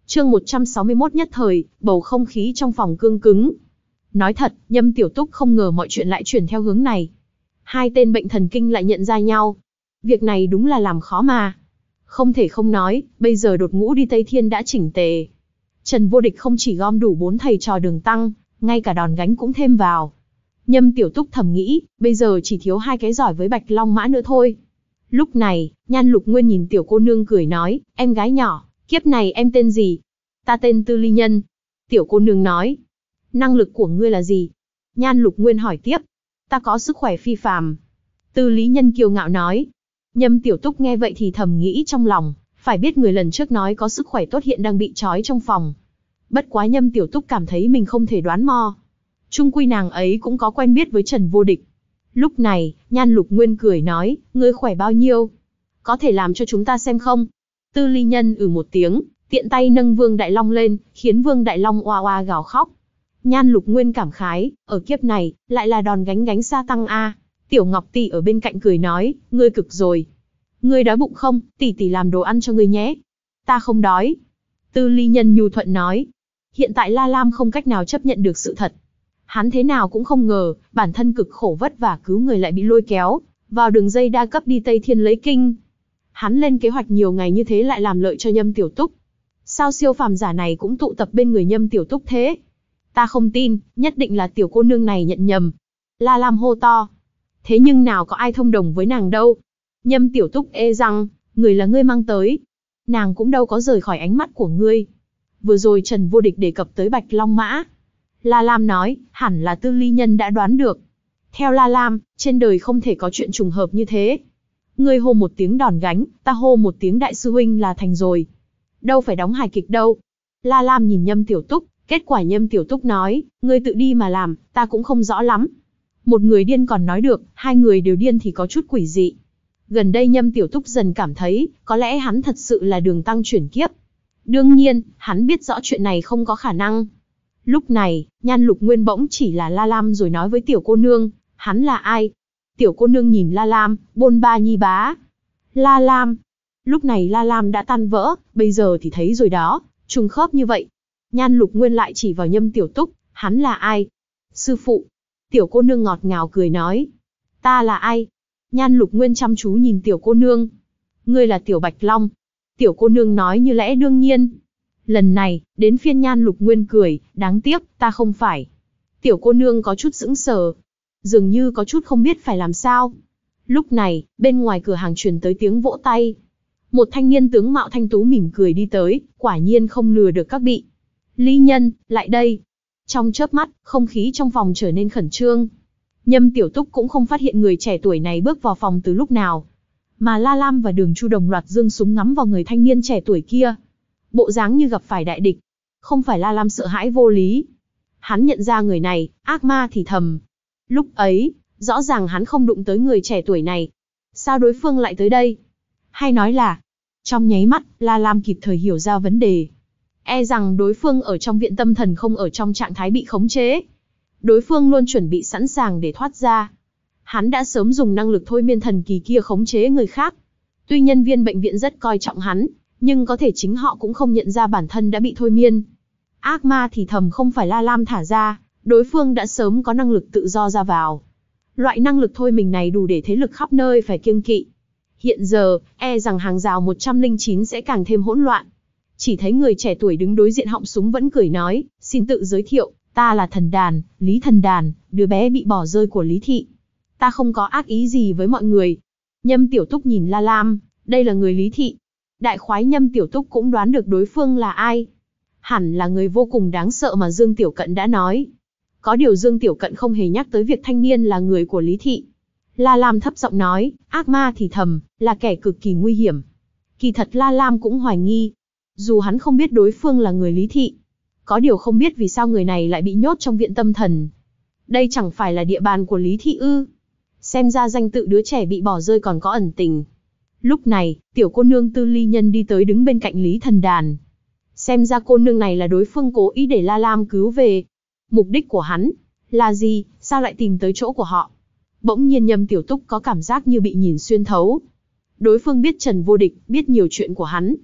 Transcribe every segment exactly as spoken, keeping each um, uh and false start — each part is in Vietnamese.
Chương một trăm sáu mươi mốt nhất thời, bầu không khí trong phòng cương cứng. Nói thật, Nhâm Tiểu Túc không ngờ mọi chuyện lại chuyển theo hướng này. Hai tên bệnh thần kinh lại nhận ra nhau. Việc này đúng là làm khó mà. Không thể không nói, bây giờ đột ngũ đi Tây Thiên đã chỉnh tề. Trần Vô Địch không chỉ gom đủ bốn thầy trò Đường Tăng, ngay cả đòn gánh cũng thêm vào. Nhâm Tiểu Túc thầm nghĩ, bây giờ chỉ thiếu hai cái giỏi với Bạch Long Mã nữa thôi. Lúc này, Nhan Lục Nguyên nhìn tiểu cô nương cười nói, em gái nhỏ, kiếp này em tên gì? Ta tên Tư Ly Nhân. Tiểu cô nương nói, năng lực của ngươi là gì? Nhan Lục Nguyên hỏi tiếp, ta có sức khỏe phi phàm. Tư Lý Nhân kiêu ngạo nói. Nhâm Tiểu Túc nghe vậy thì thầm nghĩ trong lòng, phải biết người lần trước nói có sức khỏe tốt hiện đang bị trói trong phòng. Bất quá Nhâm Tiểu Túc cảm thấy mình không thể đoán mò. Chung quy nàng ấy cũng có quen biết với Trần Vô Địch. Lúc này, Nhan Lục Nguyên cười nói, ngươi khỏe bao nhiêu? Có thể làm cho chúng ta xem không? Tư Ly Nhân ừ một tiếng, tiện tay nâng Vương Đại Long lên, khiến Vương Đại Long oa oa gào khóc. Nhan Lục Nguyên cảm khái, ở kiếp này, lại là đòn gánh gánh sa tăng a. Tiểu Ngọc tỷ ở bên cạnh cười nói, ngươi cực rồi. Ngươi đói bụng không, tỷ tỷ làm đồ ăn cho ngươi nhé. Ta không đói. Tư Ly Nhân nhu thuận nói. Hiện tại La Lam không cách nào chấp nhận được sự thật. Hắn thế nào cũng không ngờ, bản thân cực khổ vất vả cứu người lại bị lôi kéo vào đường dây đa cấp đi Tây Thiên lấy kinh. Hắn lên kế hoạch nhiều ngày như thế lại làm lợi cho Nhâm Tiểu Túc. Sao siêu phàm giả này cũng tụ tập bên người Nhâm Tiểu Túc thế? Ta không tin, nhất định là tiểu cô nương này nhận nhầm. La Lam hô to. Thế nhưng nào có ai thông đồng với nàng đâu. Nhâm Tiểu Túc ê răng, người là ngươi mang tới. Nàng cũng đâu có rời khỏi ánh mắt của ngươi. Vừa rồi Trần Vô Địch đề cập tới Bạch Long Mã. La Lam nói, hẳn là Tư Ly Nhân đã đoán được. Theo La Lam, trên đời không thể có chuyện trùng hợp như thế. Ngươi hô một tiếng đòn gánh, ta hô một tiếng đại sư huynh là thành rồi. Đâu phải đóng hài kịch đâu. La Lam nhìn Nhâm Tiểu Túc, kết quả Nhâm Tiểu Túc nói, ngươi tự đi mà làm, ta cũng không rõ lắm. Một người điên còn nói được, hai người đều điên thì có chút quỷ dị. Gần đây Nhâm Tiểu Túc dần cảm thấy, có lẽ hắn thật sự là Đường Tăng chuyển kiếp. Đương nhiên, hắn biết rõ chuyện này không có khả năng. Lúc này, Nhan Lục Nguyên bỗng chỉ là La Lam rồi nói với tiểu cô nương, hắn là ai? Tiểu cô nương nhìn La Lam, bôn ba nhi bá. La Lam. Lúc này La Lam đã tan vỡ, bây giờ thì thấy rồi đó, trùng khớp như vậy. Nhan Lục Nguyên lại chỉ vào Nhâm Tiểu Túc, hắn là ai? Sư phụ. Tiểu cô nương ngọt ngào cười nói. Ta là ai? Nhan Lục Nguyên chăm chú nhìn tiểu cô nương. Ngươi là Tiểu Bạch Long. Tiểu cô nương nói như lẽ đương nhiên. Lần này, đến phiên Nhan Lục Nguyên cười, đáng tiếc, ta không phải. Tiểu cô nương có chút sững sờ. Dường như có chút không biết phải làm sao. Lúc này, bên ngoài cửa hàng truyền tới tiếng vỗ tay. Một thanh niên tướng mạo thanh tú mỉm cười đi tới, quả nhiên không lừa được các vị. Ly Nhân, lại đây. Trong chớp mắt, không khí trong phòng trở nên khẩn trương. Nhâm Tiểu Túc cũng không phát hiện người trẻ tuổi này bước vào phòng từ lúc nào. Mà La Lam và Đường Chu đồng loạt giương súng ngắm vào người thanh niên trẻ tuổi kia. Bộ dáng như gặp phải đại địch. Không phải La Lam sợ hãi vô lý. Hắn nhận ra người này, ác ma thì thầm. Lúc ấy, rõ ràng hắn không đụng tới người trẻ tuổi này. Sao đối phương lại tới đây? Hay nói là, trong nháy mắt, La Lam kịp thời hiểu ra vấn đề. E rằng đối phương ở trong viện tâm thần không ở trong trạng thái bị khống chế. Đối phương luôn chuẩn bị sẵn sàng để thoát ra. Hắn đã sớm dùng năng lực thôi miên thần kỳ kia khống chế người khác. Tuy nhân viên bệnh viện rất coi trọng hắn, nhưng có thể chính họ cũng không nhận ra bản thân đã bị thôi miên. Ác ma thì thầm không phải La Lam thả ra, đối phương đã sớm có năng lực tự do ra vào. Loại năng lực thôi mình này đủ để thế lực khắp nơi phải kiêng kỵ. Hiện giờ, e rằng hàng rào một trăm lẻ chín sẽ càng thêm hỗn loạn. Chỉ thấy người trẻ tuổi đứng đối diện họng súng vẫn cười nói, xin tự giới thiệu, ta là Thần Đàn, Lý Thần Đàn, đứa bé bị bỏ rơi của Lý Thị. Ta không có ác ý gì với mọi người. Nhâm Tiểu Túc nhìn La Lam, đây là người Lý Thị. Đại khoái Nhâm Tiểu Túc cũng đoán được đối phương là ai. Hẳn là người vô cùng đáng sợ mà Dương Tiểu Cận đã nói. Có điều Dương Tiểu Cận không hề nhắc tới việc thanh niên là người của Lý Thị. La Lam thấp giọng nói, ác ma thì thầm, là kẻ cực kỳ nguy hiểm. Kỳ thật La Lam cũng hoài nghi. Dù hắn không biết đối phương là người Lý Thị. Có điều không biết vì sao người này lại bị nhốt trong viện tâm thần. Đây chẳng phải là địa bàn của Lý Thị ư? Xem ra danh tự đứa trẻ bị bỏ rơi còn có ẩn tình. Lúc này, tiểu cô nương Tư Ly Nhân đi tới đứng bên cạnh Lý Thần Đàn. Xem ra cô nương này là đối phương cố ý để La Lam cứu về. Mục đích của hắn là gì, sao lại tìm tới chỗ của họ? Bỗng nhiên Nhâm Tiểu Túc có cảm giác như bị nhìn xuyên thấu. Đối phương biết Trần Vô Địch, biết nhiều chuyện của hắn.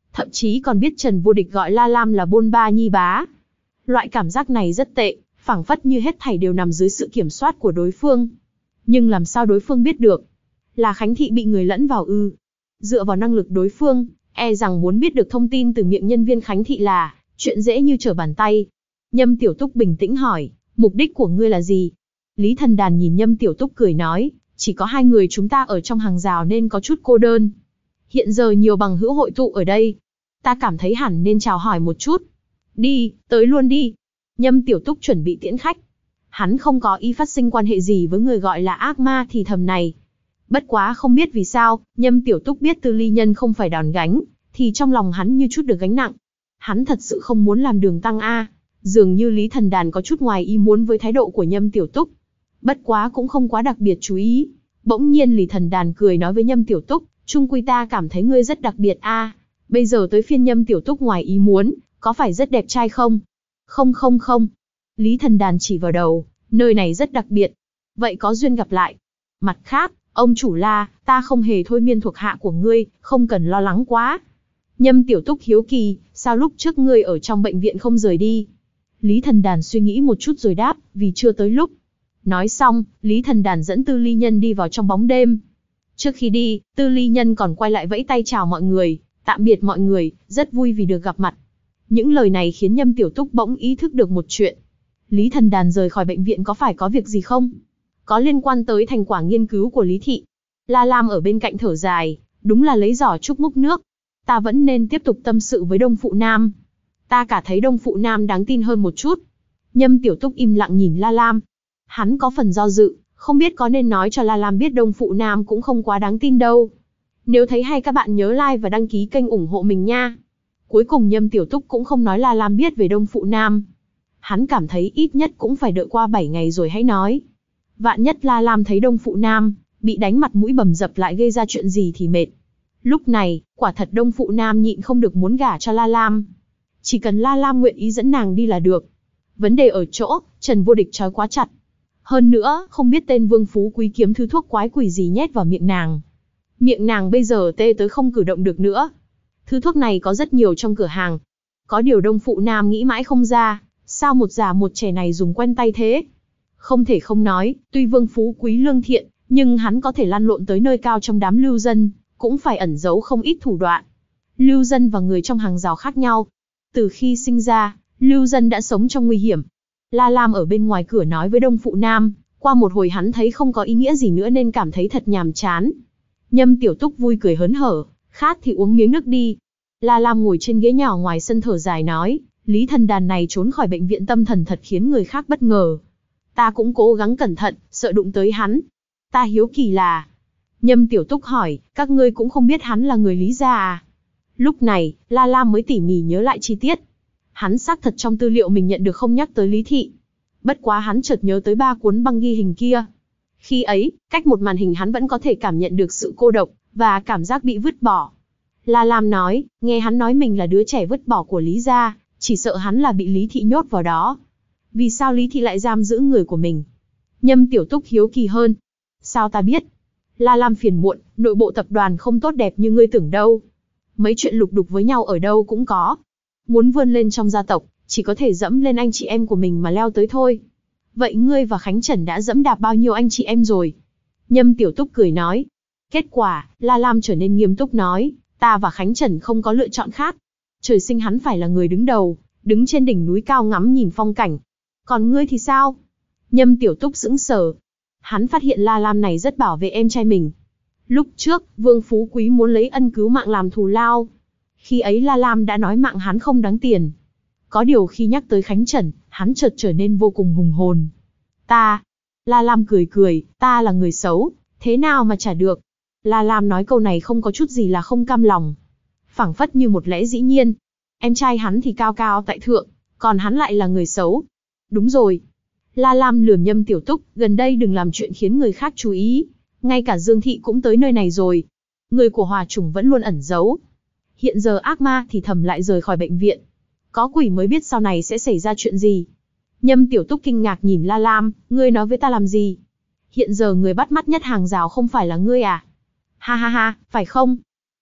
thậm chí còn biết Trần Vô Địch gọi La Lam là bôn ba nhi bá. Loại cảm giác này rất tệ, phảng phất như hết thảy đều nằm dưới sự kiểm soát của đối phương. Nhưng làm sao đối phương biết được? Là Khánh Thị bị người lẫn vào ư? Dựa vào năng lực đối phương, e rằng muốn biết được thông tin từ miệng nhân viên Khánh Thị là chuyện dễ như trở bàn tay. Nhâm Tiểu Túc bình tĩnh hỏi, mục đích của ngươi là gì? Lý Thần Đàn nhìn Nhâm Tiểu Túc cười nói, chỉ có hai người chúng ta ở trong hàng rào nên có chút cô đơn. Hiện giờ nhiều bằng hữu hội tụ ở đây. Ta cảm thấy hẳn nên chào hỏi một chút. Đi, tới luôn đi. Nhâm Tiểu Túc chuẩn bị tiễn khách. Hắn không có ý phát sinh quan hệ gì với người gọi là ác ma thì thầm này. Bất quá không biết vì sao, Nhâm Tiểu Túc biết Tư Ly Nhân không phải đòn gánh, thì trong lòng hắn như chút được gánh nặng. Hắn thật sự không muốn làm đường tăng A. Dường như Lý Thần Đàn có chút ngoài ý muốn với thái độ của Nhâm Tiểu Túc. Bất quá cũng không quá đặc biệt chú ý. Bỗng nhiên Lý Thần Đàn cười nói với Nhâm Tiểu Túc, chung quy ta cảm thấy ngươi rất đặc biệt A. Bây giờ tới phiên Nhâm Tiểu Túc ngoài ý muốn, có phải rất đẹp trai không? Không không không. Lý Thần Đàn chỉ vào đầu, nơi này rất đặc biệt. Vậy có duyên gặp lại. Mặt khác, ông chủ La, ta không hề thôi miên thuộc hạ của ngươi, không cần lo lắng quá. Nhâm Tiểu Túc hiếu kỳ, sao lúc trước ngươi ở trong bệnh viện không rời đi? Lý Thần Đàn suy nghĩ một chút rồi đáp, vì chưa tới lúc. Nói xong, Lý Thần Đàn dẫn Tư Ly Nhân đi vào trong bóng đêm. Trước khi đi, Tư Ly Nhân còn quay lại vẫy tay chào mọi người, tạm biệt mọi người, rất vui vì được gặp mặt. Những lời này khiến Nhâm Tiểu Túc bỗng ý thức được một chuyện. Lý Thần Đàn rời khỏi bệnh viện có phải có việc gì không? Có liên quan tới thành quả nghiên cứu của Lý Thị. La Lam ở bên cạnh thở dài, đúng là lấy giỏ trúc múc nước. Ta vẫn nên tiếp tục tâm sự với Đông Phụ Nam. Ta cả thấy Đông Phụ Nam đáng tin hơn một chút. Nhâm Tiểu Túc im lặng nhìn La Lam. Hắn có phần do dự, không biết có nên nói cho La Lam biết Đông Phụ Nam cũng không quá đáng tin đâu. Nếu thấy hay các bạn nhớ like và đăng ký kênh ủng hộ mình nha. Cuối cùng Nhâm Tiểu Túc cũng không nói La Lam biết về Đông Phụ Nam. Hắn cảm thấy ít nhất cũng phải đợi qua bảy ngày rồi hãy nói. Vạn nhất La Lam thấy Đông Phụ Nam bị đánh mặt mũi bầm dập lại gây ra chuyện gì thì mệt. Lúc này, quả thật Đông Phụ Nam nhịn không được muốn gả cho La Lam. Chỉ cần La Lam nguyện ý dẫn nàng đi là được. Vấn đề ở chỗ, Trần Vô Địch trói quá chặt. Hơn nữa, không biết tên Vương Phú Quý kiếm thứ thuốc quái quỷ gì nhét vào miệng nàng. Miệng nàng bây giờ tê tới không cử động được nữa. Thứ thuốc này có rất nhiều trong cửa hàng. Có điều Đông Phụ Nam nghĩ mãi không ra, sao một già một trẻ này dùng quen tay thế? Không thể không nói, tuy Vương Phú Quý lương thiện, nhưng hắn có thể lăn lộn tới nơi cao trong đám lưu dân, cũng phải ẩn giấu không ít thủ đoạn. Lưu dân và người trong hàng rào khác nhau. Từ khi sinh ra, lưu dân đã sống trong nguy hiểm. La Lam ở bên ngoài cửa nói với Đông Phụ Nam, qua một hồi hắn thấy không có ý nghĩa gì nữa nên cảm thấy thật nhàm chán. Nhâm Tiểu Túc vui cười hớn hở, khát thì uống miếng nước đi. La Lam ngồi trên ghế nhỏ ngoài sân thở dài nói, Lý Thần Đàn này trốn khỏi bệnh viện tâm thần thật khiến người khác bất ngờ. Ta cũng cố gắng cẩn thận, sợ đụng tới hắn. Ta hiếu kỳ là... Nhâm Tiểu Túc hỏi, các ngươi cũng không biết hắn là người Lý gia à? Lúc này, La Lam mới tỉ mỉ nhớ lại chi tiết. Hắn xác thật trong tư liệu mình nhận được không nhắc tới Lý Thị. Bất quá hắn chợt nhớ tới ba cuốn băng ghi hình kia. Khi ấy, cách một màn hình hắn vẫn có thể cảm nhận được sự cô độc, và cảm giác bị vứt bỏ. La Lam nói, nghe hắn nói mình là đứa trẻ vứt bỏ của Lý gia, chỉ sợ hắn là bị Lý Thị nhốt vào đó. Vì sao Lý Thị lại giam giữ người của mình? Nhâm Tiểu Túc hiếu kỳ hơn. Sao ta biết? La Lam phiền muộn, nội bộ tập đoàn không tốt đẹp như ngươi tưởng đâu. Mấy chuyện lục đục với nhau ở đâu cũng có. Muốn vươn lên trong gia tộc, chỉ có thể dẫm lên anh chị em của mình mà leo tới thôi. Vậy ngươi và Khánh Trần đã dẫm đạp bao nhiêu anh chị em rồi? Nhâm Tiểu Túc cười nói. Kết quả, La Lam trở nên nghiêm túc nói, ta và Khánh Trần không có lựa chọn khác. Trời sinh hắn phải là người đứng đầu, đứng trên đỉnh núi cao ngắm nhìn phong cảnh. Còn ngươi thì sao? Nhâm Tiểu Túc sững sờ. Hắn phát hiện La Lam này rất bảo vệ em trai mình. Lúc trước, Vương Phú Quý muốn lấy ân cứu mạng làm thù lao. Khi ấy La Lam đã nói mạng hắn không đáng tiền. Có điều khi nhắc tới Khánh Trần, hắn chợt trở nên vô cùng hùng hồn. Ta, La Lam cười cười, ta là người xấu, thế nào mà trả được. La Lam nói câu này không có chút gì là không cam lòng. Phảng phất như một lẽ dĩ nhiên. Em trai hắn thì cao cao tại thượng, còn hắn lại là người xấu. Đúng rồi. La Lam lườm Nhâm Tiểu Túc, gần đây đừng làm chuyện khiến người khác chú ý. Ngay cả Dương Thị cũng tới nơi này rồi. Người của Hòa Chủng vẫn luôn ẩn giấu. Hiện giờ ác ma thì thầm lại rời khỏi bệnh viện. Có quỷ mới biết sau này sẽ xảy ra chuyện gì. Nhâm Tiểu Túc kinh ngạc nhìn La Lam, ngươi nói với ta làm gì? Hiện giờ người bắt mắt nhất hàng rào không phải là ngươi à? Ha ha ha, phải không?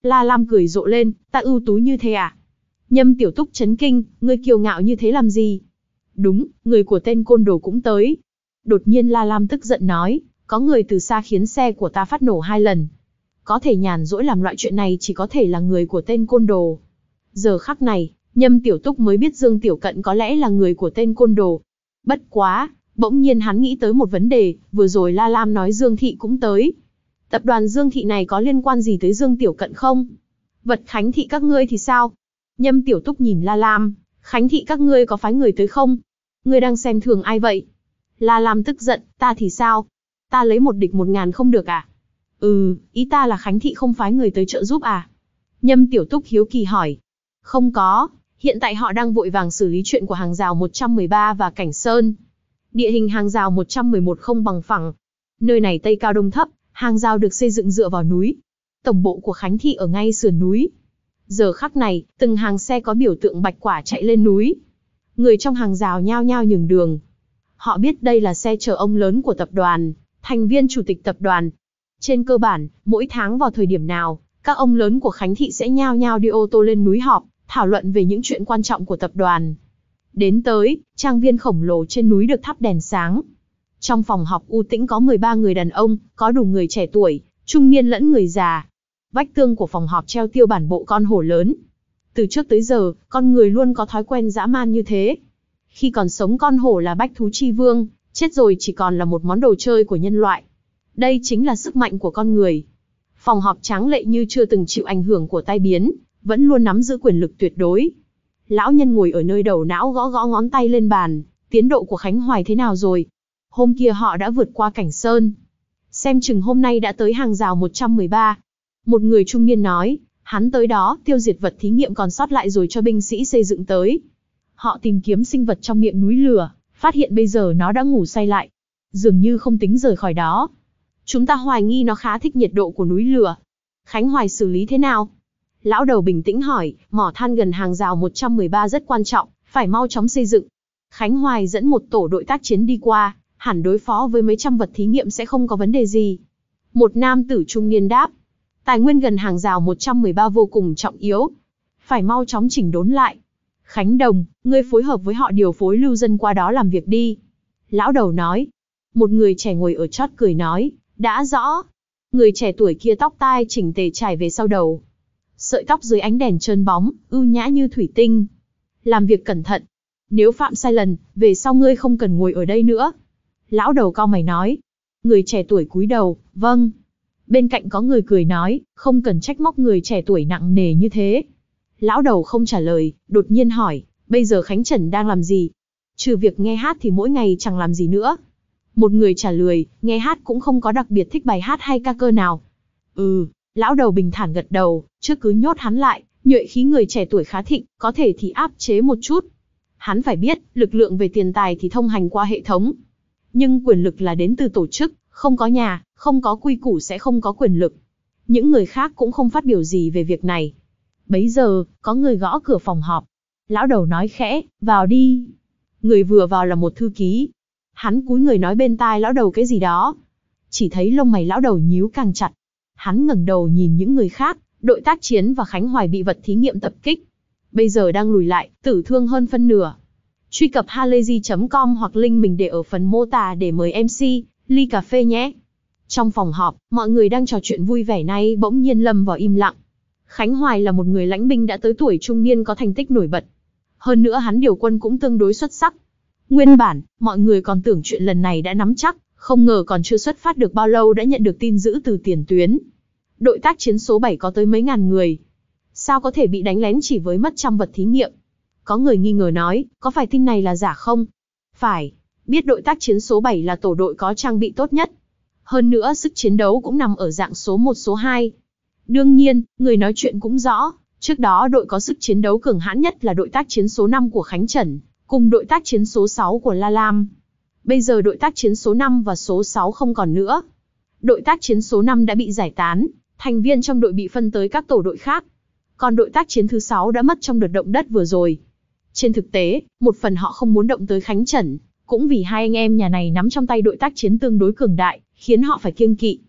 La Lam cười rộ lên, ta ưu tú như thế à? Nhâm Tiểu Túc chấn kinh, ngươi kiêu ngạo như thế làm gì? Đúng, người của tên côn đồ cũng tới. Đột nhiên La Lam tức giận nói, có người từ xa khiến xe của ta phát nổ hai lần. Có thể nhàn rỗi làm loại chuyện này chỉ có thể là người của tên côn đồ. Giờ khắc này, Nhâm Tiểu Túc mới biết Dương Tiểu Cận có lẽ là người của tên côn đồ. Bất quá, bỗng nhiên hắn nghĩ tới một vấn đề, vừa rồi La Lam nói Dương Thị cũng tới. Tập đoàn Dương Thị này có liên quan gì tới Dương Tiểu Cận không? Vật Khánh Thị các ngươi thì sao? Nhâm Tiểu Túc nhìn La Lam, Khánh Thị các ngươi có phái người tới không? Ngươi đang xem thường ai vậy? La Lam tức giận, ta thì sao? Ta lấy một địch một ngàn không được à? Ừ, ý ta là Khánh Thị không phái người tới trợ giúp à? Nhâm Tiểu Túc hiếu kỳ hỏi. Không có, hiện tại họ đang vội vàng xử lý chuyện của hàng rào một trăm mười ba và Cảnh Sơn. Địa hình hàng rào một trăm mười một không bằng phẳng. Nơi này Tây cao Đông thấp, hàng rào được xây dựng dựa vào núi. Tổng bộ của Khánh Thị ở ngay sườn núi. Giờ khắc này, từng hàng xe có biểu tượng bạch quả chạy lên núi. Người trong hàng rào nhao nhao nhường đường. Họ biết đây là xe chở ông lớn của tập đoàn, thành viên chủ tịch tập đoàn. Trên cơ bản, mỗi tháng vào thời điểm nào, các ông lớn của Khánh Thị sẽ nhao nhao đi ô tô lên núi họp, thảo luận về những chuyện quan trọng của tập đoàn. Đến tới, trang viên khổng lồ trên núi được thắp đèn sáng. Trong phòng họp u tĩnh có mười ba người đàn ông, có đủ người trẻ tuổi, trung niên lẫn người già. Vách tường của phòng họp treo tiêu bản bộ con hổ lớn. Từ trước tới giờ, con người luôn có thói quen dã man như thế. Khi còn sống con hổ là bách thú chi vương, chết rồi chỉ còn là một món đồ chơi của nhân loại. Đây chính là sức mạnh của con người. Phòng họp tráng lệ như chưa từng chịu ảnh hưởng của tai biến, vẫn luôn nắm giữ quyền lực tuyệt đối. Lão nhân ngồi ở nơi đầu não gõ gõ ngón tay lên bàn, tiến độ của Khánh Hoài thế nào rồi? Hôm kia họ đã vượt qua Cảnh Sơn. Xem chừng hôm nay đã tới hàng rào một trăm mười ba. Một người trung niên nói, hắn tới đó tiêu diệt vật thí nghiệm còn sót lại rồi cho binh sĩ xây dựng tới. Họ tìm kiếm sinh vật trong miệng núi lửa, phát hiện bây giờ nó đã ngủ say lại. Dường như không tính rời khỏi đó. Chúng ta hoài nghi nó khá thích nhiệt độ của núi lửa. Khánh Hoài xử lý thế nào? Lão đầu bình tĩnh hỏi, mỏ than gần hàng rào một trăm mười ba rất quan trọng, phải mau chóng xây dựng. Khánh Hoài dẫn một tổ đội tác chiến đi qua, hẳn đối phó với mấy trăm vật thí nghiệm sẽ không có vấn đề gì. Một nam tử trung niên đáp, tài nguyên gần hàng rào một trăm mười ba vô cùng trọng yếu. Phải mau chóng chỉnh đốn lại. Khánh Đồng, ngươi phối hợp với họ điều phối lưu dân qua đó làm việc đi. Lão đầu nói. Một người trẻ ngồi ở chót cười nói, đã rõ. Người trẻ tuổi kia tóc tai chỉnh tề trải về sau đầu. Sợi tóc dưới ánh đèn trơn bóng, ưu nhã như thủy tinh. Làm việc cẩn thận. Nếu phạm sai lầm, về sau ngươi không cần ngồi ở đây nữa. Lão đầu cau mày nói. Người trẻ tuổi cúi đầu, vâng. Bên cạnh có người cười nói, không cần trách móc người trẻ tuổi nặng nề như thế. Lão đầu không trả lời, đột nhiên hỏi, bây giờ Khánh Trần đang làm gì? Trừ việc nghe hát thì mỗi ngày chẳng làm gì nữa. Một người trả lời, nghe hát cũng không có đặc biệt thích bài hát hay ca cơ nào. Ừ, lão đầu bình thản gật đầu, trước cứ nhốt hắn lại, nhuệ khí người trẻ tuổi khá thịnh, có thể thì áp chế một chút. Hắn phải biết, lực lượng về tiền tài thì thông hành qua hệ thống. Nhưng quyền lực là đến từ tổ chức, không có nhà, không có quy củ sẽ không có quyền lực. Những người khác cũng không phát biểu gì về việc này. Bấy giờ, có người gõ cửa phòng họp. Lão đầu nói khẽ, vào đi. Người vừa vào là một thư ký. Hắn cúi người nói bên tai lão đầu cái gì đó. Chỉ thấy lông mày lão đầu nhíu càng chặt. Hắn ngẩng đầu nhìn những người khác, đội tác chiến và Khánh Hoài bị vật thí nghiệm tập kích. Bây giờ đang lùi lại, tử thương hơn phân nửa. Truy cập halayzi chấm com hoặc link mình để ở phần mô tả để mời em xê, ly cà phê nhé. Trong phòng họp, mọi người đang trò chuyện vui vẻ nay bỗng nhiên lâm vào im lặng. Khánh Hoài là một người lãnh binh đã tới tuổi trung niên có thành tích nổi bật. Hơn nữa hắn điều quân cũng tương đối xuất sắc. Nguyên bản, mọi người còn tưởng chuyện lần này đã nắm chắc, không ngờ còn chưa xuất phát được bao lâu đã nhận được tin dữ từ tiền tuyến. Đội tác chiến số bảy có tới mấy ngàn người. Sao có thể bị đánh lén chỉ với mất trăm vật thí nghiệm? Có người nghi ngờ nói, có phải tin này là giả không? Phải, biết đội tác chiến số bảy là tổ đội có trang bị tốt nhất. Hơn nữa sức chiến đấu cũng nằm ở dạng số một số hai. Đương nhiên, người nói chuyện cũng rõ, trước đó đội có sức chiến đấu cường hãn nhất là đội tác chiến số năm của Khánh Trần, cùng đội tác chiến số sáu của La Lam. Bây giờ đội tác chiến số năm và số sáu không còn nữa. Đội tác chiến số năm đã bị giải tán, thành viên trong đội bị phân tới các tổ đội khác. Còn đội tác chiến thứ sáu đã mất trong đợt động đất vừa rồi. Trên thực tế, một phần họ không muốn động tới Khánh Trần, cũng vì hai anh em nhà này nắm trong tay đội tác chiến tương đối cường đại, khiến họ phải kiêng kỵ.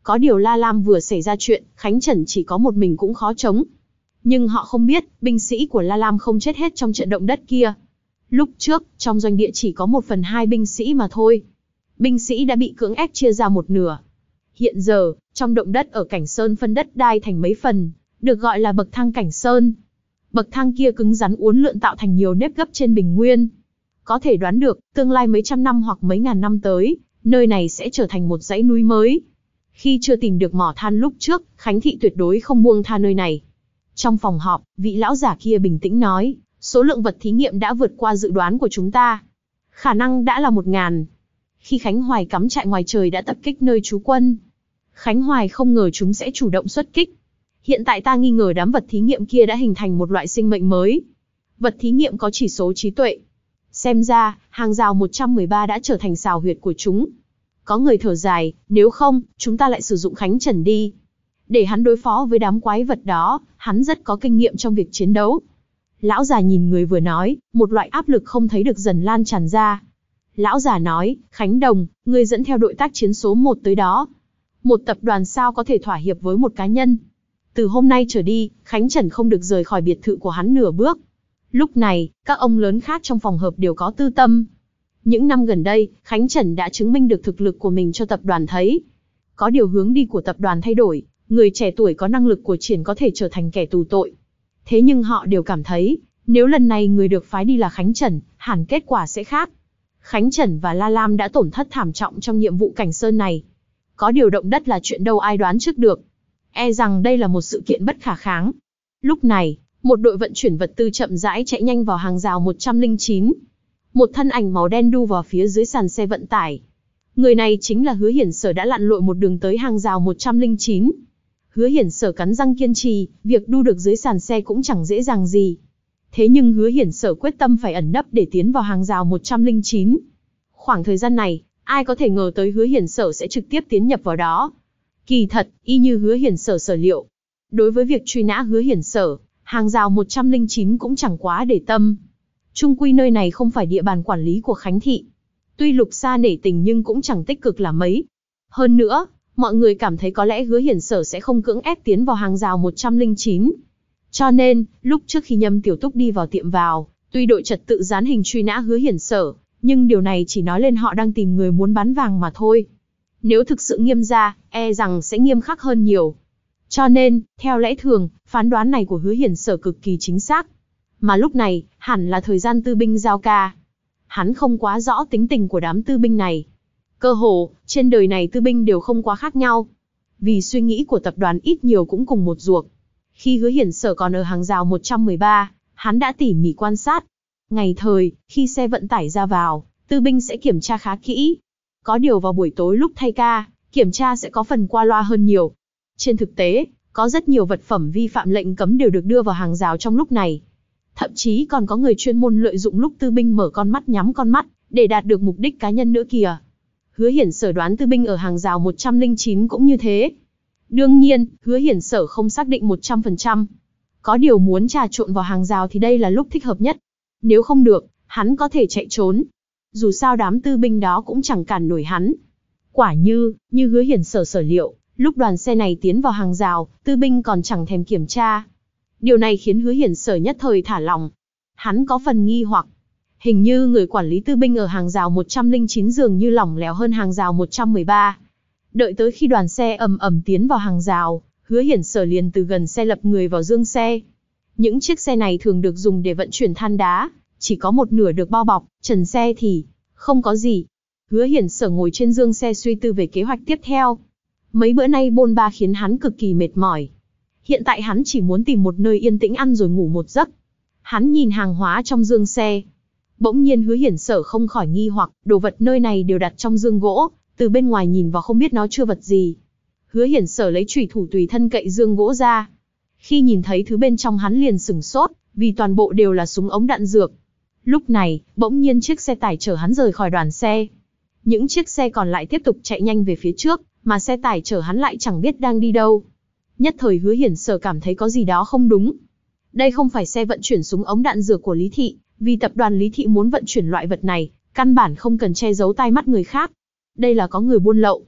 Có điều La Lam vừa xảy ra chuyện, Khánh Trần chỉ có một mình cũng khó chống. Nhưng họ không biết, binh sĩ của La Lam không chết hết trong trận động đất kia. Lúc trước, trong doanh địa chỉ có một phần hai binh sĩ mà thôi. Binh sĩ đã bị cưỡng ép chia ra một nửa. Hiện giờ, trong động đất ở Cảnh Sơn phân đất đai thành mấy phần, được gọi là bậc thang Cảnh Sơn. Bậc thang kia cứng rắn uốn lượn tạo thành nhiều nếp gấp trên bình nguyên. Có thể đoán được, tương lai mấy trăm năm hoặc mấy ngàn năm tới, nơi này sẽ trở thành một dãy núi mới. Khi chưa tìm được mỏ than lúc trước, Khánh Thị tuyệt đối không buông tha nơi này. Trong phòng họp, vị lão giả kia bình tĩnh nói, số lượng vật thí nghiệm đã vượt qua dự đoán của chúng ta. Khả năng đã là một ngàn. Khi Khánh Hoài cắm trại ngoài trời đã tập kích nơi trú quân. Khánh Hoài không ngờ chúng sẽ chủ động xuất kích. Hiện tại ta nghi ngờ đám vật thí nghiệm kia đã hình thành một loại sinh mệnh mới. Vật thí nghiệm có chỉ số trí tuệ. Xem ra, hàng rào một trăm mười ba đã trở thành sào huyệt của chúng. Có người thở dài, nếu không, chúng ta lại sử dụng Khánh Trần đi. Để hắn đối phó với đám quái vật đó, hắn rất có kinh nghiệm trong việc chiến đấu. Lão già nhìn người vừa nói, một loại áp lực không thấy được dần lan tràn ra. Lão già nói, Khánh Đồng, ngươi dẫn theo đội tác chiến số một tới đó. Một tập đoàn sao có thể thỏa hiệp với một cá nhân. Từ hôm nay trở đi, Khánh Trần không được rời khỏi biệt thự của hắn nửa bước. Lúc này, các ông lớn khác trong phòng hợp đều có tư tâm. Những năm gần đây, Khánh Trần đã chứng minh được thực lực của mình cho tập đoàn thấy. Có điều hướng đi của tập đoàn thay đổi, người trẻ tuổi có năng lực của triển có thể trở thành kẻ tù tội. Thế nhưng họ đều cảm thấy, nếu lần này người được phái đi là Khánh Trần, hẳn kết quả sẽ khác. Khánh Trần và La Lam đã tổn thất thảm trọng trong nhiệm vụ Cảnh Sơn này. Có điều động đất là chuyện đâu ai đoán trước được. E rằng đây là một sự kiện bất khả kháng. Lúc này, một đội vận chuyển vật tư chậm rãi chạy nhanh vào hàng rào một trăm lẻ chín. Một thân ảnh màu đen đu vào phía dưới sàn xe vận tải. Người này chính là Hứa Hiển Sở đã lặn lội một đường tới hàng rào một trăm lẻ chín. Hứa Hiển Sở cắn răng kiên trì, việc đu được dưới sàn xe cũng chẳng dễ dàng gì. Thế nhưng Hứa Hiển Sở quyết tâm phải ẩn nấp để tiến vào hàng rào một trăm lẻ chín. Khoảng thời gian này, ai có thể ngờ tới Hứa Hiển Sở sẽ trực tiếp tiến nhập vào đó. Kỳ thật, y như Hứa Hiển Sở sở liệu. Đối với việc truy nã Hứa Hiển Sở, hàng rào một trăm lẻ chín cũng chẳng quá để tâm. Chung quy nơi này không phải địa bàn quản lý của Khánh Thị. Tuy Lục Sa nể tình nhưng cũng chẳng tích cực là mấy. Hơn nữa, mọi người cảm thấy có lẽ Hứa Hiển Sở sẽ không cưỡng ép tiến vào hàng rào một trăm lẻ chín. Cho nên, lúc trước khi Nhâm Tiểu Túc đi vào tiệm vào, tuy đội trật tự dán hình truy nã Hứa Hiển Sở, nhưng điều này chỉ nói lên họ đang tìm người muốn bán vàng mà thôi. Nếu thực sự nghiêm ra, e rằng sẽ nghiêm khắc hơn nhiều. Cho nên, theo lẽ thường, phán đoán này của Hứa Hiển Sở cực kỳ chính xác. Mà lúc này, hẳn là thời gian tư binh giao ca. Hắn không quá rõ tính tình của đám tư binh này. Cơ hồ, trên đời này tư binh đều không quá khác nhau. Vì suy nghĩ của tập đoàn ít nhiều cũng cùng một ruột. Khi Hứa Hiển Sở còn ở hàng rào một trăm mười ba, hắn đã tỉ mỉ quan sát. Ngày thời, khi xe vận tải ra vào, tư binh sẽ kiểm tra khá kỹ. Có điều vào buổi tối lúc thay ca, kiểm tra sẽ có phần qua loa hơn nhiều. Trên thực tế, có rất nhiều vật phẩm vi phạm lệnh cấm đều được đưa vào hàng rào trong lúc này. Thậm chí còn có người chuyên môn lợi dụng lúc tư binh mở con mắt nhắm con mắt, để đạt được mục đích cá nhân nữa kìa. Hứa Hiển Sở đoán tư binh ở hàng rào một trăm lẻ chín cũng như thế. Đương nhiên, Hứa Hiển Sở không xác định một trăm phần trăm. Có điều muốn trà trộn vào hàng rào thì đây là lúc thích hợp nhất. Nếu không được, hắn có thể chạy trốn. Dù sao đám tư binh đó cũng chẳng cản nổi hắn. Quả như, như Hứa Hiển Sở sở liệu, lúc đoàn xe này tiến vào hàng rào, tư binh còn chẳng thèm kiểm tra. Điều này khiến Hứa Hiển Sở nhất thời thả lòng. Hắn có phần nghi hoặc. Hình như người quản lý tư binh ở hàng rào một trăm lẻ chín dường như lỏng lẻo hơn hàng rào một trăm mười ba. Đợi tới khi đoàn xe ầm ầm tiến vào hàng rào, Hứa Hiển Sở liền từ gần xe lập người vào dương xe. Những chiếc xe này thường được dùng để vận chuyển than đá, chỉ có một nửa được bao bọc, trần xe thì không có gì. Hứa Hiển Sở ngồi trên dương xe suy tư về kế hoạch tiếp theo. Mấy bữa nay bôn ba khiến hắn cực kỳ mệt mỏi. Hiện tại hắn chỉ muốn tìm một nơi yên tĩnh ăn rồi ngủ một giấc. Hắn nhìn hàng hóa trong dương xe. Bỗng nhiên Hứa Hiển Sở không khỏi nghi hoặc, đồ vật nơi này đều đặt trong dương gỗ, từ bên ngoài nhìn vào không biết nó chứa vật gì. Hứa Hiển Sở lấy chùy thủ tùy thân cậy dương gỗ ra. Khi nhìn thấy thứ bên trong hắn liền sửng sốt, vì toàn bộ đều là súng ống đạn dược. Lúc này, bỗng nhiên chiếc xe tải chở hắn rời khỏi đoàn xe. Những chiếc xe còn lại tiếp tục chạy nhanh về phía trước, mà xe tải chở hắn lại chẳng biết đang đi đâu. Nhất thời Hứa Hiển Sở cảm thấy có gì đó không đúng. Đây không phải xe vận chuyển súng ống đạn dược của Lý Thị, vì tập đoàn Lý Thị muốn vận chuyển loại vật này, căn bản không cần che giấu tai mắt người khác. Đây là có người buôn lậu.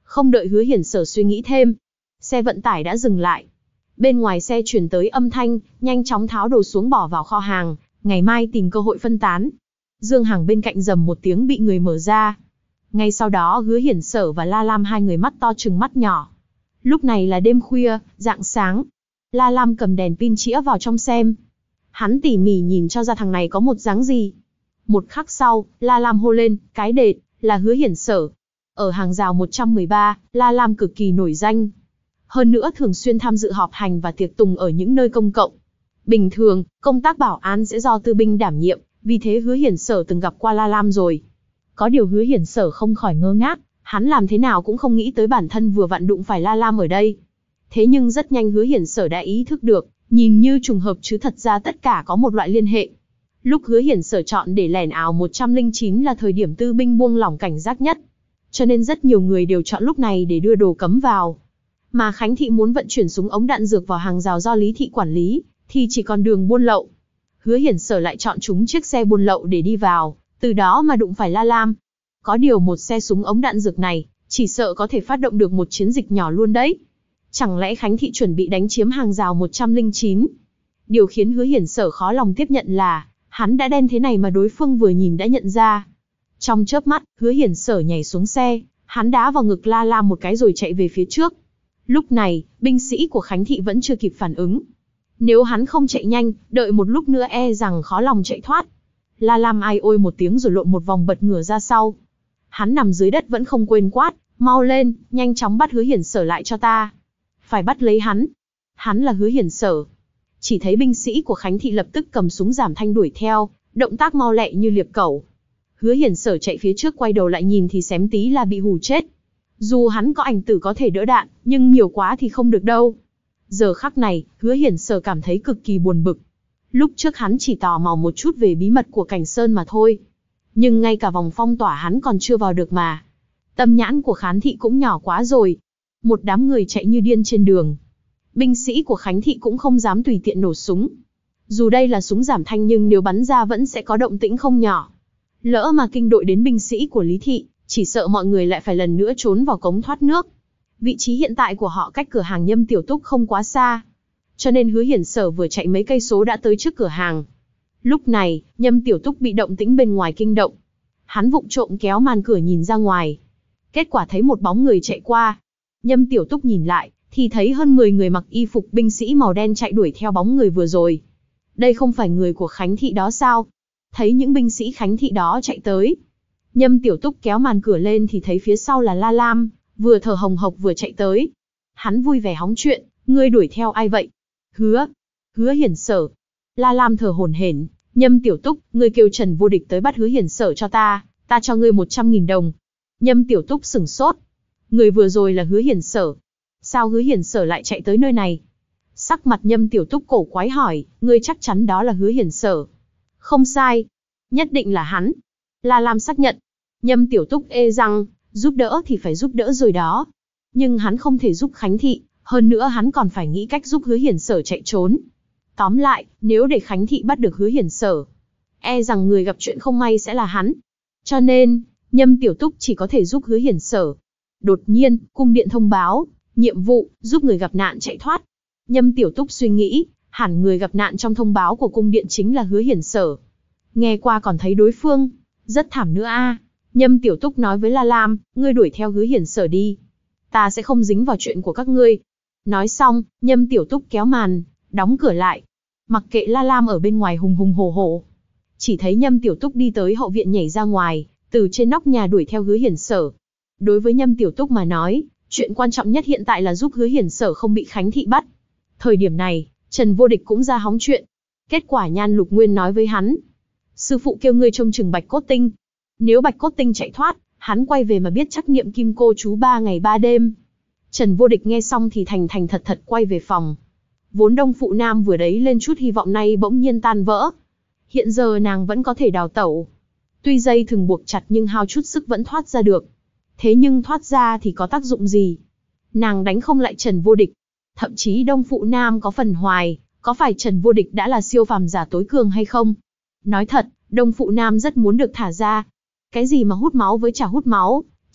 Không đợi Hứa Hiển Sở suy nghĩ thêm, xe vận tải đã dừng lại. Bên ngoài xe truyền tới âm thanh, nhanh chóng tháo đồ xuống bỏ vào kho hàng, ngày mai tìm cơ hội phân tán. Dương hàng bên cạnh rầm một tiếng bị người mở ra. Ngay sau đó Hứa Hiển Sở và La Lam hai người mắt to trừng mắt nhỏ. Lúc này là đêm khuya, rạng sáng. La Lam cầm đèn pin chĩa vào trong xem. Hắn tỉ mỉ nhìn cho ra thằng này có một dáng gì. Một khắc sau, La Lam hô lên, cái đệt, là Hứa Hiển Sở. Ở hàng rào một trăm mười ba, La Lam cực kỳ nổi danh. Hơn nữa thường xuyên tham dự họp hành và tiệc tùng ở những nơi công cộng. Bình thường, công tác bảo an sẽ do tư binh đảm nhiệm, vì thế Hứa Hiển Sở từng gặp qua La Lam rồi. Có điều Hứa Hiển Sở không khỏi ngơ ngác, hắn làm thế nào cũng không nghĩ tới bản thân vừa vặn đụng phải La Lam ở đây. Thế nhưng rất nhanh Hứa Hiển Sở đã ý thức được, nhìn như trùng hợp chứ thật ra tất cả có một loại liên hệ. Lúc Hứa Hiển Sở chọn để lẻn ảo một trăm lẻ chín là thời điểm tư binh buông lỏng cảnh giác nhất. Cho nên rất nhiều người đều chọn lúc này để đưa đồ cấm vào. Mà Khánh Thị muốn vận chuyển súng ống đạn dược vào hàng rào do Lý Thị quản lý, thì chỉ còn đường buôn lậu. Hứa Hiển Sở lại chọn chúng chiếc xe buôn lậu để đi vào, từ đó mà đụng phải La Lam. Có điều một xe súng ống đạn dược này, chỉ sợ có thể phát động được một chiến dịch nhỏ luôn đấy. Chẳng lẽ Khánh Thị chuẩn bị đánh chiếm hàng rào một trăm lẻ chín? Điều khiến Hứa Hiển Sở khó lòng tiếp nhận là, hắn đã đen thế này mà đối phương vừa nhìn đã nhận ra. Trong chớp mắt, Hứa Hiển Sở nhảy xuống xe, hắn đá vào ngực La Lam một cái rồi chạy về phía trước. Lúc này, binh sĩ của Khánh Thị vẫn chưa kịp phản ứng. Nếu hắn không chạy nhanh, đợi một lúc nữa e rằng khó lòng chạy thoát. La Lam ai ôi một tiếng rồi lộn một vòng bật ngửa ra sau. Hắn nằm dưới đất vẫn không quên quát, mau lên, nhanh chóng bắt Hứa Hiển Sở lại cho ta. Phải bắt lấy hắn. Hắn là Hứa Hiển Sở. Chỉ thấy binh sĩ của Khánh Thị lập tức cầm súng giảm thanh đuổi theo, động tác mau lẹ như liệp cẩu. Hứa Hiển Sở chạy phía trước quay đầu lại nhìn thì xém tí là bị hù chết. Dù hắn có ảnh tử có thể đỡ đạn, nhưng nhiều quá thì không được đâu. Giờ khắc này, Hứa Hiển Sở cảm thấy cực kỳ buồn bực. Lúc trước hắn chỉ tò mò một chút về bí mật của Cảnh Sơn mà thôi. Nhưng ngay cả vòng phong tỏa hắn còn chưa vào được mà. Tâm nhãn của Khánh Thị cũng nhỏ quá rồi. Một đám người chạy như điên trên đường. Binh sĩ của Khánh Thị cũng không dám tùy tiện nổ súng. Dù đây là súng giảm thanh nhưng nếu bắn ra vẫn sẽ có động tĩnh không nhỏ. Lỡ mà kinh đội đến binh sĩ của Lý Thị, chỉ sợ mọi người lại phải lần nữa trốn vào cống thoát nước. Vị trí hiện tại của họ cách cửa hàng Nhâm Tiểu Túc không quá xa. Cho nên Hứa Hiển Sở vừa chạy mấy cây số đã tới trước cửa hàng. Lúc này, Nhâm Tiểu Túc bị động tĩnh bên ngoài kinh động. Hắn vụng trộm kéo màn cửa nhìn ra ngoài. Kết quả thấy một bóng người chạy qua. Nhâm Tiểu Túc nhìn lại, thì thấy hơn mười người mặc y phục binh sĩ màu đen chạy đuổi theo bóng người vừa rồi. Đây không phải người của Khánh Thị đó sao? Thấy những binh sĩ Khánh Thị đó chạy tới. Nhâm Tiểu Túc kéo màn cửa lên thì thấy phía sau là La Lam, vừa thở hồng hộc vừa chạy tới. Hắn vui vẻ hóng chuyện, ngươi đuổi theo ai vậy? Hứa, Hứa Hiển Sở. La Lam thở hổn hển, Nhâm Tiểu Túc, ngươi kêu Trần Vô Địch tới bắt Hứa Hiển Sở cho ta, ta cho ngươi một trăm nghìn đồng. Nhâm Tiểu Túc sửng sốt. Người vừa rồi là Hứa Hiển Sở. Sao Hứa Hiển Sở lại chạy tới nơi này? Sắc mặt Nhâm Tiểu Túc cổ quái hỏi, ngươi chắc chắn đó là Hứa Hiển Sở? Không sai, nhất định là hắn. La Lam xác nhận. Nhâm Tiểu Túc ê răng, giúp đỡ thì phải giúp đỡ rồi đó. Nhưng hắn không thể giúp Khánh Thị, hơn nữa hắn còn phải nghĩ cách giúp Hứa Hiển Sở chạy trốn. Tóm lại, nếu để Khánh Thị bắt được Hứa Hiển Sở, e rằng người gặp chuyện không may sẽ là hắn. Cho nên, Nhâm Tiểu Túc chỉ có thể giúp Hứa Hiển Sở. Đột nhiên, cung điện thông báo, nhiệm vụ, giúp người gặp nạn chạy thoát. Nhâm Tiểu Túc suy nghĩ, hẳn người gặp nạn trong thông báo của cung điện chính là Hứa Hiển Sở. Nghe qua còn thấy đối phương rất thảm nữa a. À. Nhâm Tiểu Túc nói với La Lam, ngươi đuổi theo Hứa Hiển Sở đi. Ta sẽ không dính vào chuyện của các ngươi. Nói xong, Nhâm Tiểu Túc kéo màn, đóng cửa lại. Mặc kệ La Lam ở bên ngoài hùng hùng hổ hổ. Chỉ thấy Nhâm Tiểu Túc đi tới hậu viện nhảy ra ngoài, từ trên nóc nhà đuổi theo Hứa Hiển Sở. Đối với Nhâm Tiểu Túc mà nói, chuyện quan trọng nhất hiện tại là giúp Hứa Hiển Sở không bị Khánh Thị bắt. Thời điểm này, Trần Vô Địch cũng ra hóng chuyện. Kết quả Nhan Lục Nguyên nói với hắn, sư phụ kêu ngươi trông chừng Bạch Cốt Tinh. Nếu Bạch Cốt Tinh chạy thoát, hắn quay về mà biết trắc nghiệm kim cô chú ba ngày ba đêm. Trần Vô Địch nghe xong thì thành thành thật thật quay về phòng. Vốn Đông Phụ Nam vừa đấy lên chút hy vọng nay bỗng nhiên tan vỡ. Hiện giờ nàng vẫn có thể đào tẩu. Tuy dây thừng buộc chặt nhưng hao chút sức vẫn thoát ra được. Thế nhưng thoát ra thì có tác dụng gì? Nàng đánh không lại Trần Vô Địch. Thậm chí Đông Phụ Nam có phần hoài, có phải Trần Vô Địch đã là siêu phàm giả tối cường hay không? Nói thật, Đông Phụ Nam rất muốn được thả ra. Cái gì mà hút máu với chả hút máu,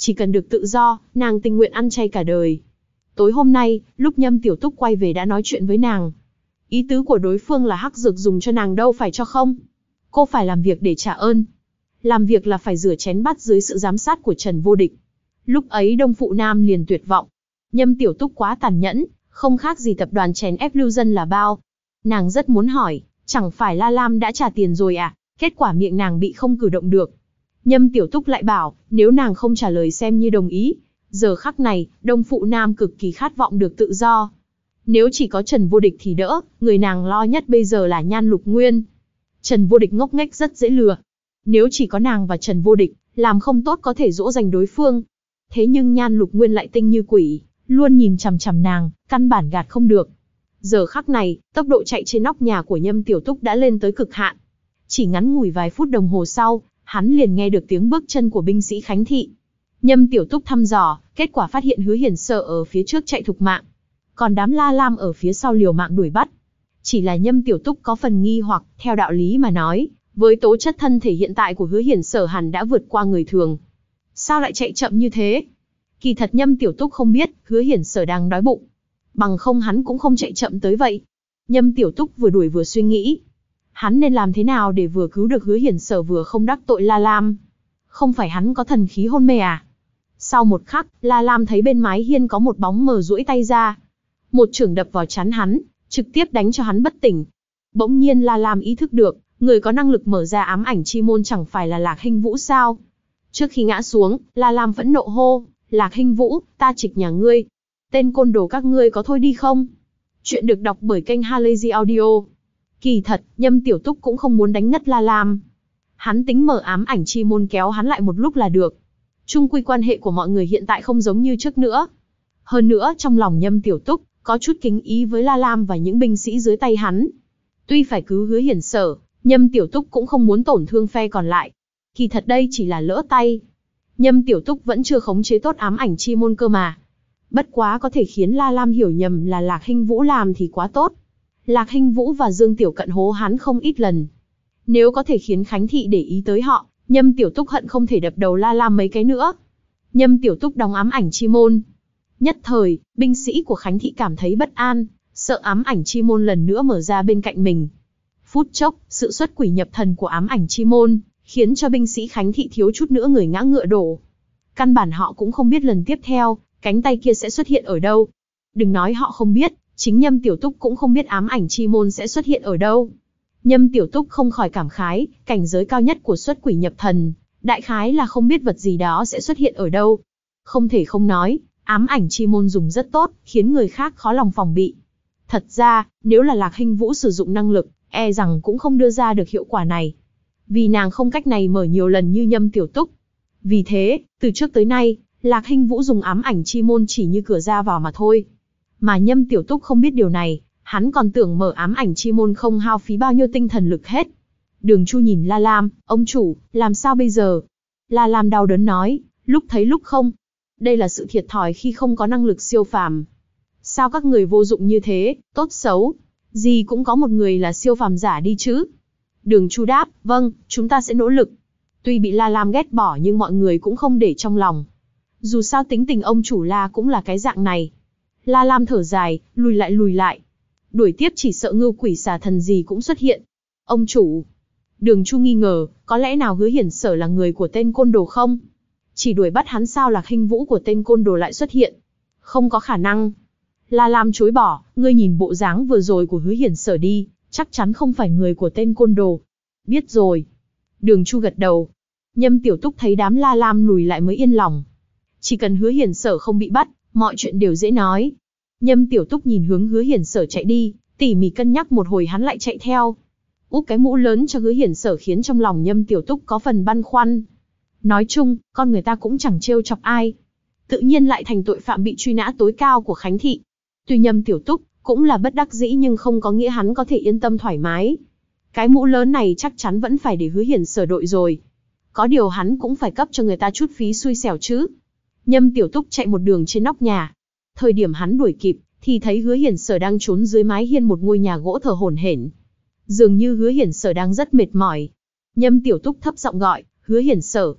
Chỉ cần được tự do, nàng tình nguyện ăn chay cả đời. Tối hôm nay, lúc Nhâm Tiểu Túc quay về đã nói chuyện với nàng. Ý tứ của đối phương là hắc dược dùng cho nàng đâu phải cho không. Cô phải làm việc để trả ơn. Làm việc là phải rửa chén bát dưới sự giám sát của Trần Vô Địch. Lúc ấy Đông Phụ Nam liền tuyệt vọng. Nhâm Tiểu Túc quá tàn nhẫn, không khác gì tập đoàn chèn ép lưu dân là bao. Nàng rất muốn hỏi, chẳng phải La Lam đã trả tiền rồi à? Kết quả miệng nàng bị không cử động được. Nhâm Tiểu Túc lại bảo, nếu nàng không trả lời xem như đồng ý. Giờ khắc này, Đông Phụ Nam cực kỳ khát vọng được tự do. Nếu chỉ có Trần Vô Địch thì đỡ, người nàng lo nhất bây giờ là Nhan Lục Nguyên. Trần Vô Địch ngốc nghếch rất dễ lừa. Nếu chỉ có nàng và Trần Vô Địch, làm không tốt có thể dỗ dành đối phương. Thế nhưng Nhan Lục Nguyên lại tinh như quỷ, luôn nhìn chằm chằm nàng, căn bản gạt không được. Giờ khắc này, tốc độ chạy trên nóc nhà của Nhâm Tiểu Túc đã lên tới cực hạn. Chỉ ngắn ngủi vài phút đồng hồ sau, hắn liền nghe được tiếng bước chân của binh sĩ Khánh Thị. Nhâm Tiểu Túc thăm dò, kết quả phát hiện Hứa Hiển Sở ở phía trước chạy thục mạng, còn đám La Lam ở phía sau liều mạng đuổi bắt. Chỉ là Nhâm Tiểu Túc có phần nghi hoặc, theo đạo lý mà nói, với tố chất thân thể hiện tại của Hứa Hiển Sở hẳn đã vượt qua người thường. Sao lại chạy chậm như thế? Kỳ thật Nhâm Tiểu Túc không biết, Hứa Hiển Sở đang đói bụng. Bằng không hắn cũng không chạy chậm tới vậy. Nhâm Tiểu Túc vừa đuổi vừa suy nghĩ. Hắn nên làm thế nào để vừa cứu được Hứa Hiển Sở vừa không đắc tội La Lam? Không phải hắn có thần khí hôn mê à? Sau một khắc, La Lam thấy bên mái hiên có một bóng mờ duỗi tay ra. Một chưởng đập vào trán hắn, trực tiếp đánh cho hắn bất tỉnh. Bỗng nhiên La Lam ý thức được, người có năng lực mở ra ám ảnh chi môn chẳng phải là Lạc Hinh Vũ sao? Trước khi ngã xuống, La Lam phẫn nộ hô, Lạc Hinh Vũ, ta trịch nhà ngươi. Tên côn đồ các ngươi có thôi đi không? Chuyện được đọc bởi kênh Halazy Audio. Kỳ thật, Nhâm Tiểu Túc cũng không muốn đánh ngất La Lam. Hắn tính mở ám ảnh chi môn kéo hắn lại một lúc là được. Chung quy quan hệ của mọi người hiện tại không giống như trước nữa. Hơn nữa trong lòng Nhâm Tiểu Túc, có chút kính ý với La Lam và những binh sĩ dưới tay hắn. Tuy phải cứu Hứa Hiển Sở, Nhâm Tiểu Túc cũng không muốn tổn thương phe còn lại. Kỳ thật đây chỉ là lỡ tay. Nhâm Tiểu Túc vẫn chưa khống chế tốt ám ảnh chi môn cơ mà. Bất quá có thể khiến La Lam hiểu nhầm là Lạc Hinh Vũ làm thì quá tốt. Lạc Hinh Vũ và Dương Tiểu Cận hố hắn không ít lần. Nếu có thể khiến Khánh Thị để ý tới họ, Nhâm Tiểu Túc hận không thể đập đầu La Lam mấy cái nữa. Nhâm Tiểu Túc đóng ám ảnh chi môn. Nhất thời, binh sĩ của Khánh Thị cảm thấy bất an, sợ ám ảnh chi môn lần nữa mở ra bên cạnh mình. Phút chốc, sự xuất quỷ nhập thần của ám ảnh chi môn, khiến cho binh sĩ Khánh Thị thiếu chút nữa người ngã ngựa đổ. Căn bản họ cũng không biết lần tiếp theo, cánh tay kia sẽ xuất hiện ở đâu. Đừng nói họ không biết, chính Nhâm Tiểu Túc cũng không biết ám ảnh chi môn sẽ xuất hiện ở đâu. Nhâm Tiểu Túc không khỏi cảm khái, cảnh giới cao nhất của xuất quỷ nhập thần, đại khái là không biết vật gì đó sẽ xuất hiện ở đâu. Không thể không nói, ám ảnh chi môn dùng rất tốt, khiến người khác khó lòng phòng bị. Thật ra, nếu là Lạc Hinh Vũ sử dụng năng lực, e rằng cũng không đưa ra được hiệu quả này. Vì nàng không cách này mở nhiều lần như Nhâm Tiểu Túc. Vì thế, từ trước tới nay, Lạc Hinh Vũ dùng ám ảnh chi môn chỉ như cửa ra vào mà thôi. Mà Nhâm Tiểu Túc không biết điều này, hắn còn tưởng mở ám ảnh chi môn không hao phí bao nhiêu tinh thần lực hết. Đường Chu nhìn La Lam, ông chủ, làm sao bây giờ? La Lam đau đớn nói, lúc thấy lúc không. Đây là sự thiệt thòi khi không có năng lực siêu phàm. Sao các người vô dụng như thế, tốt xấu, gì cũng có một người là siêu phàm giả đi chứ? Đường Chu đáp, vâng, chúng ta sẽ nỗ lực. Tuy bị La Lam ghét bỏ nhưng mọi người cũng không để trong lòng. Dù sao tính tình ông chủ La cũng là cái dạng này. La Lam thở dài, lùi lại lùi lại. Đuổi tiếp chỉ sợ ngưu quỷ xà thần gì cũng xuất hiện. Ông chủ. Đường Chu nghi ngờ, có lẽ nào Hứa Hiển Sở là người của tên côn đồ không? Chỉ đuổi bắt hắn sao Lạc Hinh Vũ của tên côn đồ lại xuất hiện? Không có khả năng. La Lam chối bỏ, ngươi nhìn bộ dáng vừa rồi của Hứa Hiển Sở đi, chắc chắn không phải người của tên côn đồ. Biết rồi. Đường Chu gật đầu. Nhâm Tiểu Túc thấy đám La Lam lùi lại mới yên lòng. Chỉ cần Hứa Hiển Sở không bị bắt, mọi chuyện đều dễ nói. Nhâm Tiểu Túc nhìn hướng Hứa Hiển Sở chạy đi, tỉ mỉ cân nhắc một hồi hắn lại chạy theo. Úp cái mũ lớn cho Hứa Hiển Sở khiến trong lòng Nhâm Tiểu Túc có phần băn khoăn. Nói chung, con người ta cũng chẳng trêu chọc ai. Tự nhiên lại thành tội phạm bị truy nã tối cao của Khánh Thị. Tuy Nhâm Tiểu Túc cũng là bất đắc dĩ nhưng không có nghĩa hắn có thể yên tâm thoải mái. Cái mũ lớn này chắc chắn vẫn phải để Hứa Hiển Sở đội rồi. Có điều hắn cũng phải cấp cho người ta chút phí xui xẻo chứ. Nhâm Tiểu Túc chạy một đường trên nóc nhà. Thời điểm hắn đuổi kịp, thì thấy Hứa Hiển Sở đang trốn dưới mái hiên một ngôi nhà gỗ thở hổn hển. Dường như Hứa Hiển Sở đang rất mệt mỏi. Nhâm Tiểu Túc thấp giọng gọi, Hứa Hiển Sở.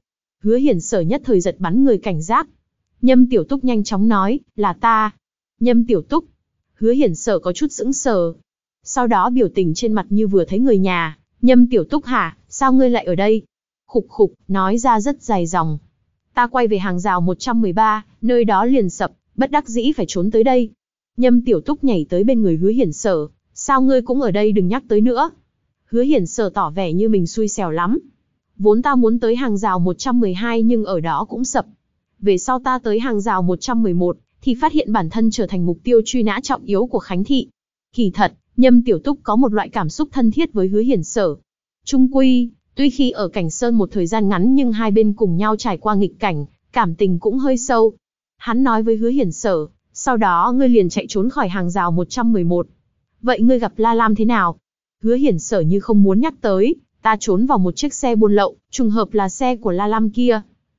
Hứa Hiển Sở nhất thời giật bắn người cảnh giác. Nhâm Tiểu Túc nhanh chóng nói, là ta. Nhâm Tiểu Túc. Hứa Hiển Sở có chút sững sờ. Sau đó biểu tình trên mặt như vừa thấy người nhà. Nhâm Tiểu Túc hả, sao ngươi lại ở đây? Khục khục, nói ra rất dài dòng. Ta quay về hàng rào một trăm mười ba, nơi đó liền sập, bất đắc dĩ phải trốn tới đây. Nhâm Tiểu Túc nhảy tới bên người Hứa Hiển Sở. Sao ngươi cũng ở đây, đừng nhắc tới nữa. Hứa Hiển Sở tỏ vẻ như mình xui xẻo lắm. Vốn ta muốn tới hàng rào một trăm mười hai nhưng ở đó cũng sập. Về sau ta tới hàng rào một trăm mười một, thì phát hiện bản thân trở thành mục tiêu truy nã trọng yếu của Khánh Thị. Kỳ thật, Nhâm Tiểu Túc có một loại cảm xúc thân thiết với Hứa Hiển Sở. Chung quy, tuy khi ở Cảnh Sơn một thời gian ngắn nhưng hai bên cùng nhau trải qua nghịch cảnh, cảm tình cũng hơi sâu. Hắn nói với Hứa Hiển Sở, sau đó ngươi liền chạy trốn khỏi hàng rào một trăm mười một. Vậy ngươi gặp La Lam thế nào? Hứa Hiển Sở như không muốn nhắc tới, ta trốn vào một chiếc xe buôn lậu, trùng hợp là xe của La Lam kia.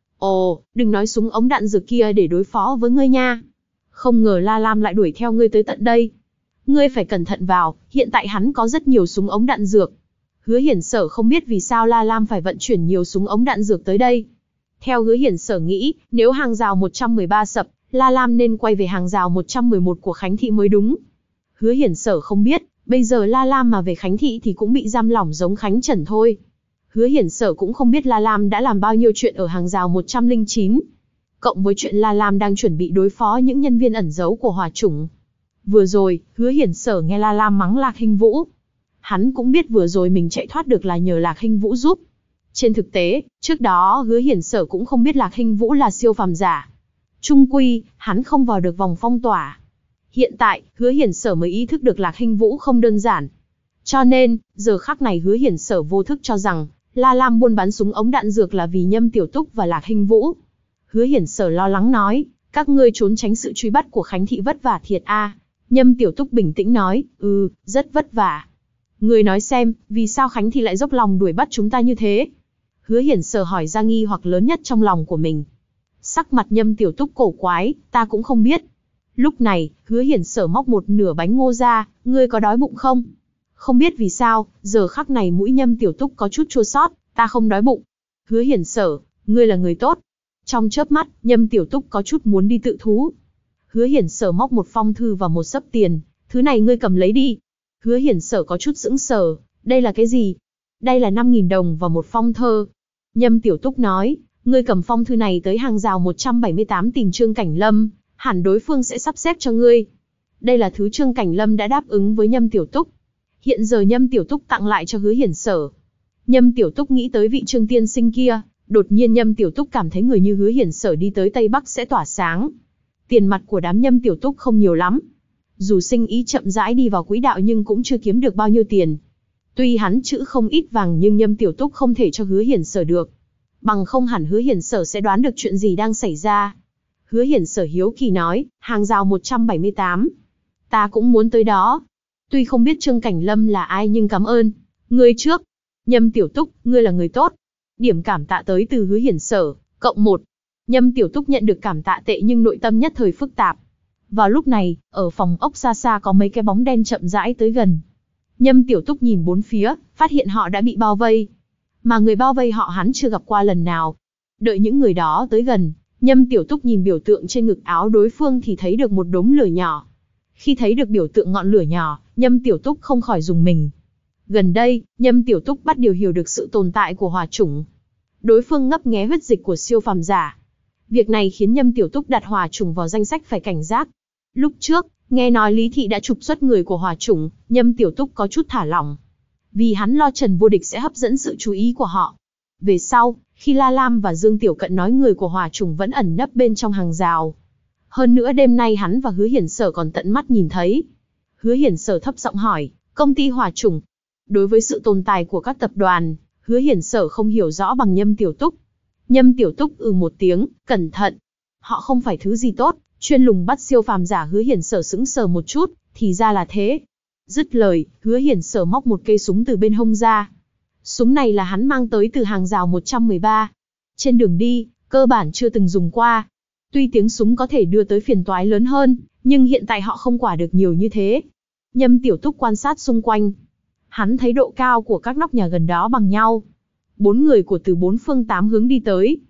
Ồ, đừng nói súng ống đạn dược kia để đối phó với ngươi nha. Không ngờ La Lam lại đuổi theo ngươi tới tận đây. Ngươi phải cẩn thận vào, hiện tại hắn có rất nhiều súng ống đạn dược. Hứa Hiển Sở không biết vì sao La Lam phải vận chuyển nhiều súng ống đạn dược tới đây. Theo Hứa Hiển Sở nghĩ, nếu hàng rào một trăm mười ba sập, La Lam nên quay về hàng rào một trăm mười một của Khánh Thị mới đúng. Hứa Hiển Sở không biết, bây giờ La Lam mà về Khánh Thị thì cũng bị giam lỏng giống Khánh Trần thôi. Hứa Hiển Sở cũng không biết La Lam đã làm bao nhiêu chuyện ở hàng rào một trăm lẻ chín. Cộng với chuyện La Lam đang chuẩn bị đối phó những nhân viên ẩn giấu của Hỏa Chủng. Vừa rồi, Hứa Hiển Sở nghe La Lam mắng Lạc Hinh Vũ. Hắn cũng biết vừa rồi mình chạy thoát được là nhờ Lạc Hinh Vũ giúp. Trên thực tế, trước đó Hứa Hiển Sở cũng không biết Lạc Hinh Vũ là siêu phàm giả. Chung quy, hắn không vào được vòng phong tỏa. Hiện tại, Hứa Hiển Sở mới ý thức được Lạc Hinh Vũ không đơn giản. Cho nên, giờ khắc này Hứa Hiển Sở vô thức cho rằng, La Lam buôn bán súng ống đạn dược là vì Nhâm Tiểu Túc và Lạc Hinh Vũ. Hứa Hiển Sở lo lắng nói, các ngươi trốn tránh sự truy bắt của Khánh Thị vất vả thiệt a. À. Nhâm Tiểu Túc bình tĩnh nói, ừ, rất vất vả. Ngươi nói xem, vì sao Khánh Thị lại dốc lòng đuổi bắt chúng ta như thế? Hứa Hiển Sở hỏi ra nghi hoặc lớn nhất trong lòng của mình. Sắc mặt Nhâm Tiểu Túc cổ quái, ta cũng không biết. Lúc này, Hứa Hiển Sở móc một nửa bánh ngô ra, ngươi có đói bụng không? Không biết vì sao, giờ khắc này mũi Nhâm Tiểu Túc có chút chua xót, ta không đói bụng. Hứa Hiển Sở, ngươi là người tốt. Trong chớp mắt, Nhâm Tiểu Túc có chút muốn đi tự thú. Hứa Hiển Sở móc một phong thư và một xấp tiền, thứ này ngươi cầm lấy đi. Hứa Hiển Sở có chút sững sờ, đây là cái gì? Đây là năm nghìn đồng và một phong thơ. Nhâm Tiểu Túc nói, ngươi cầm phong thư này tới hàng rào một trăm bảy mươi tám tìm Trương Cảnh Lâm, hẳn đối phương sẽ sắp xếp cho ngươi. Đây là thứ Trương Cảnh Lâm đã đáp ứng với Nhâm Tiểu Túc. Hiện giờ Nhâm Tiểu Túc tặng lại cho Hứa Hiển Sở. Nhâm Tiểu Túc nghĩ tới vị Trương tiên sinh kia, đột nhiên Nhâm Tiểu Túc cảm thấy người như Hứa Hiển Sở đi tới Tây Bắc sẽ tỏa sáng. Tiền mặt của đám Nhâm Tiểu Túc không nhiều lắm. Dù sinh ý chậm rãi đi vào quỹ đạo nhưng cũng chưa kiếm được bao nhiêu tiền. Tuy hắn chữ không ít vàng nhưng Nhâm Tiểu Túc không thể cho Hứa Hiển Sở được. Bằng không hẳn Hứa Hiển Sở sẽ đoán được chuyện gì đang xảy ra. Hứa Hiển Sở hiếu kỳ nói, hàng rào một trăm bảy mươi tám. Ta cũng muốn tới đó. Tuy không biết Trương Cảnh Lâm là ai nhưng cảm ơn. Ngươi trước. Nhâm Tiểu Túc, ngươi là người tốt. Điểm cảm tạ tới từ Hứa Hiển Sở, cộng một. Nhâm Tiểu Túc nhận được cảm tạ tệ nhưng nội tâm nhất thời phức tạp. Vào lúc này, ở phòng ốc xa xa có mấy cái bóng đen chậm rãi tới gần. Nhâm Tiểu Túc nhìn bốn phía, phát hiện họ đã bị bao vây. Mà người bao vây họ hắn chưa gặp qua lần nào. Đợi những người đó tới gần, Nhâm Tiểu Túc nhìn biểu tượng trên ngực áo đối phương thì thấy được một đống lửa nhỏ. Khi thấy được biểu tượng ngọn lửa nhỏ, Nhâm Tiểu Túc không khỏi rùng mình. Gần đây, Nhâm Tiểu Túc bắt đầu hiểu được sự tồn tại của hỏa chủng. Đối phương ngấp nghé huyết dịch của siêu phàm giả. Việc này khiến Nhâm Tiểu Túc đặt hỏa chủng vào danh sách phải cảnh giác. Lúc trước, nghe nói Lý Thị đã trục xuất người của hỏa chủng, Nhâm Tiểu Túc có chút thả lỏng. Vì hắn lo Trần Vô Địch sẽ hấp dẫn sự chú ý của họ. Về sau, khi La Lam và Dương Tiểu Cận nói người của hỏa chủng vẫn ẩn nấp bên trong hàng rào. Hơn nữa đêm nay hắn và Hứa Hiển Sở còn tận mắt nhìn thấy. Hứa Hiển Sở thấp giọng hỏi, công ty hỏa chủng. Đối với sự tồn tại của các tập đoàn, Hứa Hiển Sở không hiểu rõ bằng Nhâm Tiểu Túc. Nhâm Tiểu Túc ừ một tiếng, cẩn thận. Họ không phải thứ gì tốt, chuyên lùng bắt siêu phàm giả. Hứa Hiển Sở sững sờ một chút, thì ra là thế. Dứt lời, Hứa Hiển Sở móc một cây súng từ bên hông ra. Súng này là hắn mang tới từ hàng rào một trăm mười ba. Trên đường đi, cơ bản chưa từng dùng qua. Tuy tiếng súng có thể đưa tới phiền toái lớn hơn, nhưng hiện tại họ không quả được nhiều như thế. Nhâm Tiểu Túc quan sát xung quanh. Hắn thấy độ cao của các nóc nhà gần đó bằng nhau. Bốn người của từ bốn phương tám hướng đi tới.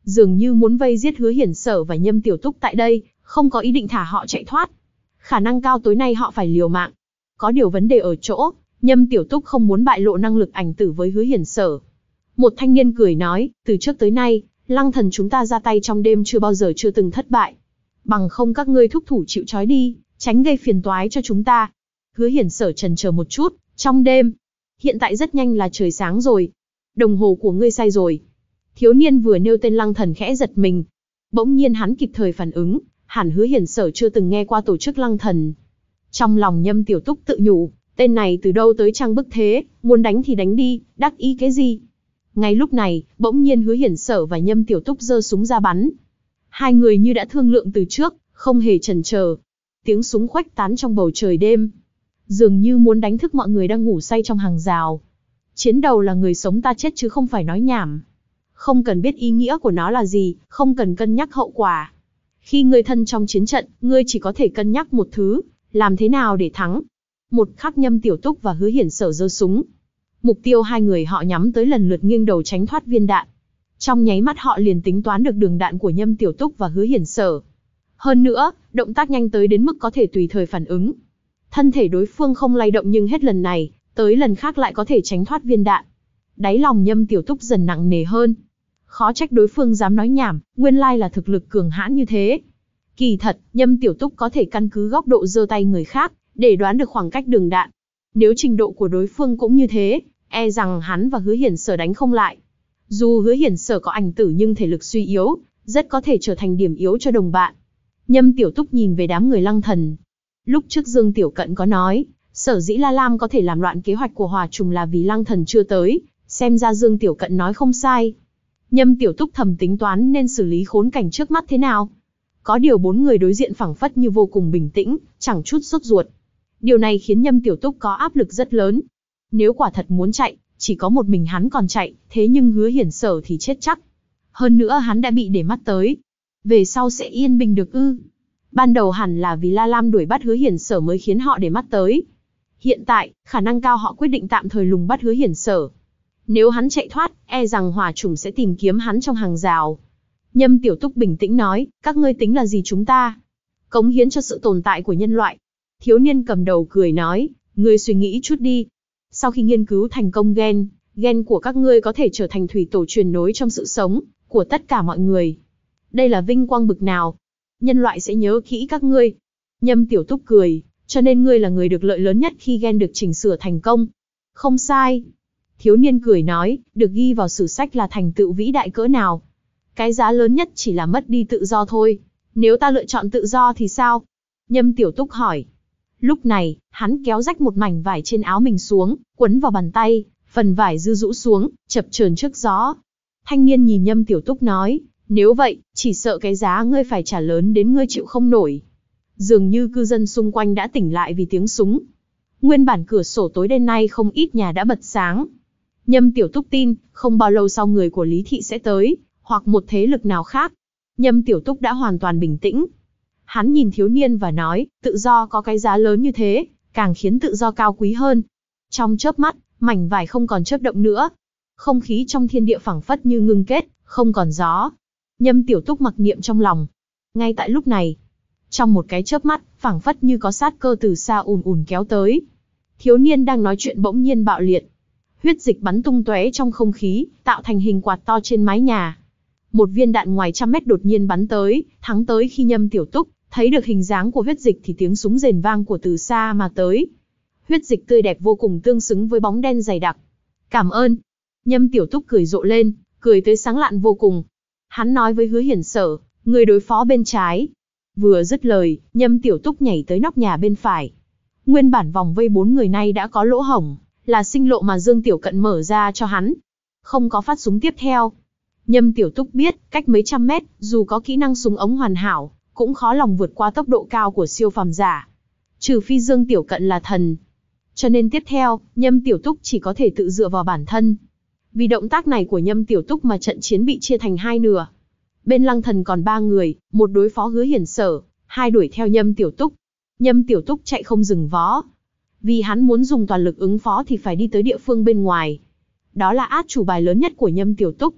dường như muốn vây giết Hứa Hiển Sở và Nhâm Tiểu Túc tại đây, không có ý định thả họ chạy thoát. Khả năng cao tối nay họ phải liều mạng. Có điều vấn đề ở chỗ, Nhâm Tiểu Túc không muốn bại lộ năng lực ảnh tử với Hứa Hiển Sở. Một thanh niên cười nói, từ trước tới nay, Lăng Thần chúng ta ra tay trong đêm chưa bao giờ chưa từng thất bại. Bằng không các ngươi thúc thủ chịu trói đi, tránh gây phiền toái cho chúng ta. Hứa Hiển Sở chần chờ một chút, trong đêm. Hiện tại rất nhanh là trời sáng rồi. Đồng hồ của ngươi sai rồi. Thiếu niên vừa nêu tên Lăng Thần khẽ giật mình. Bỗng nhiên hắn kịp thời phản ứng, hẳn Hứa Hiển Sở chưa từng nghe qua tổ chức Lăng Thần. Trong lòng Nhâm Tiểu Túc tự nhủ, tên này từ đâu tới trang bức thế, muốn đánh thì đánh đi, đắc ý cái gì. Ngay lúc này, bỗng nhiên Hứa Hiển Sở và Nhâm Tiểu Túc giơ súng ra bắn. Hai người như đã thương lượng từ trước, không hề chần chờ. Tiếng súng khuếch tán trong bầu trời đêm, dường như muốn đánh thức mọi người đang ngủ say trong hàng rào. Chiến đầu là người sống ta chết chứ không phải nói nhảm. Không cần biết ý nghĩa của nó là gì, không cần cân nhắc hậu quả. Khi ngươi thân trong chiến trận, ngươi chỉ có thể cân nhắc một thứ, làm thế nào để thắng. Một khắc Nhâm Tiểu Túc và Hứa Hiển Sở giơ súng. Mục tiêu hai người họ nhắm tới lần lượt nghiêng đầu tránh thoát viên đạn. Trong nháy mắt họ liền tính toán được đường đạn của Nhâm Tiểu Túc và Hứa Hiển Sở. Hơn nữa, động tác nhanh tới đến mức có thể tùy thời phản ứng. Thân thể đối phương không lay động nhưng hết lần này, tới lần khác lại có thể tránh thoát viên đạn. Đáy lòng Nhâm Tiểu Túc dần nặng nề hơn. Khó trách đối phương dám nói nhảm, nguyên lai là thực lực cường hãn như thế. Kỳ thật, Nhâm Tiểu Túc có thể căn cứ góc độ giơ tay người khác, để đoán được khoảng cách đường đạn. Nếu trình độ của đối phương cũng như thế, e rằng hắn và Hứa Hiển Sở đánh không lại. Dù Hứa Hiển Sở có ảnh tử nhưng thể lực suy yếu, rất có thể trở thành điểm yếu cho đồng bạn. Nhâm Tiểu Túc nhìn về đám người Lăng Thần. Lúc trước Dương Tiểu Cận có nói, sở dĩ La Lam có thể làm loạn kế hoạch của Hỏa Trùng là vì Lăng Thần chưa tới, xem ra Dương Tiểu Cận nói không sai. Nhâm Tiểu Túc thầm tính toán nên xử lý khốn cảnh trước mắt thế nào. Có điều bốn người đối diện phảng phất như vô cùng bình tĩnh, chẳng chút sốt ruột. Điều này khiến Nhâm Tiểu Túc có áp lực rất lớn. Nếu quả thật muốn chạy, chỉ có một mình hắn còn chạy, thế nhưng Hứa Hiển Sở thì chết chắc. Hơn nữa hắn đã bị để mắt tới. Về sau sẽ yên bình được ư? Ban đầu hẳn là vì La Lam đuổi bắt Hứa Hiển Sở mới khiến họ để mắt tới. Hiện tại, khả năng cao họ quyết định tạm thời lùng bắt Hứa Hiển Sở. Nếu hắn chạy thoát, e rằng Hỏa Trùng sẽ tìm kiếm hắn trong hàng rào. Nhâm Tiểu Túc bình tĩnh nói, các ngươi tính là gì chúng ta? Cống hiến cho sự tồn tại của nhân loại. Thiếu niên cầm đầu cười nói, ngươi suy nghĩ chút đi. Sau khi nghiên cứu thành công gen, gen của các ngươi có thể trở thành thủy tổ truyền nối trong sự sống của tất cả mọi người. Đây là vinh quang bực nào. Nhân loại sẽ nhớ kỹ các ngươi. Nhâm Tiểu Túc cười, cho nên ngươi là người được lợi lớn nhất khi gen được chỉnh sửa thành công. Không sai. Thiếu niên cười nói, được ghi vào sử sách là thành tựu vĩ đại cỡ nào. Cái giá lớn nhất chỉ là mất đi tự do thôi. Nếu ta lựa chọn tự do thì sao? Nhâm Tiểu Túc hỏi. Lúc này, hắn kéo rách một mảnh vải trên áo mình xuống, quấn vào bàn tay, phần vải dư rũ xuống, chập chờn trước gió. Thanh niên nhìn Nhâm Tiểu Túc nói, nếu vậy, chỉ sợ cái giá ngươi phải trả lớn đến ngươi chịu không nổi. Dường như cư dân xung quanh đã tỉnh lại vì tiếng súng. Nguyên bản cửa sổ tối đen nay không ít nhà đã bật sáng. Nhâm Tiểu Túc tin, không bao lâu sau người của Lý Thị sẽ tới, hoặc một thế lực nào khác. Nhâm Tiểu Túc đã hoàn toàn bình tĩnh. Hắn nhìn thiếu niên và nói, tự do có cái giá lớn như thế, càng khiến tự do cao quý hơn. Trong chớp mắt, mảnh vải không còn chớp động nữa. Không khí trong thiên địa phảng phất như ngưng kết, không còn gió. Nhâm Tiểu Túc mặc niệm trong lòng. Ngay tại lúc này, trong một cái chớp mắt, phảng phất như có sát cơ từ xa ùn ùn kéo tới. Thiếu niên đang nói chuyện bỗng nhiên bạo liệt. Huyết dịch bắn tung tóe trong không khí, tạo thành hình quạt to trên mái nhà. Một viên đạn ngoài trăm mét đột nhiên bắn tới, thắng tới khi Nhâm Tiểu Túc thấy được hình dáng của huyết dịch thì tiếng súng rền vang của từ xa mà tới. Huyết dịch tươi đẹp vô cùng tương xứng với bóng đen dày đặc. Cảm ơn. Nhâm Tiểu Túc cười rộ lên, cười tới sáng lạn vô cùng. Hắn nói với Hứa Hiển Sở, người đối phó bên trái. Vừa dứt lời, Nhâm Tiểu Túc nhảy tới nóc nhà bên phải. Nguyên bản vòng vây bốn người này đã có lỗ hổng, là sinh lộ mà Dương Tiểu Cận mở ra cho hắn. Không có phát súng tiếp theo. Nhâm Tiểu Túc biết, cách mấy trăm mét, dù có kỹ năng súng ống hoàn hảo, cũng khó lòng vượt qua tốc độ cao của siêu phàm giả. Trừ phi Dương Tiểu Cận là thần. Cho nên tiếp theo, Nhâm Tiểu Túc chỉ có thể tự dựa vào bản thân. Vì động tác này của Nhâm Tiểu Túc mà trận chiến bị chia thành hai nửa. Bên Lăng Thần còn ba người, một đối phó Hứa Hiển Sở, hai đuổi theo Nhâm Tiểu Túc. Nhâm Tiểu Túc chạy không dừng vó. Vì hắn muốn dùng toàn lực ứng phó thì phải đi tới địa phương bên ngoài. Đó là át chủ bài lớn nhất của Nhâm Tiểu Túc.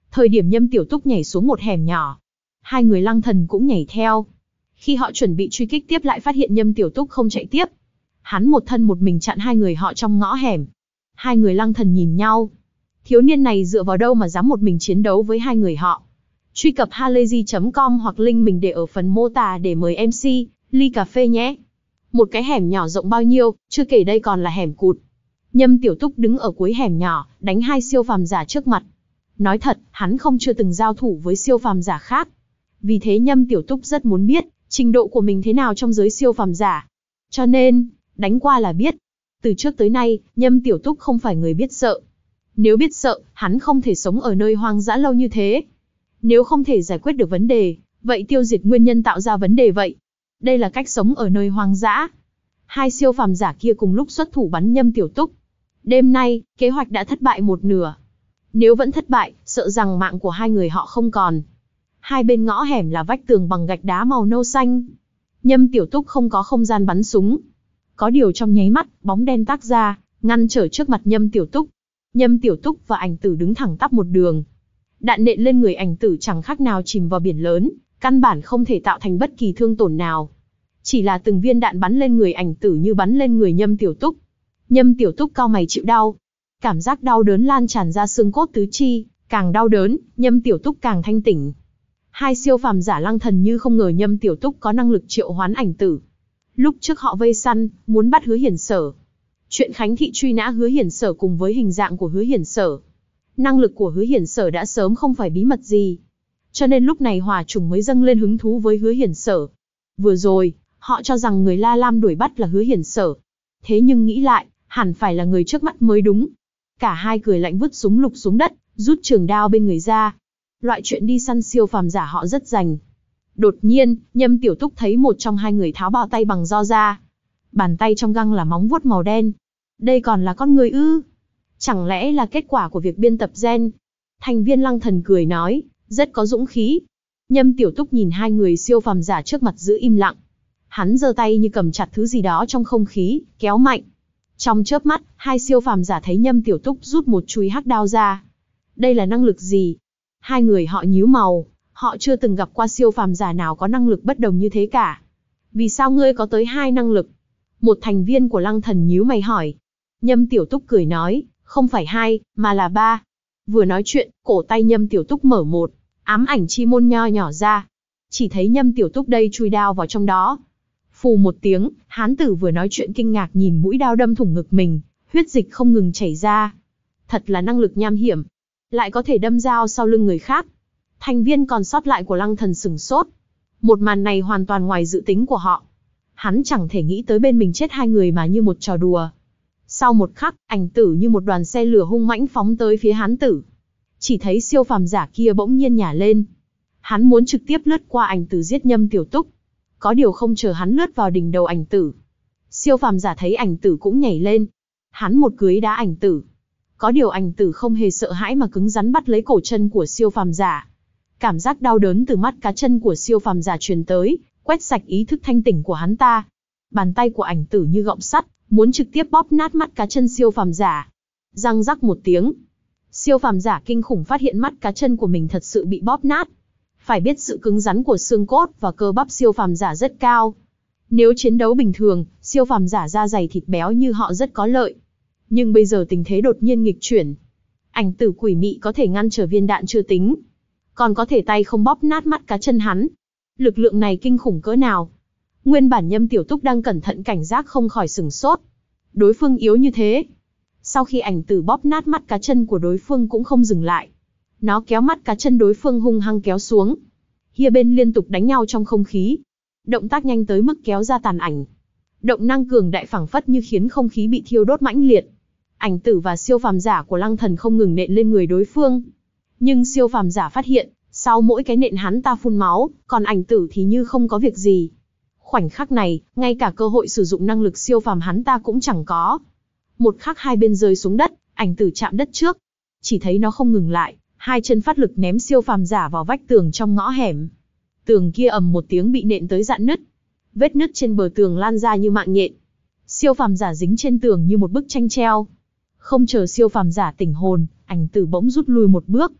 Thời điểm Nhâm Tiểu Túc nhảy xuống một hẻm nhỏ, hai người Lăng Thần cũng nhảy theo. Khi họ chuẩn bị truy kích tiếp lại phát hiện Nhâm Tiểu Túc không chạy tiếp. Hắn một thân một mình chặn hai người họ trong ngõ hẻm. Hai người Lăng Thần nhìn nhau. Thiếu niên này dựa vào đâu mà dám một mình chiến đấu với hai người họ. Truy cập halayzi chấm com hoặc link mình để ở phần mô tả để mời em xê, ly cà phê nhé. Một cái hẻm nhỏ rộng bao nhiêu, chưa kể đây còn là hẻm cụt. Nhâm Tiểu Túc đứng ở cuối hẻm nhỏ, đánh hai siêu phàm giả trước mặt. Nói thật, hắn không chưa từng giao thủ với siêu phàm giả khác. Vì thế Nhâm Tiểu Túc rất muốn biết, trình độ của mình thế nào trong giới siêu phàm giả. Cho nên, đánh qua là biết. Từ trước tới nay, Nhâm Tiểu Túc không phải người biết sợ. Nếu biết sợ, hắn không thể sống ở nơi hoang dã lâu như thế. Nếu không thể giải quyết được vấn đề, vậy tiêu diệt nguyên nhân tạo ra vấn đề vậy. Đây là cách sống ở nơi hoang dã. Hai siêu phàm giả kia cùng lúc xuất thủ bắn Nhâm Tiểu Túc. Đêm nay, kế hoạch đã thất bại một nửa. Nếu vẫn thất bại, sợ rằng mạng của hai người họ không còn. Hai bên ngõ hẻm là vách tường bằng gạch đá màu nâu xanh. Nhâm Tiểu Túc không có không gian bắn súng. Có điều trong nháy mắt, bóng đen tác ra, ngăn trở trước mặt Nhâm Tiểu Túc. Nhâm Tiểu Túc và ảnh tử đứng thẳng tắp một đường. Đạn nện lên người ảnh tử chẳng khác nào chìm vào biển lớn, căn bản không thể tạo thành bất kỳ thương tổn nào. Chỉ là từng viên đạn bắn lên người ảnh tử như bắn lên người Nhâm Tiểu Túc. Nhâm Tiểu Túc cau mày chịu đau. Cảm giác đau đớn lan tràn ra xương cốt tứ chi, càng đau đớn, Nhâm Tiểu Túc càng thanh tỉnh. Hai siêu phàm giả Lăng Thần như không ngờ Nhâm Tiểu Túc có năng lực triệu hoán ảnh tử. Lúc trước họ vây săn, muốn bắt Hứa Hiển Sở. Chuyện Khánh Thị truy nã Hứa Hiển Sở cùng với hình dạng của Hứa Hiển Sở. Năng lực của Hứa Hiển Sở đã sớm không phải bí mật gì. Cho nên lúc này Hỏa Trùng mới dâng lên hứng thú với Hứa Hiển Sở. Vừa rồi, họ cho rằng người La Lam đuổi bắt là Hứa Hiển Sở. Thế nhưng nghĩ lại, hẳn phải là người trước mắt mới đúng. Cả hai cười lạnh vứt súng lục xuống đất, rút trường đao bên người ra. Loại chuyện đi săn siêu phàm giả họ rất rành. Đột nhiên, Nhâm Tiểu Túc thấy một trong hai người tháo bao tay bằng do ra. Bàn tay trong găng là móng vuốt màu đen. Đây còn là con người ư? Chẳng lẽ là kết quả của việc biên tập gen? Thành viên Lăng Thần cười nói, rất có dũng khí. Nhâm Tiểu Túc nhìn hai người siêu phàm giả trước mặt giữ im lặng. Hắn giơ tay như cầm chặt thứ gì đó trong không khí, kéo mạnh. Trong chớp mắt, hai siêu phàm giả thấy Nhâm Tiểu Túc rút một chùy hắc đao ra. Đây là năng lực gì? Hai người họ nhíu màu, họ chưa từng gặp qua siêu phàm giả nào có năng lực bất đồng như thế cả. Vì sao ngươi có tới hai năng lực? Một thành viên của Lăng Thần nhíu mày hỏi. Nhâm Tiểu Túc cười nói, không phải hai, mà là ba. Vừa nói chuyện, cổ tay Nhâm Tiểu Túc mở một ám ảnh chi môn nho nhỏ ra. Chỉ thấy Nhâm Tiểu Túc đây chui đao vào trong đó. Phù một tiếng, hán tử vừa nói chuyện kinh ngạc nhìn mũi đao đâm thủng ngực mình, huyết dịch không ngừng chảy ra. Thật là năng lực nham hiểm, lại có thể đâm dao sau lưng người khác. Thành viên còn sót lại của Lăng Thần sửng sốt. Một màn này hoàn toàn ngoài dự tính của họ. Hắn chẳng thể nghĩ tới bên mình chết hai người mà như một trò đùa. Sau một khắc, ảnh tử như một đoàn xe lửa hung mãnh phóng tới phía hán tử. Chỉ thấy siêu phàm giả kia bỗng nhiên nhả lên. Hắn muốn trực tiếp lướt qua ảnh tử giết Nhâm Tiểu Túc. Có điều không chờ hắn lướt vào đỉnh đầu ảnh tử. Siêu phàm giả thấy ảnh tử cũng nhảy lên. Hắn một cưới đá ảnh tử. Có điều ảnh tử không hề sợ hãi mà cứng rắn bắt lấy cổ chân của siêu phàm giả. Cảm giác đau đớn từ mắt cá chân của siêu phàm giả truyền tới, quét sạch ý thức thanh tỉnh của hắn ta. Bàn tay của ảnh tử như gọng sắt, muốn trực tiếp bóp nát mắt cá chân siêu phàm giả. Răng rắc một tiếng. Siêu phàm giả kinh khủng phát hiện mắt cá chân của mình thật sự bị bóp nát. Phải biết sự cứng rắn của xương cốt và cơ bắp siêu phàm giả rất cao. Nếu chiến đấu bình thường, siêu phàm giả da dày thịt béo như họ rất có lợi. Nhưng bây giờ tình thế đột nhiên nghịch chuyển. Ảnh tử quỷ mị có thể ngăn trở viên đạn chưa tính, còn có thể tay không bóp nát mắt cá chân hắn. Lực lượng này kinh khủng cỡ nào? Nguyên bản Nhâm Tiểu Túc đang cẩn thận cảnh giác không khỏi sửng sốt. Đối phương yếu như thế. Sau khi ảnh tử bóp nát mắt cá chân của đối phương cũng không dừng lại. Nó kéo mắt cá chân đối phương hung hăng kéo xuống. Hai bên liên tục đánh nhau trong không khí. Động tác nhanh tới mức kéo ra tàn ảnh. Động năng cường đại phảng phất như khiến không khí bị thiêu đốt mãnh liệt. Ảnh tử và siêu phàm giả của Lăng Thần không ngừng nện lên người đối phương. Nhưng siêu phàm giả phát hiện, sau mỗi cái nện hắn ta phun máu, còn ảnh tử thì như không có việc gì. Khoảnh khắc này, ngay cả cơ hội sử dụng năng lực siêu phàm hắn ta cũng chẳng có. Một khắc hai bên rơi xuống đất, ảnh tử chạm đất trước. Chỉ thấy nó không ngừng lại, hai chân phát lực ném siêu phàm giả vào vách tường trong ngõ hẻm. Tường kia ầm một tiếng bị nện tới rạn nứt. Vết nứt trên bờ tường lan ra như mạng nhện. Siêu phàm giả dính trên tường như một bức tranh treo. Không chờ siêu phàm giả tỉnh hồn, ảnh tử bỗng rút lui một bước.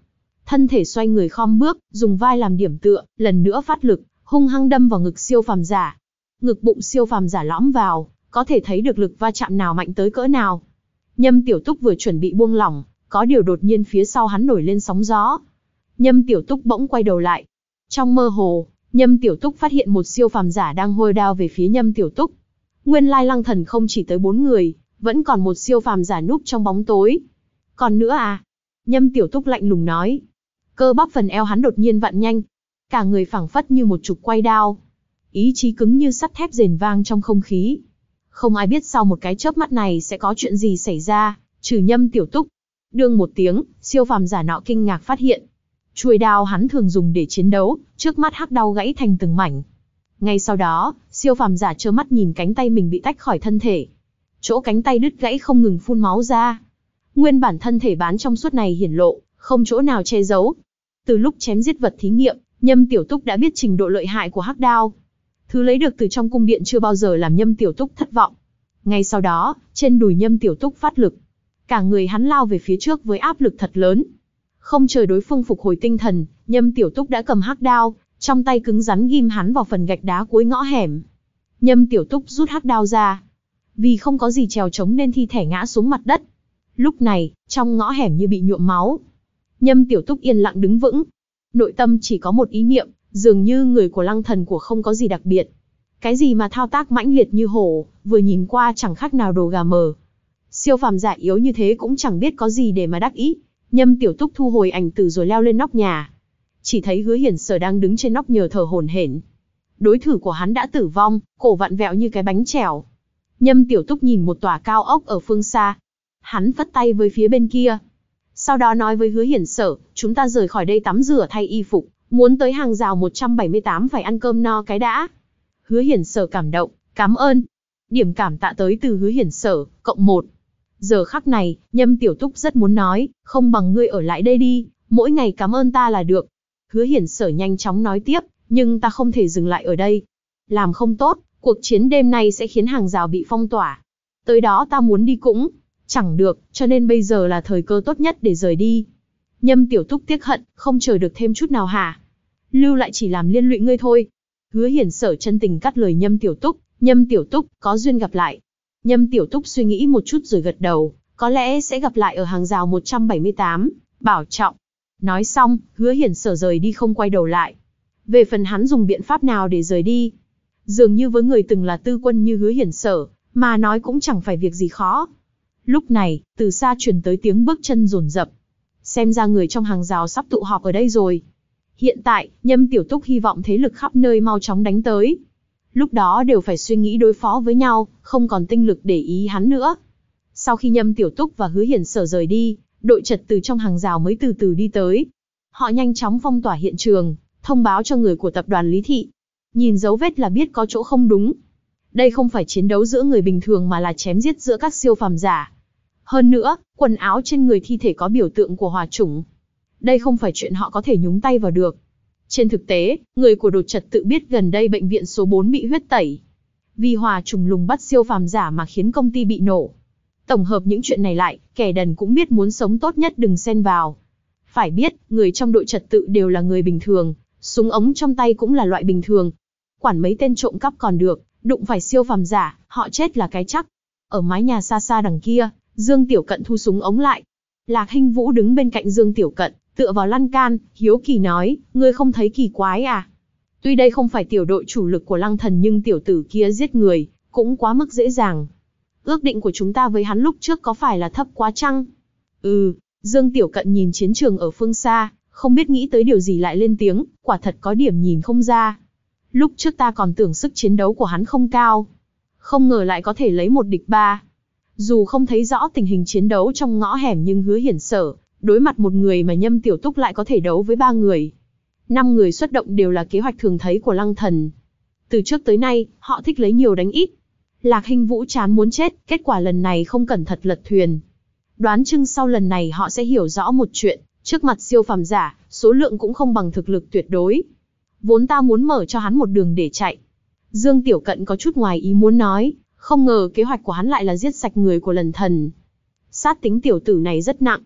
thân thể xoay người khom bước, dùng vai làm điểm tựa, lần nữa phát lực, hung hăng đâm vào ngực siêu phàm giả. Ngực bụng siêu phàm giả lõm vào, có thể thấy được lực va chạm nào mạnh tới cỡ nào. Nhâm Tiểu Túc vừa chuẩn bị buông lỏng, có điều đột nhiên phía sau hắn nổi lên sóng gió. Nhâm Tiểu Túc bỗng quay đầu lại. Trong mơ hồ, Nhâm Tiểu Túc phát hiện một siêu phàm giả đang hôi đao về phía Nhâm Tiểu Túc. Nguyên lai Lăng Thần không chỉ tới bốn người, vẫn còn một siêu phàm giả núp trong bóng tối. Còn nữa à? Nhâm Tiểu Túc lạnh lùng nói. Cơ bắp phần eo hắn đột nhiên vặn nhanh, cả người phảng phất như một trục quay đao. Ý chí cứng như sắt thép rền vang trong không khí. Không ai biết sau một cái chớp mắt này sẽ có chuyện gì xảy ra, trừ Nhâm Tiểu Túc. Đương một tiếng, siêu phàm giả nọ kinh ngạc phát hiện, chuôi đao hắn thường dùng để chiến đấu, trước mắt hắc đao gãy thành từng mảnh. Ngay sau đó, siêu phàm giả trơ mắt nhìn cánh tay mình bị tách khỏi thân thể. Chỗ cánh tay đứt gãy không ngừng phun máu ra. Nguyên bản thân thể bán trong suốt này hiển lộ, không chỗ nào che giấu. Từ lúc chém giết vật thí nghiệm, Nhâm Tiểu Túc đã biết trình độ lợi hại của hắc đao. Thứ lấy được từ trong cung điện chưa bao giờ làm Nhâm Tiểu Túc thất vọng. Ngay sau đó, trên đùi Nhâm Tiểu Túc phát lực. Cả người hắn lao về phía trước với áp lực thật lớn. Không chờ đối phương phục hồi tinh thần, Nhâm Tiểu Túc đã cầm hắc đao, trong tay cứng rắn ghim hắn vào phần gạch đá cuối ngõ hẻm. Nhâm Tiểu Túc rút hắc đao ra. Vì không có gì trèo trống nên thi thể ngã xuống mặt đất. Lúc này, trong ngõ hẻm như bị nhuộm máu. Nhâm Tiểu Túc yên lặng đứng vững. Nội tâm chỉ có một ý niệm, dường như người của Lăng Thần của không có gì đặc biệt. Cái gì mà thao tác mãnh liệt như hổ, vừa nhìn qua chẳng khác nào đồ gà mờ. Siêu phàm giả yếu như thế cũng chẳng biết có gì để mà đắc ý. Nhâm Tiểu Túc thu hồi ảnh tử rồi leo lên nóc nhà. Chỉ thấy Hứa Hiển Sở đang đứng trên nóc nhờ thở hổn hển. Đối thủ của hắn đã tử vong, cổ vặn vẹo như cái bánh chèo. Nhâm Tiểu Túc nhìn một tòa cao ốc ở phương xa. Hắn phất tay với phía bên kia. Sau đó nói với Hứa Hiển Sở, chúng ta rời khỏi đây tắm rửa thay y phục, muốn tới hàng rào một trăm bảy mươi tám phải ăn cơm no cái đã. Hứa Hiển Sở cảm động, cảm ơn. Điểm cảm tạ tới từ Hứa Hiển Sở, cộng một. Giờ khắc này, Nhâm Tiểu Túc rất muốn nói, không bằng ngươi ở lại đây đi, mỗi ngày cảm ơn ta là được. Hứa Hiển Sở nhanh chóng nói tiếp, nhưng ta không thể dừng lại ở đây. Làm không tốt, cuộc chiến đêm nay sẽ khiến hàng rào bị phong tỏa. Tới đó ta muốn đi cũng chẳng được, cho nên bây giờ là thời cơ tốt nhất để rời đi. Nhâm Tiểu Túc tiếc hận, không chờ được thêm chút nào hả? Lưu lại chỉ làm liên lụy ngươi thôi. Hứa Hiển Sở chân tình cắt lời Nhâm Tiểu Túc, Nhâm Tiểu Túc, có duyên gặp lại. Nhâm Tiểu Túc suy nghĩ một chút rồi gật đầu, có lẽ sẽ gặp lại ở hàng rào một trăm bảy mươi tám, bảo trọng. Nói xong, Hứa Hiển Sở rời đi không quay đầu lại. Về phần hắn dùng biện pháp nào để rời đi, dường như với người từng là tư quân như Hứa Hiển Sở, mà nói cũng chẳng phải việc gì khó. Lúc này, từ xa truyền tới tiếng bước chân dồn dập. Xem ra người trong hàng rào sắp tụ họp ở đây rồi. Hiện tại, Nhâm Tiểu Túc hy vọng thế lực khắp nơi mau chóng đánh tới. Lúc đó đều phải suy nghĩ đối phó với nhau, không còn tinh lực để ý hắn nữa. Sau khi Nhâm Tiểu Túc và Hứa Hiển Sở rời đi, đội trật từ trong hàng rào mới từ từ đi tới. Họ nhanh chóng phong tỏa hiện trường, thông báo cho người của tập đoàn Lý Thị. Nhìn dấu vết là biết có chỗ không đúng. Đây không phải chiến đấu giữa người bình thường mà là chém giết giữa các siêu phàm giả. Hơn nữa, quần áo trên người thi thể có biểu tượng của hỏa chủng. Đây không phải chuyện họ có thể nhúng tay vào được. Trên thực tế, người của đột trật tự biết gần đây bệnh viện số bốn bị huyết tẩy. Vì hỏa trùng lùng bắt siêu phàm giả mà khiến công ty bị nổ. Tổng hợp những chuyện này lại, kẻ đần cũng biết muốn sống tốt nhất đừng xen vào. Phải biết, người trong đội trật tự đều là người bình thường, súng ống trong tay cũng là loại bình thường. Quản mấy tên trộm cắp còn được, đụng phải siêu phàm giả, họ chết là cái chắc. Ở mái nhà xa xa đằng kia, Dương Tiểu Cận thu súng ống lại. Lạc Hinh Vũ đứng bên cạnh Dương Tiểu Cận, tựa vào lan can, hiếu kỳ nói, ngươi không thấy kỳ quái à? Tuy đây không phải tiểu đội chủ lực của Lăng Thần nhưng tiểu tử kia giết người, cũng quá mức dễ dàng. Ước định của chúng ta với hắn lúc trước có phải là thấp quá chăng? Ừ, Dương Tiểu Cận nhìn chiến trường ở phương xa, không biết nghĩ tới điều gì lại lên tiếng, quả thật có điểm nhìn không ra. Lúc trước ta còn tưởng sức chiến đấu của hắn không cao. Không ngờ lại có thể lấy một địch ba. Dù không thấy rõ tình hình chiến đấu trong ngõ hẻm nhưng Hứa Hiển Sở, đối mặt một người mà Nhâm Tiểu Túc lại có thể đấu với ba người. Năm người xuất động đều là kế hoạch thường thấy của Lăng Thần. Từ trước tới nay, họ thích lấy nhiều đánh ít. Lạc Hinh Vũ chán muốn chết, kết quả lần này không cẩn thận lật thuyền. Đoán chừng sau lần này họ sẽ hiểu rõ một chuyện, trước mặt siêu phàm giả, số lượng cũng không bằng thực lực tuyệt đối. Vốn ta muốn mở cho hắn một đường để chạy. Dương Tiểu Cận có chút ngoài ý muốn nói, không ngờ kế hoạch của hắn lại là giết sạch người của Lần Thần. Sát tính tiểu tử này rất nặng.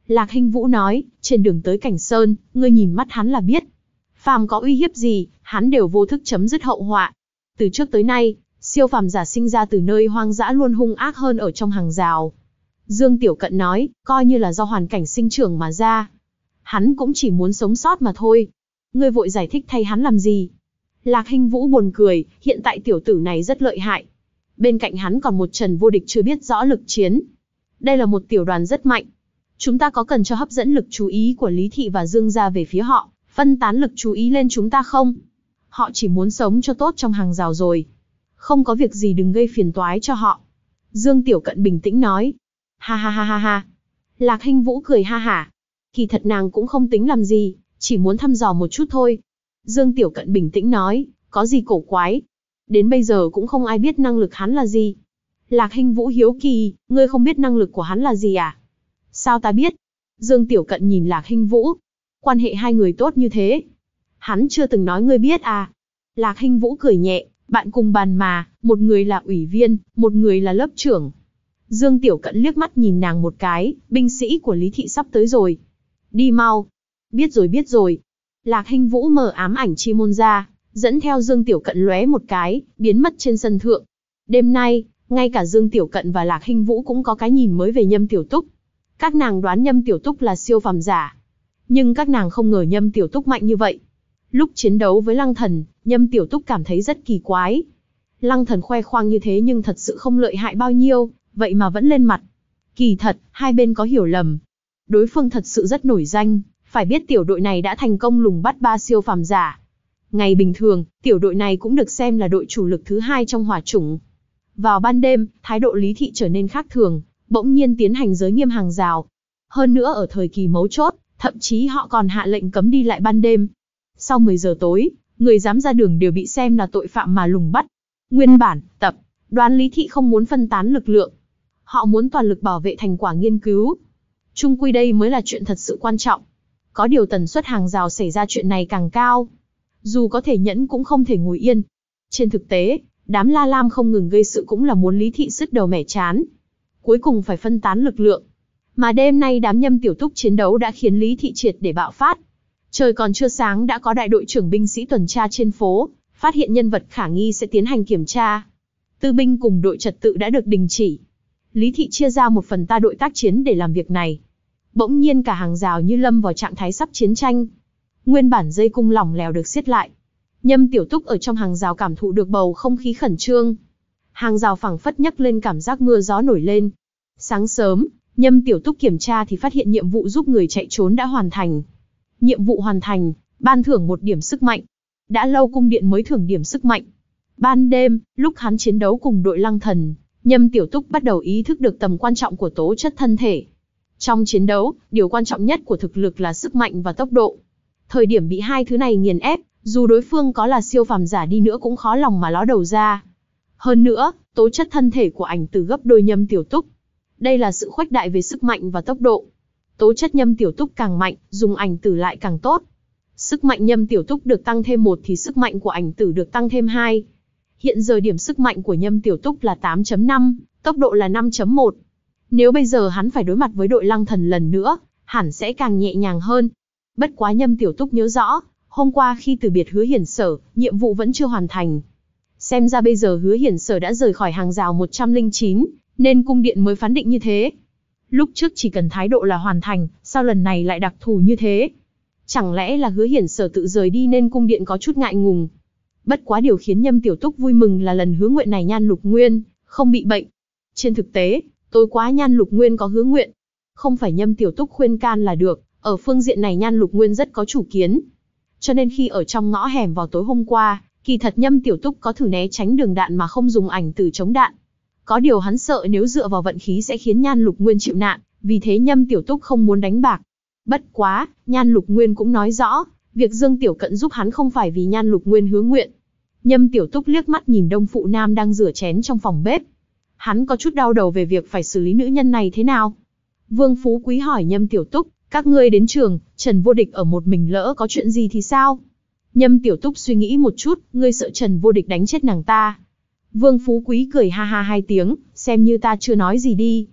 Lạc Hinh Vũ nói, trên đường tới Cảnh Sơn, ngươi nhìn mắt hắn là biết. Phàm có uy hiếp gì, hắn đều vô thức chấm dứt hậu họa. Từ trước tới nay, siêu phàm giả sinh ra từ nơi hoang dã luôn hung ác hơn ở trong hàng rào. Dương Tiểu Cận nói, coi như là do hoàn cảnh sinh trưởng mà ra. Hắn cũng chỉ muốn sống sót mà thôi. Ngươi vội giải thích thay hắn làm gì? Lạc Hinh Vũ buồn cười, hiện tại tiểu tử này rất lợi hại. Bên cạnh hắn còn một Trần Vô Địch chưa biết rõ lực chiến. Đây là một tiểu đoàn rất mạnh. Chúng ta có cần cho hấp dẫn lực chú ý của Lý Thị và Dương gia về phía họ, phân tán lực chú ý lên chúng ta không? Họ chỉ muốn sống cho tốt trong hàng rào rồi. Không có việc gì đừng gây phiền toái cho họ. Dương Tiểu Cận bình tĩnh nói. Ha ha ha ha ha. Lạc Hinh Vũ cười ha hả. Kỳ thật nàng cũng không tính làm gì, chỉ muốn thăm dò một chút thôi. Dương Tiểu Cận bình tĩnh nói, có gì cổ quái. Đến bây giờ cũng không ai biết năng lực hắn là gì. Lạc Hinh Vũ hiếu kỳ, ngươi không biết năng lực của hắn là gì à? Sao ta biết? Dương Tiểu Cận nhìn Lạc Hinh Vũ. Quan hệ hai người tốt như thế. Hắn chưa từng nói ngươi biết à? Lạc Hinh Vũ cười nhẹ, bạn cùng bàn mà, một người là ủy viên, một người là lớp trưởng. Dương Tiểu Cận liếc mắt nhìn nàng một cái, binh sĩ của Lý Thị sắp tới rồi. Đi mau. Biết rồi biết rồi. Lạc Hinh Vũ mở ám ảnh chi môn ra, dẫn theo Dương Tiểu Cận lóe một cái, biến mất trên sân thượng. Đêm nay, ngay cả Dương Tiểu Cận và Lạc Hinh Vũ cũng có cái nhìn mới về Nhâm Tiểu Túc. Các nàng đoán Nhâm Tiểu Túc là siêu phàm giả. Nhưng các nàng không ngờ Nhâm Tiểu Túc mạnh như vậy. Lúc chiến đấu với Lăng Thần, Nhâm Tiểu Túc cảm thấy rất kỳ quái. Lăng Thần khoe khoang như thế nhưng thật sự không lợi hại bao nhiêu, vậy mà vẫn lên mặt. Kỳ thật, hai bên có hiểu lầm. Đối phương thật sự rất nổi danh, phải biết tiểu đội này đã thành công lùng bắt ba siêu phàm giả. Ngày bình thường, tiểu đội này cũng được xem là đội chủ lực thứ hai trong hỏa chủng. Vào ban đêm, thái độ Lý Thị trở nên khác thường, bỗng nhiên tiến hành giới nghiêm hàng rào. Hơn nữa ở thời kỳ mấu chốt, thậm chí họ còn hạ lệnh cấm đi lại ban đêm. Sau mười giờ tối, người dám ra đường đều bị xem là tội phạm mà lùng bắt. Nguyên bản, tập, đoán Lý Thị không muốn phân tán lực lượng. Họ muốn toàn lực bảo vệ thành quả nghiên cứu. Chung quy đây mới là chuyện thật sự quan trọng. Có điều tần suất hàng rào xảy ra chuyện này càng cao. Dù có thể nhẫn cũng không thể ngồi yên. Trên thực tế, đám La Lam không ngừng gây sự cũng là muốn Lý Thị sứt đầu mẻ chán. Cuối cùng phải phân tán lực lượng. Mà đêm nay đám Nhâm Tiểu Túc chiến đấu đã khiến Lý Thị triệt để bạo phát. Trời còn chưa sáng đã có đại đội trưởng binh sĩ tuần tra trên phố, phát hiện nhân vật khả nghi sẽ tiến hành kiểm tra. Tư binh cùng đội trật tự đã được đình chỉ. Lý Thị chia ra một phần ta đội tác chiến để làm việc này. Bỗng nhiên cả hàng rào như lâm vào trạng thái sắp chiến tranh. Nguyên bản dây cung lỏng lẻo được siết lại. Nhâm Tiểu Túc ở trong hàng rào cảm thụ được bầu không khí khẩn trương. Hàng rào phẳng phất nhấc lên cảm giác mưa gió nổi lên. Sáng sớm, Nhâm Tiểu Túc kiểm tra thì phát hiện nhiệm vụ giúp người chạy trốn đã hoàn thành. Nhiệm vụ hoàn thành, ban thưởng một điểm sức mạnh. Đã lâu cung điện mới thưởng điểm sức mạnh. Ban đêm, lúc hắn chiến đấu cùng đội Lăng Thần, Nhâm Tiểu Túc bắt đầu ý thức được tầm quan trọng của tố chất thân thể. Trong chiến đấu, điều quan trọng nhất của thực lực là sức mạnh và tốc độ. Thời điểm bị hai thứ này nghiền ép, dù đối phương có là siêu phàm giả đi nữa cũng khó lòng mà ló đầu ra. Hơn nữa, tố chất thân thể của ảnh tử gấp đôi Nhâm Tiểu Túc. Đây là sự khuếch đại về sức mạnh và tốc độ. Tố chất Nhâm Tiểu Túc càng mạnh, dùng ảnh tử lại càng tốt. Sức mạnh Nhâm Tiểu Túc được tăng thêm một thì sức mạnh của ảnh tử được tăng thêm hai. Hiện giờ điểm sức mạnh của Nhâm Tiểu Túc là tám chấm năm, tốc độ là năm chấm một. Nếu bây giờ hắn phải đối mặt với đội Lăng Thần lần nữa, hẳn sẽ càng nhẹ nhàng hơn. Bất quá Nhâm Tiểu Túc nhớ rõ, hôm qua khi từ biệt Hứa Hiển Sở, nhiệm vụ vẫn chưa hoàn thành. Xem ra bây giờ Hứa Hiển Sở đã rời khỏi hàng rào một trăm lẻ chín, nên cung điện mới phán định như thế. Lúc trước chỉ cần thái độ là hoàn thành, sao lần này lại đặc thù như thế? Chẳng lẽ là Hứa Hiển Sở tự rời đi nên cung điện có chút ngại ngùng? Bất quá điều khiến Nhâm Tiểu Túc vui mừng là lần hứa nguyện này Nhan Lục Nguyên không bị bệnh. Trên thực tế, tối quá Nhan Lục Nguyên có hứa nguyện. Không phải Nhâm Tiểu Túc khuyên can là được, ở phương diện này Nhan Lục Nguyên rất có chủ kiến. Cho nên khi ở trong ngõ hẻm vào tối hôm qua, kỳ thật Nhâm Tiểu Túc có thử né tránh đường đạn mà không dùng ảnh tử chống đạn. Có điều hắn sợ nếu dựa vào vận khí sẽ khiến Nhan Lục Nguyên chịu nạn, vì thế Nhâm Tiểu Túc không muốn đánh bạc. Bất quá, Nhan Lục Nguyên cũng nói rõ, việc Dương Tiểu Cận giúp hắn không phải vì Nhan Lục Nguyên hứa nguyện. Nhâm Tiểu Túc liếc mắt nhìn Đông Phụ Nam đang rửa chén trong phòng bếp. Hắn có chút đau đầu về việc phải xử lý nữ nhân này thế nào. Vương Phú Quý hỏi Nhâm Tiểu Túc, các ngươi đến trường, Trần Vô Địch ở một mình lỡ có chuyện gì thì sao? Nhâm Tiểu Túc suy nghĩ một chút, ngươi sợ Trần Vô Địch đánh chết nàng ta. Vương Phú Quý cười ha ha hai tiếng, xem như ta chưa nói gì đi.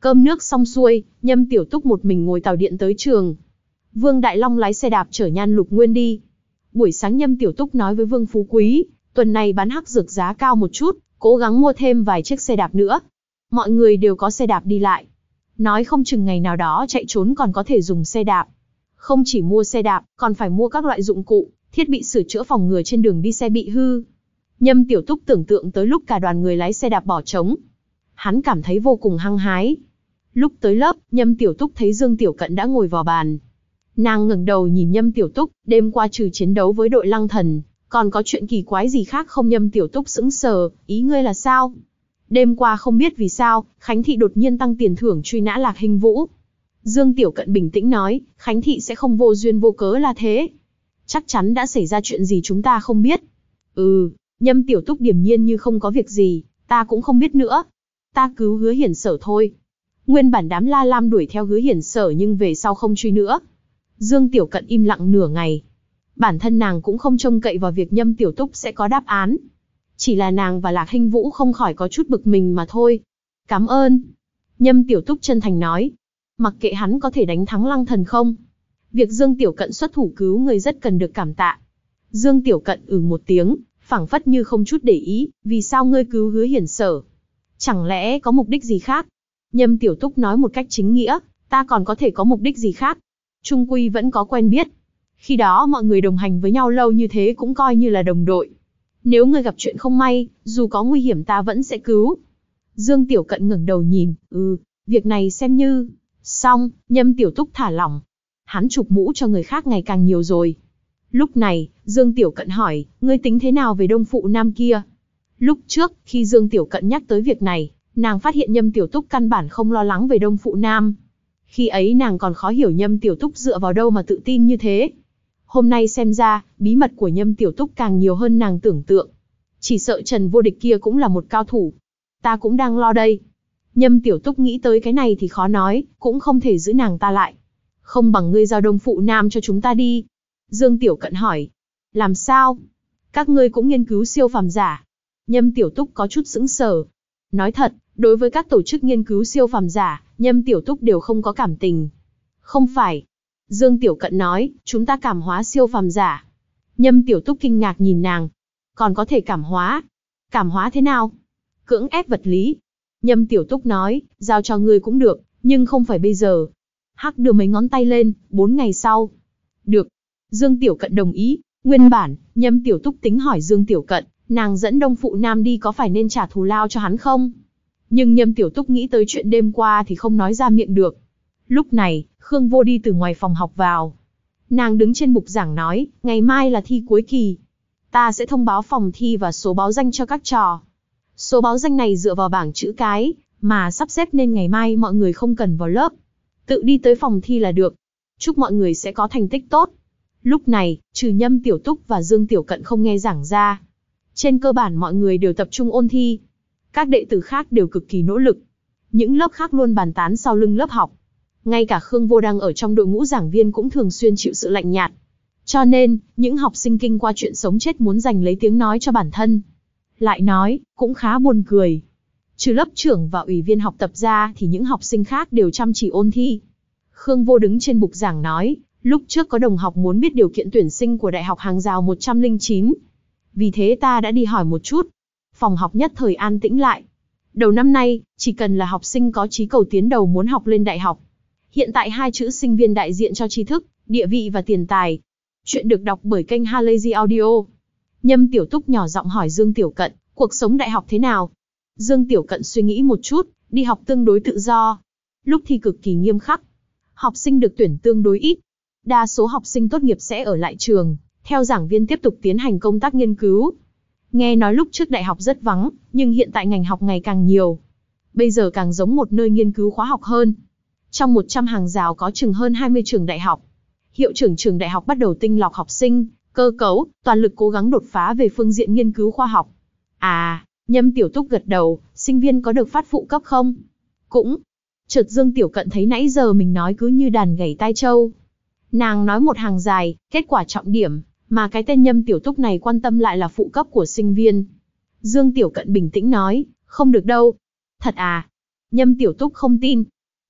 Cơm nước xong xuôi, Nhâm Tiểu Túc một mình ngồi tàu điện tới trường. Vương Đại Long lái xe đạp chở Nhan Lục Nguyên đi. Buổi sáng Nhâm Tiểu Túc nói với Vương Phú Quý, tuần này bán hắc dược giá cao một chút, cố gắng mua thêm vài chiếc xe đạp nữa. Mọi người đều có xe đạp đi lại. Nói không chừng ngày nào đó chạy trốn còn có thể dùng xe đạp. Không chỉ mua xe đạp, còn phải mua các loại dụng cụ, thiết bị sửa chữa phòng ngừa trên đường đi xe bị hư. Nhâm Tiểu Túc tưởng tượng tới lúc cả đoàn người lái xe đạp bỏ trống. Hắn cảm thấy vô cùng hăng hái. Lúc tới lớp, Nhâm Tiểu Túc thấy Dương Tiểu Cận đã ngồi vào bàn. Nàng ngẩng đầu nhìn Nhâm Tiểu Túc, đêm qua trừ chiến đấu với đội Lăng Thần, còn có chuyện kỳ quái gì khác không? Nhâm Tiểu Túc sững sờ, ý ngươi là sao? Đêm qua không biết vì sao, Khánh Thị đột nhiên tăng tiền thưởng truy nã Lạc Hinh Vũ. Dương Tiểu Cận bình tĩnh nói, Khánh Thị sẽ không vô duyên vô cớ là thế. Chắc chắn đã xảy ra chuyện gì chúng ta không biết. Ừ, Nhâm Tiểu Túc điềm nhiên như không có việc gì, ta cũng không biết nữa. Ta cứu Hứa Hiển Sở thôi. Nguyên bản đám La Lam đuổi theo Hứa Hiển Sở nhưng về sau không truy nữa. Dương Tiểu Cận im lặng nửa ngày. Bản thân nàng cũng không trông cậy vào việc Nhâm Tiểu Túc sẽ có đáp án. Chỉ là nàng và Lạc Hinh Vũ không khỏi có chút bực mình mà thôi. Cảm ơn. Nhâm Tiểu Túc chân thành nói. Mặc kệ hắn có thể đánh thắng Lăng Thần không. Việc Dương Tiểu Cận xuất thủ cứu người rất cần được cảm tạ. Dương Tiểu Cận ừ một tiếng, phảng phất như không chút để ý. Vì sao ngươi cứu Hứa Hiển Sở? Chẳng lẽ có mục đích gì khác? Nhâm Tiểu Túc nói một cách chính nghĩa. Ta còn có thể có mục đích gì khác? Trung quy vẫn có quen biết. Khi đó mọi người đồng hành với nhau lâu như thế cũng coi như là đồng đội. Nếu ngươi gặp chuyện không may, dù có nguy hiểm ta vẫn sẽ cứu. Dương Tiểu Cận ngẩng đầu nhìn, ừ, việc này xem như... Xong, Nhâm Tiểu Túc thả lỏng. Hắn chụp mũ cho người khác ngày càng nhiều rồi. Lúc này, Dương Tiểu Cận hỏi, ngươi tính thế nào về Đông Phụ Nam kia? Lúc trước, khi Dương Tiểu Cận nhắc tới việc này, nàng phát hiện Nhâm Tiểu Túc căn bản không lo lắng về Đông Phụ Nam. Khi ấy nàng còn khó hiểu Nhâm Tiểu Túc dựa vào đâu mà tự tin như thế. Hôm nay xem ra, bí mật của Nhâm Tiểu Túc càng nhiều hơn nàng tưởng tượng. Chỉ sợ Trần Vô Địch kia cũng là một cao thủ. Ta cũng đang lo đây. Nhâm Tiểu Túc nghĩ tới cái này thì khó nói, cũng không thể giữ nàng ta lại. Không bằng ngươi giao Đông Phụ Nam cho chúng ta đi. Dương Tiểu Cận hỏi. Làm sao? Các ngươi cũng nghiên cứu siêu phàm giả. Nhâm Tiểu Túc có chút sững sờ. Nói thật, đối với các tổ chức nghiên cứu siêu phàm giả, Nhâm Tiểu Túc đều không có cảm tình. Không phải. Dương Tiểu Cận nói, chúng ta cảm hóa siêu phàm giả. Nhâm Tiểu Túc kinh ngạc nhìn nàng. Còn có thể cảm hóa? Cảm hóa thế nào? Cưỡng ép vật lý. Nhâm Tiểu Túc nói, giao cho ngươi cũng được, nhưng không phải bây giờ. Hắc đưa mấy ngón tay lên, bốn ngày sau. Được. Dương Tiểu Cận đồng ý. Nguyên bản, Nhâm Tiểu Túc tính hỏi Dương Tiểu Cận, nàng dẫn Đông Phụ Nam đi có phải nên trả thù lao cho hắn không? Nhưng Nhâm Tiểu Túc nghĩ tới chuyện đêm qua thì không nói ra miệng được. Lúc này, Khương Vô đi từ ngoài phòng học vào. Nàng đứng trên bục giảng nói, ngày mai là thi cuối kỳ. Ta sẽ thông báo phòng thi và số báo danh cho các trò. Số báo danh này dựa vào bảng chữ cái, mà sắp xếp nên ngày mai mọi người không cần vào lớp. Tự đi tới phòng thi là được. Chúc mọi người sẽ có thành tích tốt. Lúc này, trừ Nhâm Tiểu Túc và Dương Tiểu Cận không nghe giảng ra. Trên cơ bản mọi người đều tập trung ôn thi. Các đệ tử khác đều cực kỳ nỗ lực. Những lớp khác luôn bàn tán sau lưng lớp học. Ngay cả Khương Vô đang ở trong đội ngũ giảng viên cũng thường xuyên chịu sự lạnh nhạt. Cho nên, những học sinh kinh qua chuyện sống chết muốn giành lấy tiếng nói cho bản thân. Lại nói, cũng khá buồn cười. Trừ lớp trưởng và ủy viên học tập ra thì những học sinh khác đều chăm chỉ ôn thi. Khương Vô đứng trên bục giảng nói, lúc trước có đồng học muốn biết điều kiện tuyển sinh của Đại học Hàng Rào một trăm lẻ chín. Vì thế ta đã đi hỏi một chút. Phòng học nhất thời an tĩnh lại. Đầu năm nay, chỉ cần là học sinh có chí cầu tiến đầu muốn học lên đại học. Hiện tại hai chữ sinh viên đại diện cho tri thức, địa vị và tiền tài. Chuyện được đọc bởi kênh Halazy Audio. Nhâm Tiểu Túc nhỏ giọng hỏi Dương Tiểu Cận, cuộc sống đại học thế nào? Dương Tiểu Cận suy nghĩ một chút, đi học tương đối tự do. Lúc thi cực kỳ nghiêm khắc. Học sinh được tuyển tương đối ít. Đa số học sinh tốt nghiệp sẽ ở lại trường, theo giảng viên tiếp tục tiến hành công tác nghiên cứu. Nghe nói lúc trước đại học rất vắng, nhưng hiện tại ngành học ngày càng nhiều. Bây giờ càng giống một nơi nghiên cứu khóa học hơn. Trong một trăm hàng rào có chừng hơn hai mươi trường đại học. Hiệu trưởng trường đại học bắt đầu tinh lọc học sinh, cơ cấu, toàn lực cố gắng đột phá về phương diện nghiên cứu khoa học. À, Nhâm Tiểu Túc gật đầu, sinh viên có được phát phụ cấp không? Cũng. Chợt Dương Tiểu Cận thấy nãy giờ mình nói cứ như đàn gảy tai trâu. Nàng nói một hàng dài, kết quả trọng điểm, mà cái tên Nhâm Tiểu Túc này quan tâm lại là phụ cấp của sinh viên. Dương Tiểu Cận bình tĩnh nói, không được đâu. Thật à? Nhâm Tiểu Túc không tin,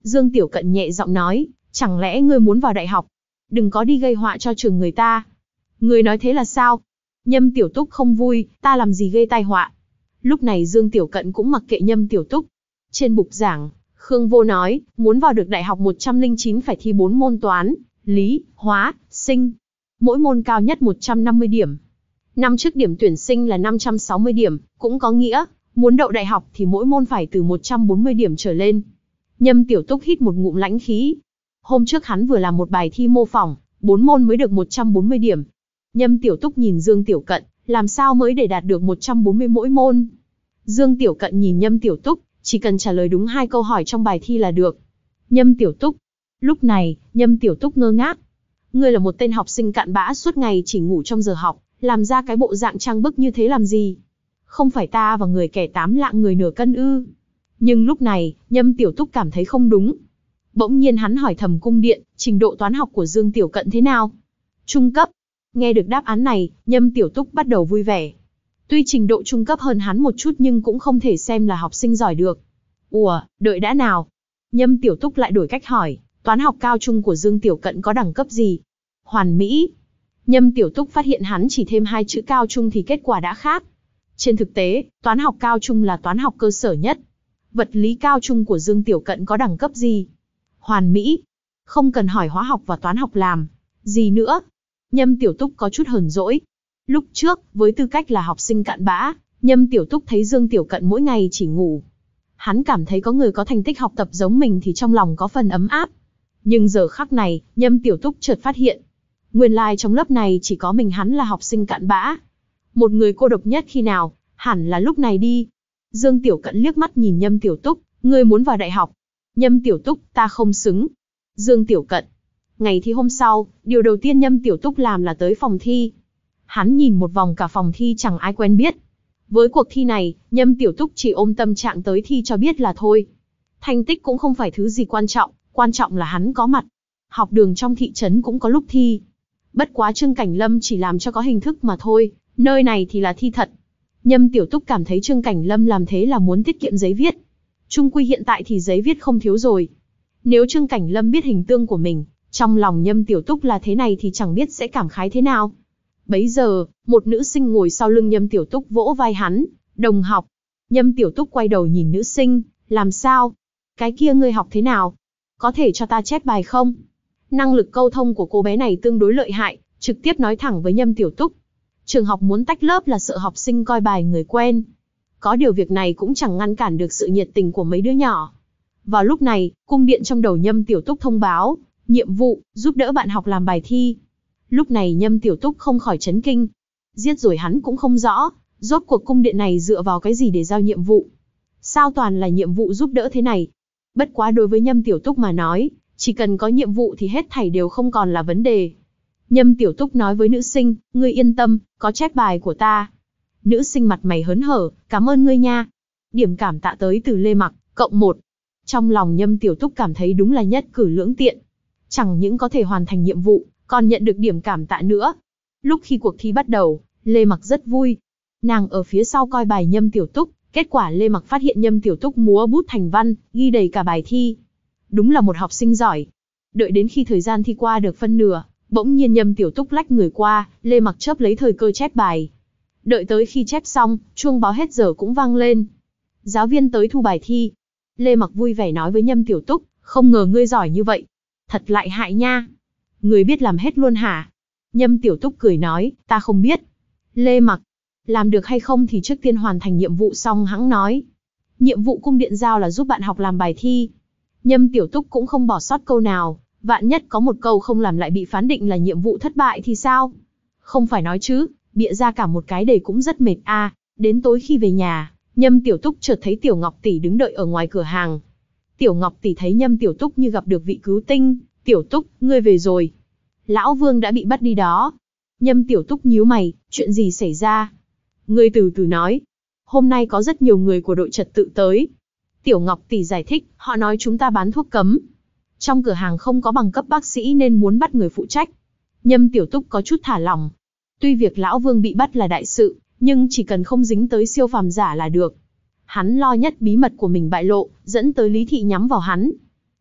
Dương Tiểu Cận nhẹ giọng nói, chẳng lẽ ngươi muốn vào đại học? Đừng có đi gây họa cho trường người ta. Ngươi nói thế là sao? Nhâm Tiểu Túc không vui, ta làm gì gây tai họa? Lúc này Dương Tiểu Cận cũng mặc kệ Nhâm Tiểu Túc. Trên bục giảng, Khương Vô nói, muốn vào được đại học một trăm lẻ chín phải thi bốn môn toán, lý, hóa, sinh. Mỗi môn cao nhất một trăm năm mươi điểm. Năm trước điểm tuyển sinh là năm trăm sáu mươi điểm, cũng có nghĩa, muốn đậu đại học thì mỗi môn phải từ một trăm bốn mươi điểm trở lên. Nhâm Tiểu Túc hít một ngụm lãnh khí. Hôm trước hắn vừa làm một bài thi mô phỏng, bốn môn mới được một trăm bốn mươi điểm. Nhâm Tiểu Túc nhìn Dương Tiểu Cận, làm sao mới để đạt được một trăm bốn mươi mỗi môn. Dương Tiểu Cận nhìn Nhâm Tiểu Túc, chỉ cần trả lời đúng hai câu hỏi trong bài thi là được. Nhâm Tiểu Túc. Lúc này, Nhâm Tiểu Túc ngơ ngác. Ngươi là một tên học sinh cặn bã suốt ngày chỉ ngủ trong giờ học, làm ra cái bộ dạng trang bức như thế làm gì? Không phải ta và người kẻ tám lạng người nửa cân ư? Nhưng lúc này, Nhâm Tiểu Túc cảm thấy không đúng. Bỗng nhiên hắn hỏi thầm cung điện, trình độ toán học của Dương Tiểu Cận thế nào? Trung cấp. Nghe được đáp án này, Nhâm Tiểu Túc bắt đầu vui vẻ. Tuy trình độ trung cấp hơn hắn một chút nhưng cũng không thể xem là học sinh giỏi được. Ủa, đợi đã nào. Nhâm Tiểu Túc lại đổi cách hỏi, toán học cao trung của Dương Tiểu Cận có đẳng cấp gì? Hoàn mỹ. Nhâm Tiểu Túc phát hiện hắn chỉ thêm hai chữ cao trung thì kết quả đã khác. Trên thực tế, toán học cao trung là toán học cơ sở nhất. Vật lý cao trung của Dương Tiểu Cận có đẳng cấp gì? Hoàn mỹ. Không cần hỏi hóa học và toán học làm. Gì nữa? Nhâm Tiểu Túc có chút hờn dỗi. Lúc trước, với tư cách là học sinh cặn bã, Nhâm Tiểu Túc thấy Dương Tiểu Cận mỗi ngày chỉ ngủ. Hắn cảm thấy có người có thành tích học tập giống mình thì trong lòng có phần ấm áp. Nhưng giờ khắc này, Nhâm Tiểu Túc chợt phát hiện. Nguyên lai like trong lớp này chỉ có mình hắn là học sinh cặn bã. Một người cô độc nhất khi nào, hẳn là lúc này đi. Dương Tiểu Cận liếc mắt nhìn Nhâm Tiểu Túc, ngươi muốn vào đại học. Nhâm Tiểu Túc, ta không xứng. Dương Tiểu Cận. Ngày thi hôm sau, điều đầu tiên Nhâm Tiểu Túc làm là tới phòng thi. Hắn nhìn một vòng cả phòng thi chẳng ai quen biết. Với cuộc thi này, Nhâm Tiểu Túc chỉ ôm tâm trạng tới thi cho biết là thôi. Thành tích cũng không phải thứ gì quan trọng, quan trọng là hắn có mặt. Học đường trong thị trấn cũng có lúc thi. Bất quá Trương Cảnh Lâm chỉ làm cho có hình thức mà thôi, nơi này thì là thi thật. Nhâm Tiểu Túc cảm thấy Trương Cảnh Lâm làm thế là muốn tiết kiệm giấy viết. Chung quy hiện tại thì giấy viết không thiếu rồi. Nếu Trương Cảnh Lâm biết hình tương của mình, trong lòng Nhâm Tiểu Túc là thế này thì chẳng biết sẽ cảm khái thế nào. Bấy giờ, một nữ sinh ngồi sau lưng Nhâm Tiểu Túc vỗ vai hắn, đồng học. Nhâm Tiểu Túc quay đầu nhìn nữ sinh, làm sao? Cái kia ngươi học thế nào? Có thể cho ta chép bài không? Năng lực câu thông của cô bé này tương đối lợi hại, trực tiếp nói thẳng với Nhâm Tiểu Túc. Trường học muốn tách lớp là sợ học sinh coi bài người quen. Có điều việc này cũng chẳng ngăn cản được sự nhiệt tình của mấy đứa nhỏ. Vào lúc này, cung điện trong đầu Nhâm Tiểu Túc thông báo, nhiệm vụ, giúp đỡ bạn học làm bài thi. Lúc này Nhâm Tiểu Túc không khỏi chấn kinh. Giết rồi hắn cũng không rõ, rốt cuộc cung điện này dựa vào cái gì để giao nhiệm vụ. Sao toàn là nhiệm vụ giúp đỡ thế này? Bất quá đối với Nhâm Tiểu Túc mà nói, chỉ cần có nhiệm vụ thì hết thảy đều không còn là vấn đề. Nhâm Tiểu Túc nói với nữ sinh, ngươi yên tâm, có chép bài của ta. Nữ sinh mặt mày hớn hở, cảm ơn ngươi nha. Điểm cảm tạ tới từ Lê Mặc, cộng một. Trong lòng Nhâm Tiểu Túc cảm thấy đúng là nhất cử lưỡng tiện. Chẳng những có thể hoàn thành nhiệm vụ, còn nhận được điểm cảm tạ nữa. Lúc khi cuộc thi bắt đầu, Lê Mặc rất vui. Nàng ở phía sau coi bài Nhâm Tiểu Túc, kết quả Lê Mặc phát hiện Nhâm Tiểu Túc múa bút thành văn, ghi đầy cả bài thi. Đúng là một học sinh giỏi. Đợi đến khi thời gian thi qua được phân nửa, bỗng nhiên Nhâm Tiểu Túc lách người qua, Lê Mặc chớp lấy thời cơ chép bài. Đợi tới khi chép xong, chuông báo hết giờ cũng vang lên. Giáo viên tới thu bài thi. Lê Mặc vui vẻ nói với Nhâm Tiểu Túc, không ngờ ngươi giỏi như vậy. Thật lại hại nha. Người biết làm hết luôn hả? Nhâm Tiểu Túc cười nói, ta không biết. Lê Mặc, làm được hay không thì trước tiên hoàn thành nhiệm vụ xong hẵng nói. Nhiệm vụ cung điện giao là giúp bạn học làm bài thi. Nhâm Tiểu Túc cũng không bỏ sót câu nào, vạn nhất có một câu không làm lại bị phán định là nhiệm vụ thất bại thì sao? Không phải nói chứ, bịa ra cả một cái đề cũng rất mệt a. À, đến tối khi về nhà, Nhâm Tiểu Túc chợt thấy Tiểu Ngọc Tỷ đứng đợi ở ngoài cửa hàng. Tiểu Ngọc Tỷ thấy Nhâm Tiểu Túc như gặp được vị cứu tinh, Tiểu Túc, ngươi về rồi. Lão Vương đã bị bắt đi đó. Nhâm Tiểu Túc nhíu mày, chuyện gì xảy ra? Ngươi từ từ nói. Hôm nay có rất nhiều người của đội trật tự tới. Tiểu Ngọc Tỷ giải thích, họ nói chúng ta bán thuốc cấm. Trong cửa hàng không có bằng cấp bác sĩ nên muốn bắt người phụ trách. Nhâm Tiểu Túc có chút thả lỏng. Tuy việc Lão Vương bị bắt là đại sự, nhưng chỉ cần không dính tới siêu phàm giả là được. Hắn lo nhất bí mật của mình bại lộ, dẫn tới Lý Thị nhắm vào hắn.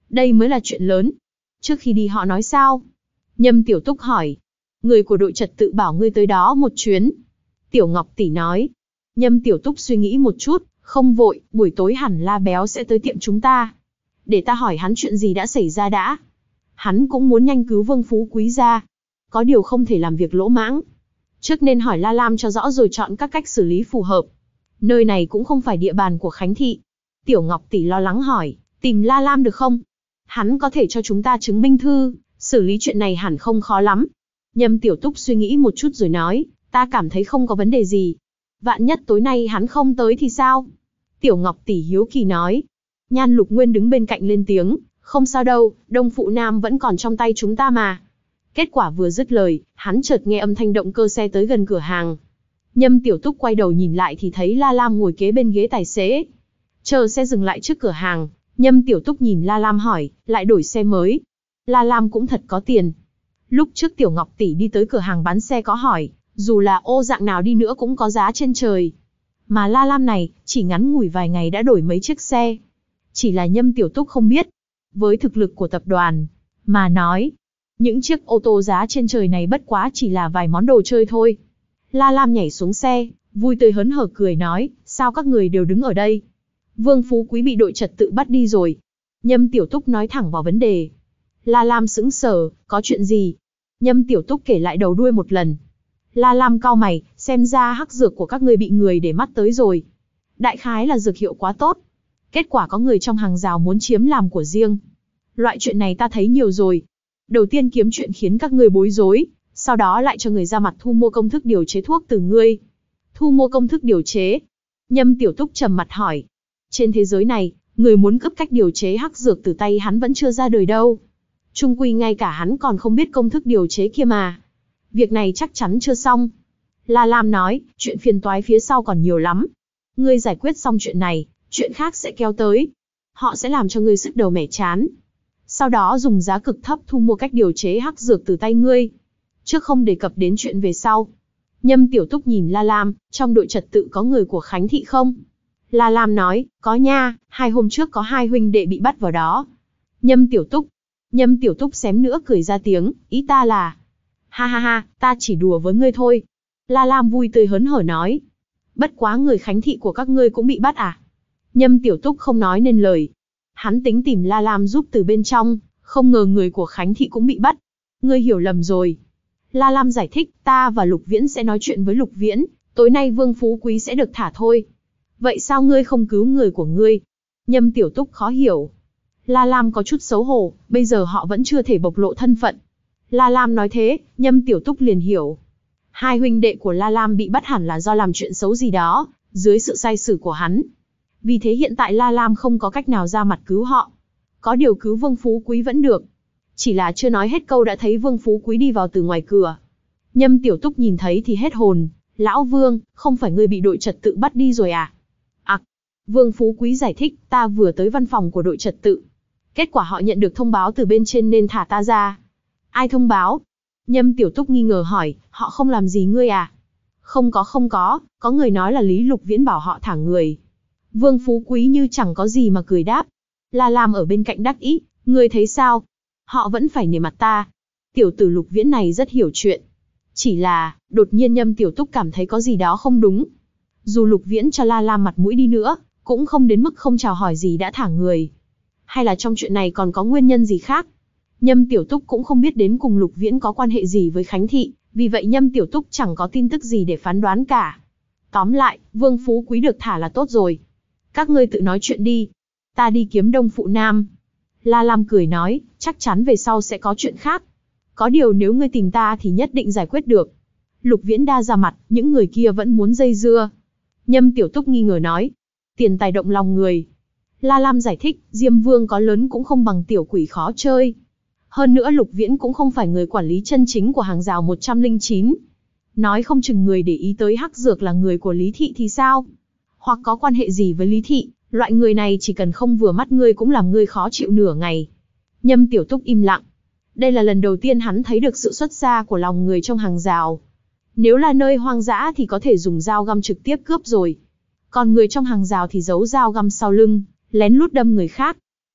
Đây mới là chuyện lớn. Trước khi đi họ nói sao? Nhâm Tiểu Túc hỏi. Người của đội trật tự bảo ngươi tới đó một chuyến. Tiểu Ngọc tỷ nói. Nhâm Tiểu Túc suy nghĩ một chút, không vội, buổi tối hẳn La Béo sẽ tới tiệm chúng ta. Để ta hỏi hắn chuyện gì đã xảy ra đã. Hắn cũng muốn nhanh cứu Vương Phú Quý ra. Có điều không thể làm việc lỗ mãng. Trước nên hỏi La Lam cho rõ rồi chọn các cách xử lý phù hợp. Nơi này cũng không phải địa bàn của Khánh Thị. Tiểu Ngọc tỷ lo lắng hỏi, tìm La Lam được không? Hắn có thể cho chúng ta chứng minh thư, xử lý chuyện này hẳn không khó lắm. Nhâm Tiểu Túc suy nghĩ một chút rồi nói, ta cảm thấy không có vấn đề gì. Vạn nhất tối nay hắn không tới thì sao? Tiểu Ngọc tỷ hiếu kỳ nói. Nhan Lục Nguyên đứng bên cạnh lên tiếng, không sao đâu, Đông Phụ Nam vẫn còn trong tay chúng ta mà. Kết quả vừa dứt lời, hắn chợt nghe âm thanh động cơ xe tới gần cửa hàng. Nhâm Tiểu Túc quay đầu nhìn lại thì thấy La Lam ngồi kế bên ghế tài xế. Chờ xe dừng lại trước cửa hàng, Nhâm Tiểu Túc nhìn La Lam hỏi, lại đổi xe mới. La Lam cũng thật có tiền. Lúc trước Tiểu Ngọc tỷ đi tới cửa hàng bán xe có hỏi, dù là ô dạng nào đi nữa cũng có giá trên trời. Mà La Lam này, chỉ ngắn ngủi vài ngày đã đổi mấy chiếc xe. Chỉ là Nhâm Tiểu Túc không biết. Với thực lực của tập đoàn, mà nói, những chiếc ô tô giá trên trời này bất quá chỉ là vài món đồ chơi thôi. La Lam nhảy xuống xe, vui tươi hớn hở cười nói, sao các người đều đứng ở đây? Vương Phú Quý bị đội trật tự bắt đi rồi. Nhâm Tiểu Túc nói thẳng vào vấn đề. La Lam sững sờ, có chuyện gì? Nhâm Tiểu Túc kể lại đầu đuôi một lần. La Lam cau mày, xem ra hắc dược của các ngươi bị người để mắt tới rồi. Đại khái là dược hiệu quá tốt. Kết quả có người trong hàng rào muốn chiếm làm của riêng. Loại chuyện này ta thấy nhiều rồi. Đầu tiên kiếm chuyện khiến các ngươi bối rối, sau đó lại cho người ra mặt thu mua công thức điều chế thuốc từ ngươi. Thu mua công thức điều chế. Nhâm Tiểu Túc trầm mặt hỏi. Trên thế giới này, người muốn cướp cách điều chế hắc dược từ tay hắn vẫn chưa ra đời đâu. Trung quy ngay cả hắn còn không biết công thức điều chế kia mà. Việc này chắc chắn chưa xong. La Lam nói, chuyện phiền toái phía sau còn nhiều lắm. Ngươi giải quyết xong chuyện này, chuyện khác sẽ kéo tới. Họ sẽ làm cho ngươi sứt đầu mẻ chán. Sau đó dùng giá cực thấp thu mua cách điều chế hắc dược từ tay ngươi. Trước không đề cập đến chuyện về sau. Nhâm Tiểu Túc nhìn La Lam, trong đội trật tự có người của Khánh Thị không? La Lam nói, có nha, hai hôm trước có hai huynh đệ bị bắt vào đó. Nhâm Tiểu Túc. Nhâm Tiểu Túc xém nữa cười ra tiếng, ý ta là... Ha ha ha, ta chỉ đùa với ngươi thôi. La Lam vui tươi hớn hở nói. Bất quá người Khánh Thị của các ngươi cũng bị bắt à? Nhâm Tiểu Túc không nói nên lời. Hắn tính tìm La Lam giúp từ bên trong, không ngờ người của Khánh Thị cũng bị bắt. Ngươi hiểu lầm rồi. La Lam giải thích, ta và Lục Viễn sẽ nói chuyện với Lục Viễn, tối nay Vương Phú Quý sẽ được thả thôi. Vậy sao ngươi không cứu người của ngươi? Nhâm Tiểu Túc khó hiểu. La Lam có chút xấu hổ, bây giờ họ vẫn chưa thể bộc lộ thân phận. La Lam nói thế, Nhâm Tiểu Túc liền hiểu. Hai huynh đệ của La Lam bị bắt hẳn là do làm chuyện xấu gì đó, dưới sự sai sử của hắn. Vì thế hiện tại La Lam không có cách nào ra mặt cứu họ. Có điều cứu Vương Phú Quý vẫn được. Chỉ là chưa nói hết câu đã thấy Vương Phú Quý đi vào từ ngoài cửa. Nhâm Tiểu Túc nhìn thấy thì hết hồn. Lão Vương, không phải ngươi bị đội trật tự bắt đi rồi à? À, Vương Phú Quý giải thích, ta vừa tới văn phòng của đội trật tự. Kết quả họ nhận được thông báo từ bên trên nên thả ta ra. Ai thông báo? Nhâm Tiểu Túc nghi ngờ hỏi, họ không làm gì ngươi à? Không có không có, có người nói là Lý Lục Viễn bảo họ thả người. Vương Phú Quý như chẳng có gì mà cười đáp. La Lam ở bên cạnh đắc ý, ngươi thấy sao? Họ vẫn phải nể mặt ta. Tiểu tử Lục Viễn này rất hiểu chuyện. Chỉ là, đột nhiên Nhâm Tiểu Túc cảm thấy có gì đó không đúng. Dù Lục Viễn cho La Lam mặt mũi đi nữa, cũng không đến mức không chào hỏi gì đã thả người. Hay là trong chuyện này còn có nguyên nhân gì khác? Nhâm Tiểu Túc cũng không biết đến cùng Lục Viễn có quan hệ gì với Khánh Thị, vì vậy Nhâm Tiểu Túc chẳng có tin tức gì để phán đoán cả. Tóm lại, Vương Phú Quý được thả là tốt rồi. Các ngươi tự nói chuyện đi. Ta đi kiếm Đông Phụ Nam. La Lam cười nói, chắc chắn về sau sẽ có chuyện khác. Có điều nếu ngươi tìm ta thì nhất định giải quyết được. Lục Viễn đa ra mặt, những người kia vẫn muốn dây dưa. Nhâm Tiểu Túc nghi ngờ nói, tiền tài động lòng người. La Lam giải thích, Diêm Vương có lớn cũng không bằng tiểu quỷ khó chơi. Hơn nữa Lục Viễn cũng không phải người quản lý chân chính của hàng rào một trăm lẻ chín. Nói không chừng người để ý tới hắc dược là người của Lý Thị thì sao? Hoặc có quan hệ gì với Lý Thị, loại người này chỉ cần không vừa mắt ngươi cũng làm ngươi khó chịu nửa ngày. Nhâm Tiểu Túc im lặng. Đây là lần đầu tiên hắn thấy được sự xuất xa của lòng người trong hàng rào. Nếu là nơi hoang dã thì có thể dùng dao găm trực tiếp cướp rồi. Còn người trong hàng rào thì giấu dao găm sau lưng, lén lút đâm người khác.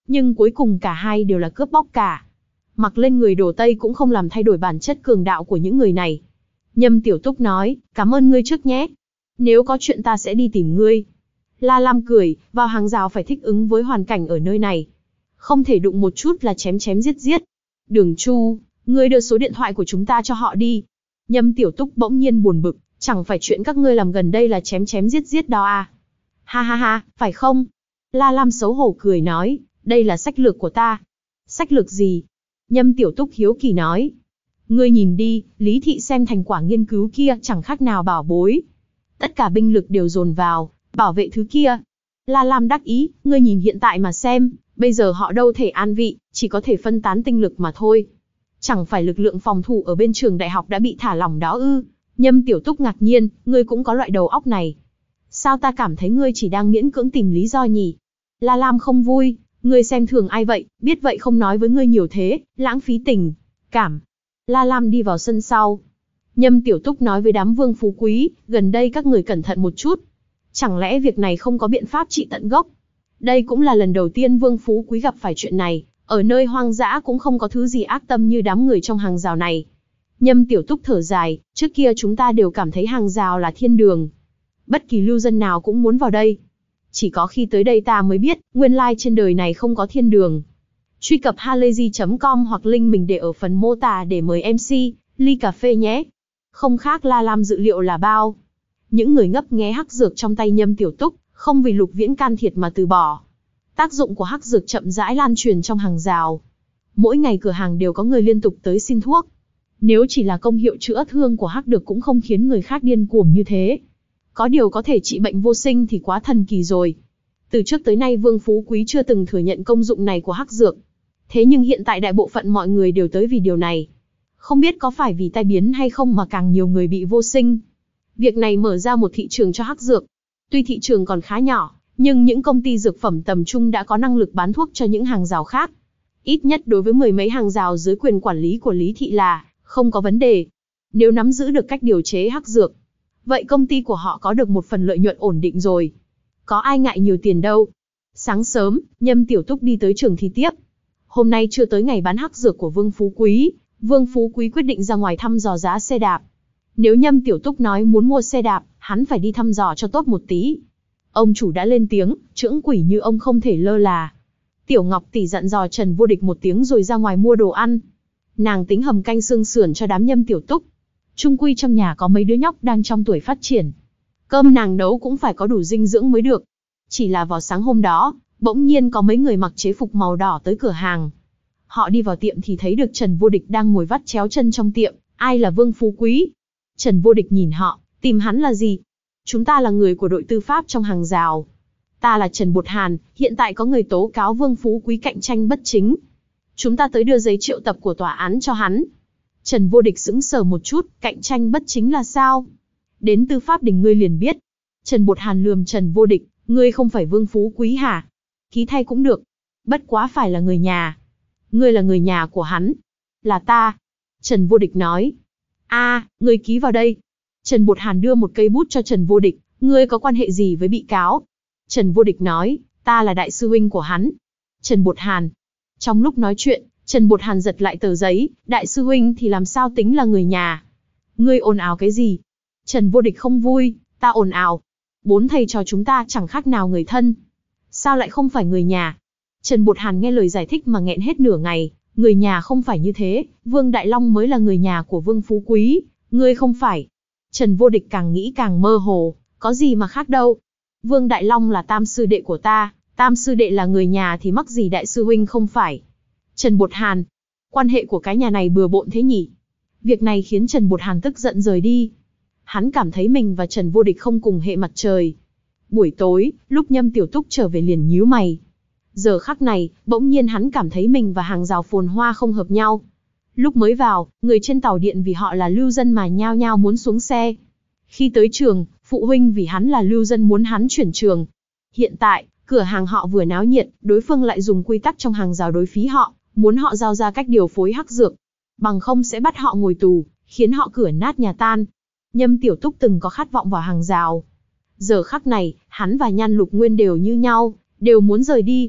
Nhưng cuối cùng cả hai đều là cướp bóc cả. Mặc lên người đồ Tây cũng không làm thay đổi bản chất cường đạo của những người này. Nhâm Tiểu Túc nói, cảm ơn ngươi trước nhé. Nếu có chuyện ta sẽ đi tìm ngươi. La Lam cười, vào hàng rào phải thích ứng với hoàn cảnh ở nơi này. Không thể đụng một chút là chém chém giết giết. Đường Chu, ngươi đưa số điện thoại của chúng ta cho họ đi. Nhâm Tiểu Túc bỗng nhiên buồn bực, chẳng phải chuyện các ngươi làm gần đây là chém chém giết giết đó à? Ha ha ha, phải không? La Lam xấu hổ cười nói, đây là sách lược của ta. Sách lược gì? Nhâm Tiểu Túc hiếu kỳ nói. Ngươi nhìn đi, Lý Thị xem thành quả nghiên cứu kia chẳng khác nào bảo bối. Tất cả binh lực đều dồn vào, bảo vệ thứ kia. La Lam đắc ý, ngươi nhìn hiện tại mà xem, bây giờ họ đâu thể an vị, chỉ có thể phân tán tinh lực mà thôi. Chẳng phải lực lượng phòng thủ ở bên trường đại học đã bị thả lỏng đó ư? Nhâm Tiểu Túc ngạc nhiên, ngươi cũng có loại đầu óc này. Sao ta cảm thấy ngươi chỉ đang miễn cưỡng tìm lý do nhỉ? La Lam không vui, ngươi xem thường ai vậy, biết vậy không nói với ngươi nhiều thế, lãng phí tình cảm. La Lam đi vào sân sau. Nhâm Tiểu Túc nói với đám vương phú quý, gần đây các người cẩn thận một chút. Chẳng lẽ việc này không có biện pháp trị tận gốc? Đây cũng là lần đầu tiên vương phú quý gặp phải chuyện này, ở nơi hoang dã cũng không có thứ gì ác tâm như đám người trong hàng rào này. Nhâm Tiểu Túc thở dài, trước kia chúng ta đều cảm thấy hàng rào là thiên đường. Bất kỳ lưu dân nào cũng muốn vào đây. Chỉ có khi tới đây ta mới biết, nguyên lai trên đời này không có thiên đường. Truy cập halayzi chấm com hoặc link mình để ở phần mô tả để mời em xê, ly cà phê nhé. Không khác La Lam dự liệu là bao. Những người ngấp nghé hắc dược trong tay Nhâm Tiểu Túc, không vì Lục Viễn can thiệp mà từ bỏ. Tác dụng của hắc dược chậm rãi lan truyền trong hàng rào. Mỗi ngày cửa hàng đều có người liên tục tới xin thuốc. Nếu chỉ là công hiệu chữa thương của hắc dược cũng không khiến người khác điên cuồng như thế. Có điều có thể trị bệnh vô sinh thì quá thần kỳ rồi. Từ trước tới nay Vương Phú Quý chưa từng thừa nhận công dụng này của hắc dược. Thế nhưng hiện tại đại bộ phận mọi người đều tới vì điều này. Không biết có phải vì tai biến hay không mà càng nhiều người bị vô sinh. Việc này mở ra một thị trường cho hắc dược. Tuy thị trường còn khá nhỏ, nhưng những công ty dược phẩm tầm trung đã có năng lực bán thuốc cho những hàng rào khác. Ít nhất đối với mười mấy hàng rào dưới quyền quản lý của Lý Thị là không có vấn đề. Nếu nắm giữ được cách điều chế hắc dược, vậy công ty của họ có được một phần lợi nhuận ổn định rồi. Có ai ngại nhiều tiền đâu. Sáng sớm, Nhâm Tiểu Túc đi tới trường thi tiếp. Hôm nay chưa tới ngày bán hắc dược của Vương Phú Quý, Vương Phú Quý quyết định ra ngoài thăm dò giá xe đạp. Nếu Nhâm Tiểu Túc nói muốn mua xe đạp, hắn phải đi thăm dò cho tốt một tí. Ông chủ đã lên tiếng, chưởng quỷ như ông không thể lơ là. Tiểu Ngọc tỷ dặn dò Trần Vô Địch một tiếng rồi ra ngoài mua đồ ăn. Nàng tính hầm canh xương sườn cho đám Nhâm Tiểu Túc. Chung quy trong nhà có mấy đứa nhóc đang trong tuổi phát triển. Cơm nàng nấu cũng phải có đủ dinh dưỡng mới được. Chỉ là vào sáng hôm đó, bỗng nhiên có mấy người mặc chế phục màu đỏ tới cửa hàng. Họ đi vào tiệm thì thấy được Trần Vô Địch đang ngồi vắt chéo chân trong tiệm. Ai là Vương Phú Quý? Trần Vô Địch nhìn họ, tìm hắn là gì? Chúng ta là người của đội tư pháp trong hàng rào. Ta là Trần Bột Hàn, hiện tại có người tố cáo Vương Phú Quý cạnh tranh bất chính. Chúng ta tới đưa giấy triệu tập của tòa án cho hắn. Trần Vô Địch sững sờ một chút, cạnh tranh bất chính là sao? Đến tư pháp đình ngươi liền biết. Trần Bột Hàn lườm Trần Vô Địch, ngươi không phải Vương Phú Quý hả? Ký thay cũng được. Bất quá phải là người nhà. Ngươi là người nhà của hắn. Là ta. Trần Vô Địch nói. A, à, ngươi ký vào đây. Trần Bột Hàn đưa một cây bút cho Trần Vô Địch, ngươi có quan hệ gì với bị cáo? Trần Vô Địch nói, ta là đại sư huynh của hắn. Trần Bột Hàn. Trong lúc nói chuyện, Trần Bột Hàn giật lại tờ giấy, đại sư huynh thì làm sao tính là người nhà? Ngươi ồn ào cái gì? Trần Vô Địch không vui, ta ồn ào. Bốn thầy trò chúng ta chẳng khác nào người thân. Sao lại không phải người nhà? Trần Bột Hàn nghe lời giải thích mà nghẹn hết nửa ngày, người nhà không phải như thế, Vương Đại Long mới là người nhà của Vương Phú Quý, ngươi không phải. Trần Vô Địch càng nghĩ càng mơ hồ, có gì mà khác đâu. Vương Đại Long là tam sư đệ của ta, tam sư đệ là người nhà thì mắc gì đại sư huynh không phải. Trần Bột Hàn, quan hệ của cái nhà này bừa bộn thế nhỉ? Việc này khiến Trần Bột Hàn tức giận rời đi. Hắn cảm thấy mình và Trần Vô Địch không cùng hệ mặt trời. Buổi tối, lúc Nhâm Tiểu Túc trở về liền nhíu mày. Giờ khắc này, bỗng nhiên hắn cảm thấy mình và hàng rào phồn hoa không hợp nhau. Lúc mới vào, người trên tàu điện vì họ là lưu dân mà nhao nhao muốn xuống xe. Khi tới trường, phụ huynh vì hắn là lưu dân muốn hắn chuyển trường. Hiện tại, cửa hàng họ vừa náo nhiệt, đối phương lại dùng quy tắc trong hàng rào đối phí họ, muốn họ giao ra cách điều phối hắc dược. Bằng không sẽ bắt họ ngồi tù, khiến họ cửa nát nhà tan. Nhâm Tiểu Túc từng có khát vọng vào hàng rào. Giờ khắc này, hắn và Nhan Lục Nguyên đều như nhau, đều muốn rời đi.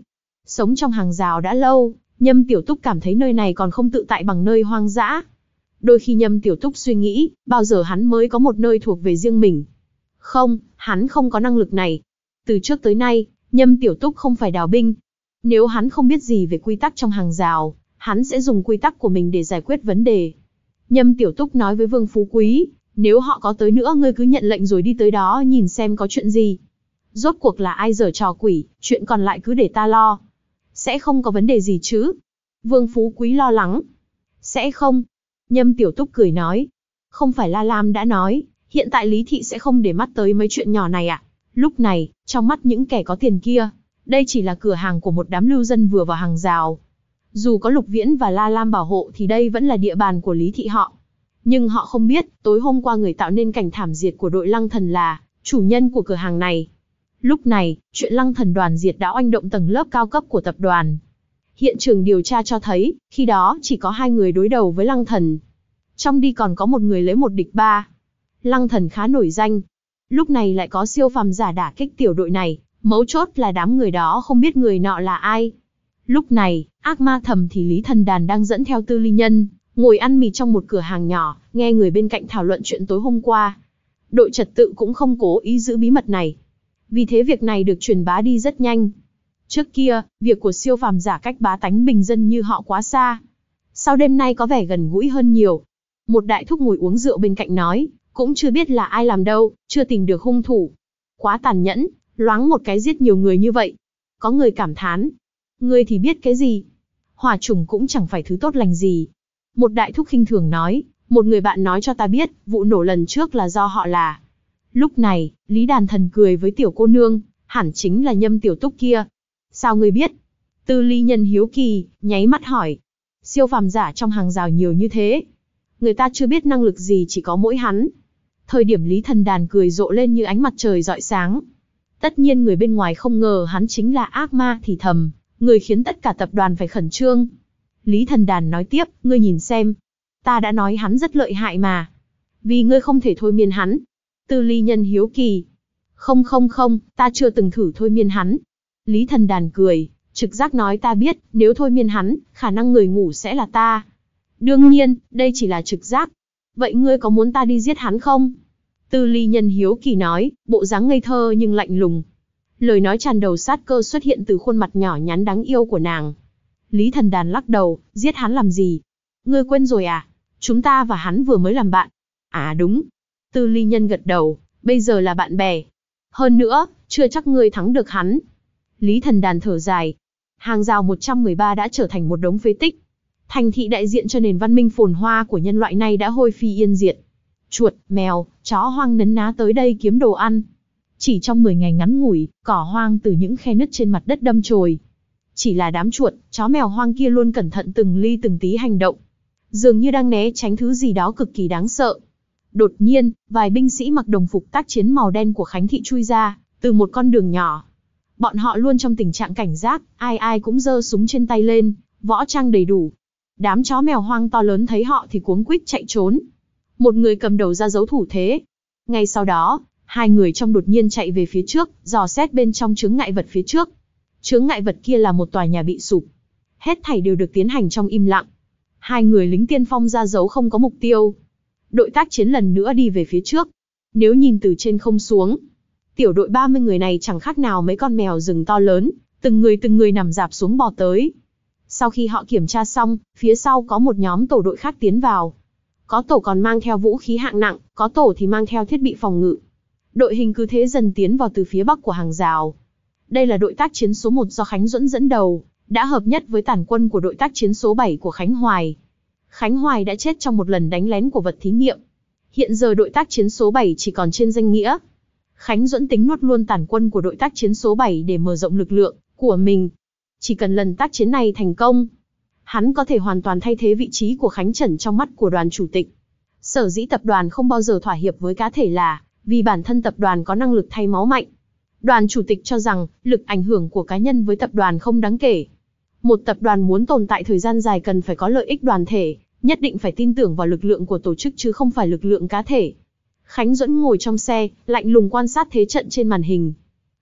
Sống trong hàng rào đã lâu, Nhâm Tiểu Túc cảm thấy nơi này còn không tự tại bằng nơi hoang dã. Đôi khi Nhâm Tiểu Túc suy nghĩ, bao giờ hắn mới có một nơi thuộc về riêng mình. Không, hắn không có năng lực này. Từ trước tới nay, Nhâm Tiểu Túc không phải đào binh. Nếu hắn không biết gì về quy tắc trong hàng rào, hắn sẽ dùng quy tắc của mình để giải quyết vấn đề. Nhâm Tiểu Túc nói với Vương Phú Quý, nếu họ có tới nữa ngươi cứ nhận lệnh rồi đi tới đó nhìn xem có chuyện gì. Rốt cuộc là ai giở trò quỷ, chuyện còn lại cứ để ta lo. Sẽ không có vấn đề gì chứ? Vương Phú Quý lo lắng. Sẽ không. Nhâm Tiểu Túc cười nói. Không phải La Lam đã nói, hiện tại Lý Thị sẽ không để mắt tới mấy chuyện nhỏ này à? Lúc này, trong mắt những kẻ có tiền kia, đây chỉ là cửa hàng của một đám lưu dân vừa vào hàng rào. Dù có Lục Viễn và La Lam bảo hộ thì đây vẫn là địa bàn của Lý Thị họ. Nhưng họ không biết, tối hôm qua người tạo nên cảnh thảm diệt của đội Lăng Thần là chủ nhân của cửa hàng này. Lúc này, chuyện Lăng Thần đoàn diệt đã oanh động tầng lớp cao cấp của tập đoàn. Hiện trường điều tra cho thấy, khi đó chỉ có hai người đối đầu với Lăng Thần. Trong đi còn có một người lấy một địch ba. Lăng Thần khá nổi danh. Lúc này lại có siêu phàm giả đả kích tiểu đội này, mấu chốt là đám người đó không biết người nọ là ai. Lúc này, ác ma thầm thì Lý Thần Đàn đang dẫn theo Tư Ly Nhân, ngồi ăn mì trong một cửa hàng nhỏ, nghe người bên cạnh thảo luận chuyện tối hôm qua. Đội trật tự cũng không cố ý giữ bí mật này. Vì thế việc này được truyền bá đi rất nhanh. Trước kia, việc của siêu phàm giả cách bá tánh bình dân như họ quá xa. Sau đêm nay có vẻ gần gũi hơn nhiều. Một đại thúc ngồi uống rượu bên cạnh nói, cũng chưa biết là ai làm đâu, chưa tìm được hung thủ. Quá tàn nhẫn, loáng một cái giết nhiều người như vậy. Có người cảm thán. Ngươi thì biết cái gì? Hỏa trùng cũng chẳng phải thứ tốt lành gì. Một đại thúc khinh thường nói, một người bạn nói cho ta biết, vụ nổ lần trước là do họ là. Lúc này, Lý Đàn Thần cười với tiểu cô nương, hẳn chính là Nhâm Tiểu Túc kia. Sao ngươi biết? Tư Ly Nhân hiếu kỳ, nháy mắt hỏi. Siêu phàm giả trong hàng rào nhiều như thế. Người ta chưa biết năng lực gì chỉ có mỗi hắn. Thời điểm Lý Thần Đàn cười rộ lên như ánh mặt trời rọi sáng. Tất nhiên người bên ngoài không ngờ hắn chính là ác ma thì thầm, người khiến tất cả tập đoàn phải khẩn trương. Lý Thần Đàn nói tiếp, ngươi nhìn xem. Ta đã nói hắn rất lợi hại mà. Vì ngươi không thể thôi miên hắn. Tư Ly Nhân hiếu kỳ. Không không không, ta chưa từng thử thôi miên hắn. Lý Thần Đàn cười, trực giác nói ta biết, nếu thôi miên hắn, khả năng người ngủ sẽ là ta. Đương nhiên, đây chỉ là trực giác. Vậy ngươi có muốn ta đi giết hắn không? Tư Ly Nhân hiếu kỳ nói, bộ dáng ngây thơ nhưng lạnh lùng. Lời nói tràn đầu sát cơ xuất hiện từ khuôn mặt nhỏ nhắn đáng yêu của nàng. Lý Thần Đàn lắc đầu, giết hắn làm gì? Ngươi quên rồi à? Chúng ta và hắn vừa mới làm bạn. À đúng. Tư Ly Nhân gật đầu, bây giờ là bạn bè. Hơn nữa, chưa chắc ngươi thắng được hắn. Lý Thần Đàn thở dài. Hàng rào một trăm mười ba đã trở thành một đống phế tích. Thành thị đại diện cho nền văn minh phồn hoa của nhân loại này đã hôi phi yên diệt. Chuột, mèo, chó hoang nấn ná tới đây kiếm đồ ăn. Chỉ trong mười ngày ngắn ngủi, cỏ hoang từ những khe nứt trên mặt đất đâm chồi. Chỉ là đám chuột, chó mèo hoang kia luôn cẩn thận từng ly từng tí hành động. Dường như đang né tránh thứ gì đó cực kỳ đáng sợ. Đột nhiên, vài binh sĩ mặc đồng phục tác chiến màu đen của Khánh Thị chui ra, từ một con đường nhỏ. Bọn họ luôn trong tình trạng cảnh giác, ai ai cũng giơ súng trên tay lên, võ trang đầy đủ. Đám chó mèo hoang to lớn thấy họ thì cuống quýt chạy trốn. Một người cầm đầu ra dấu thủ thế. Ngay sau đó, hai người trong đột nhiên chạy về phía trước, dò xét bên trong chướng ngại vật phía trước. Chướng ngại vật kia là một tòa nhà bị sụp. Hết thảy đều được tiến hành trong im lặng. Hai người lính tiên phong ra dấu không có mục tiêu. Đội tác chiến lần nữa đi về phía trước. Nếu nhìn từ trên không xuống, tiểu đội ba mươi người này chẳng khác nào mấy con mèo rừng to lớn, từng người từng người nằm rạp xuống bò tới. Sau khi họ kiểm tra xong, phía sau có một nhóm tổ đội khác tiến vào. Có tổ còn mang theo vũ khí hạng nặng, có tổ thì mang theo thiết bị phòng ngự. Đội hình cứ thế dần tiến vào từ phía bắc của hàng rào. Đây là đội tác chiến số một do Khánh Duẫn dẫn đầu, đã hợp nhất với tàn quân của đội tác chiến số bảy của Khánh Hoài. Khánh Hoài đã chết trong một lần đánh lén của vật thí nghiệm. Hiện giờ đội tác chiến số bảy chỉ còn trên danh nghĩa. Khánh Duẫn tính nuốt luôn tàn quân của đội tác chiến số bảy để mở rộng lực lượng của mình. Chỉ cần lần tác chiến này thành công, hắn có thể hoàn toàn thay thế vị trí của Khánh Trần trong mắt của đoàn chủ tịch. Sở dĩ tập đoàn không bao giờ thỏa hiệp với cá thể là vì bản thân tập đoàn có năng lực thay máu mạnh. Đoàn chủ tịch cho rằng lực ảnh hưởng của cá nhân với tập đoàn không đáng kể. Một tập đoàn muốn tồn tại thời gian dài cần phải có lợi ích đoàn thể, nhất định phải tin tưởng vào lực lượng của tổ chức chứ không phải lực lượng cá thể. Khánh Duẫn ngồi trong xe, lạnh lùng quan sát thế trận trên màn hình.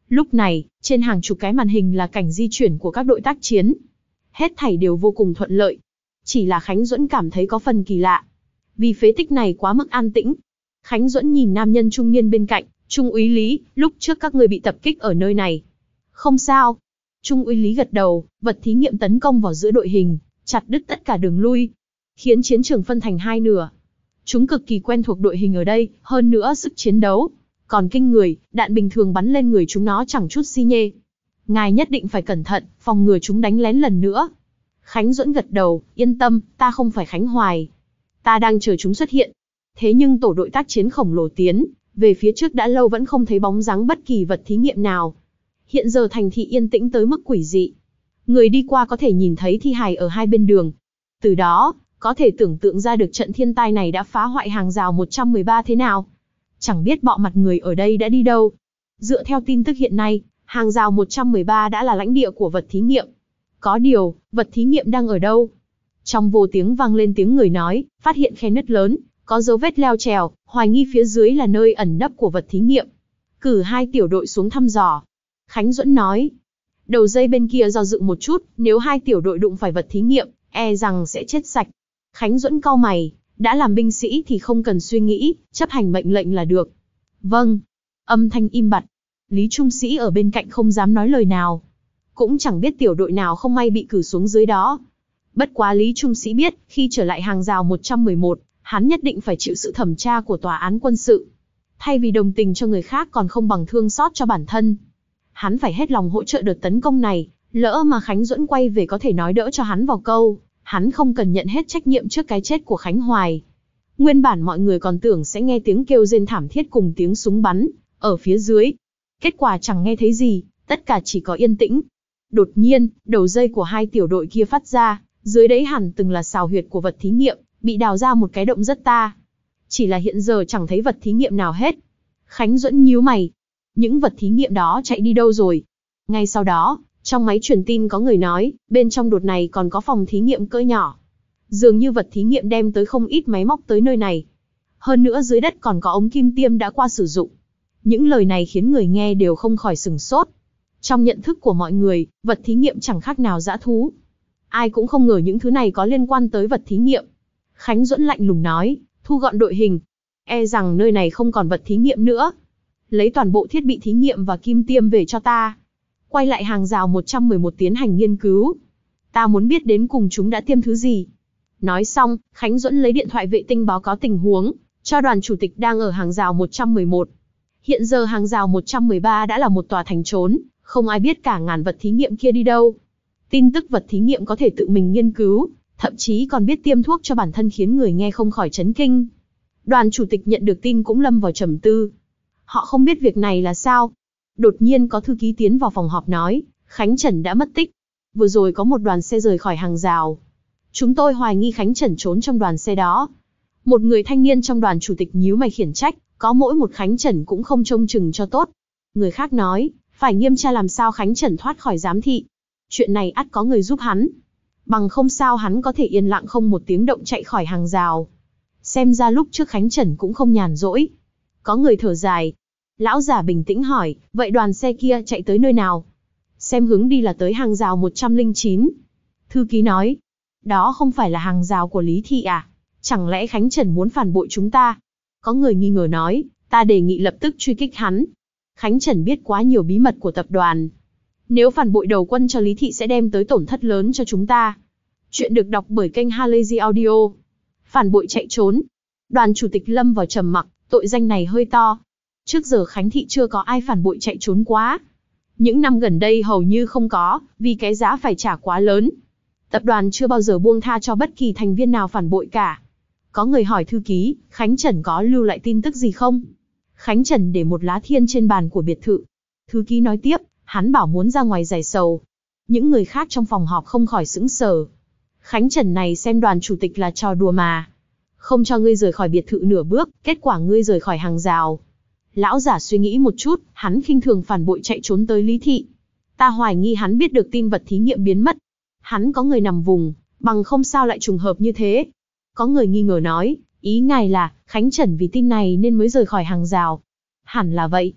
Lúc này, trên hàng chục cái màn hình là cảnh di chuyển của các đội tác chiến. Hết thảy đều vô cùng thuận lợi. Chỉ là Khánh Duẫn cảm thấy có phần kỳ lạ. Vì phế tích này quá mức an tĩnh. Khánh Duẫn nhìn nam nhân trung niên bên cạnh, Trung úy Lý, lúc trước các ngươi bị tập kích ở nơi này. Không sao. Trung úy Lý gật đầu, vật thí nghiệm tấn công vào giữa đội hình, chặt đứt tất cả đường lui, khiến chiến trường phân thành hai nửa. Chúng cực kỳ quen thuộc đội hình ở đây, hơn nữa sức chiến đấu còn kinh người, đạn bình thường bắn lên người chúng nó chẳng chút xi nhê. Ngài nhất định phải cẩn thận, phòng ngừa chúng đánh lén lần nữa. Khánh Duẫn gật đầu, yên tâm, ta không phải Khánh Hoài. Ta đang chờ chúng xuất hiện. Thế nhưng tổ đội tác chiến khổng lồ tiến về phía trước đã lâu vẫn không thấy bóng dáng bất kỳ vật thí nghiệm nào. Hiện giờ thành thị yên tĩnh tới mức quỷ dị. Người đi qua có thể nhìn thấy thi hài ở hai bên đường. Từ đó, có thể tưởng tượng ra được trận thiên tai này đã phá hoại hàng rào một trăm mười ba thế nào. Chẳng biết bọ mặt người ở đây đã đi đâu. Dựa theo tin tức hiện nay, hàng rào một trăm mười ba đã là lãnh địa của vật thí nghiệm. Có điều, vật thí nghiệm đang ở đâu? Trong vô tiếng vang lên tiếng người nói, phát hiện khe nứt lớn, có dấu vết leo trèo, hoài nghi phía dưới là nơi ẩn nấp của vật thí nghiệm. Cử hai tiểu đội xuống thăm dò. Khánh Duẫn nói. Đầu dây bên kia do dự một chút, nếu hai tiểu đội đụng phải vật thí nghiệm, e rằng sẽ chết sạch. Khánh Duẫn cau mày, đã làm binh sĩ thì không cần suy nghĩ, chấp hành mệnh lệnh là được. Vâng. Âm thanh im bặt. Lý Trung Sĩ ở bên cạnh không dám nói lời nào. Cũng chẳng biết tiểu đội nào không may bị cử xuống dưới đó. Bất quá Lý Trung Sĩ biết, khi trở lại hàng rào một trăm mười một, hắn nhất định phải chịu sự thẩm tra của tòa án quân sự. Thay vì đồng tình cho người khác còn không bằng thương xót cho bản thân. Hắn phải hết lòng hỗ trợ đợt tấn công này, lỡ mà Khánh Duẫn quay về có thể nói đỡ cho hắn vào câu, hắn không cần nhận hết trách nhiệm trước cái chết của Khánh Hoài. Nguyên bản mọi người còn tưởng sẽ nghe tiếng kêu rên thảm thiết cùng tiếng súng bắn ở phía dưới. Kết quả chẳng nghe thấy gì, tất cả chỉ có yên tĩnh. Đột nhiên, đầu dây của hai tiểu đội kia phát ra, dưới đấy hẳn từng là sào huyệt của vật thí nghiệm, bị đào ra một cái động rất ta. Chỉ là hiện giờ chẳng thấy vật thí nghiệm nào hết. Khánh Duẫn nhíu mày. Những vật thí nghiệm đó chạy đi đâu rồi? Ngay sau đó, trong máy truyền tin có người nói, bên trong đột này còn có phòng thí nghiệm cỡ nhỏ. Dường như vật thí nghiệm đem tới không ít máy móc tới nơi này. Hơn nữa dưới đất còn có ống kim tiêm đã qua sử dụng. Những lời này khiến người nghe đều không khỏi sửng sốt. Trong nhận thức của mọi người, vật thí nghiệm chẳng khác nào dã thú. Ai cũng không ngờ những thứ này có liên quan tới vật thí nghiệm. Khánh Duẫn lạnh lùng nói, thu gọn đội hình. E rằng nơi này không còn vật thí nghiệm nữa. Lấy toàn bộ thiết bị thí nghiệm và kim tiêm về cho ta. Quay lại hàng rào một trăm mười một tiến hành nghiên cứu. Ta muốn biết đến cùng chúng đã tiêm thứ gì. Nói xong, Khánh Duẫn lấy điện thoại vệ tinh báo cáo tình huống, cho đoàn chủ tịch đang ở hàng rào một trăm mười một. Hiện giờ hàng rào một trăm mười ba đã là một tòa thành trốn, không ai biết cả ngàn vật thí nghiệm kia đi đâu. Tin tức vật thí nghiệm có thể tự mình nghiên cứu, thậm chí còn biết tiêm thuốc cho bản thân khiến người nghe không khỏi chấn kinh. Đoàn chủ tịch nhận được tin cũng lâm vào trầm tư. Họ không biết việc này là sao. Đột nhiên có thư ký tiến vào phòng họp nói, Khánh Trần đã mất tích. Vừa rồi có một đoàn xe rời khỏi hàng rào. Chúng tôi hoài nghi Khánh Trần trốn trong đoàn xe đó. Một người thanh niên trong đoàn chủ tịch nhíu mày khiển trách, có mỗi một Khánh Trần cũng không trông chừng cho tốt. Người khác nói, phải nghiêm tra làm sao Khánh Trần thoát khỏi giám thị. Chuyện này ắt có người giúp hắn. Bằng không sao hắn có thể yên lặng không một tiếng động chạy khỏi hàng rào. Xem ra lúc trước Khánh Trần cũng không nhàn rỗi. Có người thở dài. Lão giả bình tĩnh hỏi, vậy đoàn xe kia chạy tới nơi nào? Xem hướng đi là tới hàng rào một trăm lẻ chín. Thư ký nói, đó không phải là hàng rào của Lý Thị à? Chẳng lẽ Khánh Trần muốn phản bội chúng ta? Có người nghi ngờ nói, ta đề nghị lập tức truy kích hắn. Khánh Trần biết quá nhiều bí mật của tập đoàn. Nếu phản bội đầu quân cho Lý Thị sẽ đem tới tổn thất lớn cho chúng ta. Chuyện được đọc bởi kênh Halazy Audio. Phản bội chạy trốn. Đoàn chủ tịch lâm vào trầm mặc, tội danh này hơi to. Trước giờ Khánh Thị chưa có ai phản bội chạy trốn quá. Những năm gần đây hầu như không có, vì cái giá phải trả quá lớn. Tập đoàn chưa bao giờ buông tha cho bất kỳ thành viên nào phản bội cả. Có người hỏi thư ký, Khánh Trần có lưu lại tin tức gì không? Khánh Trần để một lá thiên trên bàn của biệt thự. Thư ký nói tiếp, hắn bảo muốn ra ngoài giải sầu. Những người khác trong phòng họp không khỏi sững sờ. Khánh Trần này xem đoàn chủ tịch là trò đùa mà. Không cho ngươi rời khỏi biệt thự nửa bước, kết quả ngươi rời khỏi hàng rào. Lão giả suy nghĩ một chút, hắn khinh thường phản bội chạy trốn tới Lý Thị. Ta hoài nghi hắn biết được tin vật thí nghiệm biến mất. Hắn có người nằm vùng, bằng không sao lại trùng hợp như thế. Có người nghi ngờ nói, ý ngài là, Khánh Trần vì tin này nên mới rời khỏi hàng rào. Hẳn là vậy.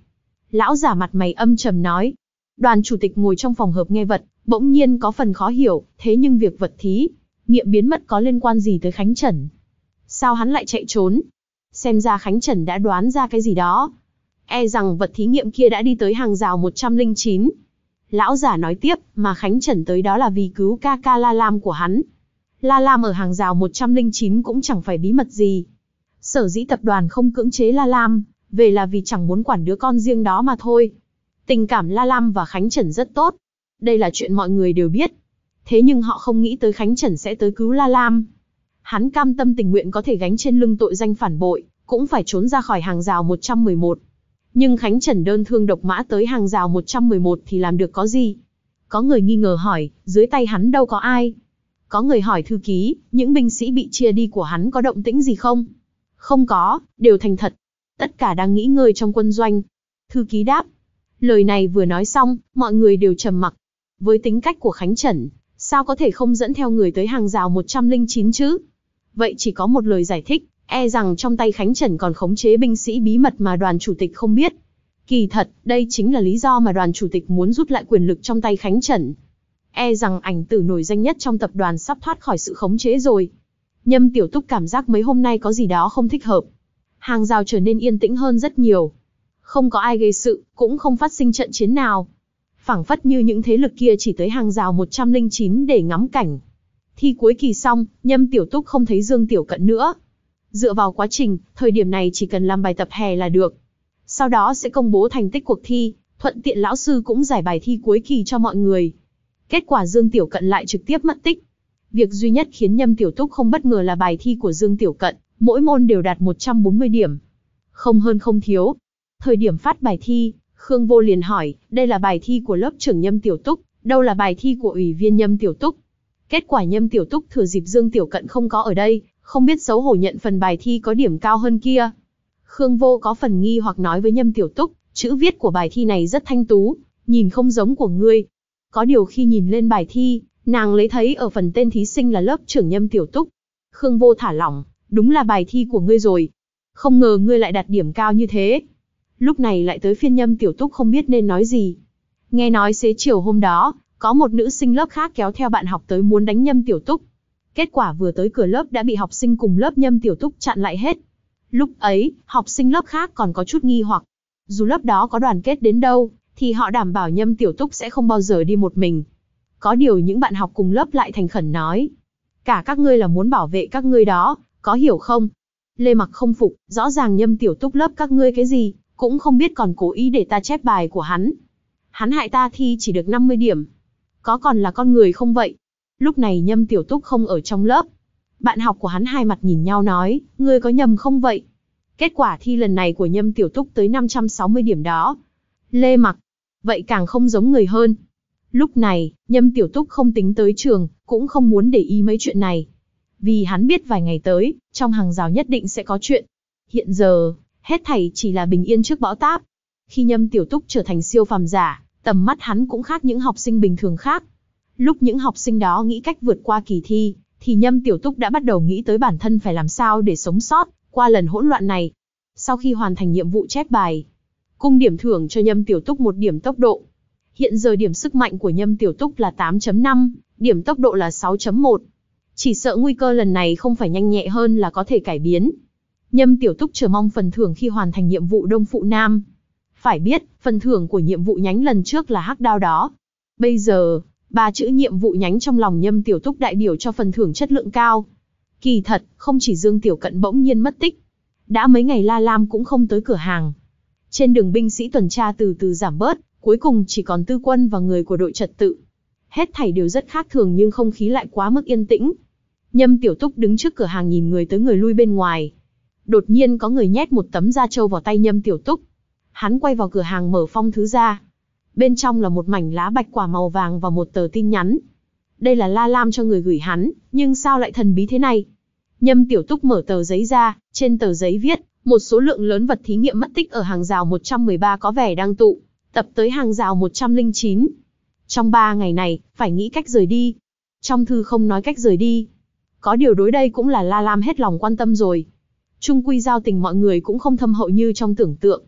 Lão giả mặt mày âm trầm nói. Đoàn chủ tịch ngồi trong phòng hợp nghe vật, bỗng nhiên có phần khó hiểu, thế nhưng việc vật thí nghiệm biến mất có liên quan gì tới Khánh Trần? Sao hắn lại chạy trốn? Xem ra Khánh Trần đã đoán ra cái gì đó. E rằng vật thí nghiệm kia đã đi tới hàng rào một trăm lẻ chín. Lão giả nói tiếp, mà Khánh Trần tới đó là vì cứu ca ca La Lam của hắn. La Lam ở hàng rào một trăm lẻ chín cũng chẳng phải bí mật gì. Sở dĩ tập đoàn không cưỡng chế La Lam về là vì chẳng muốn quản đứa con riêng đó mà thôi. Tình cảm La Lam và Khánh Trần rất tốt. Đây là chuyện mọi người đều biết. Thế nhưng họ không nghĩ tới Khánh Trần sẽ tới cứu La Lam. Hắn cam tâm tình nguyện có thể gánh trên lưng tội danh phản bội, cũng phải trốn ra khỏi hàng rào một trăm mười một. Nhưng Khánh Trần đơn thương độc mã tới hàng rào một trăm mười một thì làm được có gì? Có người nghi ngờ hỏi, dưới tay hắn đâu có ai? Có người hỏi thư ký, những binh sĩ bị chia đi của hắn có động tĩnh gì không? Không có, đều thành thật. Tất cả đang nghỉ ngơi trong quân doanh. Thư ký đáp. Lời này vừa nói xong, mọi người đều trầm mặc. Với tính cách của Khánh Trần, sao có thể không dẫn theo người tới hàng rào một trăm lẻ chín chứ? Vậy chỉ có một lời giải thích, e rằng trong tay Khánh Trần còn khống chế binh sĩ bí mật mà đoàn chủ tịch không biết. Kỳ thật, đây chính là lý do mà đoàn chủ tịch muốn rút lại quyền lực trong tay Khánh Trần. E rằng ảnh tử nổi danh nhất trong tập đoàn sắp thoát khỏi sự khống chế rồi. Nhâm Tiểu Túc cảm giác mấy hôm nay có gì đó không thích hợp. Hàng rào trở nên yên tĩnh hơn rất nhiều. Không có ai gây sự, cũng không phát sinh trận chiến nào. Phảng phất như những thế lực kia chỉ tới hàng rào một trăm lẻ chín để ngắm cảnh. Thi cuối kỳ xong, Nhâm Tiểu Túc không thấy Dương Tiểu Cận nữa. Dựa vào quá trình, thời điểm này chỉ cần làm bài tập hè là được. Sau đó sẽ công bố thành tích cuộc thi, thuận tiện lão sư cũng giải bài thi cuối kỳ cho mọi người. Kết quả Dương Tiểu Cận lại trực tiếp mất tích. Việc duy nhất khiến Nhâm Tiểu Túc không bất ngờ là bài thi của Dương Tiểu Cận, mỗi môn đều đạt một trăm bốn mươi điểm. Không hơn không thiếu. Thời điểm phát bài thi, Khương Vô liền hỏi, đây là bài thi của lớp trưởng Nhâm Tiểu Túc, đâu là bài thi của ủy viên Nhâm Tiểu Túc? Kết quả Nhâm Tiểu Túc thừa dịp Dương Tiểu Cận không có ở đây, không biết xấu hổ nhận phần bài thi có điểm cao hơn kia. Khương Vô có phần nghi hoặc nói với Nhâm Tiểu Túc, chữ viết của bài thi này rất thanh tú, nhìn không giống của ngươi. Có điều khi nhìn lên bài thi, nàng lấy thấy ở phần tên thí sinh là lớp trưởng Nhâm Tiểu Túc. Khương Vô thả lỏng, đúng là bài thi của ngươi rồi. Không ngờ ngươi lại đạt điểm cao như thế. Lúc này lại tới phiên Nhâm Tiểu Túc không biết nên nói gì. Nghe nói xế chiều hôm đó, có một nữ sinh lớp khác kéo theo bạn học tới muốn đánh Nhâm Tiểu Túc. Kết quả vừa tới cửa lớp đã bị học sinh cùng lớp Nhâm Tiểu Túc chặn lại hết. Lúc ấy, học sinh lớp khác còn có chút nghi hoặc. Dù lớp đó có đoàn kết đến đâu, thì họ đảm bảo Nhâm Tiểu Túc sẽ không bao giờ đi một mình. Có điều những bạn học cùng lớp lại thành khẩn nói. Cả các ngươi là muốn bảo vệ các ngươi đó, có hiểu không? Lê Mặc không phục, rõ ràng Nhâm Tiểu Túc lớp các ngươi cái gì, cũng không biết còn cố ý để ta chép bài của hắn. Hắn hại ta thi chỉ được năm mươi điểm. Có còn là con người không vậy? Lúc này Nhâm Tiểu Túc không ở trong lớp. Bạn học của hắn hai mặt nhìn nhau nói, ngươi có nhầm không vậy? Kết quả thi lần này của Nhâm Tiểu Túc tới năm trăm sáu mươi điểm đó. Lê Mặc, vậy càng không giống người hơn. Lúc này, Nhâm Tiểu Túc không tính tới trường, cũng không muốn để ý mấy chuyện này. Vì hắn biết vài ngày tới, trong hàng rào nhất định sẽ có chuyện. Hiện giờ, hết thảy chỉ là bình yên trước bão táp. Khi Nhâm Tiểu Túc trở thành siêu phàm giả, tầm mắt hắn cũng khác những học sinh bình thường khác. Lúc những học sinh đó nghĩ cách vượt qua kỳ thi, thì Nhâm Tiểu Túc đã bắt đầu nghĩ tới bản thân phải làm sao để sống sót qua lần hỗn loạn này. Sau khi hoàn thành nhiệm vụ chép bài, cung điểm thưởng cho Nhâm Tiểu Túc một điểm tốc độ. Hiện giờ điểm sức mạnh của Nhâm Tiểu Túc là tám chấm năm, điểm tốc độ là sáu chấm một. Chỉ sợ nguy cơ lần này không phải nhanh nhẹ hơn là có thể cải biến. Nhâm Tiểu Túc chờ mong phần thưởng khi hoàn thành nhiệm vụ Đông Phụ Nam. Phải biết, phần thưởng của nhiệm vụ nhánh lần trước là hắc đao đó. Bây giờ, ba chữ nhiệm vụ nhánh trong lòng Nhâm Tiểu Túc đại biểu cho phần thưởng chất lượng cao. Kỳ thật, không chỉ Dương Tiểu Cận bỗng nhiên mất tích. Đã mấy ngày La Lam cũng không tới cửa hàng. Trên đường binh sĩ tuần tra từ từ giảm bớt, cuối cùng chỉ còn Tư Quân và người của đội trật tự. Hết thảy đều rất khác thường nhưng không khí lại quá mức yên tĩnh. Nhâm Tiểu Túc đứng trước cửa hàng nhìn người tới người lui bên ngoài. Đột nhiên có người nhét một tấm da trâu vào tay Nhâm Tiểu Túc. Hắn quay vào cửa hàng mở phong thư ra. Bên trong là một mảnh lá bạch quả màu vàng và một tờ tin nhắn. Đây là La Lam cho người gửi hắn, nhưng sao lại thần bí thế này? Nhâm Tiểu Túc mở tờ giấy ra, trên tờ giấy viết, một số lượng lớn vật thí nghiệm mất tích ở hàng rào một trăm mười ba có vẻ đang tụ tập tới hàng rào một trăm lẻ chín. Trong ba ngày này, phải nghĩ cách rời đi. Trong thư không nói cách rời đi. Có điều đối đây cũng là La Lam hết lòng quan tâm rồi. Chung quy giao tình mọi người cũng không thâm hậu như trong tưởng tượng.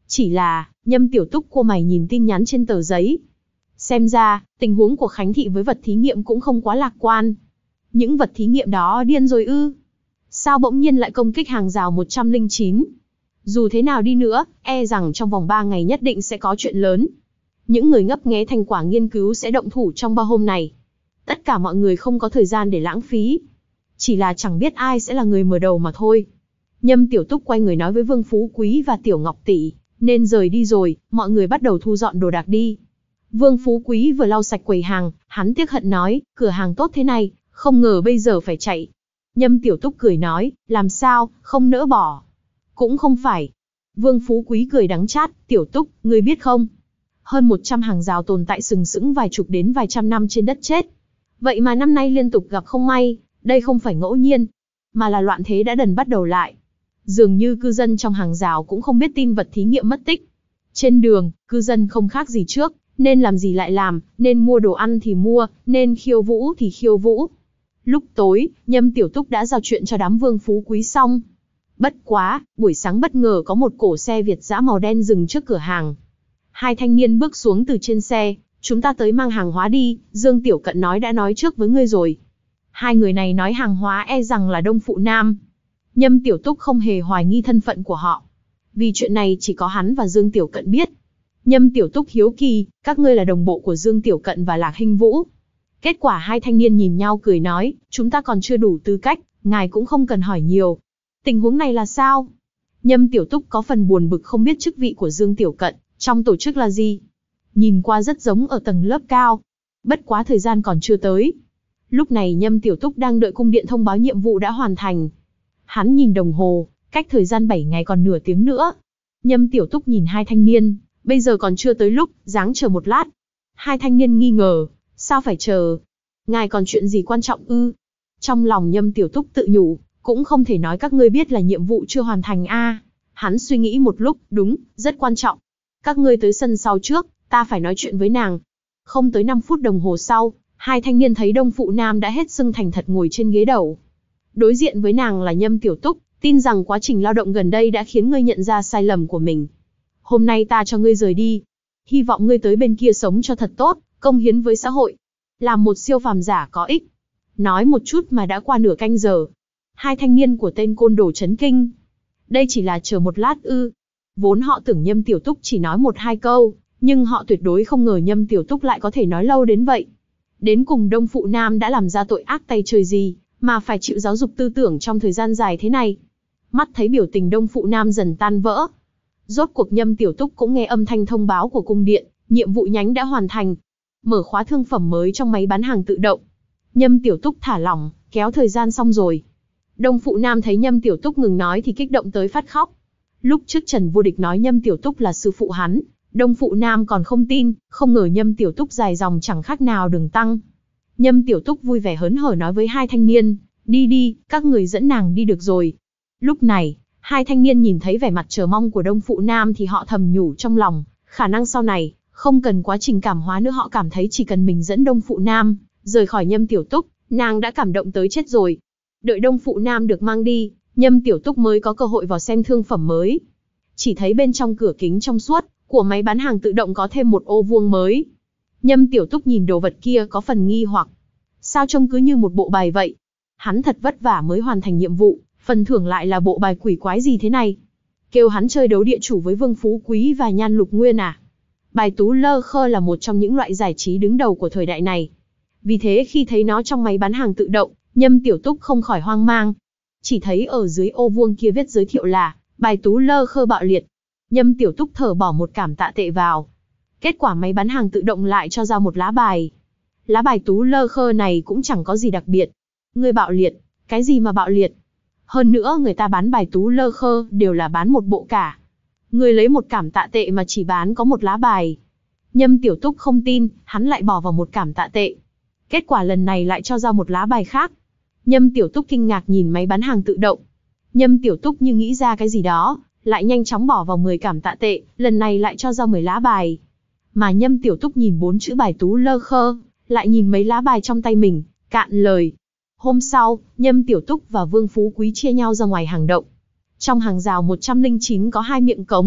Chỉ là, Nhâm Tiểu Túc cô mày nhìn tin nhắn trên tờ giấy. Xem ra, tình huống của Khánh Thị với vật thí nghiệm cũng không quá lạc quan. Những vật thí nghiệm đó điên rồi ư? Sao bỗng nhiên lại công kích hàng rào một trăm lẻ chín? Dù thế nào đi nữa, e rằng trong vòng ba ngày nhất định sẽ có chuyện lớn. Những người ngấp nghé thành quả nghiên cứu sẽ động thủ trong ba hôm này. Tất cả mọi người không có thời gian để lãng phí. Chỉ là chẳng biết ai sẽ là người mở đầu mà thôi. Nhâm Tiểu Túc quay người nói với Vương Phú Quý và Tiểu Ngọc Tỷ, nên rời đi rồi, mọi người bắt đầu thu dọn đồ đạc đi. Vương Phú Quý vừa lau sạch quầy hàng, hắn tiếc hận nói, cửa hàng tốt thế này, không ngờ bây giờ phải chạy. Nhâm Tiểu Túc cười nói, làm sao, không nỡ bỏ. Cũng không phải. Vương Phú Quý cười đắng chát, Tiểu Túc, ngươi biết không? Hơn một trăm hàng rào tồn tại sừng sững vài chục đến vài trăm năm trên đất chết. Vậy mà năm nay liên tục gặp không may, đây không phải ngẫu nhiên, mà là loạn thế đã dần bắt đầu lại. Dường như cư dân trong hàng rào cũng không biết tin vật thí nghiệm mất tích. Trên đường, cư dân không khác gì trước, nên làm gì lại làm, nên mua đồ ăn thì mua, nên khiêu vũ thì khiêu vũ. Lúc tối, Nhâm Tiểu Túc đã giao chuyện cho đám Vương Phú Quý xong. Bất quá, buổi sáng bất ngờ có một cổ xe Việt dã màu đen dừng trước cửa hàng. Hai thanh niên bước xuống từ trên xe, chúng ta tới mang hàng hóa đi, Dương Tiểu Cận nói đã nói trước với ngươi rồi. Hai người này nói hàng hóa e rằng là Đông Phụ Nam. Nhâm Tiểu Túc không hề hoài nghi thân phận của họ. Vì chuyện này chỉ có hắn và Dương Tiểu Cận biết. Nhâm Tiểu Túc hiếu kỳ, các ngươi là đồng bộ của Dương Tiểu Cận và Lạc Hinh Vũ. Kết quả hai thanh niên nhìn nhau cười nói, chúng ta còn chưa đủ tư cách, ngài cũng không cần hỏi nhiều. Tình huống này là sao? Nhâm Tiểu Túc có phần buồn bực không biết chức vị của Dương Tiểu Cận trong tổ chức là gì. Nhìn qua rất giống ở tầng lớp cao. Bất quá thời gian còn chưa tới. Lúc này Nhâm Tiểu Túc đang đợi cung điện thông báo nhiệm vụ đã hoàn thành. Hắn nhìn đồng hồ, cách thời gian bảy ngày còn nửa tiếng nữa. Nhâm Tiểu Túc nhìn hai thanh niên, bây giờ còn chưa tới lúc, ráng chờ một lát. Hai thanh niên nghi ngờ, sao phải chờ? Ngài còn chuyện gì quan trọng ư? Trong lòng Nhâm Tiểu Túc tự nhủ, cũng không thể nói các ngươi biết là nhiệm vụ chưa hoàn thành a. Hắn suy nghĩ một lúc, đúng, rất quan trọng. Các ngươi tới sân sau trước, ta phải nói chuyện với nàng. Không tới năm phút đồng hồ sau, hai thanh niên thấy Đông Phụ Nam đã hết sưng thành thật ngồi trên ghế đầu. Đối diện với nàng là Nhâm Tiểu Túc, tin rằng quá trình lao động gần đây đã khiến ngươi nhận ra sai lầm của mình. Hôm nay ta cho ngươi rời đi. Hy vọng ngươi tới bên kia sống cho thật tốt, công hiến với xã hội. Làm một siêu phàm giả có ích. Nói một chút mà đã qua nửa canh giờ. Hai thanh niên của tên côn đồ chấn kinh. Đây chỉ là chờ một lát ư. Vốn họ tưởng Nhâm Tiểu Túc chỉ nói một hai câu, nhưng họ tuyệt đối không ngờ Nhâm Tiểu Túc lại có thể nói lâu đến vậy. Đến cùng Đông Phụ Nam đã làm ra tội ác tay trời gì, mà phải chịu giáo dục tư tưởng trong thời gian dài thế này. Mắt thấy biểu tình Đông Phụ Nam dần tan vỡ. Rốt cuộc Nhâm Tiểu Túc cũng nghe âm thanh thông báo của cung điện, nhiệm vụ nhánh đã hoàn thành. Mở khóa thương phẩm mới trong máy bán hàng tự động. Nhâm Tiểu Túc thả lỏng, kéo thời gian xong rồi. Đông Phụ Nam thấy Nhâm Tiểu Túc ngừng nói thì kích động tới phát khóc. Lúc trước Trần Vô Địch nói Nhâm Tiểu Túc là sư phụ hắn, Đông Phụ Nam còn không tin, không ngờ Nhâm Tiểu Túc dài dòng chẳng khác nào đường tăng. Nhâm Tiểu Túc vui vẻ hớn hở nói với hai thanh niên, đi đi, các người dẫn nàng đi được rồi. Lúc này, hai thanh niên nhìn thấy vẻ mặt chờ mong của Đông Phụ Nam thì họ thầm nhủ trong lòng, khả năng sau này, không cần quá trình cảm hóa nữa, họ cảm thấy chỉ cần mình dẫn Đông Phụ Nam rời khỏi Nhâm Tiểu Túc, nàng đã cảm động tới chết rồi. Đợi Đông Phụ Nam được mang đi, Nhâm Tiểu Túc mới có cơ hội vào xem thương phẩm mới. Chỉ thấy bên trong cửa kính trong suốt của máy bán hàng tự động có thêm một ô vuông mới. Nhâm Tiểu Túc nhìn đồ vật kia có phần nghi hoặc. Sao trông cứ như một bộ bài vậy? Hắn thật vất vả mới hoàn thành nhiệm vụ, phần thưởng lại là bộ bài quỷ quái gì thế này? Kêu hắn chơi đấu địa chủ với Vương Phú Quý và Nhan Lục Nguyên à? Bài tú lơ khơ là một trong những loại giải trí đứng đầu của thời đại này. Vì thế khi thấy nó trong máy bán hàng tự động, Nhâm Tiểu Túc không khỏi hoang mang. Chỉ thấy ở dưới ô vuông kia viết giới thiệu là bài tú lơ khơ bạo liệt. Nhâm Tiểu Túc thở bỏ một cảm tạ tệ vào. Kết quả máy bán hàng tự động lại cho ra một lá bài. Lá bài tú lơ khơ này cũng chẳng có gì đặc biệt. Ngươi bạo liệt, cái gì mà bạo liệt? Hơn nữa người ta bán bài tú lơ khơ đều là bán một bộ cả. Ngươi lấy một cảm tạ tệ mà chỉ bán có một lá bài. Nhâm Tiểu Túc không tin, hắn lại bỏ vào một cảm tạ tệ. Kết quả lần này lại cho ra một lá bài khác. Nhâm Tiểu Túc kinh ngạc nhìn máy bán hàng tự động. Nhâm Tiểu Túc như nghĩ ra cái gì đó, lại nhanh chóng bỏ vào mười cảm tạ tệ, lần này lại cho ra mười lá bài. Mà Nhâm Tiểu Túc nhìn bốn chữ bài tú lơ khơ, lại nhìn mấy lá bài trong tay mình, cạn lời. Hôm sau, Nhâm Tiểu Túc và Vương Phú Quý chia nhau ra ngoài hàng động. Trong hàng rào một trăm lẻ chín có hai miệng cống,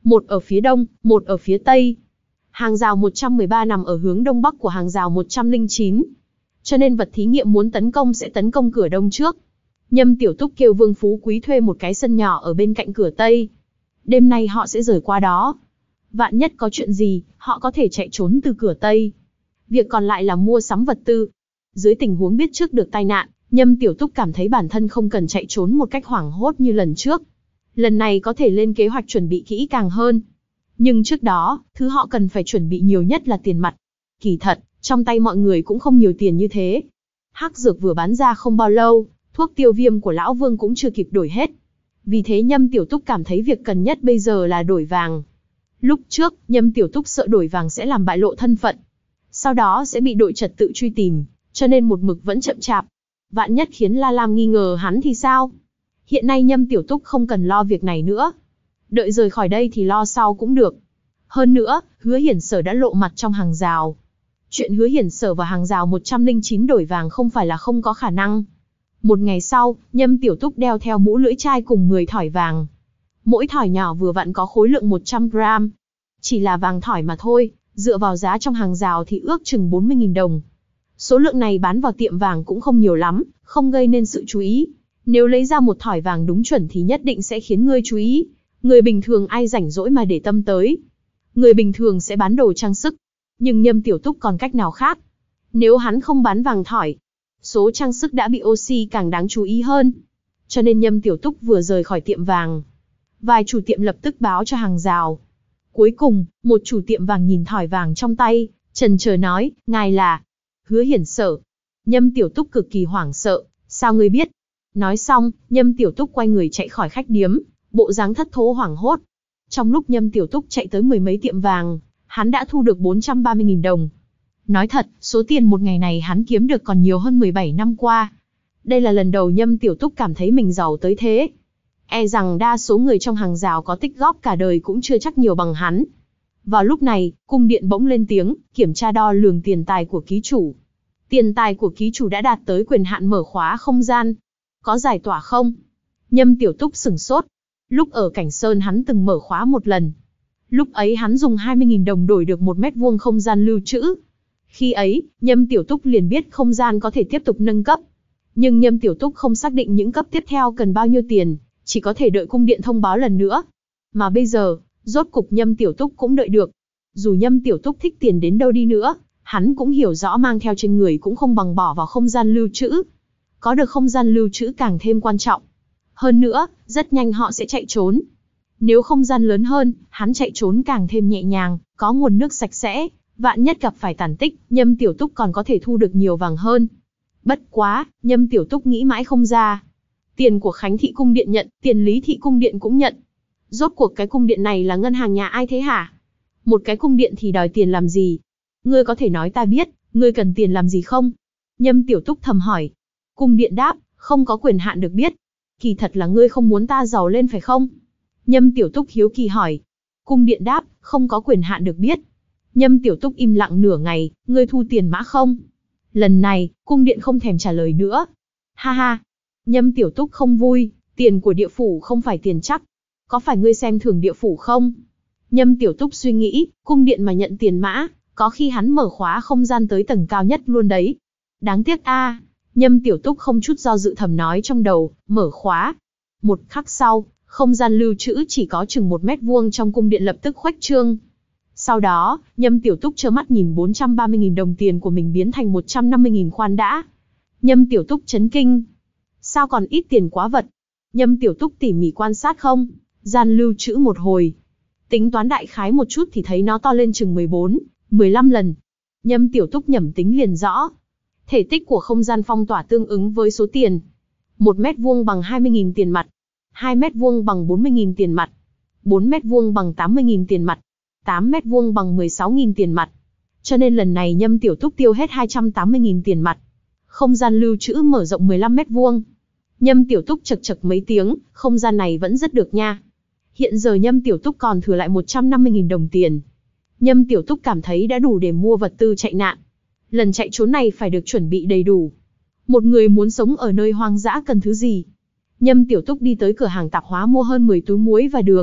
Một ở phía đông, một ở phía tây. Hàng rào một trăm mười ba nằm ở hướng đông bắc của hàng rào một trăm lẻ chín. Cho nên vật thí nghiệm muốn tấn công sẽ tấn công cửa đông trước. Nhâm Tiểu Túc kêu Vương Phú Quý thuê một cái sân nhỏ ở bên cạnh cửa tây. Đêm nay họ sẽ rời qua đó. Vạn nhất có chuyện gì, họ có thể chạy trốn từ cửa tây. Việc còn lại là mua sắm vật tư. Dưới tình huống biết trước được tai nạn, Nhâm Tiểu Túc cảm thấy bản thân không cần chạy trốn một cách hoảng hốt như lần trước. Lần này có thể lên kế hoạch chuẩn bị kỹ càng hơn. Nhưng trước đó, thứ họ cần phải chuẩn bị nhiều nhất là tiền mặt. Kỳ thật, trong tay mọi người cũng không nhiều tiền như thế. Hắc dược vừa bán ra không bao lâu, thuốc tiêu viêm của Lão Vương cũng chưa kịp đổi hết. Vì thế Nhâm Tiểu Túc cảm thấy việc cần nhất bây giờ là đổi vàng. Lúc trước, Nhâm Tiểu Túc sợ đổi vàng sẽ làm bại lộ thân phận. Sau đó sẽ bị đội trật tự truy tìm, cho nên một mực vẫn chậm chạp. Vạn nhất khiến La Lam nghi ngờ hắn thì sao? Hiện nay Nhâm Tiểu Túc không cần lo việc này nữa. Đợi rời khỏi đây thì lo sau cũng được. Hơn nữa, Hứa Hiển Sở đã lộ mặt trong hàng rào. Chuyện Hứa Hiển Sở vào hàng rào một trăm lẻ chín đổi vàng không phải là không có khả năng. Một ngày sau, Nhâm Tiểu Túc đeo theo mũ lưỡi chai cùng mười thỏi vàng. Mỗi thỏi nhỏ vừa vặn có khối lượng một trăm gram. Chỉ là vàng thỏi mà thôi, dựa vào giá trong hàng rào thì ước chừng bốn mươi nghìn đồng. Số lượng này bán vào tiệm vàng cũng không nhiều lắm, không gây nên sự chú ý. Nếu lấy ra một thỏi vàng đúng chuẩn thì nhất định sẽ khiến ngươi chú ý. Người bình thường ai rảnh rỗi mà để tâm tới. Người bình thường sẽ bán đồ trang sức. Nhưng Nhâm Tiểu Túc còn cách nào khác. Nếu hắn không bán vàng thỏi, số trang sức đã bị oxy càng đáng chú ý hơn. Cho nên Nhâm Tiểu Túc vừa rời khỏi tiệm vàng, vài chủ tiệm lập tức báo cho hàng rào. Cuối cùng, một chủ tiệm vàng nhìn thỏi vàng trong tay, chần chờ nói, ngài là Hứa Hiển Sở. Nhâm Tiểu Túc cực kỳ hoảng sợ, sao ngươi biết? Nói xong, Nhâm Tiểu Túc quay người chạy khỏi khách điếm, bộ dáng thất thố hoảng hốt. Trong lúc Nhâm Tiểu Túc chạy tới mười mấy tiệm vàng, hắn đã thu được bốn trăm ba mươi nghìn đồng. Nói thật, số tiền một ngày này hắn kiếm được còn nhiều hơn mười bảy năm qua. Đây là lần đầu Nhâm Tiểu Túc cảm thấy mình giàu tới thế. E rằng đa số người trong hàng rào có tích góp cả đời cũng chưa chắc nhiều bằng hắn. Vào lúc này, cung điện bỗng lên tiếng, kiểm tra đo lường tiền tài của ký chủ. Tiền tài của ký chủ đã đạt tới quyền hạn mở khóa không gian. Có giải tỏa không? Nhâm Tiểu Túc sửng sốt. Lúc ở Cảnh Sơn hắn từng mở khóa một lần. Lúc ấy hắn dùng hai mươi nghìn đồng đổi được một mét vuông không gian lưu trữ. Khi ấy, Nhâm Tiểu Túc liền biết không gian có thể tiếp tục nâng cấp. Nhưng Nhâm Tiểu Túc không xác định những cấp tiếp theo cần bao nhiêu tiền, chỉ có thể đợi cung điện thông báo lần nữa. Mà bây giờ, rốt cục Nhâm Tiểu Túc cũng đợi được. Dù Nhâm Tiểu Túc thích tiền đến đâu đi nữa, hắn cũng hiểu rõ mang theo trên người cũng không bằng bỏ vào không gian lưu trữ. Có được không gian lưu trữ càng thêm quan trọng. Hơn nữa, rất nhanh họ sẽ chạy trốn. Nếu không gian lớn hơn, hắn chạy trốn càng thêm nhẹ nhàng, có nguồn nước sạch sẽ, vạn nhất gặp phải tàn tích, Nhâm Tiểu Túc còn có thể thu được nhiều vàng hơn. Bất quá, Nhâm Tiểu Túc nghĩ mãi không ra. Tiền của Khánh Thị Cung Điện nhận, tiền Lý Thị Cung Điện cũng nhận. Rốt cuộc cái cung điện này là ngân hàng nhà ai thế hả? Một cái cung điện thì đòi tiền làm gì? Ngươi có thể nói ta biết, ngươi cần tiền làm gì không? Nhâm Tiểu Túc thầm hỏi. Cung điện đáp, không có quyền hạn được biết. Kỳ thật là ngươi không muốn ta giàu lên phải không? Nhâm Tiểu Túc hiếu kỳ hỏi. Cung điện đáp, không có quyền hạn được biết. Nhâm Tiểu Túc im lặng nửa ngày, ngươi thu tiền mã không? Lần này, cung điện không thèm trả lời nữa. Ha ha. Nhâm Tiểu Túc không vui, tiền của địa phủ không phải tiền chắc. Có phải ngươi xem thường địa phủ không? Nhâm Tiểu Túc suy nghĩ, cung điện mà nhận tiền mã, có khi hắn mở khóa không gian tới tầng cao nhất luôn đấy. Đáng tiếc a. À. Nhâm Tiểu Túc không chút do dự thầm nói trong đầu, mở khóa. Một khắc sau, không gian lưu trữ chỉ có chừng một mét vuông trong cung điện lập tức khuếch trương. Sau đó, Nhâm Tiểu Túc trơ mắt nhìn bốn trăm ba mươi nghìn đồng tiền của mình biến thành một trăm năm mươi nghìn khoan đã. Nhâm Tiểu Túc chấn kinh. Sao còn ít tiền quá vật? Nhâm Tiểu Túc tỉ mỉ quan sát không? Gian lưu trữ một hồi. Tính toán đại khái một chút thì thấy nó to lên chừng mười bốn, mười lăm lần. Nhâm Tiểu Túc nhẩm tính liền rõ. Thể tích của không gian phong tỏa tương ứng với số tiền. Một mét vuông bằng hai mươi nghìn tiền mặt. Hai mét vuông bằng bốn mươi nghìn tiền mặt. Bốn mét vuông bằng tám mươi nghìn tiền mặt. Tám mét vuông bằng mười sáu nghìn tiền mặt. Cho nên lần này Nhâm Tiểu Túc tiêu hết hai trăm tám mươi nghìn tiền mặt. Không gian lưu trữ mở rộng mười lăm mét vuông. Nhâm Tiểu Túc chật chật mấy tiếng, không gian này vẫn rất được nha. Hiện giờ Nhâm Tiểu Túc còn thừa lại một trăm năm mươi nghìn đồng tiền. Nhâm Tiểu Túc cảm thấy đã đủ để mua vật tư chạy nạn. Lần chạy trốn này phải được chuẩn bị đầy đủ. Một người muốn sống ở nơi hoang dã cần thứ gì? Nhâm Tiểu Túc đi tới cửa hàng tạp hóa mua hơn mười túi muối và đường,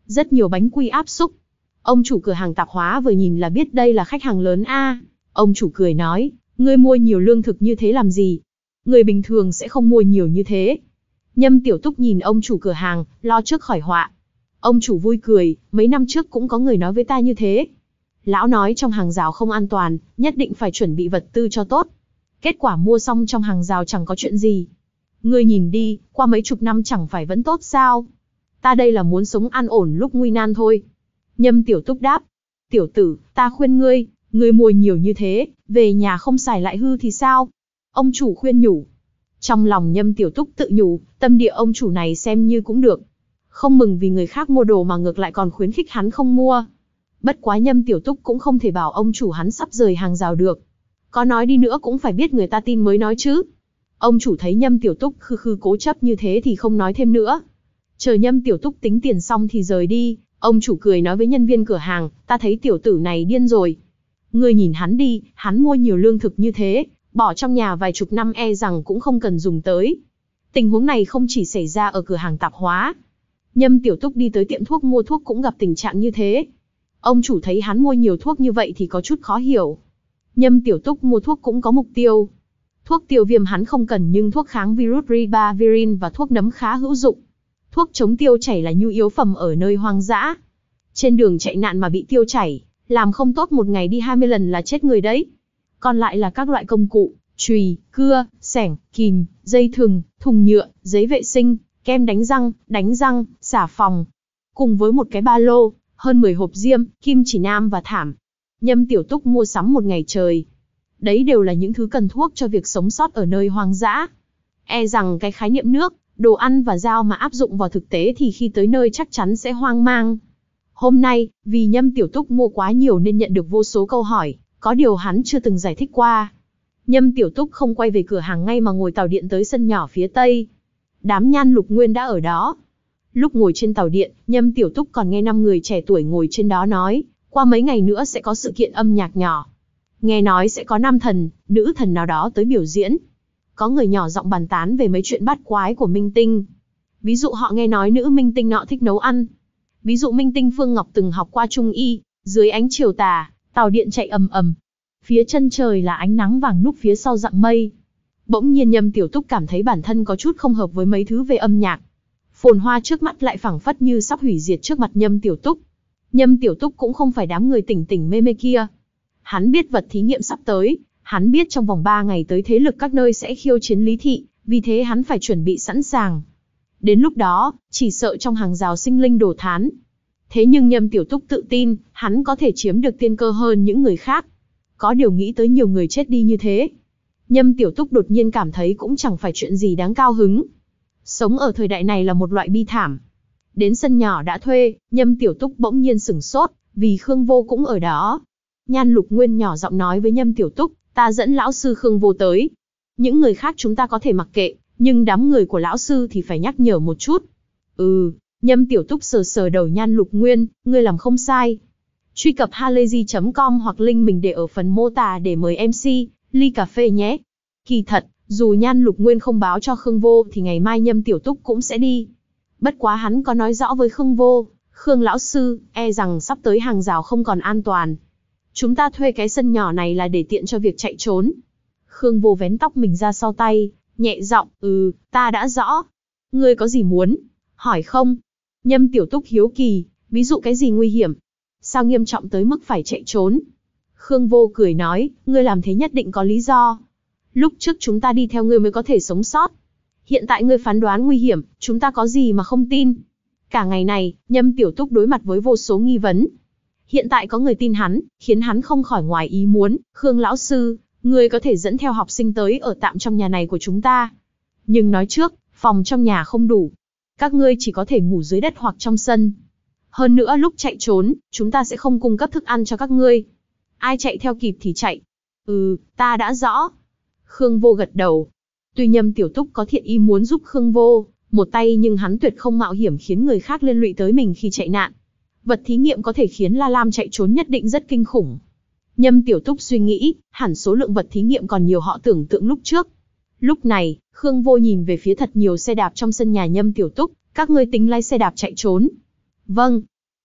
rất nhiều bánh quy áp xúc. Ông chủ cửa hàng tạp hóa vừa nhìn là biết đây là khách hàng lớn a. Ông chủ cười nói, ngươi mua nhiều lương thực như thế làm gì? Người bình thường sẽ không mua nhiều như thế. Nhâm Tiểu Túc nhìn ông chủ cửa hàng, lo trước khỏi họa. Ông chủ vui cười, mấy năm trước cũng có người nói với ta như thế. Lão nói trong hàng rào không an toàn, nhất định phải chuẩn bị vật tư cho tốt. Kết quả mua xong trong hàng rào chẳng có chuyện gì. Ngươi nhìn đi, qua mấy chục năm chẳng phải vẫn tốt sao? Ta đây là muốn sống an ổn lúc nguy nan thôi. Nhâm Tiểu Túc đáp, tiểu tử, ta khuyên ngươi, ngươi mua nhiều như thế, về nhà không xài lại hư thì sao? Ông chủ khuyên nhủ. Trong lòng Nhâm Tiểu Túc tự nhủ, tâm địa ông chủ này xem như cũng được. Không mừng vì người khác mua đồ mà ngược lại còn khuyến khích hắn không mua. Bất quá Nhâm Tiểu Túc cũng không thể bảo ông chủ hắn sắp rời hàng rào được. Có nói đi nữa cũng phải biết người ta tin mới nói chứ. Ông chủ thấy Nhâm Tiểu Túc khư khư cố chấp như thế thì không nói thêm nữa. Chờ Nhâm Tiểu Túc tính tiền xong thì rời đi, ông chủ cười nói với nhân viên cửa hàng, ta thấy tiểu tử này điên rồi. Ngươi nhìn hắn đi, hắn mua nhiều lương thực như thế, bỏ trong nhà vài chục năm e rằng cũng không cần dùng tới. Tình huống này không chỉ xảy ra ở cửa hàng tạp hóa. Nhâm Tiểu Túc đi tới tiệm thuốc mua thuốc cũng gặp tình trạng như thế. Ông chủ thấy hắn mua nhiều thuốc như vậy thì có chút khó hiểu. Nhâm Tiểu Túc mua thuốc cũng có mục tiêu. Thuốc tiêu viêm hắn không cần nhưng thuốc kháng virus ribavirin và thuốc nấm khá hữu dụng. Thuốc chống tiêu chảy là nhu yếu phẩm ở nơi hoang dã. Trên đường chạy nạn mà bị tiêu chảy, làm không tốt một ngày đi hai mươi lần là chết người đấy. Còn lại là các loại công cụ, chùy, cưa, xẻng, kìm, dây thừng, thùng nhựa, giấy vệ sinh, kem đánh răng, đánh răng, xà phòng. Cùng với một cái ba lô, hơn mười hộp diêm, kim chỉ nam và thảm. Nhâm Tiểu Túc mua sắm một ngày trời. Đấy đều là những thứ cần thuốc cho việc sống sót ở nơi hoang dã. E rằng cái khái niệm nước, đồ ăn và dao mà áp dụng vào thực tế thì khi tới nơi chắc chắn sẽ hoang mang. Hôm nay, vì Nhâm Tiểu Túc mua quá nhiều nên nhận được vô số câu hỏi, có điều hắn chưa từng giải thích qua. Nhâm Tiểu Túc không quay về cửa hàng ngay mà ngồi tàu điện tới sân nhỏ phía tây. Đám Nhan Lục Nguyên đã ở đó. Lúc ngồi trên tàu điện, Nhâm Tiểu Túc còn nghe năm người trẻ tuổi ngồi trên đó nói, qua mấy ngày nữa sẽ có sự kiện âm nhạc nhỏ. Nghe nói sẽ có nam thần, nữ thần nào đó tới biểu diễn. Có người nhỏ giọng bàn tán về mấy chuyện bát quái của minh tinh. Ví dụ họ nghe nói nữ minh tinh nọ thích nấu ăn. Ví dụ minh tinh Phương Ngọc từng học qua trung y. Dưới ánh chiều tà, tàu điện chạy ầm ầm. Phía chân trời là ánh nắng vàng núp phía sau dặng mây. Bỗng nhiên Nhâm Tiểu Túc cảm thấy bản thân có chút không hợp với mấy thứ về âm nhạc. Phồn hoa trước mắt lại phảng phất như sắp hủy diệt trước mặt Nhâm Tiểu Túc. Nhâm Tiểu Túc cũng không phải đám người tỉnh tỉnh mê mê kia. Hắn biết vật thí nghiệm sắp tới, hắn biết trong vòng ba ngày tới thế lực các nơi sẽ khiêu chiến Lý Thị, vì thế hắn phải chuẩn bị sẵn sàng. Đến lúc đó, chỉ sợ trong hàng rào sinh linh đổ thán. Thế nhưng Nhâm Tiểu Túc tự tin, hắn có thể chiếm được tiên cơ hơn những người khác. Có điều nghĩ tới nhiều người chết đi như thế. Nhâm Tiểu Túc đột nhiên cảm thấy cũng chẳng phải chuyện gì đáng cao hứng. Sống ở thời đại này là một loại bi thảm. Đến sân nhỏ đã thuê, Nhâm Tiểu Túc bỗng nhiên sửng sốt, vì Khương Vô cũng ở đó. Nhan Lục Nguyên nhỏ giọng nói với Nhâm Tiểu Túc, ta dẫn lão sư Khương Vô tới. Những người khác chúng ta có thể mặc kệ, nhưng đám người của lão sư thì phải nhắc nhở một chút. Ừ, Nhâm Tiểu Túc sờ sờ đầu Nhan Lục Nguyên, ngươi làm không sai. Truy cập halayzi chấm com hoặc link mình để ở phần mô tả để mời em xê, ly cà phê nhé. Kỳ thật, dù Nhan Lục Nguyên không báo cho Khương Vô thì ngày mai Nhâm Tiểu Túc cũng sẽ đi. Bất quá hắn có nói rõ với Khương Vô, Khương lão sư, e rằng sắp tới hàng rào không còn an toàn. Chúng ta thuê cái sân nhỏ này là để tiện cho việc chạy trốn. Khương Vô vén tóc mình ra sau tay, nhẹ giọng, ừ, ta đã rõ. Ngươi có gì muốn hỏi không? Nhâm Tiểu Túc hiếu kỳ, ví dụ cái gì nguy hiểm? Sao nghiêm trọng tới mức phải chạy trốn? Khương Vô cười nói, ngươi làm thế nhất định có lý do. Lúc trước chúng ta đi theo ngươi mới có thể sống sót. Hiện tại ngươi phán đoán nguy hiểm, chúng ta có gì mà không tin? Cả ngày này, Nhâm Tiểu Túc đối mặt với vô số nghi vấn. Hiện tại có người tin hắn, khiến hắn không khỏi ngoài ý muốn. Khương lão sư, ngươi có thể dẫn theo học sinh tới ở tạm trong nhà này của chúng ta. Nhưng nói trước, phòng trong nhà không đủ. Các ngươi chỉ có thể ngủ dưới đất hoặc trong sân. Hơn nữa lúc chạy trốn, chúng ta sẽ không cung cấp thức ăn cho các ngươi. Ai chạy theo kịp thì chạy. Ừ, ta đã rõ. Khương Vô gật đầu. Tuy Nhâm Tiểu Túc có thiện ý muốn giúp Khương Vô một tay nhưng hắn tuyệt không mạo hiểm khiến người khác liên lụy tới mình khi chạy nạn. Vật thí nghiệm có thể khiến La Lam chạy trốn nhất định rất kinh khủng. Nhâm Tiểu Túc suy nghĩ, hẳn số lượng vật thí nghiệm còn nhiều họ tưởng tượng lúc trước. Lúc này, Khương Vô nhìn về phía thật nhiều xe đạp trong sân nhà Nhâm Tiểu Túc, các ngươi tính lái xe đạp chạy trốn. Vâng.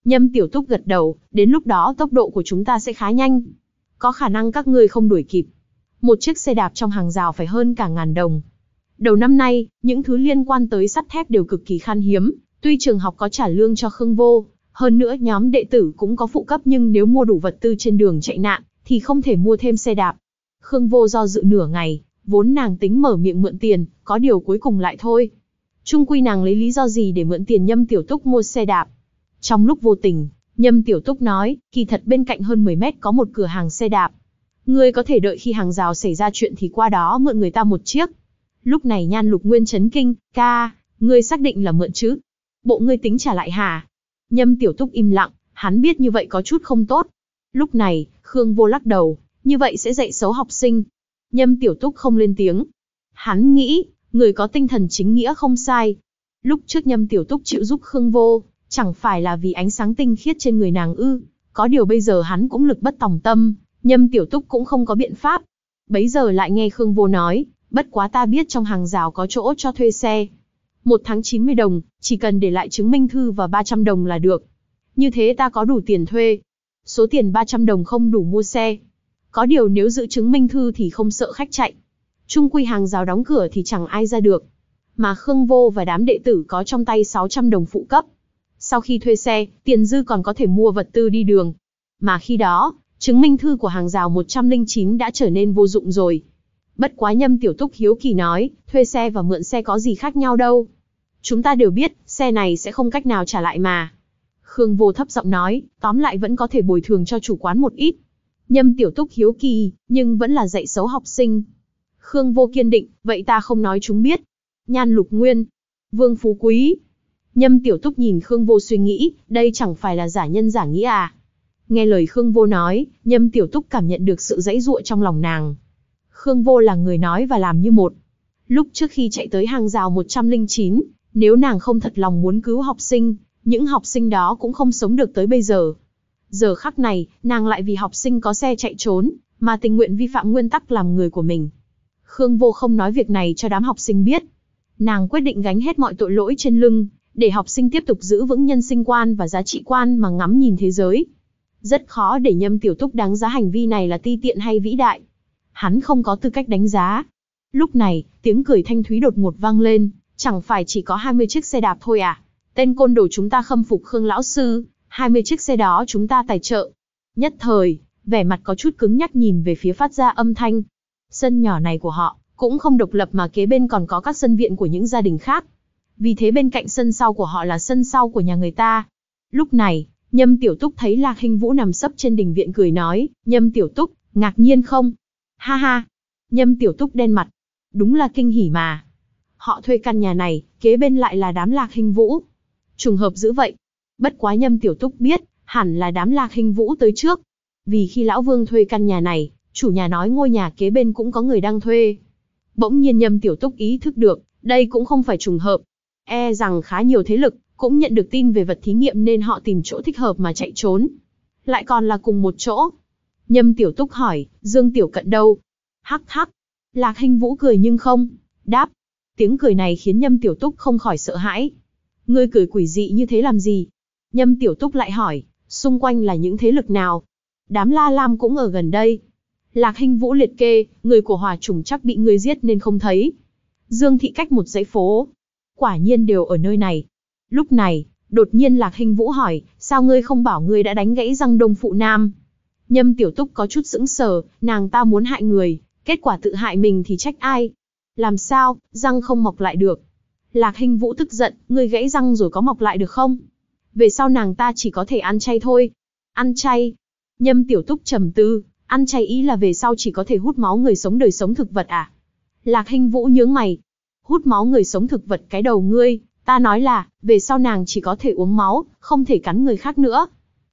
Nhâm Tiểu Túc gật đầu, đến lúc đó tốc độ của chúng ta sẽ khá nhanh. Có khả năng các ngươi không đuổi kịp. Một chiếc xe đạp trong hàng rào phải hơn cả ngàn đồng. Đầu năm nay, những thứ liên quan tới sắt thép đều cực kỳ khan hiếm, tuy trường học có trả lương cho Khương Vô, hơn nữa nhóm đệ tử cũng có phụ cấp, nhưng nếu mua đủ vật tư trên đường chạy nạn, thì không thể mua thêm xe đạp. Khương Vô do dự nửa ngày, vốn nàng tính mở miệng mượn tiền, có điều cuối cùng lại thôi. Chung quy nàng lấy lý do gì để mượn tiền Nhâm Tiểu Túc mua xe đạp? Trong lúc vô tình, Nhâm Tiểu Túc nói, kỳ thật bên cạnh hơn mười mét có một cửa hàng xe đạp. Ngươi có thể đợi khi hàng rào xảy ra chuyện thì qua đó mượn người ta một chiếc. Lúc này Nhan Lục Nguyên chấn kinh, ca, ngươi xác định là mượn chứ? Bộ ngươi tính trả lại hả? Nhâm Tiểu Túc im lặng, hắn biết như vậy có chút không tốt. Lúc này, Khương Vô lắc đầu, như vậy sẽ dạy xấu học sinh. Nhâm Tiểu Túc không lên tiếng. Hắn nghĩ, người có tinh thần chính nghĩa không sai. Lúc trước Nhâm Tiểu Túc chịu giúp Khương Vô, chẳng phải là vì ánh sáng tinh khiết trên người nàng ư? Có điều bây giờ hắn cũng lực bất tòng tâm, Nhâm Tiểu Túc cũng không có biện pháp. Bấy giờ lại nghe Khương Vô nói, bất quá ta biết trong hàng rào có chỗ cho thuê xe. Một tháng chín mươi đồng, chỉ cần để lại chứng minh thư và ba trăm đồng là được. Như thế ta có đủ tiền thuê. Số tiền ba trăm đồng không đủ mua xe. Có điều nếu giữ chứng minh thư thì không sợ khách chạy. Chung quy hàng rào đóng cửa thì chẳng ai ra được. Mà Khương Vô và đám đệ tử có trong tay sáu trăm đồng phụ cấp. Sau khi thuê xe, tiền dư còn có thể mua vật tư đi đường. Mà khi đó, chứng minh thư của hàng rào một trăm lẻ chín đã trở nên vô dụng rồi. Bất quá Nhâm Tiểu Túc hiếu kỳ nói, thuê xe và mượn xe có gì khác nhau đâu. Chúng ta đều biết, xe này sẽ không cách nào trả lại mà. Khương Vô thấp giọng nói, tóm lại vẫn có thể bồi thường cho chủ quán một ít. Nhâm Tiểu Túc hiếu kỳ, nhưng vẫn là dạy xấu học sinh. Khương Vô kiên định, vậy ta không nói chúng biết. Nhan Lục Nguyên, Vương Phú Quý. Nhâm Tiểu Túc nhìn Khương Vô suy nghĩ, đây chẳng phải là giả nhân giả nghĩa à. Nghe lời Khương Vô nói, Nhâm Tiểu Túc cảm nhận được sự dãy dụa trong lòng nàng. Khương Vô là người nói và làm như một. Lúc trước khi chạy tới hàng rào một trăm lẻ chín, nếu nàng không thật lòng muốn cứu học sinh, những học sinh đó cũng không sống được tới bây giờ. Giờ khắc này, nàng lại vì học sinh có xe chạy trốn, mà tình nguyện vi phạm nguyên tắc làm người của mình. Khương Vô không nói việc này cho đám học sinh biết. Nàng quyết định gánh hết mọi tội lỗi trên lưng, để học sinh tiếp tục giữ vững nhân sinh quan và giá trị quan mà ngắm nhìn thế giới. Rất khó để Nhâm Tiểu Túc đánh giá hành vi này là ti tiện hay vĩ đại. Hắn không có tư cách đánh giá. Lúc này, tiếng cười thanh thúy đột ngột vang lên, chẳng phải chỉ có hai mươi chiếc xe đạp thôi à? Tên côn đồ chúng ta khâm phục Khương lão sư, hai mươi chiếc xe đó chúng ta tài trợ. Nhất thời, vẻ mặt có chút cứng nhắc nhìn về phía phát ra âm thanh. Sân nhỏ này của họ, cũng không độc lập mà kế bên còn có các sân viện của những gia đình khác. Vì thế bên cạnh sân sau của họ là sân sau của nhà người ta. Lúc này, Nhâm Tiểu Túc thấy Lạc Hinh Vũ nằm sấp trên đình viện cười nói, Nhâm Tiểu Túc, ngạc nhiên không? Ha ha! Nhâm Tiểu Túc đen mặt. Đúng là kinh hỉ mà. Họ thuê căn nhà này, kế bên lại là đám Lạc Hinh Vũ. Trùng hợp dữ vậy. Bất quá Nhâm Tiểu Túc biết, hẳn là đám Lạc Hinh Vũ tới trước. Vì khi Lão Vương thuê căn nhà này, chủ nhà nói ngôi nhà kế bên cũng có người đang thuê. Bỗng nhiên Nhâm Tiểu Túc ý thức được, đây cũng không phải trùng hợp. E rằng khá nhiều thế lực, cũng nhận được tin về vật thí nghiệm nên họ tìm chỗ thích hợp mà chạy trốn. Lại còn là cùng một chỗ. Nhâm Tiểu Túc hỏi, Dương Tiểu Cận đâu? Hắc hắc. Lạc Hinh Vũ cười nhưng không đáp. Tiếng cười này khiến Nhâm Tiểu Túc không khỏi sợ hãi. Ngươi cười quỷ dị như thế làm gì? Nhâm Tiểu Túc lại hỏi, xung quanh là những thế lực nào? Đám La Lam cũng ở gần đây. Lạc Hinh Vũ liệt kê, người của Hỏa Chủng chắc bị ngươi giết nên không thấy. Dương thị cách một dãy phố. Quả nhiên đều ở nơi này. Lúc này, đột nhiên Lạc Hinh Vũ hỏi, sao ngươi không bảo ngươi đã đánh gãy răng Đông Phụ Nam? Nhâm Tiểu Túc có chút sững sờ, nàng ta muốn hại người, kết quả tự hại mình thì trách ai? Làm sao, răng không mọc lại được? Lạc Hinh Vũ tức giận, ngươi gãy răng rồi có mọc lại được không? Về sau nàng ta chỉ có thể ăn chay thôi. Ăn chay? Nhâm Tiểu Túc trầm tư, ăn chay ý là về sau chỉ có thể hút máu người sống đời sống thực vật à? Lạc Hinh Vũ nhướng mày. Hút máu người sống thực vật cái đầu ngươi, ta nói là, về sau nàng chỉ có thể uống máu, không thể cắn người khác nữa.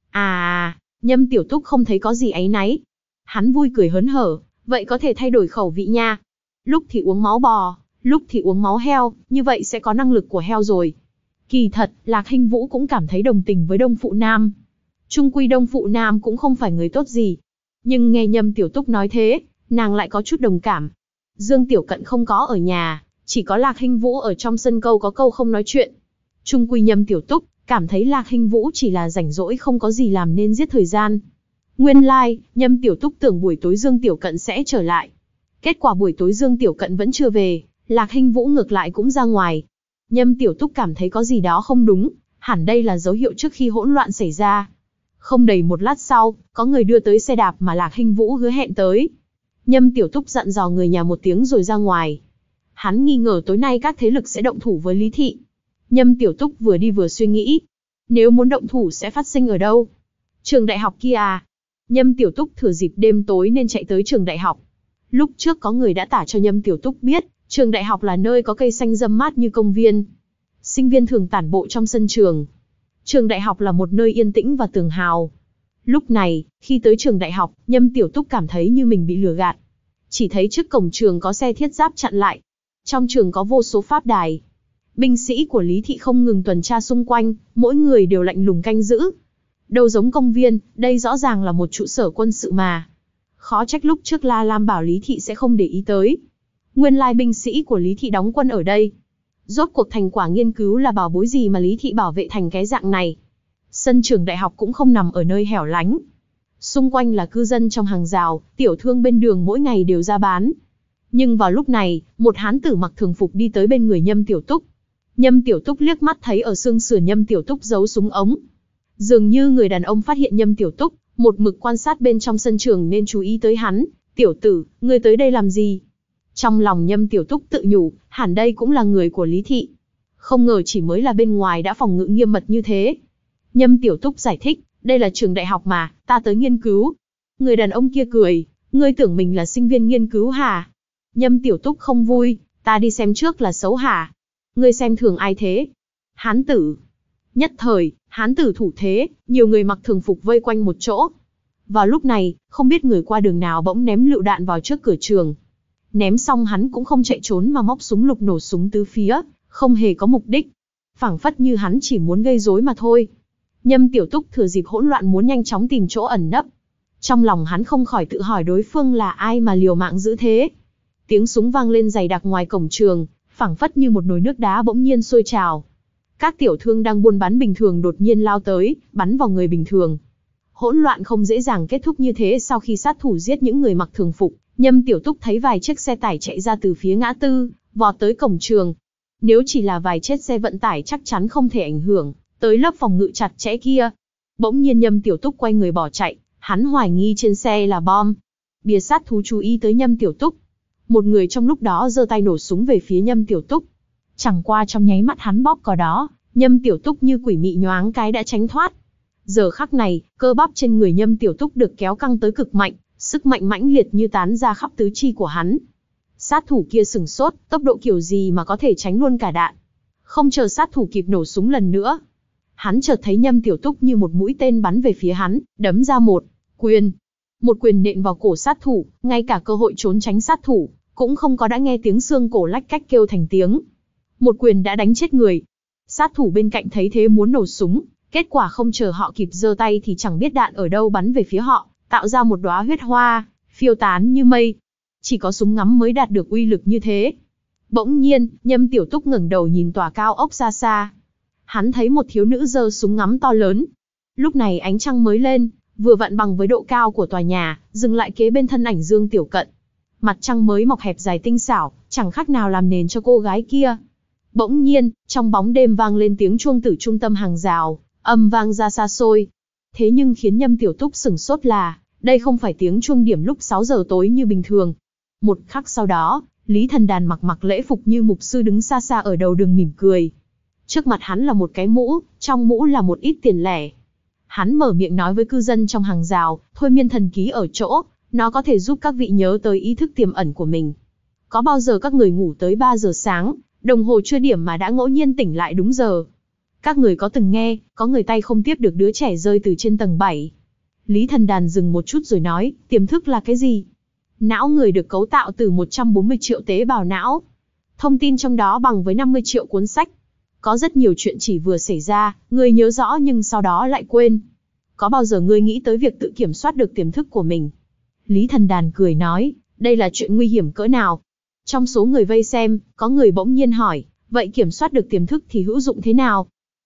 À, Nhâm Tiểu Túc không thấy có gì áy náy. Hắn vui cười hớn hở, vậy có thể thay đổi khẩu vị nha. Lúc thì uống máu bò, lúc thì uống máu heo, như vậy sẽ có năng lực của heo rồi. Kỳ thật, Lạc Hinh Vũ cũng cảm thấy đồng tình với Đông Phụ Nam. Trung quy Đông Phụ Nam cũng không phải người tốt gì. Nhưng nghe Nhâm Tiểu Túc nói thế, nàng lại có chút đồng cảm. Dương Tiểu Cận không có ở nhà, chỉ có Lạc Hinh Vũ ở trong sân câu có câu không nói chuyện. Trung quy Nhâm Tiểu Túc, cảm thấy Lạc Hinh Vũ chỉ là rảnh rỗi không có gì làm nên giết thời gian. Nguyên lai, like, Nhâm Tiểu Túc tưởng buổi tối Dương Tiểu Cận sẽ trở lại. Kết quả buổi tối Dương Tiểu Cận vẫn chưa về, Lạc Hinh Vũ ngược lại cũng ra ngoài. Nhâm Tiểu Túc cảm thấy có gì đó không đúng, hẳn đây là dấu hiệu trước khi hỗn loạn xảy ra. Không đầy một lát sau, có người đưa tới xe đạp mà Lạc Hinh Vũ hứa hẹn tới. Nhâm Tiểu Túc dặn dò người nhà một tiếng rồi ra ngoài. Hắn nghi ngờ tối nay các thế lực sẽ động thủ với Lý Thị. Nhâm Tiểu Túc vừa đi vừa suy nghĩ. Nếu muốn động thủ sẽ phát sinh ở đâu? Trường đại học kia à? Nhâm Tiểu Túc thừa dịp đêm tối nên chạy tới trường đại học. Lúc trước có người đã tả cho Nhâm Tiểu Túc biết, trường đại học là nơi có cây xanh râm mát như công viên. Sinh viên thường tản bộ trong sân trường. Trường đại học là một nơi yên tĩnh và tường hào. Lúc này, khi tới trường đại học, Nhâm Tiểu Túc cảm thấy như mình bị lừa gạt. Chỉ thấy trước cổng trường có xe thiết giáp chặn lại. Trong trường có vô số pháp đài. Binh sĩ của Lý Thị không ngừng tuần tra xung quanh, mỗi người đều lạnh lùng canh giữ. Đâu giống công viên, đây rõ ràng là một trụ sở quân sự mà. Khó trách lúc trước La Lam bảo Lý Thị sẽ không để ý tới. Nguyên lai binh sĩ của Lý Thị đóng quân ở đây. Rốt cuộc thành quả nghiên cứu là bảo bối gì mà Lý Thị bảo vệ thành cái dạng này. Sân trường đại học cũng không nằm ở nơi hẻo lánh. Xung quanh là cư dân trong hàng rào, tiểu thương bên đường mỗi ngày đều ra bán. Nhưng vào lúc này, một hán tử mặc thường phục đi tới bên người Nhâm Tiểu Túc. Nhâm Tiểu Túc liếc mắt thấy ở xương sườn Nhâm Tiểu Túc giấu súng ống. Dường như người đàn ông phát hiện Nhâm Tiểu Túc, một mực quan sát bên trong sân trường nên chú ý tới hắn. Tiểu tử, ngươi tới đây làm gì? Trong lòng Nhâm Tiểu Túc tự nhủ, hẳn đây cũng là người của Lý Thị. Không ngờ chỉ mới là bên ngoài đã phòng ngự nghiêm mật như thế. Nhâm Tiểu Túc giải thích, đây là trường đại học mà, ta tới nghiên cứu. Người đàn ông kia cười, ngươi tưởng mình là sinh viên nghiên cứu hả? Nhâm Tiểu Túc không vui, ta đi xem trước là xấu hả? Ngươi xem thường ai thế? Hán tử. Nhất thời, hán tử thủ thế, nhiều người mặc thường phục vây quanh một chỗ. Vào lúc này, không biết người qua đường nào bỗng ném lựu đạn vào trước cửa trường. Ném xong hắn cũng không chạy trốn mà móc súng lục nổ súng tứ phía, không hề có mục đích. Phảng phất như hắn chỉ muốn gây rối mà thôi. Nhâm Tiểu Túc thừa dịp hỗn loạn muốn nhanh chóng tìm chỗ ẩn nấp. Trong lòng hắn không khỏi tự hỏi đối phương là ai mà liều mạng giữ thế. Tiếng súng vang lên dày đặc ngoài cổng trường, phảng phất như một nồi nước đá bỗng nhiên sôi trào. Các tiểu thương đang buôn bán bình thường đột nhiên lao tới, bắn vào người bình thường. Hỗn loạn không dễ dàng kết thúc như thế sau khi sát thủ giết những người mặc thường phục. Nhâm Tiểu Túc thấy vài chiếc xe tải chạy ra từ phía ngã tư, vọt tới cổng trường. Nếu chỉ là vài chiếc xe vận tải chắc chắn không thể ảnh hưởng tới lớp phòng ngự chặt chẽ kia. Bỗng nhiên Nhâm Tiểu Túc quay người bỏ chạy, hắn hoài nghi trên xe là bom. Bìa sát thú chú ý tới Nhâm Tiểu Túc. Một người trong lúc đó giơ tay nổ súng về phía Nhâm Tiểu Túc. Chẳng qua trong nháy mắt hắn bóp cò đó, Nhâm Tiểu Túc như quỷ mị nhoáng cái đã tránh thoát. Giờ khắc này, cơ bắp trên người Nhâm Tiểu Túc được kéo căng tới cực mạnh, sức mạnh mãnh liệt như tán ra khắp tứ chi của hắn. Sát thủ kia sừng sốt, tốc độ kiểu gì mà có thể tránh luôn cả đạn. Không chờ sát thủ kịp nổ súng lần nữa, hắn chợt thấy Nhâm Tiểu Túc như một mũi tên bắn về phía hắn, đấm ra một quyền. Một quyền nện vào cổ sát thủ, ngay cả cơ hội trốn tránh sát thủ cũng không có, đã nghe tiếng xương cổ lách cách kêu thành tiếng. Một quyền đã đánh chết người. Sát thủ bên cạnh thấy thế muốn nổ súng, kết quả không chờ họ kịp giơ tay thì chẳng biết đạn ở đâu bắn về phía họ, tạo ra một đóa huyết hoa, phiêu tán như mây. Chỉ có súng ngắm mới đạt được uy lực như thế. Bỗng nhiên, Nhâm Tiểu Túc ngẩng đầu nhìn tòa cao ốc xa xa. Hắn thấy một thiếu nữ giơ súng ngắm to lớn. Lúc này ánh trăng mới lên, vừa vặn bằng với độ cao của tòa nhà, dừng lại kế bên thân ảnh Dương Tiểu Cận. Mặt trăng mới mọc hẹp dài tinh xảo, chẳng khác nào làm nền cho cô gái kia. Bỗng nhiên, trong bóng đêm vang lên tiếng chuông từ trung tâm hàng rào, âm vang ra xa xôi. Thế nhưng khiến Nhâm Tiểu Túc sửng sốt là, đây không phải tiếng chuông điểm lúc sáu giờ tối như bình thường. Một khắc sau đó, Lý Thần Đàn mặc mặc lễ phục như mục sư đứng xa xa ở đầu đường mỉm cười. Trước mặt hắn là một cái mũ, trong mũ là một ít tiền lẻ. Hắn mở miệng nói với cư dân trong hàng rào, thôi miên thần ký ở chỗ, nó có thể giúp các vị nhớ tới ý thức tiềm ẩn của mình. Có bao giờ các người ngủ tới ba giờ sáng, đồng hồ chưa điểm mà đã ngẫu nhiên tỉnh lại đúng giờ? Các người có từng nghe, có người tay không tiếp được đứa trẻ rơi từ trên tầng bảy. Lý Thần Đàn dừng một chút rồi nói, tiềm thức là cái gì? Não người được cấu tạo từ một trăm bốn mươi triệu tế bào não. Thông tin trong đó bằng với năm mươi triệu cuốn sách. Có rất nhiều chuyện chỉ vừa xảy ra, ngươi nhớ rõ nhưng sau đó lại quên. Có bao giờ ngươi nghĩ tới việc tự kiểm soát được tiềm thức của mình? Lý Thần Đàn cười nói, đây là chuyện nguy hiểm cỡ nào? Trong số người vây xem, có người bỗng nhiên hỏi, vậy kiểm soát được tiềm thức thì hữu dụng thế nào?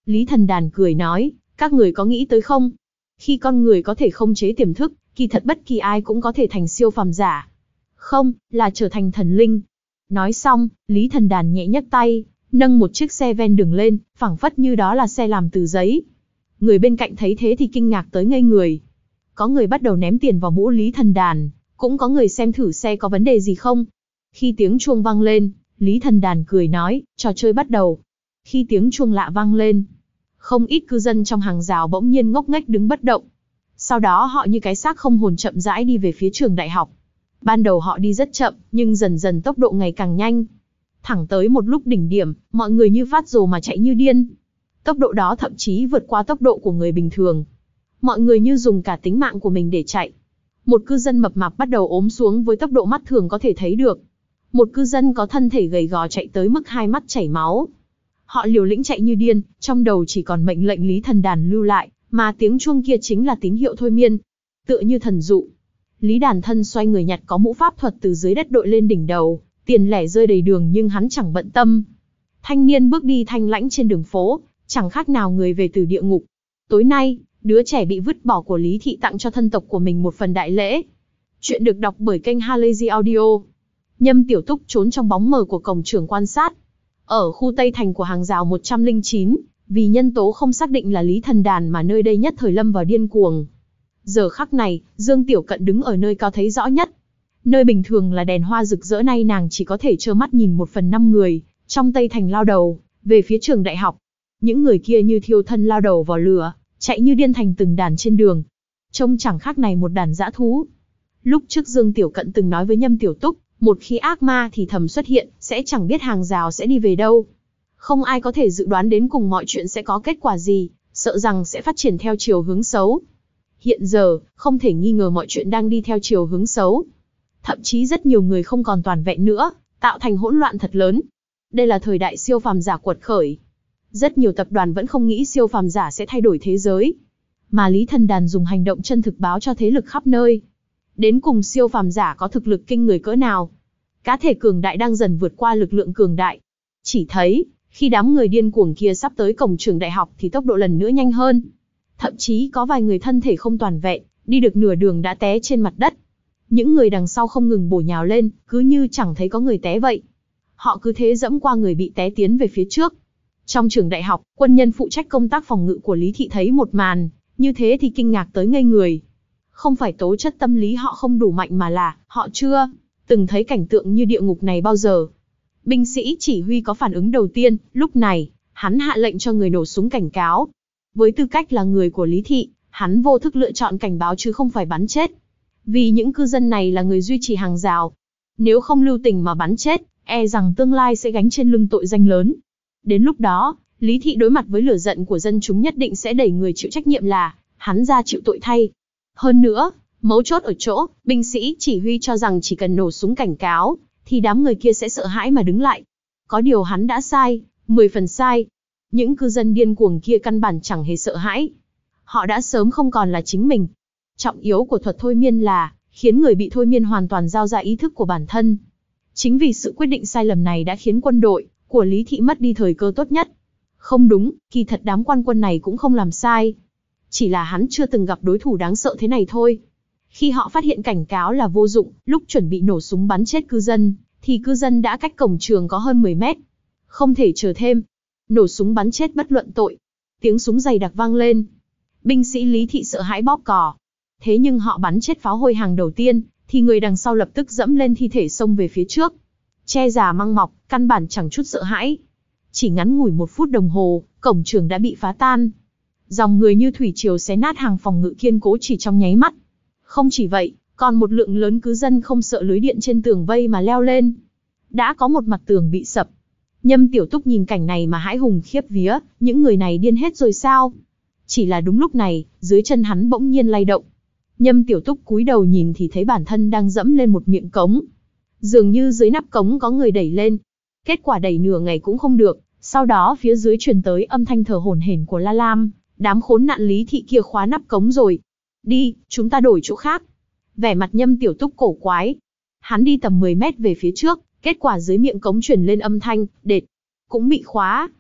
Lý Thần Đàn cười nói, các người có nghĩ tới không? Khi con người có thể khống chế tiềm thức, kỳ thật bất kỳ ai cũng có thể thành siêu phàm giả. Không, là trở thành thần linh. Nói xong, Lý Thần Đàn nhẹ nhấc tay, nâng một chiếc xe ven đường lên, phảng phất như đó là xe làm từ giấy. Người bên cạnh thấy thế thì kinh ngạc tới ngây người. Có người bắt đầu ném tiền vào mũ Lý Thần Đàn, cũng có người xem thử xe có vấn đề gì không. Khi tiếng chuông vang lên, Lý Thần Đàn cười nói, trò chơi bắt đầu. Khi tiếng chuông lạ vang lên, không ít cư dân trong hàng rào bỗng nhiên ngốc nghếch đứng bất động. Sau đó họ như cái xác không hồn chậm rãi đi về phía trường đại học. Ban đầu họ đi rất chậm, nhưng dần dần tốc độ ngày càng nhanh. Thẳng tới một lúc đỉnh điểm, mọi người như phát rồ mà chạy như điên. Tốc độ đó thậm chí vượt qua tốc độ của người bình thường. Mọi người như dùng cả tính mạng của mình để chạy. Một cư dân mập mạp bắt đầu ốm xuống với tốc độ mắt thường có thể thấy được. Một cư dân có thân thể gầy gò chạy tới mức hai mắt chảy máu. Họ liều lĩnh chạy như điên, trong đầu chỉ còn mệnh lệnh Lý Thần Đàn lưu lại, mà tiếng chuông kia chính là tín hiệu thôi miên. Tựa như thần dụ, Lý Đàn thân xoay người nhặt có mũ pháp thuật từ dưới đất đội lên đỉnh đầu, tiền lẻ rơi đầy đường nhưng hắn chẳng bận tâm. Thanh niên bước đi thanh lãnh trên đường phố, chẳng khác nào người về từ địa ngục. Tối nay, đứa trẻ bị vứt bỏ của Lý Thị tặng cho thân tộc của mình một phần đại lễ. Chuyện được đọc bởi kênh Halazy Audio. Nhâm Tiểu Túc trốn trong bóng mờ của cổng trường quan sát. Ở khu Tây Thành của hàng rào một trăm lẻ chín, vì nhân tố không xác định là Lý Thần Đàn mà nơi đây nhất thời lâm vào điên cuồng. Giờ khắc này, Dương Tiểu Cận đứng ở nơi cao thấy rõ nhất. Nơi bình thường là đèn hoa rực rỡ nay nàng chỉ có thể trơ mắt nhìn một phần năm người trong Tây Thành lao đầu về phía trường đại học. Những người kia như thiêu thân lao đầu vào lửa, chạy như điên thành từng đàn trên đường. Trông chẳng khác này một đàn dã thú. Lúc trước Dương Tiểu Cận từng nói với Nhâm Tiểu Túc, một khi ác ma thì thầm xuất hiện, sẽ chẳng biết hàng rào sẽ đi về đâu. Không ai có thể dự đoán đến cùng mọi chuyện sẽ có kết quả gì, sợ rằng sẽ phát triển theo chiều hướng xấu. Hiện giờ, không thể nghi ngờ mọi chuyện đang đi theo chiều hướng xấu. Thậm chí rất nhiều người không còn toàn vẹn nữa, tạo thành hỗn loạn thật lớn. Đây là thời đại siêu phàm giả quật khởi. Rất nhiều tập đoàn vẫn không nghĩ siêu phàm giả sẽ thay đổi thế giới. Mà Lý Thần Đàn dùng hành động chân thực báo cho thế lực khắp nơi. Đến cùng siêu phàm giả có thực lực kinh người cỡ nào. Cá thể cường đại đang dần vượt qua lực lượng cường đại. Chỉ thấy, khi đám người điên cuồng kia sắp tới cổng trường đại học thì tốc độ lần nữa nhanh hơn. Thậm chí có vài người thân thể không toàn vẹn, đi được nửa đường đã té trên mặt đất. Những người đằng sau không ngừng bổ nhào lên, cứ như chẳng thấy có người té vậy. Họ cứ thế dẫm qua người bị té tiến về phía trước. Trong trường đại học, quân nhân phụ trách công tác phòng ngự của Lý Thị thấy một màn như thế thì kinh ngạc tới ngây người. Không phải tố chất tâm lý họ không đủ mạnh mà là họ chưa từng thấy cảnh tượng như địa ngục này bao giờ. Binh sĩ chỉ huy có phản ứng đầu tiên, lúc này, hắn hạ lệnh cho người nổ súng cảnh cáo. Với tư cách là người của Lý Thị, hắn vô thức lựa chọn cảnh báo chứ không phải bắn chết. Vì những cư dân này là người duy trì hàng rào. Nếu không lưu tình mà bắn chết, e rằng tương lai sẽ gánh trên lưng tội danh lớn. Đến lúc đó, Lý Thị đối mặt với lửa giận của dân chúng nhất định sẽ đẩy người chịu trách nhiệm là hắn ra chịu tội thay. Hơn nữa, mấu chốt ở chỗ, binh sĩ chỉ huy cho rằng chỉ cần nổ súng cảnh cáo, thì đám người kia sẽ sợ hãi mà đứng lại. Có điều hắn đã sai, mười phần sai. Những cư dân điên cuồng kia căn bản chẳng hề sợ hãi. Họ đã sớm không còn là chính mình. Trọng yếu của thuật thôi miên là khiến người bị thôi miên hoàn toàn giao ra ý thức của bản thân. Chính vì sự quyết định sai lầm này đã khiến quân đội của Lý Thị mất đi thời cơ tốt nhất. Không đúng, kỳ thật đám quan quân này cũng không làm sai. Chỉ là hắn chưa từng gặp đối thủ đáng sợ thế này thôi. Khi họ phát hiện cảnh cáo là vô dụng, lúc chuẩn bị nổ súng bắn chết cư dân, thì cư dân đã cách cổng trường có hơn mười mét. Không thể chờ thêm. Nổ súng bắn chết bất luận tội. Tiếng súng dày đặc vang lên. Binh sĩ Lý Thị sợ hãi bóp cò. Thế nhưng họ bắn chết pháo hôi hàng đầu tiên, thì người đằng sau lập tức dẫm lên thi thể xông về phía trước. Che già măng mọc, căn bản chẳng chút sợ hãi. Chỉ ngắn ngủi một phút đồng hồ, cổng trường đã bị phá tan. Dòng người như thủy triều xé nát hàng phòng ngự kiên cố chỉ trong nháy mắt. Không chỉ vậy, còn một lượng lớn cư dân không sợ lưới điện trên tường vây mà leo lên. Đã có một mặt tường bị sập. Nhâm Tiểu Túc nhìn cảnh này mà hãi hùng khiếp vía, những người này điên hết rồi sao? Chỉ là đúng lúc này, dưới chân hắn bỗng nhiên lay động. Nhâm Tiểu Túc cúi đầu nhìn thì thấy bản thân đang dẫm lên một miệng cống. Dường như dưới nắp cống có người đẩy lên. Kết quả đẩy nửa ngày cũng không được, sau đó phía dưới truyền tới âm thanh thở hổn hển của La Lam. Đám khốn nạn Lý Thị kia khóa nắp cống rồi. Đi, chúng ta đổi chỗ khác. Vẻ mặt Nhâm Tiểu Túc cổ quái. Hắn đi tầm mười mét về phía trước, kết quả dưới miệng cống truyền lên âm thanh, đệt, cũng bị khóa.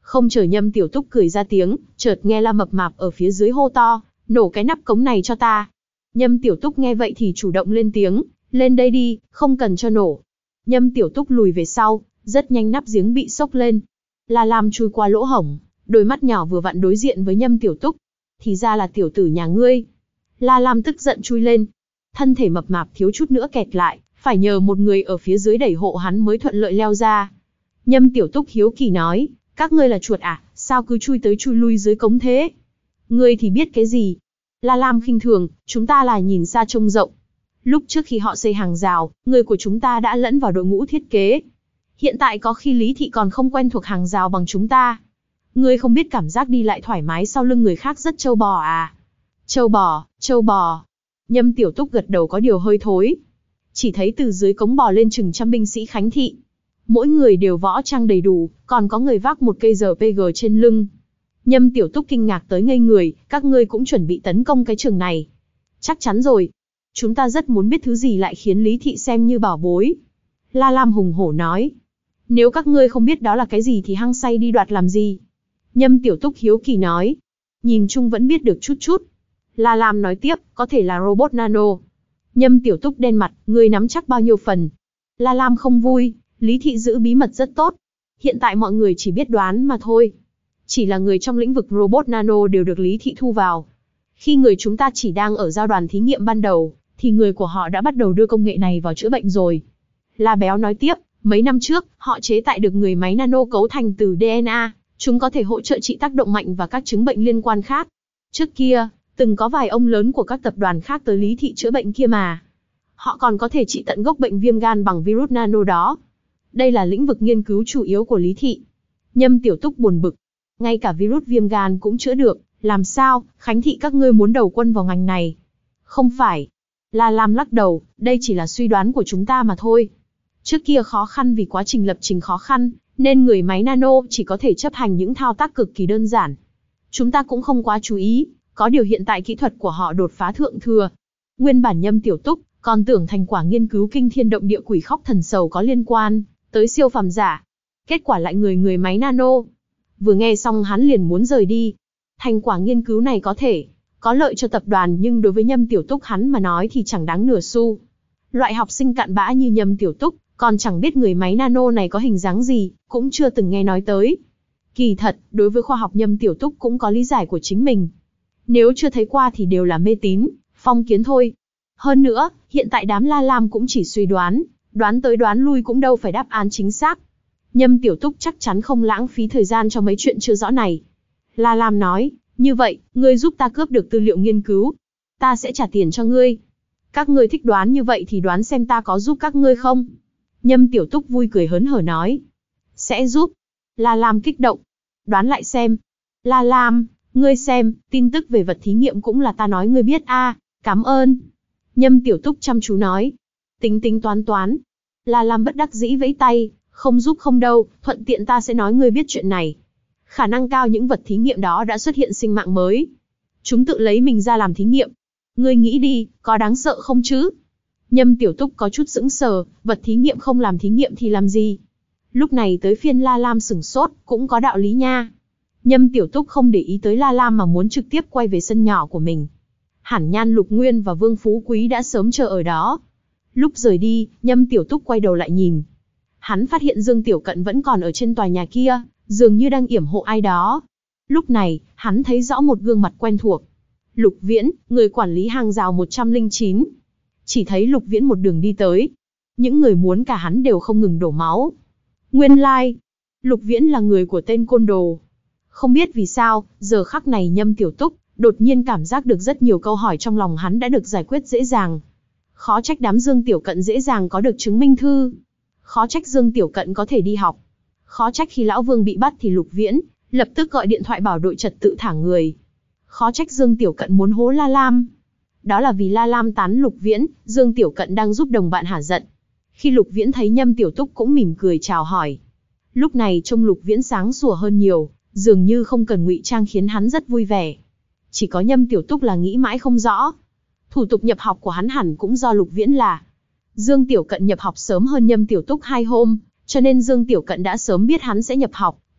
Không chờ Nhâm Tiểu Túc cười ra tiếng, chợt nghe La Mập Mạp ở phía dưới hô to, nổ cái nắp cống này cho ta. Nhâm Tiểu Túc nghe vậy thì chủ động lên tiếng, lên đây đi, không cần cho nổ. Nhâm Tiểu Túc lùi về sau, rất nhanh nắp giếng bị xốc lên. La Lam chui qua lỗ hổng, đôi mắt nhỏ vừa vặn đối diện với Nhâm Tiểu Túc. Thì ra là tiểu tử nhà ngươi. La Lam tức giận chui lên. Thân thể mập mạp thiếu chút nữa kẹt lại, phải nhờ một người ở phía dưới đẩy hộ hắn mới thuận lợi leo ra. Nhâm Tiểu Túc hiếu kỳ nói, các ngươi là chuột à, sao cứ chui tới chui lui dưới cống thế? Ngươi thì biết cái gì? La Lam khinh thường, chúng ta là nhìn xa trông rộng. Lúc trước khi họ xây hàng rào, người của chúng ta đã lẫn vào đội ngũ thiết kế. Hiện tại có khi Lý Thị còn không quen thuộc hàng rào bằng chúng ta. Ngươi không biết cảm giác đi lại thoải mái sau lưng người khác rất trâu bò à? Trâu bò, trâu bò. Nhâm Tiểu Túc gật đầu có điều hơi thối. Chỉ thấy từ dưới cống bò lên chừng trăm binh sĩ Khánh Thị. Mỗi người đều võ trang đầy đủ, còn có người vác một cây rờ pê giê trên lưng. Nhâm Tiểu Túc kinh ngạc tới ngây người, các ngươi cũng chuẩn bị tấn công cái trường này. Chắc chắn rồi. Chúng ta rất muốn biết thứ gì lại khiến Lý Thị xem như bảo bối. La Lam hùng hổ nói. Nếu các ngươi không biết đó là cái gì thì hăng say đi đoạt làm gì? Nhâm Tiểu Túc hiếu kỳ nói. Nhìn chung vẫn biết được chút chút. La Lam nói tiếp, có thể là robot nano. Nhâm Tiểu Túc đen mặt, ngươi nắm chắc bao nhiêu phần? La Lam không vui, Lý Thị giữ bí mật rất tốt. Hiện tại mọi người chỉ biết đoán mà thôi. Chỉ là người trong lĩnh vực robot nano đều được Lý Thị thu vào. Khi người chúng ta chỉ đang ở giai đoạn thí nghiệm ban đầu, thì người của họ đã bắt đầu đưa công nghệ này vào chữa bệnh rồi. La Béo nói tiếp, mấy năm trước, họ chế tạo được người máy nano cấu thành từ đê en a, chúng có thể hỗ trợ trị tác động mạnh và các chứng bệnh liên quan khác. Trước kia, từng có vài ông lớn của các tập đoàn khác tới Lý Thị chữa bệnh kia mà. Họ còn có thể trị tận gốc bệnh viêm gan bằng virus nano đó. Đây là lĩnh vực nghiên cứu chủ yếu của Lý Thị. Nhâm Tiểu Túc buồn bực. Ngay cả virus viêm gan cũng chữa được, làm sao, Khánh Thị các ngươi muốn đầu quân vào ngành này? Không phải. La Lam lắc đầu, đây chỉ là suy đoán của chúng ta mà thôi. Trước kia khó khăn vì quá trình lập trình khó khăn, nên người máy nano chỉ có thể chấp hành những thao tác cực kỳ đơn giản. Chúng ta cũng không quá chú ý, có điều hiện tại kỹ thuật của họ đột phá thượng thừa. Nguyên bản Nhâm Tiểu Túc còn tưởng thành quả nghiên cứu kinh thiên động địa quỷ khóc thần sầu có liên quan tới siêu phàm giả. Kết quả lại người người máy nano. Vừa nghe xong hắn liền muốn rời đi. Thành quả nghiên cứu này có thể có lợi cho tập đoàn, nhưng đối với Nhâm Tiểu Túc hắn mà nói thì chẳng đáng nửa xu. Loại học sinh cặn bã như Nhâm Tiểu Túc còn chẳng biết người máy nano này có hình dáng gì, cũng chưa từng nghe nói tới. Kỳ thật, đối với khoa học Nhâm Tiểu Túc cũng có lý giải của chính mình. Nếu chưa thấy qua thì đều là mê tín, phong kiến thôi. Hơn nữa, hiện tại đám La Lam cũng chỉ suy đoán, đoán tới đoán lui cũng đâu phải đáp án chính xác. Nhâm Tiểu Túc chắc chắn không lãng phí thời gian cho mấy chuyện chưa rõ này. La Lam nói, như vậy, ngươi giúp ta cướp được tư liệu nghiên cứu. Ta sẽ trả tiền cho ngươi. Các ngươi thích đoán như vậy thì đoán xem ta có giúp các ngươi không? Nhâm Tiểu Túc vui cười hớn hở nói. Sẽ giúp. La Lam kích động. Đoán lại xem. La Lam, ngươi xem, tin tức về vật thí nghiệm cũng là ta nói ngươi biết a, à, cảm ơn. Nhâm Tiểu Túc chăm chú nói. Tính tính toán toán. La Lam bất đắc dĩ vẫy tay, không giúp không đâu, thuận tiện ta sẽ nói ngươi biết chuyện này. Khả năng cao những vật thí nghiệm đó đã xuất hiện sinh mạng mới. Chúng tự lấy mình ra làm thí nghiệm. Ngươi nghĩ đi, có đáng sợ không chứ? Nhâm Tiểu Túc có chút sững sờ, vật thí nghiệm không làm thí nghiệm thì làm gì? Lúc này tới phiên La Lam sửng sốt, cũng có đạo lý nha. Nhâm Tiểu Túc không để ý tới La Lam mà muốn trực tiếp quay về sân nhỏ của mình. Hẳn Nhan, Lục Nguyên và Vương Phú Quý đã sớm chờ ở đó. Lúc rời đi, Nhâm Tiểu Túc quay đầu lại nhìn. Hắn phát hiện Dương Tiểu Cận vẫn còn ở trên tòa nhà kia, dường như đang yểm hộ ai đó. Lúc này, hắn thấy rõ một gương mặt quen thuộc. Lục Viễn, người quản lý hàng rào một trăm lẻ chín. Chỉ thấy Lục Viễn một đường đi tới. Những người muốn cả hắn đều không ngừng đổ máu. Nguyên lai, like, Lục Viễn là người của tên côn đồ. Không biết vì sao, giờ khắc này Nhâm Tiểu Túc đột nhiên cảm giác được rất nhiều câu hỏi trong lòng hắn đã được giải quyết dễ dàng. Khó trách đám Dương Tiểu Cận dễ dàng có được chứng minh thư. Khó trách Dương Tiểu Cận có thể đi học. Khó trách khi Lão Vương bị bắt thì Lục Viễn lập tức gọi điện thoại bảo đội trật tự thả người. Khó trách Dương Tiểu Cận muốn hố La Lam. Đó là vì La Lam tán Lục Viễn, Dương Tiểu Cận đang giúp đồng bạn hả giận. Khi Lục Viễn thấy Nhâm Tiểu Túc cũng mỉm cười chào hỏi. Lúc này trông Lục Viễn sáng sủa hơn nhiều, dường như không cần ngụy trang khiến hắn rất vui vẻ. Chỉ có Nhâm Tiểu Túc là nghĩ mãi không rõ. Thủ tục nhập học của hắn hẳn cũng do Lục Viễn là. Dương Tiểu Cận nhập học sớm hơn Nhâm Tiểu Túc hai hôm, cho nên Dương Tiểu Cận đã sớm biết hắn sẽ nhập học,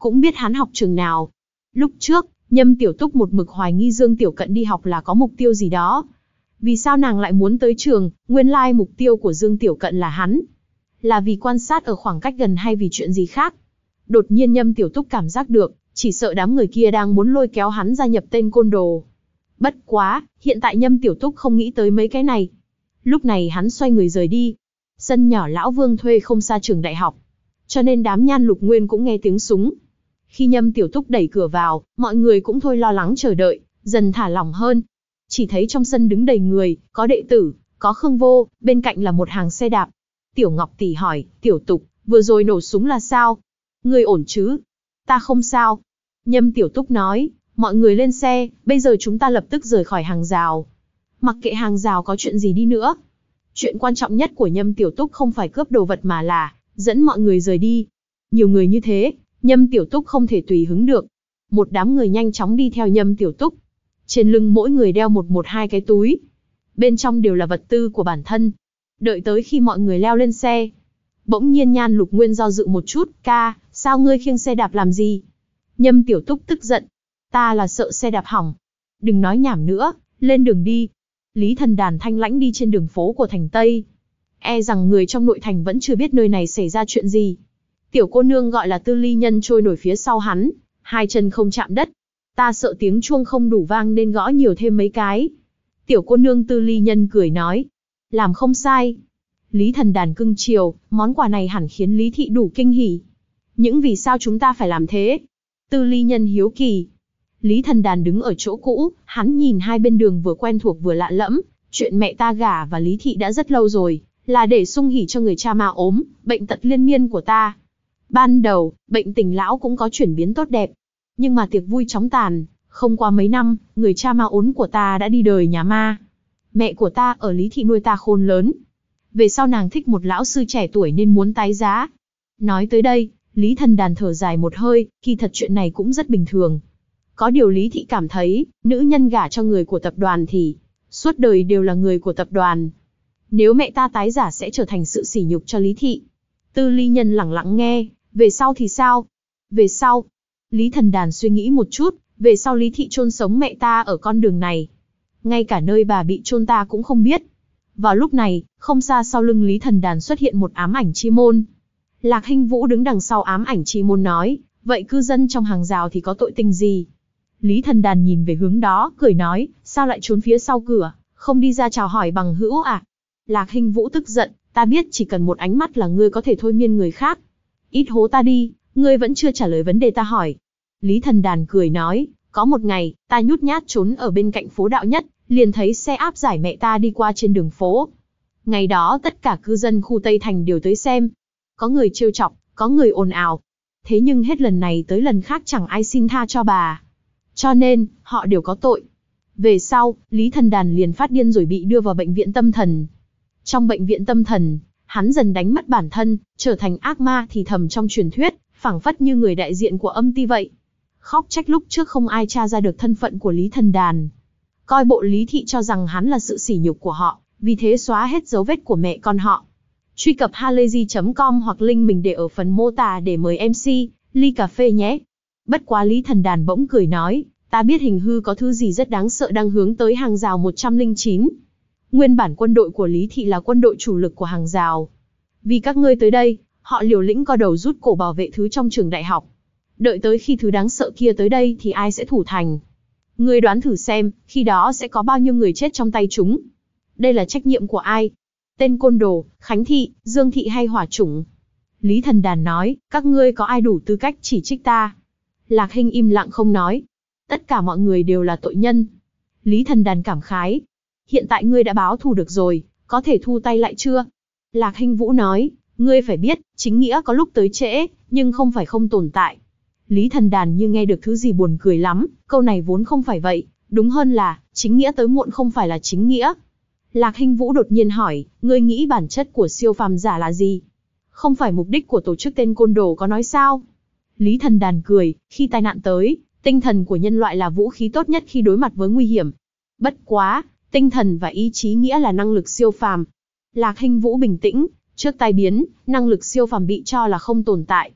cũng biết hắn học trường nào. Lúc trước, Nhâm Tiểu Túc một mực hoài nghi Dương Tiểu Cận đi học là có mục tiêu gì đó. Vì sao nàng lại muốn tới trường, nguyên lai mục tiêu của Dương Tiểu Cận là hắn. Là vì quan sát ở khoảng cách gần hay vì chuyện gì khác? Đột nhiên Nhâm Tiểu Túc cảm giác được, chỉ sợ đám người kia đang muốn lôi kéo hắn gia nhập tên côn đồ. Bất quá, hiện tại Nhâm Tiểu Túc không nghĩ tới mấy cái này. Lúc này hắn xoay người rời đi. Sân nhỏ Lão Vương thuê không xa trường đại học, cho nên đám Nhan Lục Nguyên cũng nghe tiếng súng. Khi Nhâm Tiểu Túc đẩy cửa vào, mọi người cũng thôi lo lắng chờ đợi, dần thả lỏng hơn. Chỉ thấy trong sân đứng đầy người, có đệ tử, có Khương Vô, bên cạnh là một hàng xe đạp. Tiểu Ngọc tỷ hỏi, Tiểu Túc, vừa rồi nổ súng là sao? Ngươi ổn chứ? Ta không sao. Nhâm Tiểu Túc nói, mọi người lên xe, bây giờ chúng ta lập tức rời khỏi hàng rào. Mặc kệ hàng rào có chuyện gì đi nữa. Chuyện quan trọng nhất của Nhâm Tiểu Túc không phải cướp đồ vật mà là dẫn mọi người rời đi. Nhiều người như thế, Nhâm Tiểu Túc không thể tùy hứng được. Một đám người nhanh chóng đi theo Nhâm Tiểu Túc. Trên lưng mỗi người đeo một một hai cái túi. Bên trong đều là vật tư của bản thân. Đợi tới khi mọi người leo lên xe. Bỗng nhiên Nhan Lục Nguyên do dự một chút, ca, sao ngươi khiêng xe đạp làm gì? Nhâm Tiểu Túc tức giận. Ta là sợ xe đạp hỏng. Đừng nói nhảm nữa, lên đường đi. Lý Thần Đàn thanh lãnh đi trên đường phố của thành Tây. E rằng người trong nội thành vẫn chưa biết nơi này xảy ra chuyện gì. Tiểu cô nương gọi là Tư Ly Nhân trôi nổi phía sau hắn, hai chân không chạm đất. Ta sợ tiếng chuông không đủ vang nên gõ nhiều thêm mấy cái. Tiểu cô nương Tư Ly Nhân cười nói. Làm không sai. Lý Thần Đàn cưng chiều, món quà này hẳn khiến Lý Thị đủ kinh hỉ. Những vì sao chúng ta phải làm thế? Tư Ly Nhân hiếu kỳ. Lý Thần Đàn đứng ở chỗ cũ, hắn nhìn hai bên đường vừa quen thuộc vừa lạ lẫm. Chuyện mẹ ta gả và Lý Thị đã rất lâu rồi, là để sung hỉ cho người cha ma ốm, bệnh tật liên miên của ta. Ban đầu, bệnh tình lão cũng có chuyển biến tốt đẹp. Nhưng mà tiệc vui chóng tàn, không qua mấy năm, người cha ma ốm của ta đã đi đời nhà ma. Mẹ của ta ở Lý Thị nuôi ta khôn lớn. Về sau nàng thích một lão sư trẻ tuổi nên muốn tái giá. Nói tới đây, Lý Thần Đàn thở dài một hơi, kỳ thật chuyện này cũng rất bình thường. Có điều Lý Thị cảm thấy, nữ nhân gả cho người của tập đoàn thì suốt đời đều là người của tập đoàn. Nếu mẹ ta tái giả sẽ trở thành sự sỉ nhục cho Lý Thị. Tư Ly Nhân lẳng lặng nghe, về sau thì sao? Về sau? Lý Thần Đàn suy nghĩ một chút, về sau Lý Thị chôn sống mẹ ta ở con đường này. Ngay cả nơi bà bị chôn ta cũng không biết. Vào lúc này, không xa sau lưng Lý Thần Đàn xuất hiện một ám ảnh chi môn. Lạc Hinh Vũ đứng đằng sau ám ảnh chi môn nói, vậy cư dân trong hàng rào thì có tội tình gì? Lý Thần Đàn nhìn về hướng đó, cười nói, sao lại trốn phía sau cửa, không đi ra chào hỏi bằng hữu à? Lạc Hinh Vũ tức giận, ta biết chỉ cần một ánh mắt là ngươi có thể thôi miên người khác. Ít hố ta đi, ngươi vẫn chưa trả lời vấn đề ta hỏi. Lý Thần Đàn cười nói, có một ngày, ta nhút nhát trốn ở bên cạnh phố Đạo Nhất, liền thấy xe áp giải mẹ ta đi qua trên đường phố. Ngày đó tất cả cư dân khu Tây Thành đều tới xem. Có người trêu chọc, có người ồn ào. Thế nhưng hết lần này tới lần khác chẳng ai xin tha cho bà. Cho nên, họ đều có tội. Về sau, Lý Thần Đàn liền phát điên rồi bị đưa vào bệnh viện tâm thần. Trong bệnh viện tâm thần, hắn dần đánh mất bản thân, trở thành ác ma thì thầm trong truyền thuyết, phảng phất như người đại diện của âm ti vậy. Khóc trách lúc trước không ai tra ra được thân phận của Lý Thần Đàn. Coi bộ Lý Thị cho rằng hắn là sự sỉ nhục của họ, vì thế xóa hết dấu vết của mẹ con họ. Truy cập halayzi chấm com hoặc link mình để ở phần mô tả để mời em xê, ly cà phê nhé. Bất quá Lý Thần Đàn bỗng cười nói, ta biết hình hư có thứ gì rất đáng sợ đang hướng tới hàng rào một trăm lẻ chín. Nguyên bản quân đội của Lý Thị là quân đội chủ lực của hàng rào. Vì các ngươi tới đây, họ liều lĩnh co đầu rút cổ bảo vệ thứ trong trường đại học. Đợi tới khi thứ đáng sợ kia tới đây thì ai sẽ thủ thành? Ngươi đoán thử xem, khi đó sẽ có bao nhiêu người chết trong tay chúng? Đây là trách nhiệm của ai? Tên côn đồ, Khánh Thị, Dương Thị hay Hỏa Chủng? Lý Thần Đàn nói, các ngươi có ai đủ tư cách chỉ trích ta? Lạc Hinh im lặng không nói. Tất cả mọi người đều là tội nhân. Lý Thần Đàn cảm khái. Hiện tại ngươi đã báo thù được rồi, có thể thu tay lại chưa? Lạc Hinh Vũ nói, ngươi phải biết, chính nghĩa có lúc tới trễ, nhưng không phải không tồn tại. Lý Thần Đàn như nghe được thứ gì buồn cười lắm, câu này vốn không phải vậy, đúng hơn là, chính nghĩa tới muộn không phải là chính nghĩa. Lạc Hinh Vũ đột nhiên hỏi, ngươi nghĩ bản chất của siêu phàm giả là gì? Không phải mục đích của tổ chức tên côn đồ có nói sao? Lý Thần Đàn cười, khi tai nạn tới, tinh thần của nhân loại là vũ khí tốt nhất khi đối mặt với nguy hiểm. Bất quá, tinh thần và ý chí nghĩa là năng lực siêu phàm. Lạc Hinh Vũ bình tĩnh, trước tai biến, năng lực siêu phàm bị cho là không tồn tại.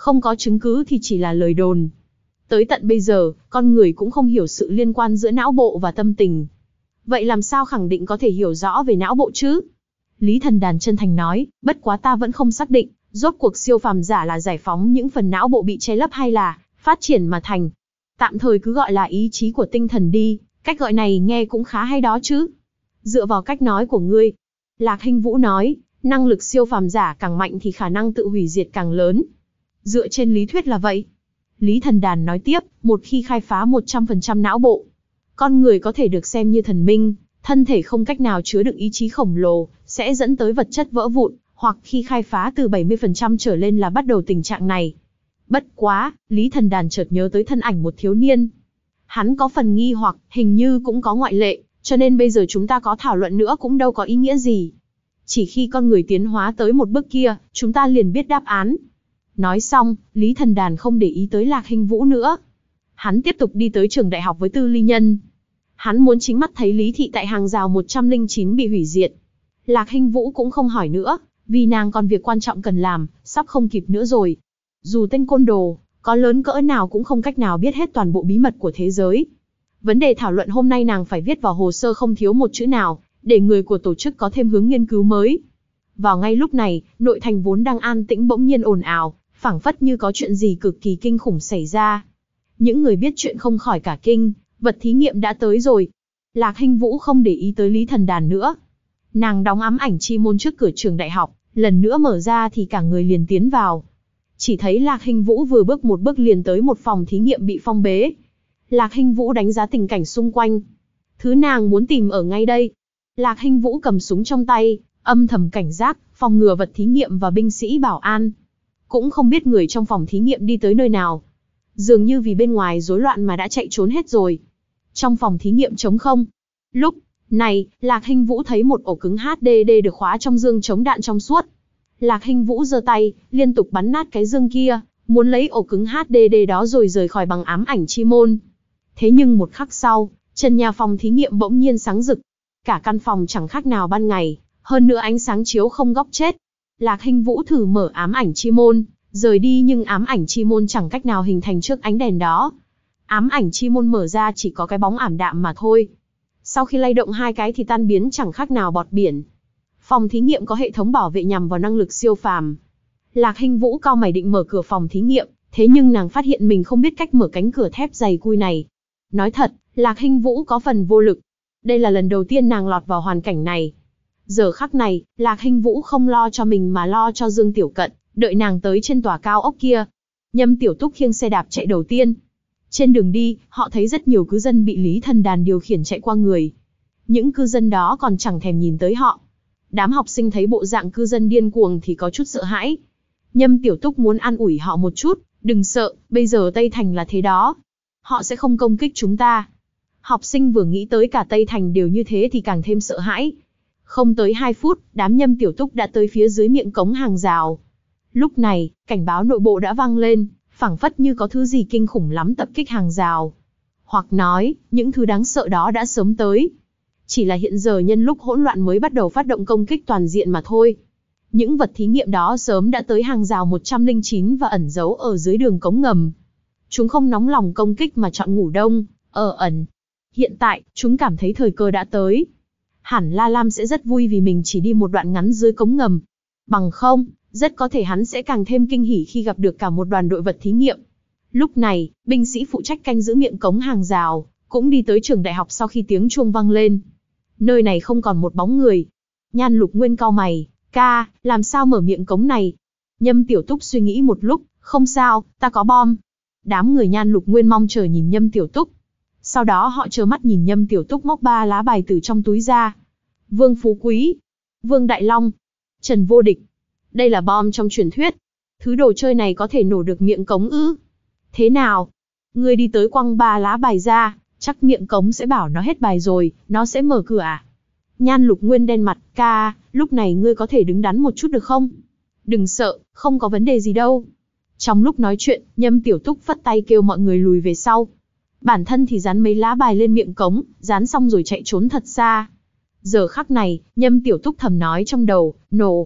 Không có chứng cứ thì chỉ là lời đồn. Tới tận bây giờ, con người cũng không hiểu sự liên quan giữa não bộ và tâm tình. Vậy làm sao khẳng định có thể hiểu rõ về não bộ chứ? Lý Thần Đàn chân thành nói, bất quá ta vẫn không xác định, rốt cuộc siêu phàm giả là giải phóng những phần não bộ bị che lấp hay là phát triển mà thành. Tạm thời cứ gọi là ý chí của tinh thần đi, cách gọi này nghe cũng khá hay đó chứ. Dựa vào cách nói của ngươi, Lạc Hinh Vũ nói, năng lực siêu phàm giả càng mạnh thì khả năng tự hủy diệt càng lớn. Dựa trên lý thuyết là vậy. Lý Thần Đàn nói tiếp, một khi khai phá một trăm phần trăm não bộ, con người có thể được xem như thần minh, thân thể không cách nào chứa đựng ý chí khổng lồ, sẽ dẫn tới vật chất vỡ vụn, hoặc khi khai phá từ bảy mươi phần trăm trở lên là bắt đầu tình trạng này. Bất quá, Lý Thần Đàn chợt nhớ tới thân ảnh một thiếu niên. Hắn có phần nghi hoặc, hình như cũng có ngoại lệ, cho nên bây giờ chúng ta có thảo luận nữa cũng đâu có ý nghĩa gì. Chỉ khi con người tiến hóa tới một bước kia, chúng ta liền biết đáp án. Nói xong, Lý Thần Đàn không để ý tới Lạc Hinh Vũ nữa. Hắn tiếp tục đi tới trường đại học với Tư Ly Nhân. Hắn muốn chính mắt thấy Lý Thị tại hàng rào một trăm lẻ chín bị hủy diệt. Lạc Hinh Vũ cũng không hỏi nữa, vì nàng còn việc quan trọng cần làm, sắp không kịp nữa rồi. Dù tên côn đồ, có lớn cỡ nào cũng không cách nào biết hết toàn bộ bí mật của thế giới. Vấn đề thảo luận hôm nay nàng phải viết vào hồ sơ không thiếu một chữ nào, để người của tổ chức có thêm hướng nghiên cứu mới. Vào ngay lúc này, nội thành vốn đang an tĩnh bỗng nhiên ồn ào, phảng phất như có chuyện gì cực kỳ kinh khủng xảy ra. Những người biết chuyện không khỏi cả kinh, vật thí nghiệm đã tới rồi. Lạc Hinh Vũ không để ý tới Lý Thần Đàn nữa. Nàng đóng ám ảnh chi môn trước cửa trường đại học, lần nữa mở ra thì cả người liền tiến vào. Chỉ thấy Lạc Hinh Vũ vừa bước một bước liền tới một phòng thí nghiệm bị phong bế. Lạc Hinh Vũ đánh giá tình cảnh xung quanh. Thứ nàng muốn tìm ở ngay đây. Lạc Hinh Vũ cầm súng trong tay, âm thầm cảnh giác, phòng ngừa vật thí nghiệm và binh sĩ bảo an. Cũng không biết người trong phòng thí nghiệm đi tới nơi nào. Dường như vì bên ngoài rối loạn mà đã chạy trốn hết rồi. Trong phòng thí nghiệm trống không. Lúc này, Lạc Hinh Vũ thấy một ổ cứng hát đê đê được khóa trong dương chống đạn trong suốt. Lạc Hinh Vũ giơ tay, liên tục bắn nát cái dương kia, muốn lấy ổ cứng hát đê đê đó rồi rời khỏi bằng ám ảnh chi môn. Thế nhưng một khắc sau, trần nhà phòng thí nghiệm bỗng nhiên sáng rực. Cả căn phòng chẳng khác nào ban ngày, hơn nữa ánh sáng chiếu không góc chết. Lạc Hinh Vũ thử mở ám ảnh chi môn, rời đi nhưng ám ảnh chi môn chẳng cách nào hình thành trước ánh đèn đó. Ám ảnh chi môn mở ra chỉ có cái bóng ảm đạm mà thôi. Sau khi lay động hai cái thì tan biến chẳng khác nào bọt biển. Phòng thí nghiệm có hệ thống bảo vệ nhằm vào năng lực siêu phàm. Lạc Hinh Vũ cau mày định mở cửa phòng thí nghiệm, thế nhưng nàng phát hiện mình không biết cách mở cánh cửa thép dày cui này. Nói thật, Lạc Hinh Vũ có phần vô lực. Đây là lần đầu tiên nàng lọt vào hoàn cảnh này. Giờ khắc này, Lạc Hinh Vũ không lo cho mình mà lo cho Dương Tiểu Cận, đợi nàng tới trên tòa cao ốc kia. Nhâm Tiểu Túc khiêng xe đạp chạy đầu tiên. Trên đường đi, họ thấy rất nhiều cư dân bị Lý Thần Đàn điều khiển chạy qua người. Những cư dân đó còn chẳng thèm nhìn tới họ. Đám học sinh thấy bộ dạng cư dân điên cuồng thì có chút sợ hãi. Nhâm Tiểu Túc muốn an ủi họ một chút, đừng sợ, bây giờ Tây Thành là thế đó. Họ sẽ không công kích chúng ta. Học sinh vừa nghĩ tới cả Tây Thành đều như thế thì càng thêm sợ hãi. Không tới hai phút, đám Nhâm Tiểu Túc đã tới phía dưới miệng cống hàng rào. Lúc này, cảnh báo nội bộ đã vang lên, phảng phất như có thứ gì kinh khủng lắm tập kích hàng rào. Hoặc nói, những thứ đáng sợ đó đã sớm tới. Chỉ là hiện giờ nhân lúc hỗn loạn mới bắt đầu phát động công kích toàn diện mà thôi. Những vật thí nghiệm đó sớm đã tới hàng rào một trăm lẻ chín và ẩn giấu ở dưới đường cống ngầm. Chúng không nóng lòng công kích mà chọn ngủ đông, ở ẩn. Hiện tại, chúng cảm thấy thời cơ đã tới. Hẳn La Lam sẽ rất vui vì mình chỉ đi một đoạn ngắn dưới cống ngầm. Bằng không, rất có thể hắn sẽ càng thêm kinh hỉ khi gặp được cả một đoàn đội vật thí nghiệm. Lúc này, binh sĩ phụ trách canh giữ miệng cống hàng rào, cũng đi tới trường đại học sau khi tiếng chuông vang lên. Nơi này không còn một bóng người. Nhan Lục Nguyên cau mày, ca, làm sao mở miệng cống này? Nhâm Tiểu Túc suy nghĩ một lúc, không sao, ta có bom. Đám người Nhan Lục Nguyên mong chờ nhìn Nhâm Tiểu Túc. Sau đó họ trơ mắt nhìn Nhâm Tiểu Túc móc ba lá bài từ trong túi ra. Vương Phú Quý, Vương Đại Long, Trần Vô Địch. Đây là bom trong truyền thuyết. Thứ đồ chơi này có thể nổ được miệng cống ư? Thế nào? Ngươi đi tới quăng ba lá bài ra, chắc miệng cống sẽ bảo nó hết bài rồi, nó sẽ mở cửa à? Nhan Lục Nguyên đen mặt, ca, lúc này ngươi có thể đứng đắn một chút được không? Đừng sợ, không có vấn đề gì đâu. Trong lúc nói chuyện, Nhâm Tiểu Túc phất tay kêu mọi người lùi về sau. Bản thân thì dán mấy lá bài lên miệng cống, dán xong rồi chạy trốn thật xa. Giờ khắc này, Nhâm Tiểu Túc thầm nói trong đầu, nổ.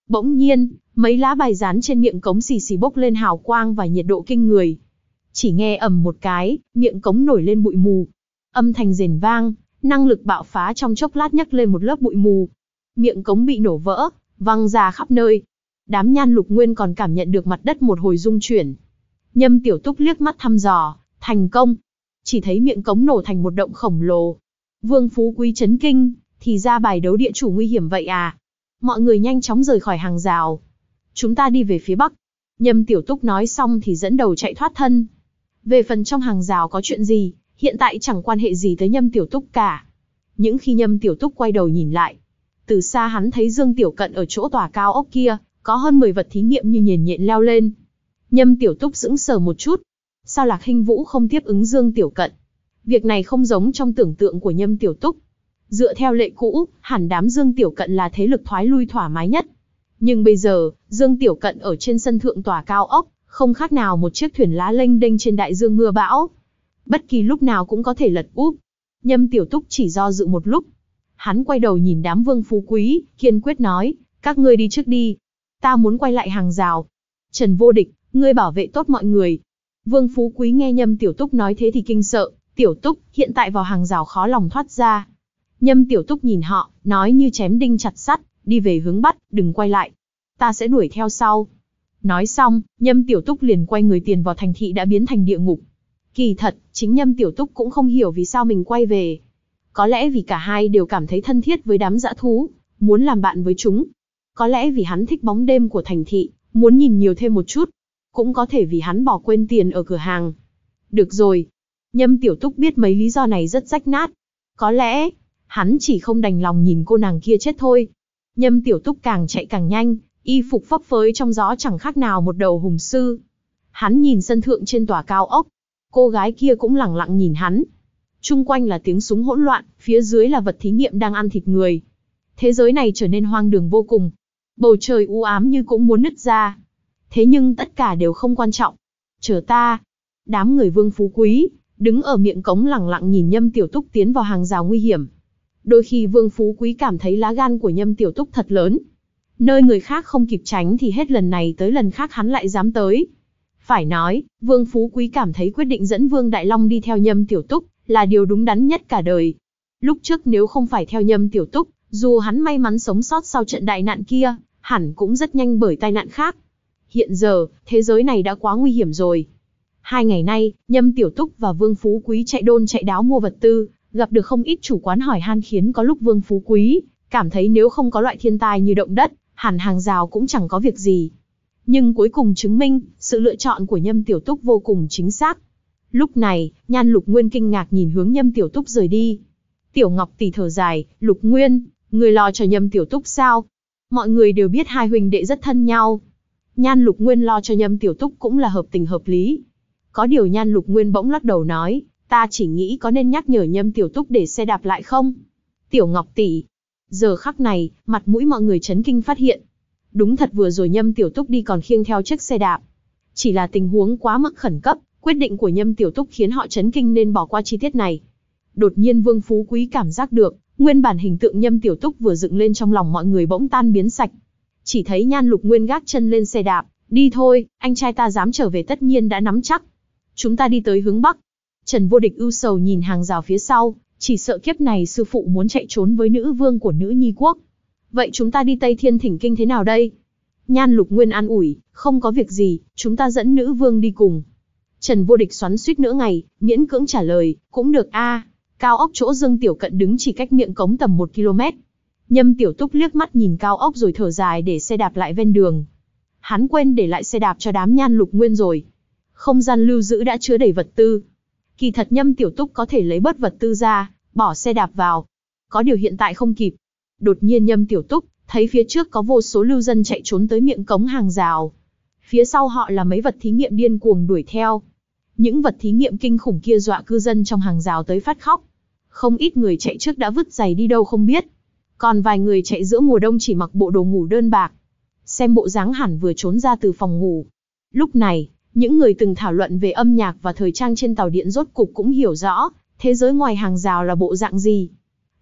Bỗng nhiên, mấy lá bài dán trên miệng cống xì xì bốc lên hào quang và nhiệt độ kinh người. Chỉ nghe ầm một cái, miệng cống nổi lên bụi mù. Âm thanh rền vang, năng lực bạo phá trong chốc lát nhấc lên một lớp bụi mù. Miệng cống bị nổ vỡ, văng ra khắp nơi. Đám Nhan Lục Nguyên còn cảm nhận được mặt đất một hồi rung chuyển. Nhâm Tiểu Túc liếc mắt thăm dò, thành công. Chỉ thấy miệng cống nổ thành một động khổng lồ. Vương Phú Quý chấn kinh, thì ra bài đấu địa chủ nguy hiểm vậy à? Mọi người nhanh chóng rời khỏi hàng rào. Chúng ta đi về phía bắc. Nhâm Tiểu Túc nói xong thì dẫn đầu chạy thoát thân. Về phần trong hàng rào có chuyện gì, hiện tại chẳng quan hệ gì tới Nhâm Tiểu Túc cả. Những khi Nhâm Tiểu Túc quay đầu nhìn lại, từ xa hắn thấy Dương Tiểu Cận ở chỗ tòa cao ốc kia, có hơn mười vật thí nghiệm như nhện nhện leo lên. Nhâm Tiểu Túc sững sờ một chút. Sao Lạc Hinh Vũ không tiếp ứng Dương Tiểu Cận? Việc này không giống trong tưởng tượng của Nhâm Tiểu Túc. Dựa theo lệ cũ, hẳn đám Dương Tiểu Cận là thế lực thoái lui thoải mái nhất. Nhưng bây giờ, Dương Tiểu Cận ở trên sân thượng tòa cao ốc, không khác nào một chiếc thuyền lá lênh đênh trên đại dương mưa bão. Bất kỳ lúc nào cũng có thể lật úp. Nhâm Tiểu Túc chỉ do dự một lúc. Hắn quay đầu nhìn đám Vương Phú Quý, kiên quyết nói, các ngươi đi trước đi. Ta muốn quay lại hàng rào. Trần Vô Địch, ngươi bảo vệ tốt mọi người. Vương Phú Quý nghe Nhâm Tiểu Túc nói thế thì kinh sợ. Tiểu Túc, hiện tại vào hàng rào khó lòng thoát ra. Nhâm Tiểu Túc nhìn họ, nói như chém đinh chặt sắt, đi về hướng bắc, đừng quay lại. Ta sẽ đuổi theo sau. Nói xong, Nhâm Tiểu Túc liền quay người tiền vào thành thị đã biến thành địa ngục. Kỳ thật, chính Nhâm Tiểu Túc cũng không hiểu vì sao mình quay về. Có lẽ vì cả hai đều cảm thấy thân thiết với đám dã thú, muốn làm bạn với chúng. Có lẽ vì hắn thích bóng đêm của thành thị, muốn nhìn nhiều thêm một chút. Cũng có thể vì hắn bỏ quên tiền ở cửa hàng. Được rồi. Nhâm Tiểu Túc biết mấy lý do này rất rách nát. Có lẽ, hắn chỉ không đành lòng nhìn cô nàng kia chết thôi. Nhâm Tiểu Túc càng chạy càng nhanh, y phục phấp phới trong gió chẳng khác nào một đầu hùng sư. Hắn nhìn sân thượng trên tòa cao ốc. Cô gái kia cũng lẳng lặng nhìn hắn. Chung quanh là tiếng súng hỗn loạn, phía dưới là vật thí nghiệm đang ăn thịt người. Thế giới này trở nên hoang đường vô cùng. Bầu trời u ám như cũng muốn nứt ra. Thế nhưng tất cả đều không quan trọng. Chờ ta. Đám người Vương Phú Quý, đứng ở miệng cống lẳng lặng nhìn Nhâm Tiểu Túc tiến vào hàng rào nguy hiểm. Đôi khi Vương Phú Quý cảm thấy lá gan của Nhâm Tiểu Túc thật lớn. Nơi người khác không kịp tránh thì hết lần này tới lần khác hắn lại dám tới. Phải nói, Vương Phú Quý cảm thấy quyết định dẫn Vương Đại Long đi theo Nhâm Tiểu Túc là điều đúng đắn nhất cả đời. Lúc trước nếu không phải theo Nhâm Tiểu Túc, dù hắn may mắn sống sót sau trận đại nạn kia, hẳn cũng rất nhanh bởi tai nạn khác. Hiện giờ, thế giới này đã quá nguy hiểm rồi. Hai ngày nay, Nhâm Tiểu Túc và Vương Phú Quý chạy đôn chạy đáo mua vật tư, gặp được không ít chủ quán hỏi han khiến có lúc Vương Phú Quý cảm thấy nếu không có loại thiên tai như động đất, hẳn hàng rào cũng chẳng có việc gì. Nhưng cuối cùng chứng minh, sự lựa chọn của Nhâm Tiểu Túc vô cùng chính xác. Lúc này, Nhan Lục Nguyên kinh ngạc nhìn hướng Nhâm Tiểu Túc rời đi. Tiểu Ngọc tỷ thở dài, Lục Nguyên, người lo cho Nhâm Tiểu Túc sao? Mọi người đều biết hai huynh đệ rất thân nhau. Nhan Lục Nguyên lo cho Nhâm Tiểu Túc cũng là hợp tình hợp lý. Có điều Nhan Lục Nguyên bỗng lắc đầu nói, ta chỉ nghĩ có nên nhắc nhở Nhâm Tiểu Túc để xe đạp lại không? Tiểu Ngọc tỷ. Giờ khắc này, mặt mũi mọi người chấn kinh phát hiện. Đúng thật vừa rồi Nhâm Tiểu Túc đi còn khiêng theo chiếc xe đạp. Chỉ là tình huống quá mức khẩn cấp, quyết định của Nhâm Tiểu Túc khiến họ chấn kinh nên bỏ qua chi tiết này. Đột nhiên Vương Phú Quý cảm giác được, nguyên bản hình tượng Nhâm Tiểu Túc vừa dựng lên trong lòng mọi người bỗng tan biến sạch. Chỉ thấy Nhan Lục Nguyên gác chân lên xe đạp, đi thôi, anh trai ta dám trở về tất nhiên đã nắm chắc. Chúng ta đi tới hướng Bắc. Trần Vô Địch ưu sầu nhìn hàng rào phía sau, chỉ sợ kiếp này sư phụ muốn chạy trốn với nữ vương của nữ nhi quốc. Vậy chúng ta đi Tây Thiên Thỉnh Kinh thế nào đây? Nhan Lục Nguyên an ủi, không có việc gì, chúng ta dẫn nữ vương đi cùng. Trần Vô Địch xoắn xuýt nửa ngày, miễn cưỡng trả lời, cũng được a. Cao ốc chỗ Dương Tiểu Cận đứng chỉ cách miệng cống tầm một ki lô mét. Nhâm Tiểu Túc liếc mắt nhìn cao ốc rồi thở dài để xe đạp lại ven đường. Hắn quên để lại xe đạp cho đám Nhan Lục Nguyên rồi. Không gian lưu giữ đã chứa đầy vật tư. Kỳ thật Nhâm Tiểu Túc có thể lấy bớt vật tư ra, bỏ xe đạp vào. Có điều hiện tại không kịp. Đột nhiên Nhâm Tiểu Túc thấy phía trước có vô số lưu dân chạy trốn tới miệng cống hàng rào. Phía sau họ là mấy vật thí nghiệm điên cuồng đuổi theo. Những vật thí nghiệm kinh khủng kia dọa cư dân trong hàng rào tới phát khóc. Không ít người chạy trước đã vứt giày đi đâu không biết. Còn vài người chạy giữa mùa đông chỉ mặc bộ đồ ngủ đơn bạc. Xem bộ dáng hẳn vừa trốn ra từ phòng ngủ. Lúc này, những người từng thảo luận về âm nhạc và thời trang trên tàu điện rốt cục cũng hiểu rõ, thế giới ngoài hàng rào là bộ dạng gì.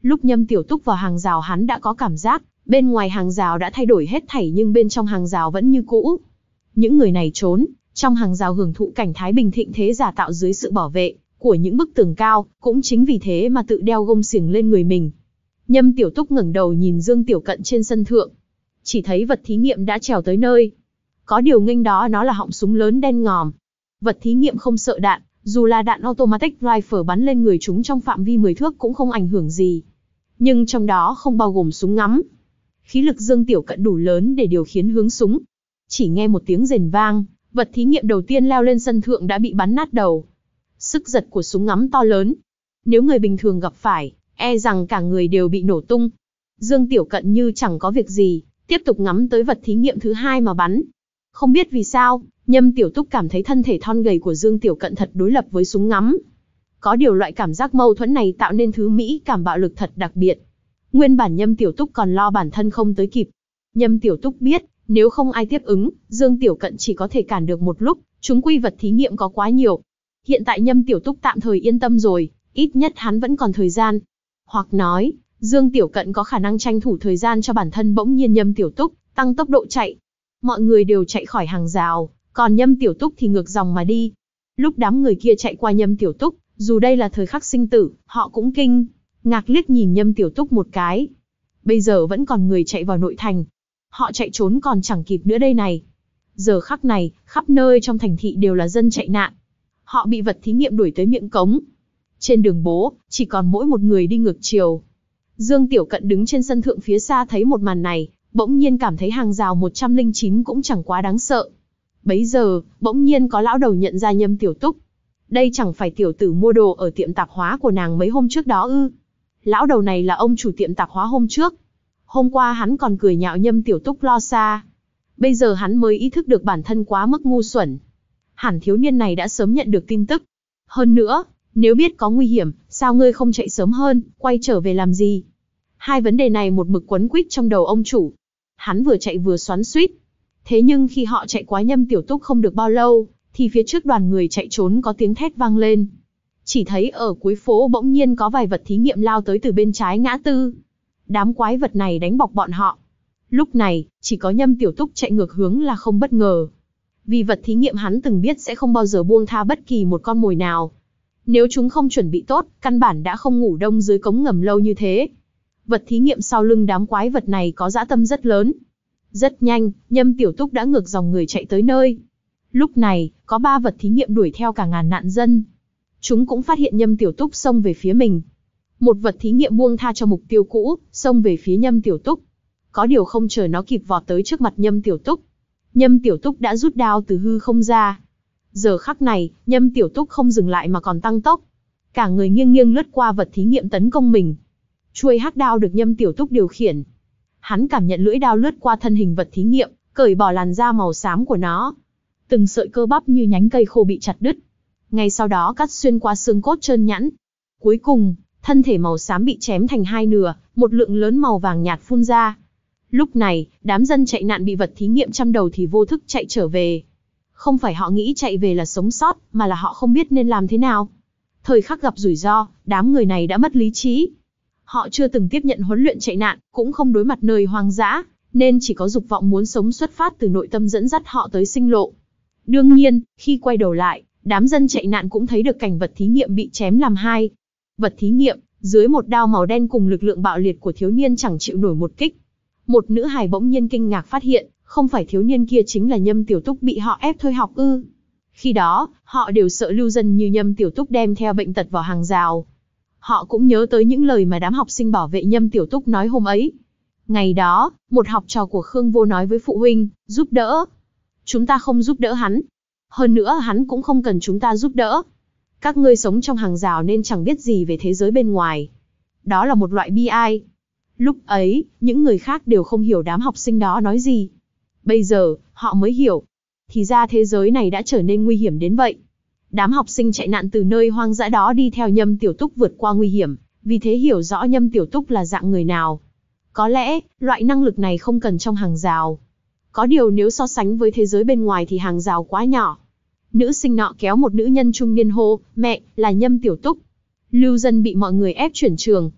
Lúc Nhâm Tiểu Túc vào hàng rào hắn đã có cảm giác, bên ngoài hàng rào đã thay đổi hết thảy nhưng bên trong hàng rào vẫn như cũ. Những người này trốn, trong hàng rào hưởng thụ cảnh thái bình thịnh thế giả tạo dưới sự bảo vệ của những bức tường cao, cũng chính vì thế mà tự đeo gông xiềng lên người mình. Nhâm Tiểu Túc ngẩng đầu nhìn Dương Tiểu Cận trên sân thượng. Chỉ thấy vật thí nghiệm đã trèo tới nơi. Có điều nghênh đó nó là họng súng lớn đen ngòm. Vật thí nghiệm không sợ đạn, dù là đạn automatic rifle bắn lên người chúng trong phạm vi mười thước cũng không ảnh hưởng gì. Nhưng trong đó không bao gồm súng ngắm. Khí lực Dương Tiểu Cận đủ lớn để điều khiển hướng súng. Chỉ nghe một tiếng rền vang, vật thí nghiệm đầu tiên leo lên sân thượng đã bị bắn nát đầu. Sức giật của súng ngắm to lớn. Nếu người bình thường gặp phải, e rằng cả người đều bị nổ tung. Dương Tiểu Cận như chẳng có việc gì, tiếp tục ngắm tới vật thí nghiệm thứ hai mà bắn. Không biết vì sao, Nhâm Tiểu Túc cảm thấy thân thể thon gầy của Dương Tiểu Cận thật đối lập với súng ngắm. Có điều loại cảm giác mâu thuẫn này tạo nên thứ mỹ cảm bạo lực thật đặc biệt. Nguyên bản Nhâm Tiểu Túc còn lo bản thân không tới kịp. Nhâm Tiểu Túc biết, nếu không ai tiếp ứng, Dương Tiểu Cận chỉ có thể cản được một lúc, chúng quy vật thí nghiệm có quá nhiều. Hiện tại Nhâm Tiểu Túc tạm thời yên tâm rồi, ít nhất hắn vẫn còn thời gian. Hoặc nói, Dương Tiểu Cận có khả năng tranh thủ thời gian cho bản thân. Bỗng nhiên Nhâm Tiểu Túc tăng tốc độ chạy. Mọi người đều chạy khỏi hàng rào, còn Nhâm Tiểu Túc thì ngược dòng mà đi. Lúc đám người kia chạy qua Nhâm Tiểu Túc, dù đây là thời khắc sinh tử, họ cũng kinh ngạc liếc nhìn Nhâm Tiểu Túc một cái. Bây giờ vẫn còn người chạy vào nội thành. Họ chạy trốn còn chẳng kịp nữa đây này. Giờ khắc này, khắp nơi trong thành thị đều là dân chạy nạn. Họ bị vật thí nghiệm đuổi tới miệng cống. Trên đường bố, chỉ còn mỗi một người đi ngược chiều. Dương Tiểu Cận đứng trên sân thượng phía xa thấy một màn này, bỗng nhiên cảm thấy hàng rào một trăm lẻ chín cũng chẳng quá đáng sợ. Bấy giờ, bỗng nhiên có lão đầu nhận ra Nhâm Tiểu Túc. Đây chẳng phải tiểu tử mua đồ ở tiệm tạp hóa của nàng mấy hôm trước đó ư? Lão đầu này là ông chủ tiệm tạp hóa hôm trước. Hôm qua hắn còn cười nhạo Nhâm Tiểu Túc lo xa. Bây giờ hắn mới ý thức được bản thân quá mức ngu xuẩn. Hẳn thiếu niên này đã sớm nhận được tin tức. Hơn nữa, nếu biết có nguy hiểm, sao ngươi không chạy sớm hơn, quay trở về làm gì? Hai vấn đề này một mực quấn quýt trong đầu ông chủ. Hắn vừa chạy vừa xoắn xuýt. Thế nhưng khi họ chạy qua Nhâm Tiểu Túc không được bao lâu, thì phía trước đoàn người chạy trốn có tiếng thét vang lên. Chỉ thấy ở cuối phố bỗng nhiên có vài vật thí nghiệm lao tới từ bên trái ngã tư. Đám quái vật này đánh bọc bọn họ. Lúc này, chỉ có Nhâm Tiểu Túc chạy ngược hướng là không bất ngờ. Vì vật thí nghiệm hắn từng biết sẽ không bao giờ buông tha bất kỳ một con mồi nào. Nếu chúng không chuẩn bị tốt, căn bản đã không ngủ đông dưới cống ngầm lâu như thế. Vật thí nghiệm sau lưng đám quái vật này có dã tâm rất lớn. Rất nhanh, Nhâm Tiểu Túc đã ngược dòng người chạy tới nơi. Lúc này, có ba vật thí nghiệm đuổi theo cả ngàn nạn dân. Chúng cũng phát hiện Nhâm Tiểu Túc xông về phía mình. Một vật thí nghiệm buông tha cho mục tiêu cũ, xông về phía Nhâm Tiểu Túc. Có điều không chờ nó kịp vọt tới trước mặt Nhâm Tiểu Túc, Nhâm Tiểu Túc đã rút đao từ hư không ra. Giờ khắc này, Nhâm Tiểu Túc không dừng lại mà còn tăng tốc. Cả người nghiêng nghiêng lướt qua vật thí nghiệm tấn công mình. Chuôi hắc đao được Nhâm Tiểu Túc điều khiển. Hắn cảm nhận lưỡi đao lướt qua thân hình vật thí nghiệm, cởi bỏ làn da màu xám của nó. Từng sợi cơ bắp như nhánh cây khô bị chặt đứt. Ngay sau đó cắt xuyên qua xương cốt trơn nhẵn. Cuối cùng, thân thể màu xám bị chém thành hai nửa, một lượng lớn màu vàng nhạt phun ra. Lúc này, đám dân chạy nạn bị vật thí nghiệm trăm đầu thì vô thức chạy trở về. Không phải họ nghĩ chạy về là sống sót, mà là họ không biết nên làm thế nào. Thời khắc gặp rủi ro, đám người này đã mất lý trí. Họ chưa từng tiếp nhận huấn luyện chạy nạn, cũng không đối mặt nơi hoang dã, nên chỉ có dục vọng muốn sống xuất phát từ nội tâm dẫn dắt họ tới sinh lộ. Đương nhiên, khi quay đầu lại, đám dân chạy nạn cũng thấy được cảnh vật thí nghiệm bị chém làm hai. Vật thí nghiệm, dưới một đao màu đen cùng lực lượng bạo liệt của thiếu niên chẳng chịu nổi một kích. Một nữ hài bỗng nhiên kinh ngạc phát hiện, không phải thiếu niên kia chính là Nhâm Tiểu Túc bị họ ép thôi học ư. Khi đó, họ đều sợ lưu dân như Nhâm Tiểu Túc đem theo bệnh tật vào hàng rào. Họ cũng nhớ tới những lời mà đám học sinh bảo vệ Nhâm Tiểu Túc nói hôm ấy. Ngày đó, một học trò của Khương Vô nói với phụ huynh, giúp đỡ. Chúng ta không giúp đỡ hắn. Hơn nữa hắn cũng không cần chúng ta giúp đỡ. Các ngươi sống trong hàng rào nên chẳng biết gì về thế giới bên ngoài. Đó là một loại bi ai. Lúc ấy, những người khác đều không hiểu đám học sinh đó nói gì. Bây giờ, họ mới hiểu. Thì ra thế giới này đã trở nên nguy hiểm đến vậy. Đám học sinh chạy nạn từ nơi hoang dã đó đi theo Nhâm Tiểu Túc vượt qua nguy hiểm, vì thế hiểu rõ Nhâm Tiểu Túc là dạng người nào. Có lẽ, loại năng lực này không cần trong hàng rào. Có điều nếu so sánh với thế giới bên ngoài thì hàng rào quá nhỏ. Nữ sinh nọ kéo một nữ nhân trung niên hô, mẹ, là Nhâm Tiểu Túc. Lưu dân bị mọi người ép chuyển trường.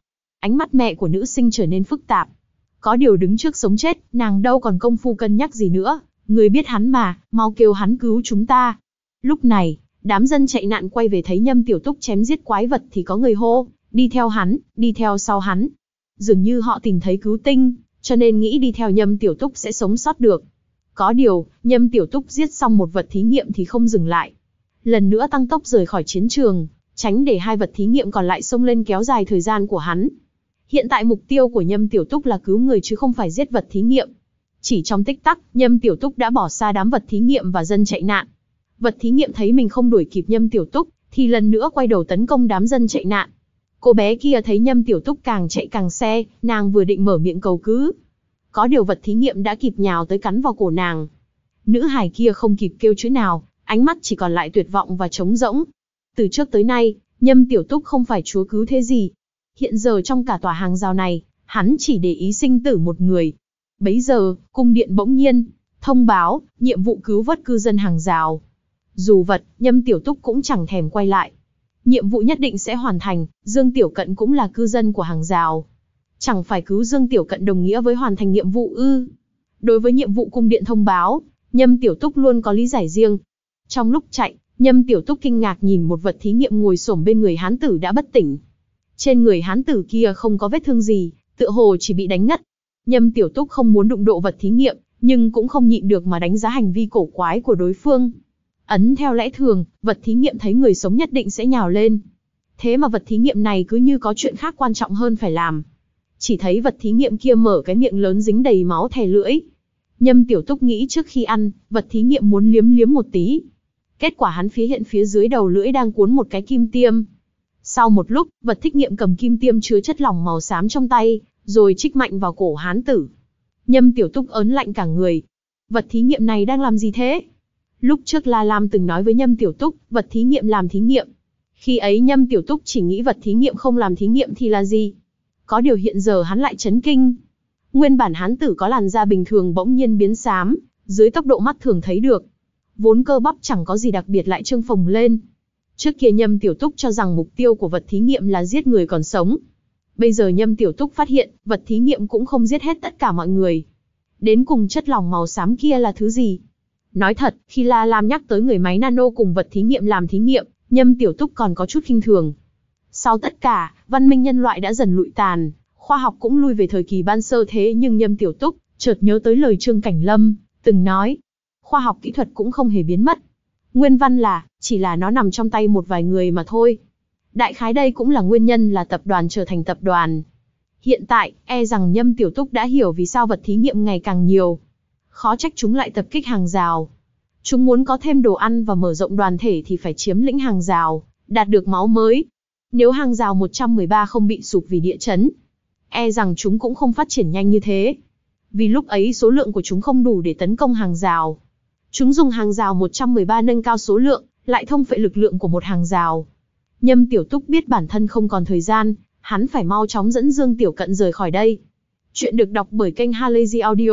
ánh mắt mẹ của nữ sinh trở nên phức tạp. Có điều đứng trước sống chết, nàng đâu còn công phu cân nhắc gì nữa. Người biết hắn mà, mau kêu hắn cứu chúng ta. Lúc này, đám dân chạy nạn quay về thấy Nhâm Tiểu Túc chém giết quái vật thì có người hô, đi theo hắn, đi theo sau hắn. Dường như họ tìm thấy cứu tinh, cho nên nghĩ đi theo Nhâm Tiểu Túc sẽ sống sót được. Có điều, Nhâm Tiểu Túc giết xong một vật thí nghiệm thì không dừng lại. Lần nữa tăng tốc rời khỏi chiến trường, tránh để hai vật thí nghiệm còn lại xông lên kéo dài thời gian của hắn. Hiện tại mục tiêu của Nhâm Tiểu Túc là cứu người chứ không phải giết vật thí nghiệm. Chỉ trong tích tắc, Nhâm Tiểu Túc đã bỏ xa đám vật thí nghiệm và dân chạy nạn. Vật thí nghiệm thấy mình không đuổi kịp Nhâm Tiểu Túc, thì lần nữa quay đầu tấn công đám dân chạy nạn. Cô bé kia thấy Nhâm Tiểu Túc càng chạy càng xe, nàng vừa định mở miệng cầu cứu. Có điều vật thí nghiệm đã kịp nhào tới cắn vào cổ nàng. Nữ hài kia không kịp kêu chữ nào, ánh mắt chỉ còn lại tuyệt vọng và trống rỗng. Từ trước tới nay, Nhâm Tiểu Túc không phải chúa cứu thế gì. Hiện giờ trong cả tòa hàng rào này, hắn chỉ để ý sinh tử một người. Bấy giờ, cung điện bỗng nhiên thông báo, nhiệm vụ cứu vớt cư dân hàng rào. Dù vật, Nhâm Tiểu Túc cũng chẳng thèm quay lại. Nhiệm vụ nhất định sẽ hoàn thành, Dương Tiểu Cận cũng là cư dân của hàng rào. Chẳng phải cứu Dương Tiểu Cận đồng nghĩa với hoàn thành nhiệm vụ ư? Đối với nhiệm vụ cung điện thông báo, Nhâm Tiểu Túc luôn có lý giải riêng. Trong lúc chạy, Nhâm Tiểu Túc kinh ngạc nhìn một vật thí nghiệm ngồi xổm bên người hán tử đã bất tỉnh. Trên người hán tử kia không có vết thương gì, tựa hồ chỉ bị đánh ngất. Nhâm Tiểu Túc không muốn đụng độ vật thí nghiệm, nhưng cũng không nhịn được mà đánh giá hành vi cổ quái của đối phương. Ấn theo lẽ thường, vật thí nghiệm thấy người sống nhất định sẽ nhào lên. Thế mà vật thí nghiệm này cứ như có chuyện khác quan trọng hơn phải làm. Chỉ thấy vật thí nghiệm kia mở cái miệng lớn dính đầy máu thè lưỡi. Nhâm Tiểu Túc nghĩ trước khi ăn, vật thí nghiệm muốn liếm liếm một tí. Kết quả hắn phía hiện phía dưới đầu lưỡi đang cuốn một cái kim tiêm. Sau một lúc, vật thí nghiệm cầm kim tiêm chứa chất lỏng màu xám trong tay, rồi trích mạnh vào cổ hán tử. Nhâm Tiểu Túc ớn lạnh cả người. Vật thí nghiệm này đang làm gì thế? Lúc trước La Lam từng nói với Nhâm Tiểu Túc, vật thí nghiệm làm thí nghiệm. Khi ấy Nhâm Tiểu Túc chỉ nghĩ vật thí nghiệm không làm thí nghiệm thì là gì? Có điều hiện giờ hắn lại chấn kinh. Nguyên bản hán tử có làn da bình thường bỗng nhiên biến xám, dưới tốc độ mắt thường thấy được. Vốn cơ bắp chẳng có gì đặc biệt lại trương phồng lên. Trước kia Nhâm Tiểu Túc cho rằng mục tiêu của vật thí nghiệm là giết người còn sống. Bây giờ Nhâm Tiểu Túc phát hiện, vật thí nghiệm cũng không giết hết tất cả mọi người. Đến cùng chất lỏng màu xám kia là thứ gì? Nói thật, khi La Lam nhắc tới người máy nano cùng vật thí nghiệm làm thí nghiệm, Nhâm Tiểu Túc còn có chút khinh thường. Sau tất cả, văn minh nhân loại đã dần lụi tàn, khoa học cũng lui về thời kỳ ban sơ thế nhưng Nhâm Tiểu Túc chợt nhớ tới lời Trương Cảnh Lâm từng nói, khoa học kỹ thuật cũng không hề biến mất. Nguyên văn là, chỉ là nó nằm trong tay một vài người mà thôi. Đại khái đây cũng là nguyên nhân là tập đoàn trở thành tập đoàn. Hiện tại, e rằng Nhâm Tiểu Túc đã hiểu vì sao vật thí nghiệm ngày càng nhiều. Khó trách chúng lại tập kích hàng rào. Chúng muốn có thêm đồ ăn và mở rộng đoàn thể thì phải chiếm lĩnh hàng rào, đạt được máu mới. Nếu hàng rào một trăm mười ba không bị sụp vì địa chấn, e rằng chúng cũng không phát triển nhanh như thế. Vì lúc ấy số lượng của chúng không đủ để tấn công hàng rào. Chúng dùng hàng rào một trăm mười ba nâng cao số lượng, lại thông phệ lực lượng của một hàng rào. Nhâm Tiểu Túc biết bản thân không còn thời gian, hắn phải mau chóng dẫn Dương Tiểu Cận rời khỏi đây. Chuyện được đọc bởi kênh Halazy Audio.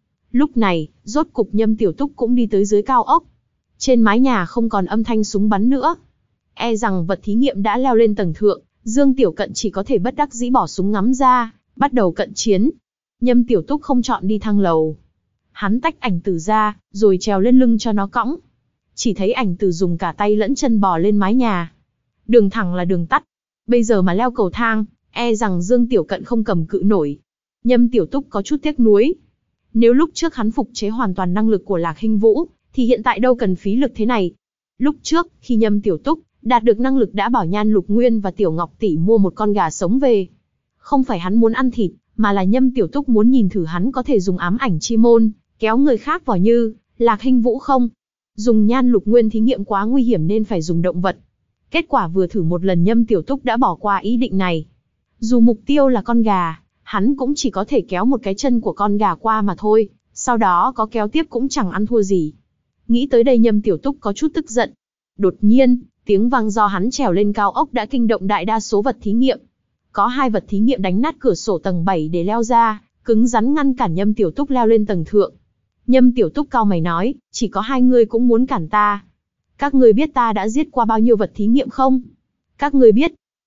Lúc này, rốt cục Nhâm Tiểu Túc cũng đi tới dưới cao ốc. Trên mái nhà không còn âm thanh súng bắn nữa. E rằng vật thí nghiệm đã leo lên tầng thượng, Dương Tiểu Cận chỉ có thể bất đắc dĩ bỏ súng ngắm ra, bắt đầu cận chiến. Nhâm Tiểu Túc không chọn đi thang lầu. Hắn tách ảnh tử ra, rồi trèo lên lưng cho nó cõng. Chỉ thấy ảnh tử dùng cả tay lẫn chân bò lên mái nhà. Đường thẳng là đường tắt. Bây giờ mà leo cầu thang, e rằng Dương Tiểu Cận không cầm cự nổi. Nhâm Tiểu Túc có chút tiếc nuối. Nếu lúc trước hắn phục chế hoàn toàn năng lực của Lạc Hinh Vũ, thì hiện tại đâu cần phí lực thế này. Lúc trước, khi Nhâm Tiểu Túc đạt được năng lực đã bảo Nhan Lục Nguyên và Tiểu Ngọc Tỷ mua một con gà sống về. Không phải hắn muốn ăn thịt, mà là Nhâm Tiểu Túc muốn nhìn thử hắn có thể dùng ám ảnh chi môn, kéo người khác vào như Lạc Hinh Vũ không. Dùng Nhan Lục Nguyên thí nghiệm quá nguy hiểm nên phải dùng động vật. Kết quả vừa thử một lần Nhâm Tiểu Túc đã bỏ qua ý định này. Dù mục tiêu là con gà, hắn cũng chỉ có thể kéo một cái chân của con gà qua mà thôi, sau đó có kéo tiếp cũng chẳng ăn thua gì. Nghĩ tới đây Nhâm Tiểu Túc có chút tức giận. Đột nhiên, tiếng vang do hắn trèo lên cao ốc đã kinh động đại đa số vật thí nghiệm. Có hai vật thí nghiệm đánh nát cửa sổ tầng bảy để leo ra, cứng rắn ngăn cản Nhâm Tiểu Túc leo lên tầng thượng. Nhâm Tiểu Túc cau mày nói, chỉ có hai người cũng muốn cản ta. Các người biết ta đã giết qua bao nhiêu vật thí nghiệm không? Các người biết.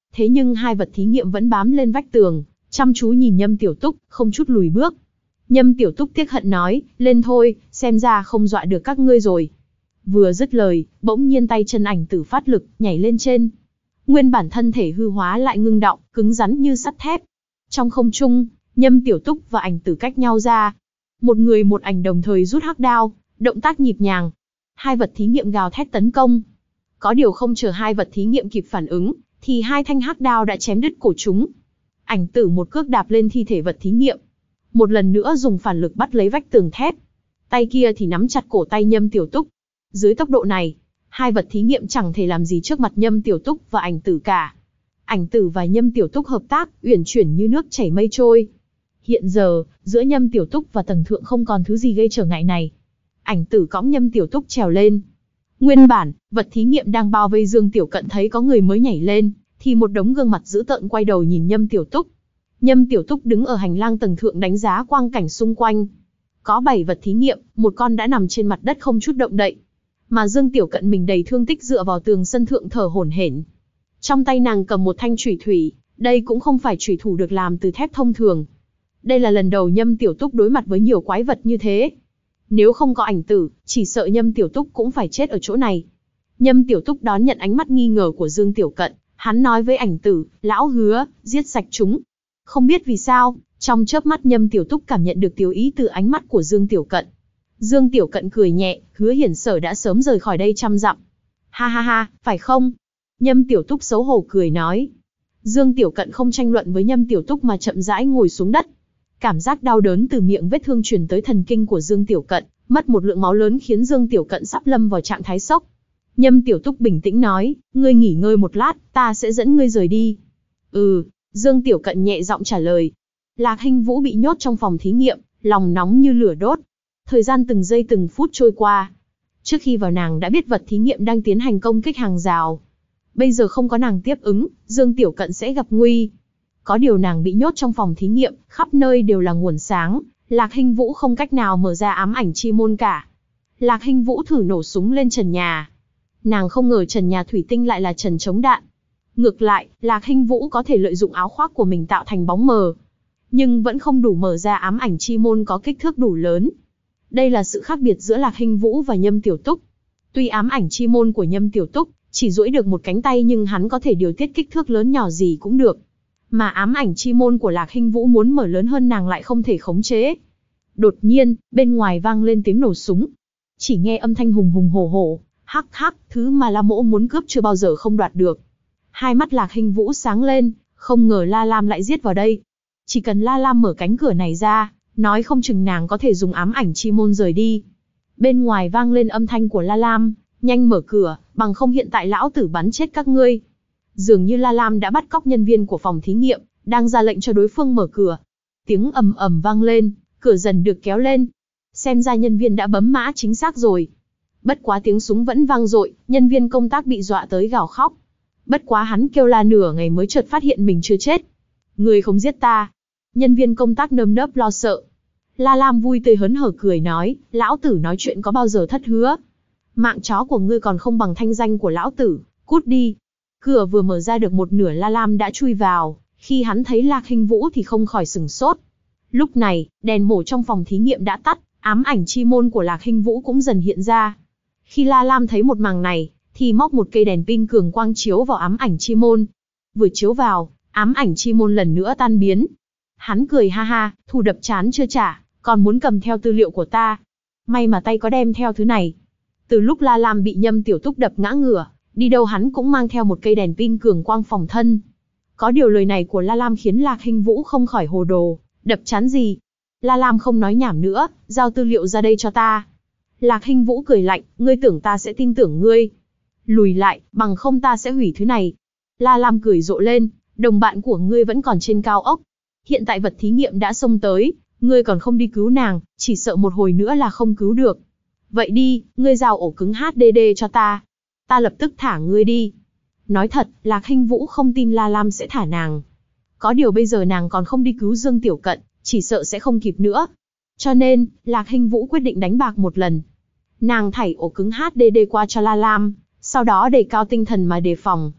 Thế nhưng hai vật thí nghiệm vẫn bám lên vách tường, chăm chú nhìn Nhâm Tiểu Túc, không chút lùi bước. Nhâm Tiểu Túc tiếc hận nói, lên thôi, xem ra không dọa được các ngươi rồi. Vừa dứt lời, bỗng nhiên tay chân ảnh tử phát lực, nhảy lên trên. Nguyên bản thân thể hư hóa lại ngưng đọng, cứng rắn như sắt thép. Trong không trung, Nhâm Tiểu Túc và ảnh tử cách nhau ra. Một người một ảnh đồng thời rút hắc đao, động tác nhịp nhàng. Hai vật thí nghiệm gào thét tấn công. Có điều không chờ hai vật thí nghiệm kịp phản ứng, thì hai thanh hắc đao đã chém đứt cổ chúng. Ảnh tử một cước đạp lên thi thể vật thí nghiệm. Một lần nữa dùng phản lực bắt lấy vách tường thép. Tay kia thì nắm chặt cổ tay Nhâm Tiểu Túc. Dưới tốc độ này, hai vật thí nghiệm chẳng thể làm gì trước mặt Nhâm Tiểu Túc và ảnh tử cả. Ảnh tử và Nhâm Tiểu Túc hợp tác, uyển chuyển như nước chảy mây trôi. Hiện giờ, giữa Nhâm Tiểu Túc và tầng thượng không còn thứ gì gây trở ngại này. Ảnh tử cõng Nhâm Tiểu Túc trèo lên. Nguyên bản, vật thí nghiệm đang bao vây Dương Tiểu Cận thấy có người mới nhảy lên, thì một đống gương mặt dữ tợn quay đầu nhìn Nhâm Tiểu Túc. Nhâm Tiểu Túc đứng ở hành lang tầng thượng đánh giá quang cảnh xung quanh. Có bảy vật thí nghiệm, một con đã nằm trên mặt đất không chút động đậy. Mà Dương Tiểu Cận mình đầy thương tích dựa vào tường sân thượng thở hổn hển. Trong tay nàng cầm một thanh chủy thủy, đây cũng không phải chủy thủ được làm từ thép thông thường. Đây là lần đầu Nhâm Tiểu Túc đối mặt với nhiều quái vật như thế. Nếu không có ảnh tử, chỉ sợ Nhâm Tiểu Túc cũng phải chết ở chỗ này. Nhâm Tiểu Túc đón nhận ánh mắt nghi ngờ của Dương Tiểu Cận, hắn nói với ảnh tử, lão hứa, giết sạch chúng. Không biết vì sao, trong chớp mắt Nhâm Tiểu Túc cảm nhận được tiểu ý từ ánh mắt của Dương Tiểu Cận. Dương Tiểu Cận cười nhẹ, Hứa Hiển Sở đã sớm rời khỏi đây trăm dặm. Ha ha ha, phải không? Nhâm Tiểu Túc xấu hổ cười nói. Dương Tiểu Cận không tranh luận với Nhâm Tiểu Túc mà chậm rãi ngồi xuống đất. Cảm giác đau đớn từ miệng vết thương truyền tới thần kinh của Dương Tiểu Cận, mất một lượng máu lớn khiến Dương Tiểu Cận sắp lâm vào trạng thái sốc. Nhâm Tiểu Túc bình tĩnh nói, ngươi nghỉ ngơi một lát, ta sẽ dẫn ngươi rời đi. Ừ, Dương Tiểu Cận nhẹ giọng trả lời. Lạc Hinh Vũ bị nhốt trong phòng thí nghiệm, lòng nóng như lửa đốt. Thời gian từng giây từng phút trôi qua. Trước khi vào nàng đã biết vật thí nghiệm đang tiến hành công kích hàng rào. Bây giờ không có nàng tiếp ứng, Dương Tiểu Cận sẽ gặp nguy. Có điều nàng bị nhốt trong phòng thí nghiệm, khắp nơi đều là nguồn sáng, Lạc Hinh Vũ không cách nào mở ra ám ảnh chi môn cả. Lạc Hinh Vũ thử nổ súng lên trần nhà. Nàng không ngờ trần nhà thủy tinh lại là trần chống đạn. Ngược lại, Lạc Hinh Vũ có thể lợi dụng áo khoác của mình tạo thành bóng mờ. Nhưng vẫn không đủ mở ra ám ảnh chi môn có kích thước đủ lớn. Đây là sự khác biệt giữa Lạc Hinh Vũ và Nhâm Tiểu Túc. Tuy ám ảnh chi môn của Nhâm Tiểu Túc chỉ duỗi được một cánh tay nhưng hắn có thể điều tiết kích thước lớn nhỏ gì cũng được. Mà ám ảnh chi môn của Lạc Hinh Vũ muốn mở lớn hơn nàng lại không thể khống chế. Đột nhiên, bên ngoài vang lên tiếng nổ súng. Chỉ nghe âm thanh hùng hùng hổ hổ, hắc hắc, thứ mà La Mỗ muốn cướp chưa bao giờ không đoạt được. Hai mắt Lạc Hinh Vũ sáng lên, không ngờ La Lam lại giết vào đây. Chỉ cần La Lam mở cánh cửa này ra, nói không chừng nàng có thể dùng ám ảnh chi môn rời đi. Bên ngoài vang lên âm thanh của La Lam, nhanh mở cửa, bằng không hiện tại lão tử bắn chết các ngươi. Dường như La Lam đã bắt cóc nhân viên của phòng thí nghiệm, đang ra lệnh cho đối phương mở cửa. Tiếng ầm ầm vang lên, cửa dần được kéo lên. Xem ra nhân viên đã bấm mã chính xác rồi. Bất quá tiếng súng vẫn vang dội, nhân viên công tác bị dọa tới gào khóc. Bất quá hắn kêu la nửa ngày mới chợt phát hiện mình chưa chết. Ngươi không giết ta. Nhân viên công tác nơm nớp lo sợ. La Lam vui tươi hớn hở cười nói, lão tử nói chuyện có bao giờ thất hứa. Mạng chó của ngươi còn không bằng thanh danh của lão tử, cút đi. Cửa vừa mở ra được một nửa La Lam đã chui vào, khi hắn thấy Lạc Hinh Vũ thì không khỏi sửng sốt. Lúc này, đèn mổ trong phòng thí nghiệm đã tắt, ám ảnh chi môn của Lạc Hinh Vũ cũng dần hiện ra. Khi La Lam thấy một màn này, thì móc một cây đèn pin cường quang chiếu vào ám ảnh chi môn. Vừa chiếu vào, ám ảnh chi môn lần nữa tan biến. Hắn cười ha ha, thù đập chán chưa trả, còn muốn cầm theo tư liệu của ta. May mà tay có đem theo thứ này. Từ lúc La Lam bị Nhâm Tiểu Túc đập ngã ngửa, đi đâu hắn cũng mang theo một cây đèn pin cường quang phòng thân. Có điều lời này của La Lam khiến Lạc Hinh Vũ không khỏi hồ đồ, đập chán gì. La Lam không nói nhảm nữa, giao tư liệu ra đây cho ta. Lạc Hinh Vũ cười lạnh, ngươi tưởng ta sẽ tin tưởng ngươi. Lùi lại, bằng không ta sẽ hủy thứ này. La Lam cười rộ lên, đồng bạn của ngươi vẫn còn trên cao ốc. Hiện tại vật thí nghiệm đã xông tới, ngươi còn không đi cứu nàng, chỉ sợ một hồi nữa là không cứu được. Vậy đi, ngươi giao ổ cứng hát đê đê cho ta. Ta lập tức thả ngươi đi. Nói thật, Lạc Hinh Vũ không tin La Lam sẽ thả nàng. Có điều bây giờ nàng còn không đi cứu Dương Tiểu Cận, chỉ sợ sẽ không kịp nữa. Cho nên, Lạc Hinh Vũ quyết định đánh bạc một lần. Nàng thảy ổ cứng hát đê đê qua cho La Lam, sau đó đề cao tinh thần mà đề phòng.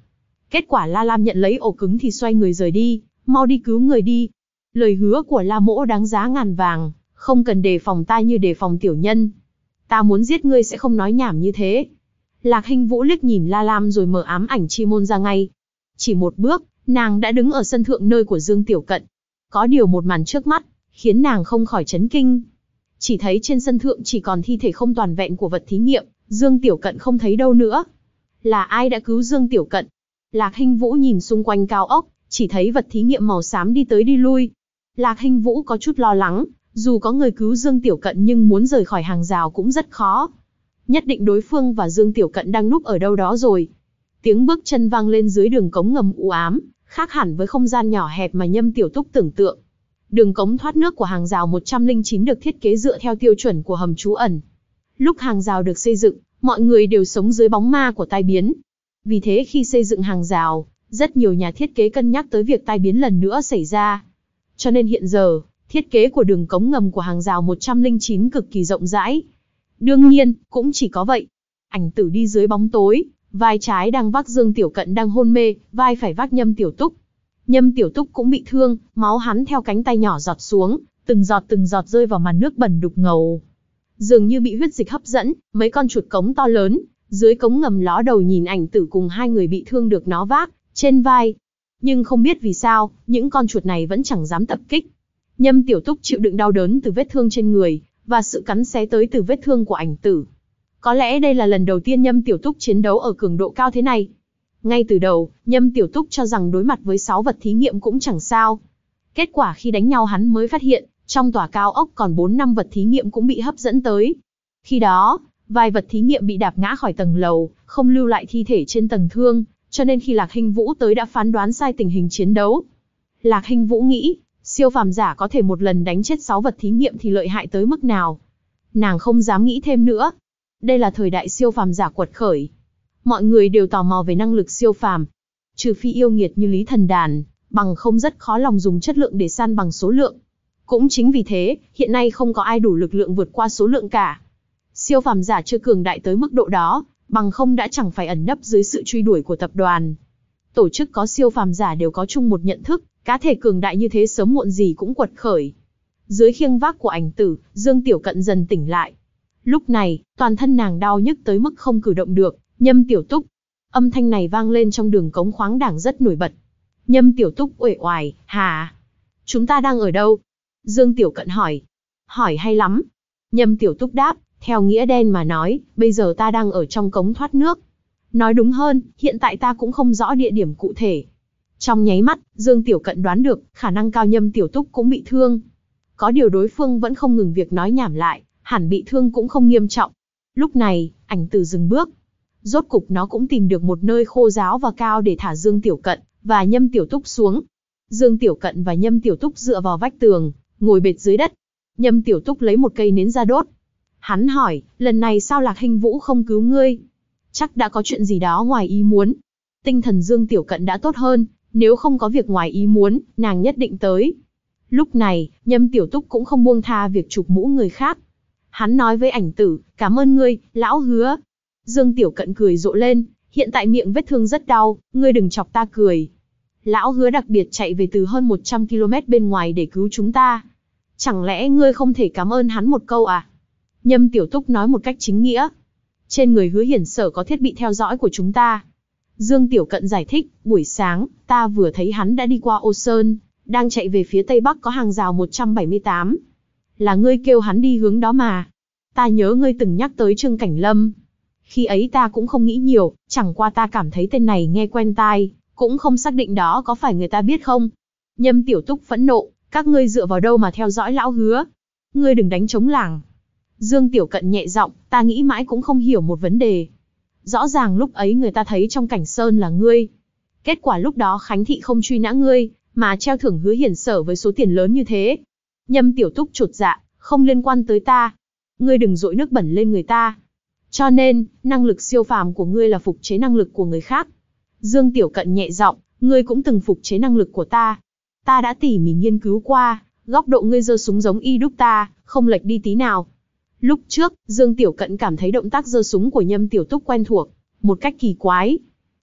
Kết quả La Lam nhận lấy ổ cứng thì xoay người rời đi, mau đi cứu người đi. Lời hứa của La Mỗ đáng giá ngàn vàng, không cần đề phòng ta như đề phòng tiểu nhân. Ta muốn giết ngươi sẽ không nói nhảm như thế. Lạc Hinh Vũ liếc nhìn La Lam rồi mở ám ảnh chi môn ra ngay. Chỉ một bước, nàng đã đứng ở sân thượng nơi của Dương Tiểu Cận. Có điều một màn trước mắt, khiến nàng không khỏi chấn kinh. Chỉ thấy trên sân thượng chỉ còn thi thể không toàn vẹn của vật thí nghiệm, Dương Tiểu Cận không thấy đâu nữa. Là ai đã cứu Dương Tiểu Cận? Lạc Hinh Vũ nhìn xung quanh cao ốc, chỉ thấy vật thí nghiệm màu xám đi tới đi lui. Lạc Hinh Vũ có chút lo lắng, dù có người cứu Dương Tiểu Cận nhưng muốn rời khỏi hàng rào cũng rất khó. Nhất định đối phương và Dương Tiểu Cận đang núp ở đâu đó rồi. Tiếng bước chân vang lên dưới đường cống ngầm u ám, khác hẳn với không gian nhỏ hẹp mà Nhâm Tiểu Túc tưởng tượng. Đường cống thoát nước của hàng rào một trăm lẻ chín được thiết kế dựa theo tiêu chuẩn của hầm trú ẩn. Lúc hàng rào được xây dựng, mọi người đều sống dưới bóng ma của tai biến. Vì thế khi xây dựng hàng rào, rất nhiều nhà thiết kế cân nhắc tới việc tai biến lần nữa xảy ra. Cho nên hiện giờ, thiết kế của đường cống ngầm của hàng rào một trăm lẻ chín cực kỳ rộng rãi. Đương nhiên, cũng chỉ có vậy. Ảnh Tử đi dưới bóng tối, vai trái đang vác Dương Tiểu Cận đang hôn mê, vai phải vác Nhâm Tiểu Túc. Nhâm Tiểu Túc cũng bị thương, máu hắn theo cánh tay nhỏ giọt xuống, từng giọt từng giọt rơi vào màn nước bẩn đục ngầu. Dường như bị huyết dịch hấp dẫn, mấy con chuột cống to lớn, dưới cống ngầm ló đầu nhìn Ảnh Tử cùng hai người bị thương được nó vác trên vai. Nhưng không biết vì sao, những con chuột này vẫn chẳng dám tập kích. Nhâm Tiểu Túc chịu đựng đau đớn từ vết thương trên người, và sự cắn xé tới từ vết thương của Ảnh Tử. Có lẽ đây là lần đầu tiên Nhâm Tiểu Túc chiến đấu ở cường độ cao thế này. Ngay từ đầu, Nhâm Tiểu Túc cho rằng đối mặt với sáu vật thí nghiệm cũng chẳng sao. Kết quả khi đánh nhau hắn mới phát hiện, trong tòa cao ốc còn bốn năm vật thí nghiệm cũng bị hấp dẫn tới. Khi đó, vài vật thí nghiệm bị đạp ngã khỏi tầng lầu, không lưu lại thi thể trên tầng thương, cho nên khi Lạc Hinh Vũ tới đã phán đoán sai tình hình chiến đấu. Lạc Hinh Vũ nghĩ, siêu phàm giả có thể một lần đánh chết sáu vật thí nghiệm thì lợi hại tới mức nào. Nàng không dám nghĩ thêm nữa. Đây là thời đại siêu phàm giả quật khởi. Mọi người đều tò mò về năng lực siêu phàm. Trừ phi yêu nghiệt như Lý Thần Đàn, bằng không rất khó lòng dùng chất lượng để san bằng số lượng. Cũng chính vì thế, hiện nay không có ai đủ lực lượng vượt qua số lượng cả. Siêu phàm giả chưa cường đại tới mức độ đó, bằng không đã chẳng phải ẩn nấp dưới sự truy đuổi của tập đoàn. Tổ chức có siêu phàm giả đều có chung một nhận thức, cá thể cường đại như thế sớm muộn gì cũng quật khởi. Dưới khiêng vác của Ảnh Tử, Dương Tiểu Cận dần tỉnh lại. Lúc này, toàn thân nàng đau nhức tới mức không cử động được. Nhâm Tiểu Túc. Âm thanh này vang lên trong đường cống khoáng đảng rất nổi bật. Nhâm Tiểu Túc uể oải, hả? Chúng ta đang ở đâu? Dương Tiểu Cận hỏi. Hỏi hay lắm. Nhâm Tiểu Túc đáp, theo nghĩa đen mà nói, bây giờ ta đang ở trong cống thoát nước. Nói đúng hơn, hiện tại ta cũng không rõ địa điểm cụ thể. Trong nháy mắt, Dương Tiểu Cận đoán được, khả năng cao Nhâm Tiểu Túc cũng bị thương. Có điều đối phương vẫn không ngừng việc nói nhảm lại, hẳn bị thương cũng không nghiêm trọng. Lúc này, Ảnh Tử dừng bước. Rốt cục nó cũng tìm được một nơi khô ráo và cao để thả Dương Tiểu Cận và Nhâm Tiểu Túc xuống. Dương Tiểu Cận và Nhâm Tiểu Túc dựa vào vách tường, ngồi bệt dưới đất. Nhâm Tiểu Túc lấy một cây nến ra đốt. Hắn hỏi, lần này sao Lạc Hinh Vũ không cứu ngươi? Chắc đã có chuyện gì đó ngoài ý muốn. Tinh thần Dương Tiểu Cận đã tốt hơn, nếu không có việc ngoài ý muốn, nàng nhất định tới. Lúc này, Nhâm Tiểu Túc cũng không buông tha việc chụp mũ người khác. Hắn nói với Ảnh Tử, cảm ơn ngươi, lão hứa. Dương Tiểu Cận cười rộ lên, hiện tại miệng vết thương rất đau, ngươi đừng chọc ta cười. Lão hứa đặc biệt chạy về từ hơn một trăm ki lô mét bên ngoài để cứu chúng ta. Chẳng lẽ ngươi không thể cảm ơn hắn một câu à? Nhâm Tiểu Túc nói một cách chính nghĩa. Trên người Hứa Hiển Sở có thiết bị theo dõi của chúng ta. Dương Tiểu Cận giải thích, buổi sáng, ta vừa thấy hắn đã đi qua Ô Sơn, đang chạy về phía tây bắc có hàng rào một trăm bảy mươi tám. Là ngươi kêu hắn đi hướng đó mà. Ta nhớ ngươi từng nhắc tới Trương Cảnh Lâm. Khi ấy ta cũng không nghĩ nhiều, chẳng qua ta cảm thấy tên này nghe quen tai, cũng không xác định đó có phải người ta biết không. Nhâm Tiểu Túc phẫn nộ, các ngươi dựa vào đâu mà theo dõi lão hứa? Ngươi đừng đánh trống lảng. Dương Tiểu Cận nhẹ giọng, ta nghĩ mãi cũng không hiểu một vấn đề. Rõ ràng lúc ấy người ta thấy trong Cảnh Sơn là ngươi. Kết quả lúc đó Khánh Thị không truy nã ngươi, mà treo thưởng Hứa Hiển Sở với số tiền lớn như thế. Nhâm Tiểu Túc chột dạ, không liên quan tới ta. Ngươi đừng dội nước bẩn lên người ta. Cho nên, năng lực siêu phàm của ngươi là phục chế năng lực của người khác. Dương Tiểu Cận nhẹ giọng, ngươi cũng từng phục chế năng lực của ta. Ta đã tỉ mỉ nghiên cứu qua, góc độ ngươi giơ súng giống y đúc ta, không lệch đi tí nào. Lúc trước, Dương Tiểu Cận cảm thấy động tác giơ súng của Nhâm Tiểu Túc quen thuộc, một cách kỳ quái.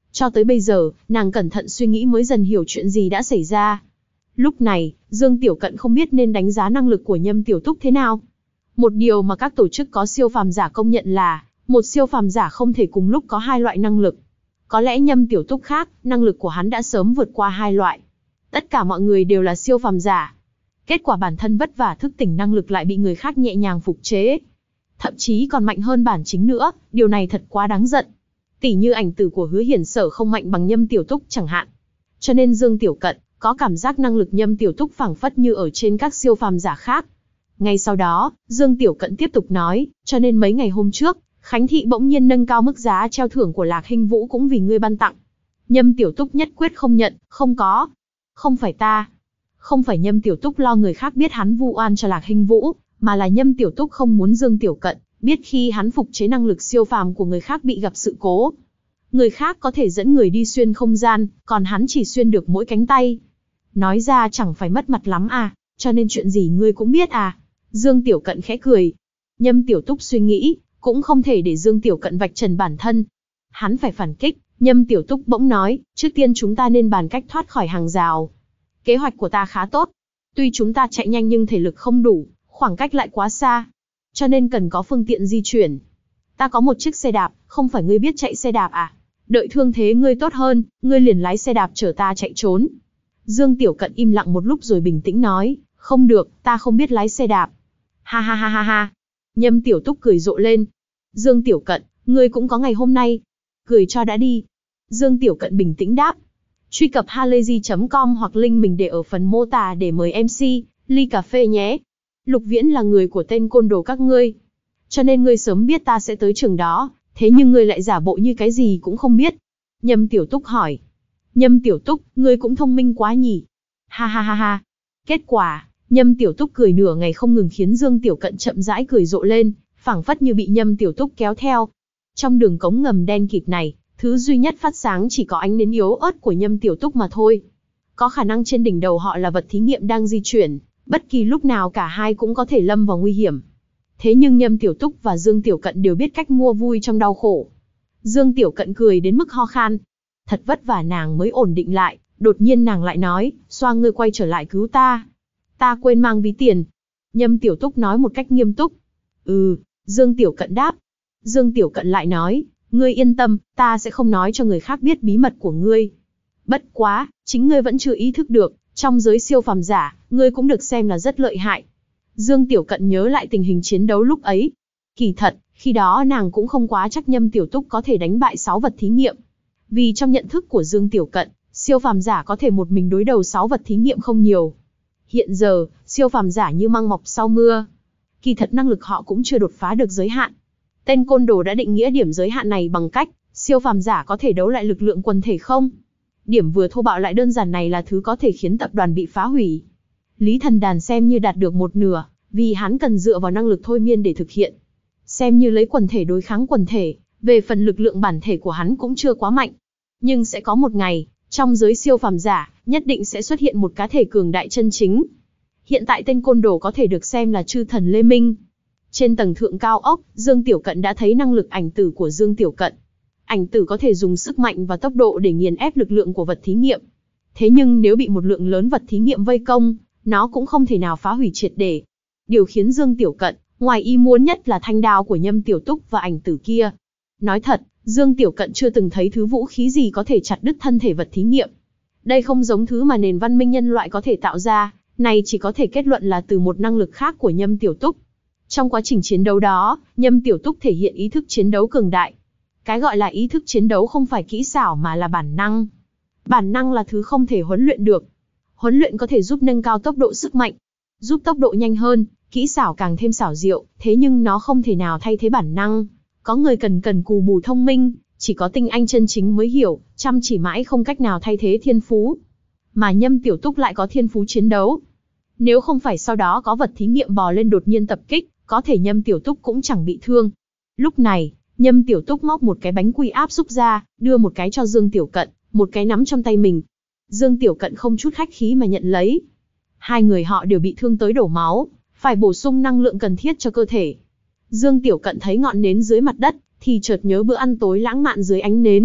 Cho tới bây giờ, nàng cẩn thận suy nghĩ mới dần hiểu chuyện gì đã xảy ra. Lúc này, Dương Tiểu Cận không biết nên đánh giá năng lực của Nhâm Tiểu Túc thế nào. Một điều mà các tổ chức có siêu phàm giả công nhận là, một siêu phàm giả không thể cùng lúc có hai loại năng lực. Có lẽ Nhâm Tiểu Túc khác, năng lực của hắn đã sớm vượt qua hai loại. Tất cả mọi người đều là siêu phàm giả. Kết quả bản thân vất vả thức tỉnh năng lực lại bị người khác nhẹ nhàng phục chế. Thậm chí còn mạnh hơn bản chính nữa, điều này thật quá đáng giận. Tỷ như ảnh tử của Hứa Hiển Sở không mạnh bằng Nhâm Tiểu Túc chẳng hạn. Cho nên Dương Tiểu Cận có cảm giác năng lực Nhâm Tiểu Túc phảng phất như ở trên các siêu phàm giả khác. Ngay sau đó, Dương Tiểu Cận tiếp tục nói, cho nên mấy ngày hôm trước, Khánh Thị bỗng nhiên nâng cao mức giá treo thưởng của Lạc Hinh Vũ cũng vì ngươi ban tặng. Nhâm Tiểu Túc nhất quyết không nhận, không có. Không phải ta. Không phải Nhâm Tiểu Túc lo người khác biết hắn vu oan cho Lạc Hinh Vũ, mà là Nhâm Tiểu Túc không muốn Dương Tiểu Cận biết khi hắn phục chế năng lực siêu phàm của người khác bị gặp sự cố. Người khác có thể dẫn người đi xuyên không gian, còn hắn chỉ xuyên được mỗi cánh tay. Nói ra chẳng phải mất mặt lắm à, cho nên chuyện gì ngươi cũng biết à. Dương Tiểu Cận khẽ cười. Nhâm Tiểu Túc suy nghĩ, cũng không thể để Dương Tiểu Cận vạch trần bản thân. Hắn phải phản kích, Nhâm Tiểu Túc bỗng nói, trước tiên chúng ta nên bàn cách thoát khỏi hàng rào. Kế hoạch của ta khá tốt. Tuy chúng ta chạy nhanh nhưng thể lực không đủ, khoảng cách lại quá xa. Cho nên cần có phương tiện di chuyển. Ta có một chiếc xe đạp, không phải ngươi biết chạy xe đạp à? Đợi thương thế ngươi tốt hơn, ngươi liền lái xe đạp chở ta chạy trốn. Dương Tiểu Cận im lặng một lúc rồi bình tĩnh nói, không được, ta không biết lái xe đạp. Ha ha ha ha ha. Nhâm Tiểu Túc cười rộ lên. Dương Tiểu Cận, ngươi cũng có ngày hôm nay. Cười cho đã đi. Dương Tiểu Cận bình tĩnh đáp. Truy cập halayzi chấm com hoặc link mình để ở phần mô tả để mời em xê, ly cà phê nhé. Lục Viễn là người của tên côn đồ các ngươi. Cho nên ngươi sớm biết ta sẽ tới trường đó, thế nhưng ngươi lại giả bộ như cái gì cũng không biết. Nhâm Tiểu Túc hỏi. Nhâm Tiểu Túc, ngươi cũng thông minh quá nhỉ. Ha ha ha ha. Kết quả, Nhâm Tiểu Túc cười nửa ngày không ngừng khiến Dương Tiểu Cận chậm rãi cười rộ lên, phảng phất như bị Nhâm Tiểu Túc kéo theo. Trong đường cống ngầm đen kịt này, thứ duy nhất phát sáng chỉ có ánh nến yếu ớt của Nhâm Tiểu Túc mà thôi. Có khả năng trên đỉnh đầu họ là vật thí nghiệm đang di chuyển, bất kỳ lúc nào cả hai cũng có thể lâm vào nguy hiểm. Thế nhưng Nhâm Tiểu Túc và Dương Tiểu Cận đều biết cách mua vui trong đau khổ. Dương Tiểu Cận cười đến mức ho khan. Thật vất vả nàng mới ổn định lại, đột nhiên nàng lại nói, Xoa ngươi quay trở lại cứu ta. Ta quên mang ví tiền. Nhâm Tiểu Túc nói một cách nghiêm túc. Ừ, Dương Tiểu Cận đáp. Dương Tiểu Cận lại nói, ngươi yên tâm, ta sẽ không nói cho người khác biết bí mật của ngươi. Bất quá, chính ngươi vẫn chưa ý thức được, trong giới siêu phàm giả, ngươi cũng được xem là rất lợi hại. Dương Tiểu Cận nhớ lại tình hình chiến đấu lúc ấy. Kỳ thật, khi đó nàng cũng không quá chắc Nhâm Tiểu Túc có thể đánh bại sáu vật thí nghiệm. Vì trong nhận thức của Dương Tiểu Cận, siêu phàm giả có thể một mình đối đầu sáu vật thí nghiệm không nhiều. Hiện giờ, siêu phàm giả như măng mọc sau mưa. Kỳ thật năng lực họ cũng chưa đột phá được giới hạn. Tên côn đồ đã định nghĩa điểm giới hạn này bằng cách, siêu phàm giả có thể đấu lại lực lượng quần thể không? Điểm vừa thô bạo lại đơn giản này là thứ có thể khiến tập đoàn bị phá hủy. Lý Thần Đàn xem như đạt được một nửa, vì hắn cần dựa vào năng lực thôi miên để thực hiện. Xem như lấy quần thể đối kháng quần thể, về phần lực lượng bản thể của hắn cũng chưa quá mạnh. Nhưng sẽ có một ngày, trong giới siêu phàm giả, nhất định sẽ xuất hiện một cá thể cường đại chân chính. Hiện tại tên côn đồ có thể được xem là chư thần Lê Minh. Trên tầng thượng cao ốc, Dương Tiểu Cận đã thấy năng lực ảnh tử của Dương Tiểu Cận. Ảnh tử có thể dùng sức mạnh và tốc độ để nghiền ép lực lượng của vật thí nghiệm. Thế nhưng nếu bị một lượng lớn vật thí nghiệm vây công, nó cũng không thể nào phá hủy triệt để. Điều khiến Dương Tiểu Cận ngoài ý muốn nhất là thanh đao của Nhâm Tiểu Túc và ảnh tử kia. Nói thật, Dương Tiểu Cận chưa từng thấy thứ vũ khí gì có thể chặt đứt thân thể vật thí nghiệm. Đây không giống thứ mà nền văn minh nhân loại có thể tạo ra, này chỉ có thể kết luận là từ một năng lực khác của Nhâm Tiểu Túc. Trong quá trình chiến đấu đó, Nhâm Tiểu Túc thể hiện ý thức chiến đấu cường đại. Cái gọi là ý thức chiến đấu không phải kỹ xảo mà là bản năng. Bản năng là thứ không thể huấn luyện được. Huấn luyện có thể giúp nâng cao tốc độ sức mạnh, giúp tốc độ nhanh hơn, kỹ xảo càng thêm xảo diệu, thế nhưng nó không thể nào thay thế bản năng. Có người cần cần cù bù thông minh, chỉ có tinh anh chân chính mới hiểu, chăm chỉ mãi không cách nào thay thế thiên phú. Mà Nhâm Tiểu Túc lại có thiên phú chiến đấu. Nếu không phải sau đó có vật thí nghiệm bò lên đột nhiên tập kích, có thể Nhâm Tiểu Túc cũng chẳng bị thương. Lúc này, Nhâm Tiểu Túc móc một cái bánh quy áp xúc ra, đưa một cái cho Dương Tiểu Cận, một cái nắm trong tay mình. Dương Tiểu Cận không chút khách khí mà nhận lấy. Hai người họ đều bị thương tới đổ máu, phải bổ sung năng lượng cần thiết cho cơ thể. Dương Tiểu Cận thấy ngọn nến dưới mặt đất, thì chợt nhớ bữa ăn tối lãng mạn dưới ánh nến.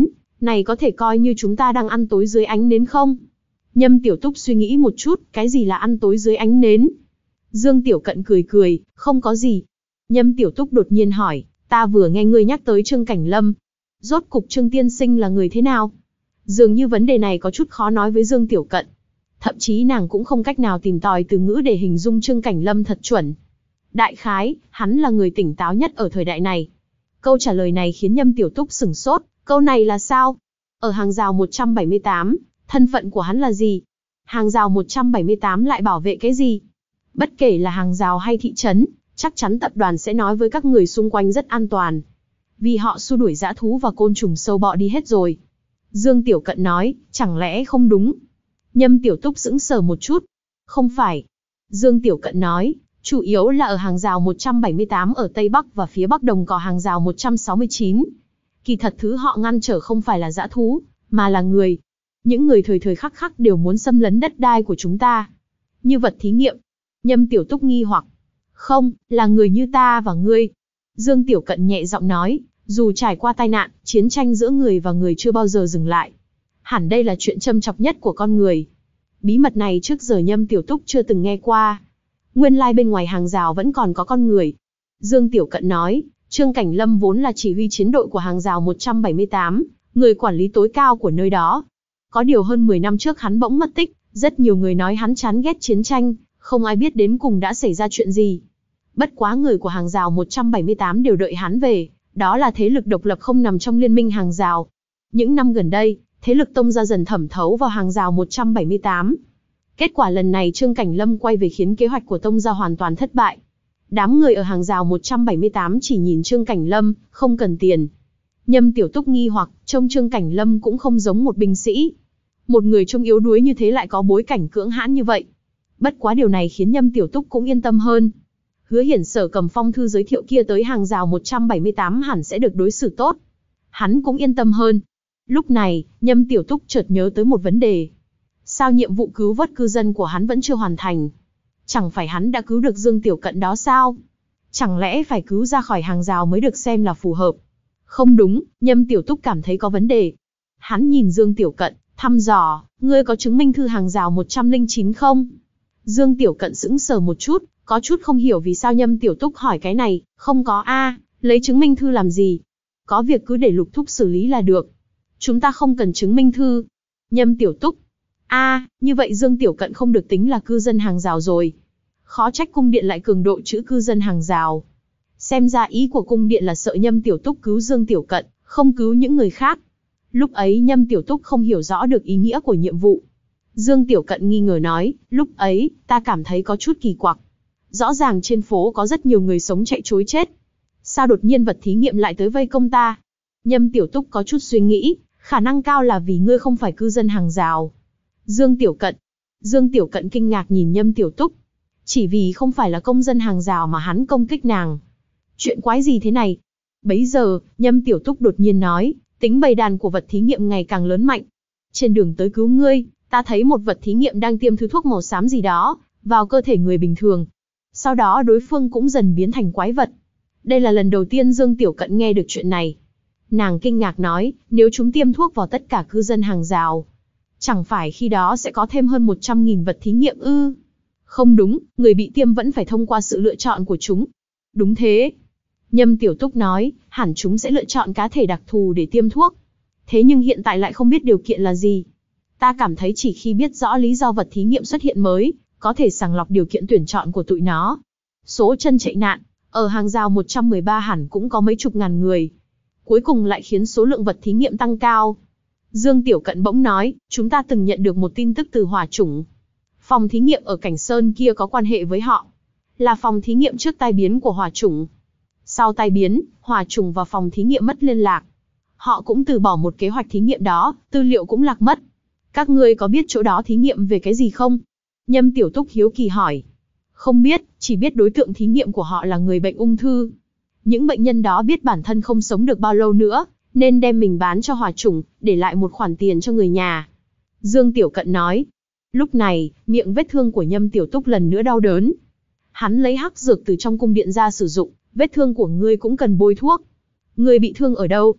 Này có thể coi như chúng ta đang ăn tối dưới ánh nến không? Nhâm Tiểu Túc suy nghĩ một chút, cái gì là ăn tối dưới ánh nến? Dương Tiểu Cận cười cười, không có gì. Nhâm Tiểu Túc đột nhiên hỏi, ta vừa nghe ngươi nhắc tới Trương Cảnh Lâm. Rốt cục Trương tiên sinh là người thế nào? Dường như vấn đề này có chút khó nói với Dương Tiểu Cận. Thậm chí nàng cũng không cách nào tìm tòi từ ngữ để hình dung Trương Cảnh Lâm thật chuẩn. Đại khái, hắn là người tỉnh táo nhất ở thời đại này. Câu trả lời này khiến Nhâm Tiểu Túc sửng sốt, câu này là sao? Ở hàng rào một trăm bảy mươi tám, thân phận của hắn là gì? Hàng rào một trăm bảy mươi tám lại bảo vệ cái gì? Bất kể là hàng rào hay thị trấn, chắc chắn tập đoàn sẽ nói với các người xung quanh rất an toàn. Vì họ xua đuổi dã thú và côn trùng sâu bọ đi hết rồi. Dương Tiểu Cận nói, chẳng lẽ không đúng? Nhâm Tiểu Túc sững sờ một chút. Không phải. Dương Tiểu Cận nói, chủ yếu là ở hàng rào một trăm bảy mươi tám ở Tây Bắc và phía Bắc đồng cỏ hàng rào một trăm sáu mươi chín. Kỳ thật thứ họ ngăn trở không phải là dã thú, mà là người. Những người thời thời khắc khắc đều muốn xâm lấn đất đai của chúng ta. Như vật thí nghiệm. Nhâm Tiểu Túc nghi hoặc. Không, là người như ta và ngươi. Dương Tiểu Cận nhẹ giọng nói, dù trải qua tai nạn, chiến tranh giữa người và người chưa bao giờ dừng lại. Hẳn đây là chuyện châm chọc nhất của con người. Bí mật này trước giờ Nhâm Tiểu Túc chưa từng nghe qua. Nguyên lai bên ngoài hàng rào vẫn còn có con người. Dương Tiểu Cận nói, Trương Cảnh Lâm vốn là chỉ huy chiến đội của hàng rào một trăm bảy mươi tám, người quản lý tối cao của nơi đó. Có điều hơn mười năm trước hắn bỗng mất tích, rất nhiều người nói hắn chán ghét chiến tranh, không ai biết đến cùng đã xảy ra chuyện gì. Bất quá người của hàng rào một trăm bảy mươi tám đều đợi hắn về, đó là thế lực độc lập không nằm trong liên minh hàng rào. Những năm gần đây, thế lực Tông gia dần thẩm thấu vào hàng rào một trăm bảy mươi tám. Kết quả lần này Trương Cảnh Lâm quay về khiến kế hoạch của Tông gia hoàn toàn thất bại. Đám người ở hàng rào một trăm bảy mươi tám chỉ nhìn Trương Cảnh Lâm, không cần tiền. Nhâm Tiểu Túc nghi hoặc, trông Trương Cảnh Lâm cũng không giống một binh sĩ. Một người trông yếu đuối như thế lại có bối cảnh cưỡng hãn như vậy. Bất quá điều này khiến Nhâm Tiểu Túc cũng yên tâm hơn. Hứa Hiển Sở cầm phong thư giới thiệu kia tới hàng rào một trăm bảy mươi tám hẳn sẽ được đối xử tốt. Hắn cũng yên tâm hơn. Lúc này, Nhâm Tiểu Túc chợt nhớ tới một vấn đề. Sao nhiệm vụ cứu vớt cư dân của hắn vẫn chưa hoàn thành? Chẳng phải hắn đã cứu được Dương Tiểu Cận đó sao? Chẳng lẽ phải cứu ra khỏi hàng rào mới được xem là phù hợp? Không đúng, Nhâm Tiểu Túc cảm thấy có vấn đề. Hắn nhìn Dương Tiểu Cận, thăm dò, ngươi có chứng minh thư hàng rào một trăm lẻ chín không? Dương Tiểu Cận sững sờ một chút, có chút không hiểu vì sao Nhâm Tiểu Túc hỏi cái này. Không có a, lấy chứng minh thư làm gì? Có việc cứ để Lục Thúc xử lý là được. Chúng ta không cần chứng minh thư. Nhâm Tiểu Túc. A, như vậy Dương Tiểu Cận không được tính là cư dân hàng rào rồi. Khó trách cung điện lại cường độ chữ cư dân hàng rào. Xem ra ý của cung điện là sợ Nhâm Tiểu Túc cứu Dương Tiểu Cận, không cứu những người khác. Lúc ấy Nhâm Tiểu Túc không hiểu rõ được ý nghĩa của nhiệm vụ. Dương Tiểu Cận nghi ngờ nói, lúc ấy, ta cảm thấy có chút kỳ quặc. Rõ ràng trên phố có rất nhiều người sống chạy trối chết. Sao đột nhiên vật thí nghiệm lại tới vây công ta? Nhâm Tiểu Túc có chút suy nghĩ, khả năng cao là vì ngươi không phải cư dân hàng rào. Dương Tiểu Cận. Dương Tiểu Cận kinh ngạc nhìn Nhâm Tiểu Túc. Chỉ vì không phải là công dân hàng rào mà hắn công kích nàng. Chuyện quái gì thế này? Bấy giờ, Nhâm Tiểu Túc đột nhiên nói, tính bầy đàn của vật thí nghiệm ngày càng lớn mạnh. Trên đường tới cứu ngươi, ta thấy một vật thí nghiệm đang tiêm thứ thuốc màu xám gì đó vào cơ thể người bình thường. Sau đó đối phương cũng dần biến thành quái vật. Đây là lần đầu tiên Dương Tiểu Cận nghe được chuyện này. Nàng kinh ngạc nói, nếu chúng tiêm thuốc vào tất cả cư dân hàng rào, chẳng phải khi đó sẽ có thêm hơn một trăm nghìn vật thí nghiệm ư? Không đúng, người bị tiêm vẫn phải thông qua sự lựa chọn của chúng. Đúng thế. Nhâm Tiểu Túc nói, hẳn chúng sẽ lựa chọn cá thể đặc thù để tiêm thuốc. Thế nhưng hiện tại lại không biết điều kiện là gì. Ta cảm thấy chỉ khi biết rõ lý do vật thí nghiệm xuất hiện mới, có thể sàng lọc điều kiện tuyển chọn của tụi nó. Số chân chạy nạn, ở hàng rào một trăm mười ba hẳn cũng có mấy chục ngàn người. Cuối cùng lại khiến số lượng vật thí nghiệm tăng cao. Dương Tiểu Cận bỗng nói, chúng ta từng nhận được một tin tức từ hỏa chủng. Phòng thí nghiệm ở Cảnh Sơn kia có quan hệ với họ. Là phòng thí nghiệm trước tai biến của hỏa chủng. Sau tai biến, hỏa chủng và phòng thí nghiệm mất liên lạc. Họ cũng từ bỏ một kế hoạch thí nghiệm đó, tư liệu cũng lạc mất. Các ngươi có biết chỗ đó thí nghiệm về cái gì không? Nhâm Tiểu Túc hiếu kỳ hỏi. Không biết, chỉ biết đối tượng thí nghiệm của họ là người bệnh ung thư. Những bệnh nhân đó biết bản thân không sống được bao lâu nữa, nên đem mình bán cho hỏa chủng, để lại một khoản tiền cho người nhà. Dương Tiểu Cận nói. Lúc này, miệng vết thương của Nhâm Tiểu Túc lần nữa đau đớn. Hắn lấy hắc dược từ trong cung điện ra sử dụng, vết thương của ngươi cũng cần bôi thuốc. Ngươi bị thương ở đâu?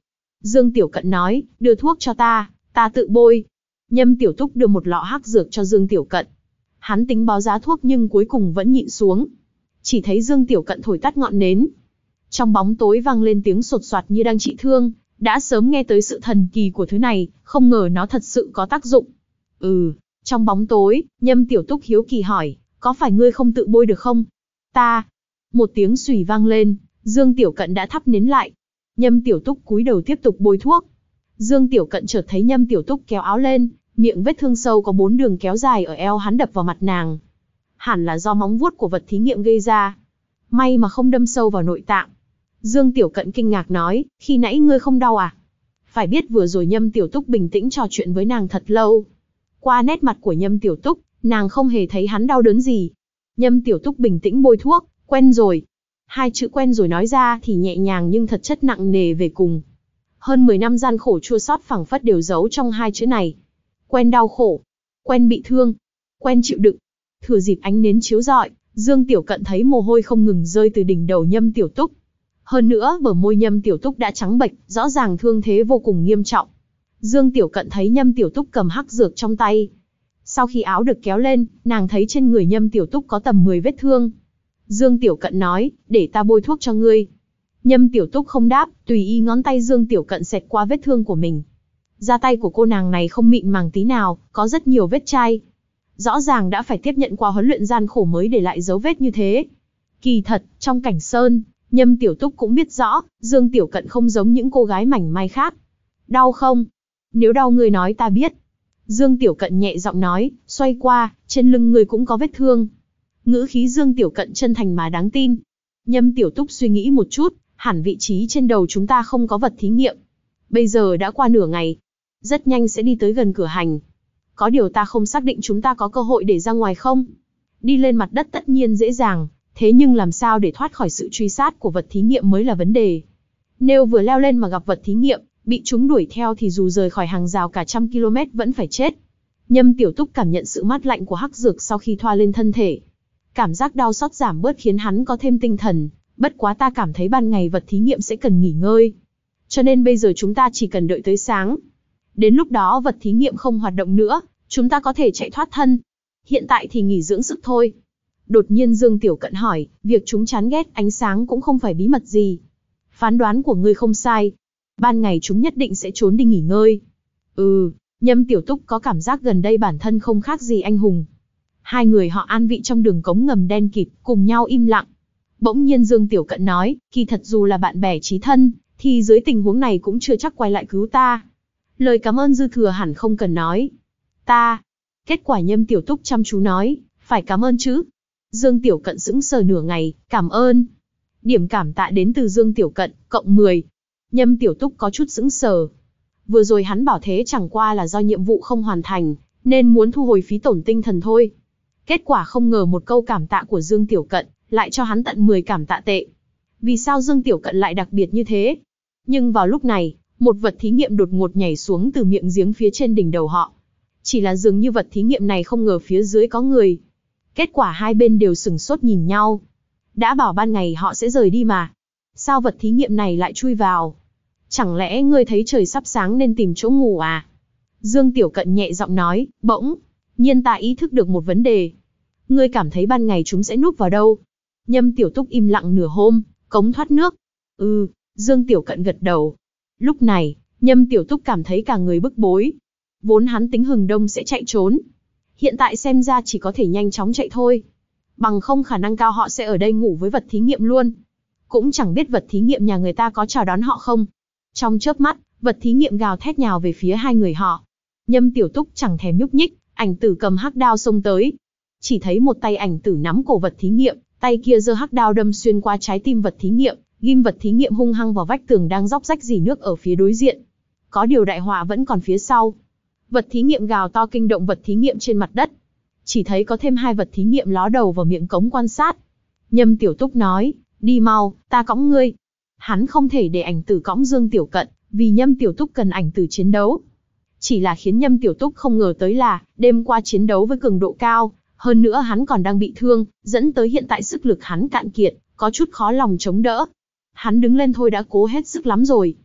Dương Tiểu Cận nói, đưa thuốc cho ta, ta tự bôi. Nhâm Tiểu Túc đưa một lọ hắc dược cho Dương Tiểu Cận. Hắn tính báo giá thuốc nhưng cuối cùng vẫn nhịn xuống. Chỉ thấy Dương Tiểu Cận thổi tắt ngọn nến. Trong bóng tối vang lên tiếng sột soạt như đang trị thương, đã sớm nghe tới sự thần kỳ của thứ này, không ngờ nó thật sự có tác dụng. Ừ, trong bóng tối, Nhâm Tiểu Túc hiếu kỳ hỏi, có phải ngươi không tự bôi được không? Ta. Một tiếng xùy vang lên, Dương Tiểu Cận đã thắp nến lại. Nhâm Tiểu Túc cúi đầu tiếp tục bôi thuốc. Dương Tiểu Cận chợt thấy Nhâm Tiểu Túc kéo áo lên, miệng vết thương sâu có bốn đường kéo dài ở eo hắn đập vào mặt nàng. Hẳn là do móng vuốt của vật thí nghiệm gây ra. May mà không đâm sâu vào nội tạng. Dương Tiểu Cận kinh ngạc nói, khi nãy ngươi không đau à? Phải biết vừa rồi Nhâm Tiểu Túc bình tĩnh trò chuyện với nàng thật lâu. Qua nét mặt của Nhâm Tiểu Túc, nàng không hề thấy hắn đau đớn gì. Nhâm Tiểu Túc bình tĩnh bôi thuốc, quen rồi. Hai chữ quen rồi nói ra thì nhẹ nhàng nhưng thật chất nặng nề về cùng. Hơn mười năm gian khổ chua xót phảng phất đều giấu trong hai chữ này. Quen đau khổ, quen bị thương, quen chịu đựng. Thừa dịp ánh nến chiếu rọi, Dương Tiểu Cận thấy mồ hôi không ngừng rơi từ đỉnh đầu Nhâm Tiểu Túc. Hơn nữa bờ môi Nhâm Tiểu Túc đã trắng bệch, rõ ràng thương thế vô cùng nghiêm trọng. Dương Tiểu Cận thấy Nhâm Tiểu Túc cầm hắc dược trong tay. Sau khi áo được kéo lên, nàng thấy trên người Nhâm Tiểu Túc có tầm mười vết thương. Dương Tiểu Cận nói, để ta bôi thuốc cho ngươi. Nhâm Tiểu Túc không đáp, tùy ý ngón tay Dương Tiểu Cận xẹt qua vết thương của mình. Da tay của cô nàng này không mịn màng tí nào, có rất nhiều vết chai. Rõ ràng đã phải tiếp nhận qua huấn luyện gian khổ mới để lại dấu vết như thế. Kỳ thật, trong cảnh sơn, Nhâm Tiểu Túc cũng biết rõ, Dương Tiểu Cận không giống những cô gái mảnh mai khác. Đau không? Nếu đau ngươi nói ta biết. Dương Tiểu Cận nhẹ giọng nói, xoay qua, trên lưng ngươi cũng có vết thương. Ngữ khí Dương Tiểu Cận chân thành mà đáng tin. Nhâm Tiểu Túc suy nghĩ một chút, hẳn vị trí trên đầu chúng ta không có vật thí nghiệm. Bây giờ đã qua nửa ngày, rất nhanh sẽ đi tới gần cửa hành. Có điều ta không xác định chúng ta có cơ hội để ra ngoài không? Đi lên mặt đất tất nhiên dễ dàng, thế nhưng làm sao để thoát khỏi sự truy sát của vật thí nghiệm mới là vấn đề. Nếu vừa leo lên mà gặp vật thí nghiệm, bị chúng đuổi theo thì dù rời khỏi hàng rào cả trăm km vẫn phải chết. Nhâm Tiểu Túc cảm nhận sự mát lạnh của hắc dược sau khi thoa lên thân thể. Cảm giác đau xót giảm bớt khiến hắn có thêm tinh thần, bất quá ta cảm thấy ban ngày vật thí nghiệm sẽ cần nghỉ ngơi. Cho nên bây giờ chúng ta chỉ cần đợi tới sáng. Đến lúc đó vật thí nghiệm không hoạt động nữa, chúng ta có thể chạy thoát thân. Hiện tại thì nghỉ dưỡng sức thôi. Đột nhiên Dương Tiểu Cận hỏi, việc chúng chán ghét ánh sáng cũng không phải bí mật gì. Phán đoán của ngươi không sai. Ban ngày chúng nhất định sẽ trốn đi nghỉ ngơi. Ừ, Nhâm Tiểu Túc có cảm giác gần đây bản thân không khác gì anh hùng. Hai người họ an vị trong đường cống ngầm đen kịt, cùng nhau im lặng. Bỗng nhiên Dương Tiểu Cận nói, kỳ thật dù là bạn bè chí thân, thì dưới tình huống này cũng chưa chắc quay lại cứu ta. Lời cảm ơn dư thừa hẳn không cần nói. Ta. Kết quả Nhâm Tiểu Túc chăm chú nói, phải cảm ơn chứ. Dương Tiểu Cận sững sờ nửa ngày, cảm ơn. Điểm cảm tạ đến từ Dương Tiểu Cận, cộng mười. Nhâm Tiểu Túc có chút sững sờ. Vừa rồi hắn bảo thế chẳng qua là do nhiệm vụ không hoàn thành, nên muốn thu hồi phí tổn tinh thần thôi. Kết quả không ngờ một câu cảm tạ của Dương Tiểu Cận, lại cho hắn tận mười cảm tạ tệ. Vì sao Dương Tiểu Cận lại đặc biệt như thế? Nhưng vào lúc này, một vật thí nghiệm đột ngột nhảy xuống từ miệng giếng phía trên đỉnh đầu họ. Chỉ là dường như vật thí nghiệm này không ngờ phía dưới có người. Kết quả hai bên đều sửng sốt nhìn nhau. Đã bảo ban ngày họ sẽ rời đi mà. Sao vật thí nghiệm này lại chui vào? Chẳng lẽ ngươi thấy trời sắp sáng nên tìm chỗ ngủ à? Dương Tiểu Cận nhẹ giọng nói, bỗng nhiên ta ý thức được một vấn đề. Ngươi cảm thấy ban ngày chúng sẽ núp vào đâu? Nhâm Tiểu Túc im lặng nửa hôm, cống thoát nước. Ừ, Dương Tiểu Cận gật đầu. Lúc này, Nhâm Tiểu Túc cảm thấy cả người bức bối. Vốn hắn tính hừng đông sẽ chạy trốn. Hiện tại xem ra chỉ có thể nhanh chóng chạy thôi. Bằng không khả năng cao họ sẽ ở đây ngủ với vật thí nghiệm luôn. Cũng chẳng biết vật thí nghiệm nhà người ta có chào đón họ không. Trong chớp mắt, vật thí nghiệm gào thét nhào về phía hai người họ. Nhâm Tiểu Túc chẳng thèm nhúc nhích, ảnh tử cầm hắc đao xông tới. Chỉ thấy một tay ảnh tử nắm cổ vật thí nghiệm, tay kia giơ hắc đao đâm xuyên qua trái tim vật thí nghiệm, ghim vật thí nghiệm hung hăng vào vách tường đang róc rách rỉ nước ở phía đối diện. Có điều đại họa vẫn còn phía sau. Vật thí nghiệm gào to kinh động vật thí nghiệm trên mặt đất. Chỉ thấy có thêm hai vật thí nghiệm ló đầu vào miệng cống quan sát. Nhâm Tiểu Túc nói, đi mau, ta cõng ngươi. Hắn không thể để ảnh tử cõng Dương Tiểu Cận, vì Nhâm Tiểu Túc cần ảnh tử chiến đấu. Chỉ là khiến Nhâm Tiểu Túc không ngờ tới là, đêm qua chiến đấu với cường độ cao, hơn nữa hắn còn đang bị thương, dẫn tới hiện tại sức lực hắn cạn kiệt, có chút khó lòng chống đỡ. Hắn đứng lên thôi đã cố hết sức lắm rồi.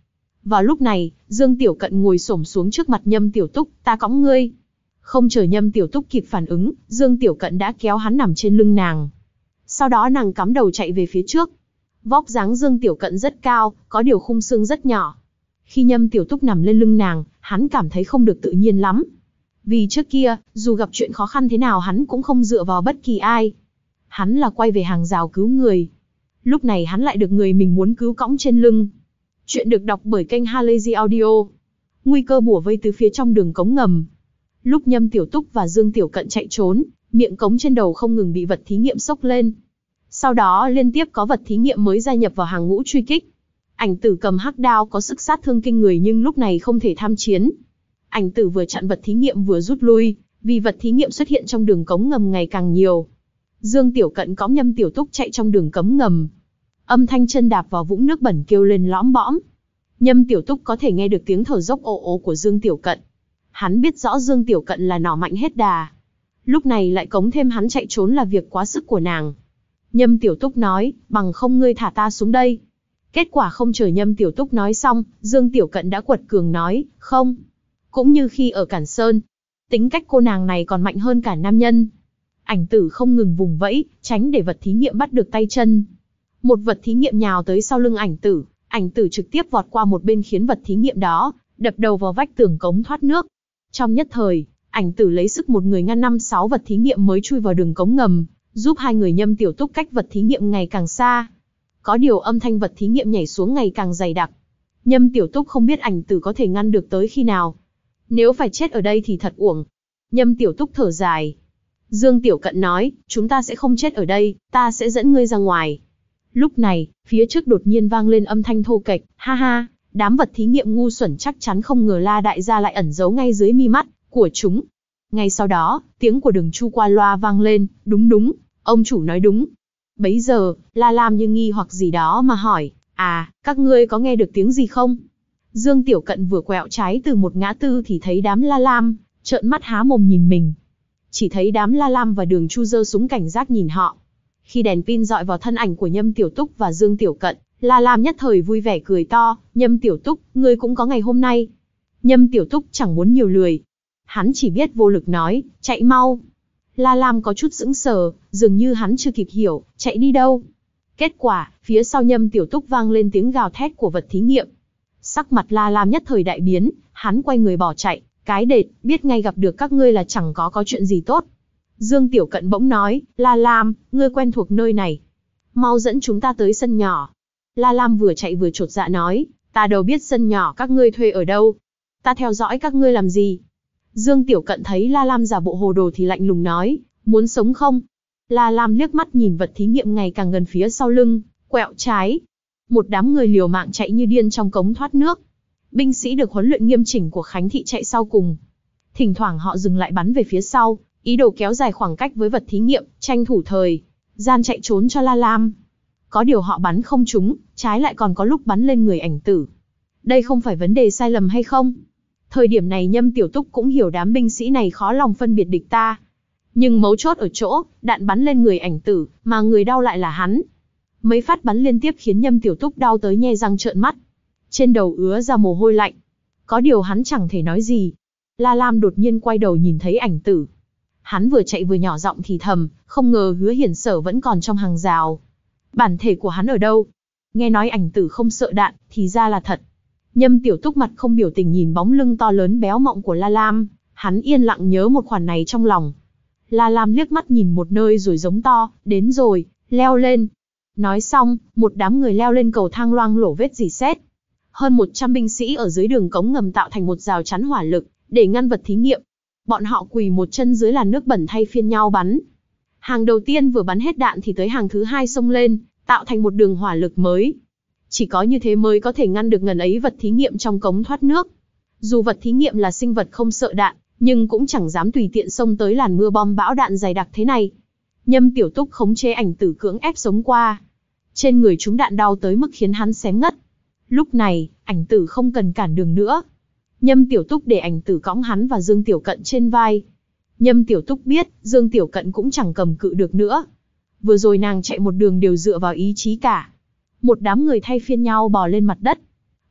Vào lúc này, Dương Tiểu Cận ngồi xổm xuống trước mặt Nhâm Tiểu Túc, ta cõng ngươi. Không chờ Nhâm Tiểu Túc kịp phản ứng, Dương Tiểu Cận đã kéo hắn nằm trên lưng nàng. Sau đó nàng cắm đầu chạy về phía trước. Vóc dáng Dương Tiểu Cận rất cao, có điều khung xương rất nhỏ. Khi Nhâm Tiểu Túc nằm lên lưng nàng, hắn cảm thấy không được tự nhiên lắm. Vì trước kia, dù gặp chuyện khó khăn thế nào hắn cũng không dựa vào bất kỳ ai. Hắn là quay về hàng rào cứu người. Lúc này hắn lại được người mình muốn cứu cõng trên lưng. Chuyện được đọc bởi kênh Halazy Audio. Nguy cơ bủa vây từ phía trong đường cống ngầm. Lúc Nhâm Tiểu Túc và Dương Tiểu Cận chạy trốn, miệng cống trên đầu không ngừng bị vật thí nghiệm xốc lên. Sau đó liên tiếp có vật thí nghiệm mới gia nhập vào hàng ngũ truy kích. Ảnh Tử cầm hắc đao có sức sát thương kinh người nhưng lúc này không thể tham chiến. Ảnh Tử vừa chặn vật thí nghiệm vừa rút lui, vì vật thí nghiệm xuất hiện trong đường cống ngầm ngày càng nhiều. Dương Tiểu Cận cõng Nhâm Tiểu Túc chạy trong đường cống ngầm. Âm thanh chân đạp vào vũng nước bẩn kêu lên lõm bõm. Nhâm Tiểu Túc có thể nghe được tiếng thở dốc ồ ồ của Dương Tiểu Cận. Hắn biết rõ Dương Tiểu Cận là nỏ mạnh hết đà. Lúc này lại cống thêm hắn chạy trốn là việc quá sức của nàng. Nhâm Tiểu Túc nói, bằng không ngươi thả ta xuống đây. Kết quả không chờ Nhâm Tiểu Túc nói xong, Dương Tiểu Cận đã quật cường nói, không. Cũng như khi ở Cản Sơn, tính cách cô nàng này còn mạnh hơn cả nam nhân. Ảnh Tử không ngừng vùng vẫy, tránh để vật thí nghiệm bắt được tay chân. Một vật thí nghiệm nhào tới sau lưng Ảnh Tử, Ảnh Tử trực tiếp vọt qua một bên khiến vật thí nghiệm đó đập đầu vào vách tường cống thoát nước. Trong nhất thời, Ảnh Tử lấy sức một người ngăn năm sáu vật thí nghiệm mới chui vào đường cống ngầm, giúp hai người Nhâm Tiểu Túc cách vật thí nghiệm ngày càng xa. Có điều âm thanh vật thí nghiệm nhảy xuống ngày càng dày đặc. Nhâm Tiểu Túc không biết Ảnh Tử có thể ngăn được tới khi nào. Nếu phải chết ở đây thì thật uổng. Nhâm Tiểu Túc thở dài. Dương Tiểu Cận nói, chúng ta sẽ không chết ở đây, ta sẽ dẫn ngươi ra ngoài. Lúc này, phía trước đột nhiên vang lên âm thanh thô kệch, ha ha, đám vật thí nghiệm ngu xuẩn chắc chắn không ngờ La đại gia lại ẩn giấu ngay dưới mi mắt của chúng. Ngay sau đó, tiếng của Đường Chu qua loa vang lên, đúng đúng, ông chủ nói đúng. Bấy giờ, La Lam như nghi hoặc gì đó mà hỏi, à, các ngươi có nghe được tiếng gì không? Dương Tiểu Cận vừa quẹo trái từ một ngã tư thì thấy đám La Lam trợn mắt há mồm nhìn mình. Chỉ thấy đám La Lam và Đường Chu giơ súng cảnh giác nhìn họ. Khi đèn pin dọi vào thân ảnh của Nhâm Tiểu Túc và Dương Tiểu Cận, La Lam nhất thời vui vẻ cười to, Nhâm Tiểu Túc, ngươi cũng có ngày hôm nay. Nhâm Tiểu Túc chẳng muốn nhiều lười. Hắn chỉ biết vô lực nói, chạy mau. La Lam có chút sững sờ, dường như hắn chưa kịp hiểu, chạy đi đâu. Kết quả, phía sau Nhâm Tiểu Túc vang lên tiếng gào thét của vật thí nghiệm. Sắc mặt La Lam nhất thời đại biến, hắn quay người bỏ chạy, cái đệt, biết ngay gặp được các ngươi là chẳng có có chuyện gì tốt. Dương Tiểu Cận bỗng nói, La Lam, ngươi quen thuộc nơi này. Mau dẫn chúng ta tới sân nhỏ. La Lam vừa chạy vừa chột dạ nói, ta đâu biết sân nhỏ các ngươi thuê ở đâu. Ta theo dõi các ngươi làm gì? Dương Tiểu Cận thấy La Lam giả bộ hồ đồ thì lạnh lùng nói, muốn sống không? La Lam liếc mắt nhìn vật thí nghiệm ngày càng gần phía sau lưng, quẹo trái. Một đám người liều mạng chạy như điên trong cống thoát nước. Binh sĩ được huấn luyện nghiêm chỉnh của Khánh Thị chạy sau cùng. Thỉnh thoảng họ dừng lại bắn về phía sau, ý đồ kéo dài khoảng cách với vật thí nghiệm, tranh thủ thời gian chạy trốn cho La Lam. Có điều họ bắn không trúng, trái lại còn có lúc bắn lên người Ảnh Tử. Đây không phải vấn đề sai lầm hay không? Thời điểm này Nhâm Tiểu Túc cũng hiểu đám binh sĩ này khó lòng phân biệt địch ta. Nhưng mấu chốt ở chỗ, đạn bắn lên người Ảnh Tử, mà người đau lại là hắn. Mấy phát bắn liên tiếp khiến Nhâm Tiểu Túc đau tới nhe răng trợn mắt. Trên đầu ứa ra mồ hôi lạnh. Có điều hắn chẳng thể nói gì. La Lam đột nhiên quay đầu nhìn thấy Ảnh Tử. Hắn vừa chạy vừa nhỏ giọng thì thầm, không ngờ Hứa Hiển Sở vẫn còn trong hàng rào. Bản thể của hắn ở đâu? Nghe nói Ảnh Tử không sợ đạn, thì ra là thật. Nhâm Tiểu Túc mặt không biểu tình nhìn bóng lưng to lớn béo mọng của La Lam, hắn yên lặng nhớ một khoản này trong lòng. La Lam liếc mắt nhìn một nơi rồi giống to, đến rồi, leo lên. Nói xong, một đám người leo lên cầu thang loang lổ vết rỉ sét. Hơn một trăm binh sĩ ở dưới đường cống ngầm tạo thành một rào chắn hỏa lực, để ngăn vật thí nghiệm. Bọn họ quỳ một chân dưới làn nước bẩn thay phiên nhau bắn. Hàng đầu tiên vừa bắn hết đạn thì tới hàng thứ hai xông lên, tạo thành một đường hỏa lực mới. Chỉ có như thế mới có thể ngăn được ngần ấy vật thí nghiệm trong cống thoát nước. Dù vật thí nghiệm là sinh vật không sợ đạn, nhưng cũng chẳng dám tùy tiện xông tới làn mưa bom bão đạn dày đặc thế này. Nhâm Tiểu Túc khống chế Ảnh Tử cưỡng ép sống qua. Trên người chúng đạn đau tới mức khiến hắn xém ngất. Lúc này, Ảnh Tử không cần cản đường nữa. Nhâm Tiểu Túc để Ảnh Tử cõng hắn và Dương Tiểu Cận trên vai. Nhâm Tiểu Túc biết, Dương Tiểu Cận cũng chẳng cầm cự được nữa. Vừa rồi nàng chạy một đường đều dựa vào ý chí cả. Một đám người thay phiên nhau bò lên mặt đất.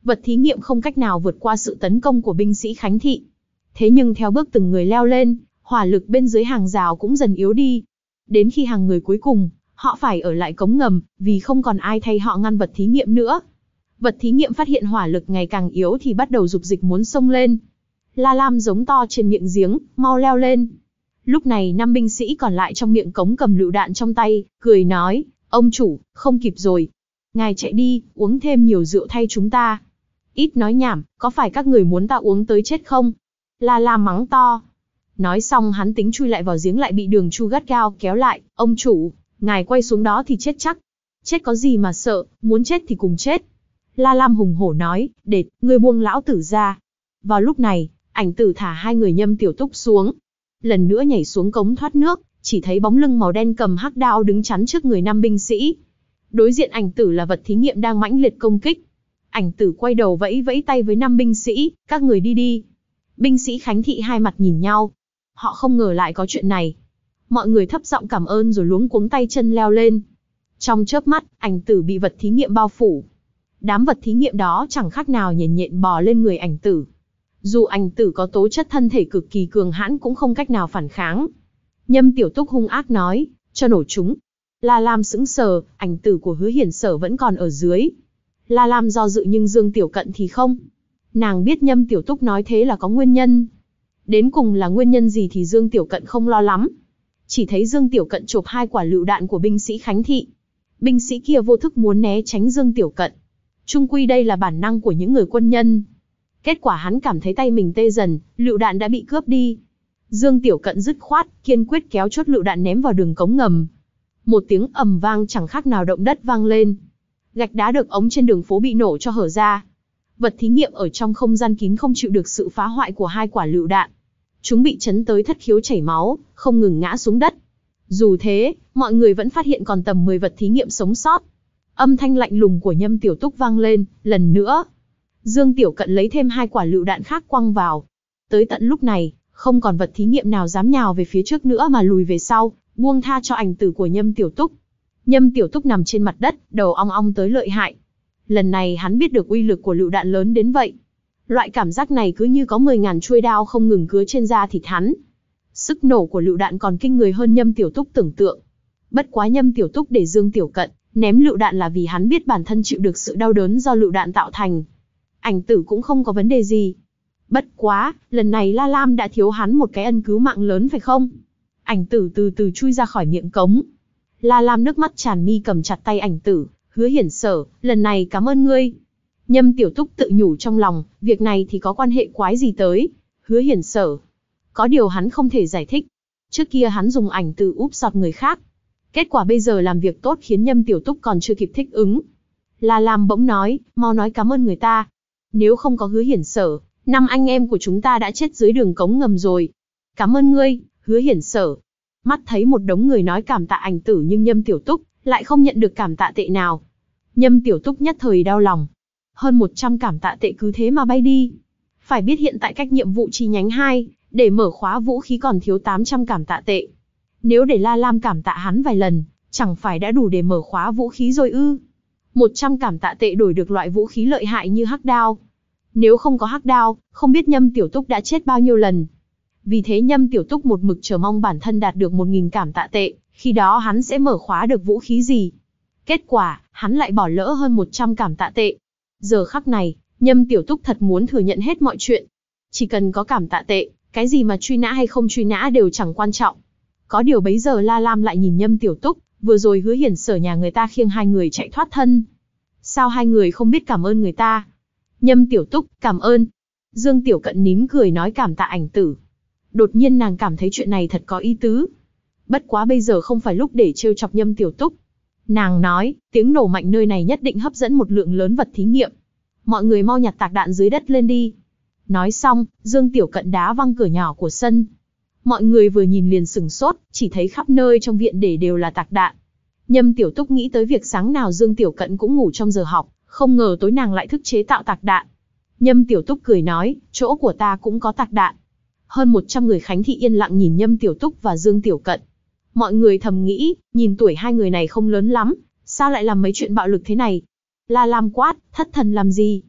vật thí nghiệm không cách nào vượt qua sự tấn công của binh sĩ Khánh Thị. Thế nhưng theo bước từng người leo lên, hỏa lực bên dưới hàng rào cũng dần yếu đi. Đến khi hàng người cuối cùng, họ phải ở lại cống ngầm, vì không còn ai thay họ ngăn vật thí nghiệm nữa. Vật thí nghiệm phát hiện hỏa lực ngày càng yếu thì bắt đầu dục dịch muốn xông lên. La Lam giống to trên miệng giếng, mau leo lên. Lúc này năm binh sĩ còn lại trong miệng cống cầm lựu đạn trong tay, cười nói, ông chủ, không kịp rồi. Ngài chạy đi, uống thêm nhiều rượu thay chúng ta. Ít nói nhảm, có phải các người muốn ta uống tới chết không? La Lam mắng to. Nói xong hắn tính chui lại vào giếng lại bị Đường Chu gắt gao kéo lại, ông chủ, ngài quay xuống đó thì chết chắc. Chết có gì mà sợ, muốn chết thì cùng chết. La Lam hùng hổ nói, đệt, ngươi buông lão tử ra. Vào lúc này, Ảnh Tử thả hai người Nhâm Tiểu Túc xuống. Lần nữa nhảy xuống cống thoát nước, chỉ thấy bóng lưng màu đen cầm hắc đao đứng chắn trước người năm binh sĩ. Đối diện Ảnh Tử là vật thí nghiệm đang mãnh liệt công kích. Ảnh Tử quay đầu vẫy vẫy tay với năm binh sĩ, các người đi đi. Binh sĩ Khánh Thị hai mặt nhìn nhau. Họ không ngờ lại có chuyện này. Mọi người thấp giọng cảm ơn rồi luống cuống tay chân leo lên. Trong chớp mắt, Ảnh Tử bị vật thí nghiệm bao phủ. Đám vật thí nghiệm đó chẳng khác nào nhện nhện bò lên người Ảnh Tử. Dù Ảnh Tử có tố chất thân thể cực kỳ cường hãn cũng không cách nào phản kháng. Nhâm Tiểu Túc hung ác nói, cho nổ chúng. La Lam sững sờ, Ảnh Tử của Hứa Hiển Sở vẫn còn ở dưới. La Lam do dự nhưng Dương Tiểu Cận thì không. Nàng biết Nhâm Tiểu Túc nói thế là có nguyên nhân. Đến cùng là nguyên nhân gì thì Dương Tiểu Cận không lo lắm. Chỉ thấy Dương Tiểu Cận chộp hai quả lựu đạn của binh sĩ Khánh Thị. Binh sĩ kia vô thức muốn né tránh Dương Tiểu Cận. Chung quy đây là bản năng của những người quân nhân. Kết quả hắn cảm thấy tay mình tê dần, lựu đạn đã bị cướp đi. Dương Tiểu Cận dứt khoát, kiên quyết kéo chốt lựu đạn ném vào đường cống ngầm. Một tiếng ầm vang chẳng khác nào động đất vang lên. Gạch đá được ống trên đường phố bị nổ cho hở ra. Vật thí nghiệm ở trong không gian kín không chịu được sự phá hoại của hai quả lựu đạn. Chúng bị chấn tới thất khiếu chảy máu, không ngừng ngã xuống đất. Dù thế, mọi người vẫn phát hiện còn tầm mười vật thí nghiệm sống sót. Âm thanh lạnh lùng của Nhâm Tiểu Túc vang lên, lần nữa. Dương Tiểu Cận lấy thêm hai quả lựu đạn khác quăng vào. Tới tận lúc này, không còn vật thí nghiệm nào dám nhào về phía trước nữa mà lùi về sau, buông tha cho Ảnh Tử của Nhâm Tiểu Túc. Nhâm Tiểu Túc nằm trên mặt đất, đầu ong ong tới lợi hại. Lần này hắn biết được uy lực của lựu đạn lớn đến vậy. Loại cảm giác này cứ như có mười ngàn chuôi đao không ngừng cứa trên da thịt hắn. Sức nổ của lựu đạn còn kinh người hơn Nhâm Tiểu Túc tưởng tượng. Bất quá Nhâm Tiểu Túc để Dương Tiểu Cận ném lựu đạn là vì hắn biết bản thân chịu được sự đau đớn do lựu đạn tạo thành. Ảnh Tử cũng không có vấn đề gì. Bất quá, lần này La Lam đã thiếu hắn một cái ân cứu mạng lớn phải không? Ảnh Tử từ từ chui ra khỏi miệng cống. La Lam nước mắt tràn mi cầm chặt tay Ảnh Tử, Hứa Hiển Sở, lần này cảm ơn ngươi. Nhâm Tiểu Túc tự nhủ trong lòng, việc này thì có quan hệ quái gì tới Hứa Hiển Sở. Có điều hắn không thể giải thích. Trước kia hắn dùng Ảnh Tử úp sọt người khác. Kết quả bây giờ làm việc tốt khiến Nhâm Tiểu Túc còn chưa kịp thích ứng. La Lam bỗng nói, mau nói cảm ơn người ta. Nếu không có Hứa Hiển Sở, năm anh em của chúng ta đã chết dưới đường cống ngầm rồi. Cảm ơn ngươi, Hứa Hiển Sở. Mắt thấy một đống người nói cảm tạ Ảnh Tử nhưng Nhâm Tiểu Túc lại không nhận được cảm tạ tệ nào. Nhâm Tiểu Túc nhất thời đau lòng. Hơn một trăm cảm tạ tệ cứ thế mà bay đi. Phải biết hiện tại cách nhiệm vụ chi nhánh hai, để mở khóa vũ khí còn thiếu tám trăm cảm tạ tệ. Nếu để La Lam cảm tạ hắn vài lần, chẳng phải đã đủ để mở khóa vũ khí rồi ư? một trăm cảm tạ tệ đổi được loại vũ khí lợi hại như hắc đao. Nếu không có hắc đao, không biết Nhâm Tiểu Túc đã chết bao nhiêu lần. Vì thế Nhâm Tiểu Túc một mực chờ mong bản thân đạt được một nghìn cảm tạ tệ, khi đó hắn sẽ mở khóa được vũ khí gì. Kết quả, hắn lại bỏ lỡ hơn một trăm cảm tạ tệ. Giờ khắc này, Nhâm Tiểu Túc thật muốn thừa nhận hết mọi chuyện. Chỉ cần có cảm tạ tệ, cái gì mà truy nã hay không truy nã đều chẳng quan trọng. Có điều bấy giờ La Lam lại nhìn Nhâm Tiểu Túc, vừa rồi Hứa Hiển Sở nhà người ta khiêng hai người chạy thoát thân. Sao hai người không biết cảm ơn người ta? Nhâm Tiểu Túc, cảm ơn. Dương Tiểu Cận nín cười nói cảm tạ Ảnh Tử. Đột nhiên nàng cảm thấy chuyện này thật có ý tứ. Bất quá bây giờ không phải lúc để trêu chọc Nhâm Tiểu Túc. Nàng nói, tiếng nổ mạnh nơi này nhất định hấp dẫn một lượng lớn vật thí nghiệm. Mọi người mau nhặt tạc đạn dưới đất lên đi. Nói xong, Dương Tiểu Cận đá văng cửa nhỏ của sân. Mọi người vừa nhìn liền sửng sốt, chỉ thấy khắp nơi trong viện để đều là tạc đạn. Nhâm Tiểu Túc nghĩ tới việc sáng nào Dương Tiểu Cận cũng ngủ trong giờ học, không ngờ tối nàng lại thức chế tạo tạc đạn. Nhâm Tiểu Túc cười nói, chỗ của ta cũng có tạc đạn. Hơn một trăm người Khánh Thị yên lặng nhìn Nhâm Tiểu Túc và Dương Tiểu Cận. Mọi người thầm nghĩ, nhìn tuổi hai người này không lớn lắm, sao lại làm mấy chuyện bạo lực thế này? La Lam quát, thất thần làm gì?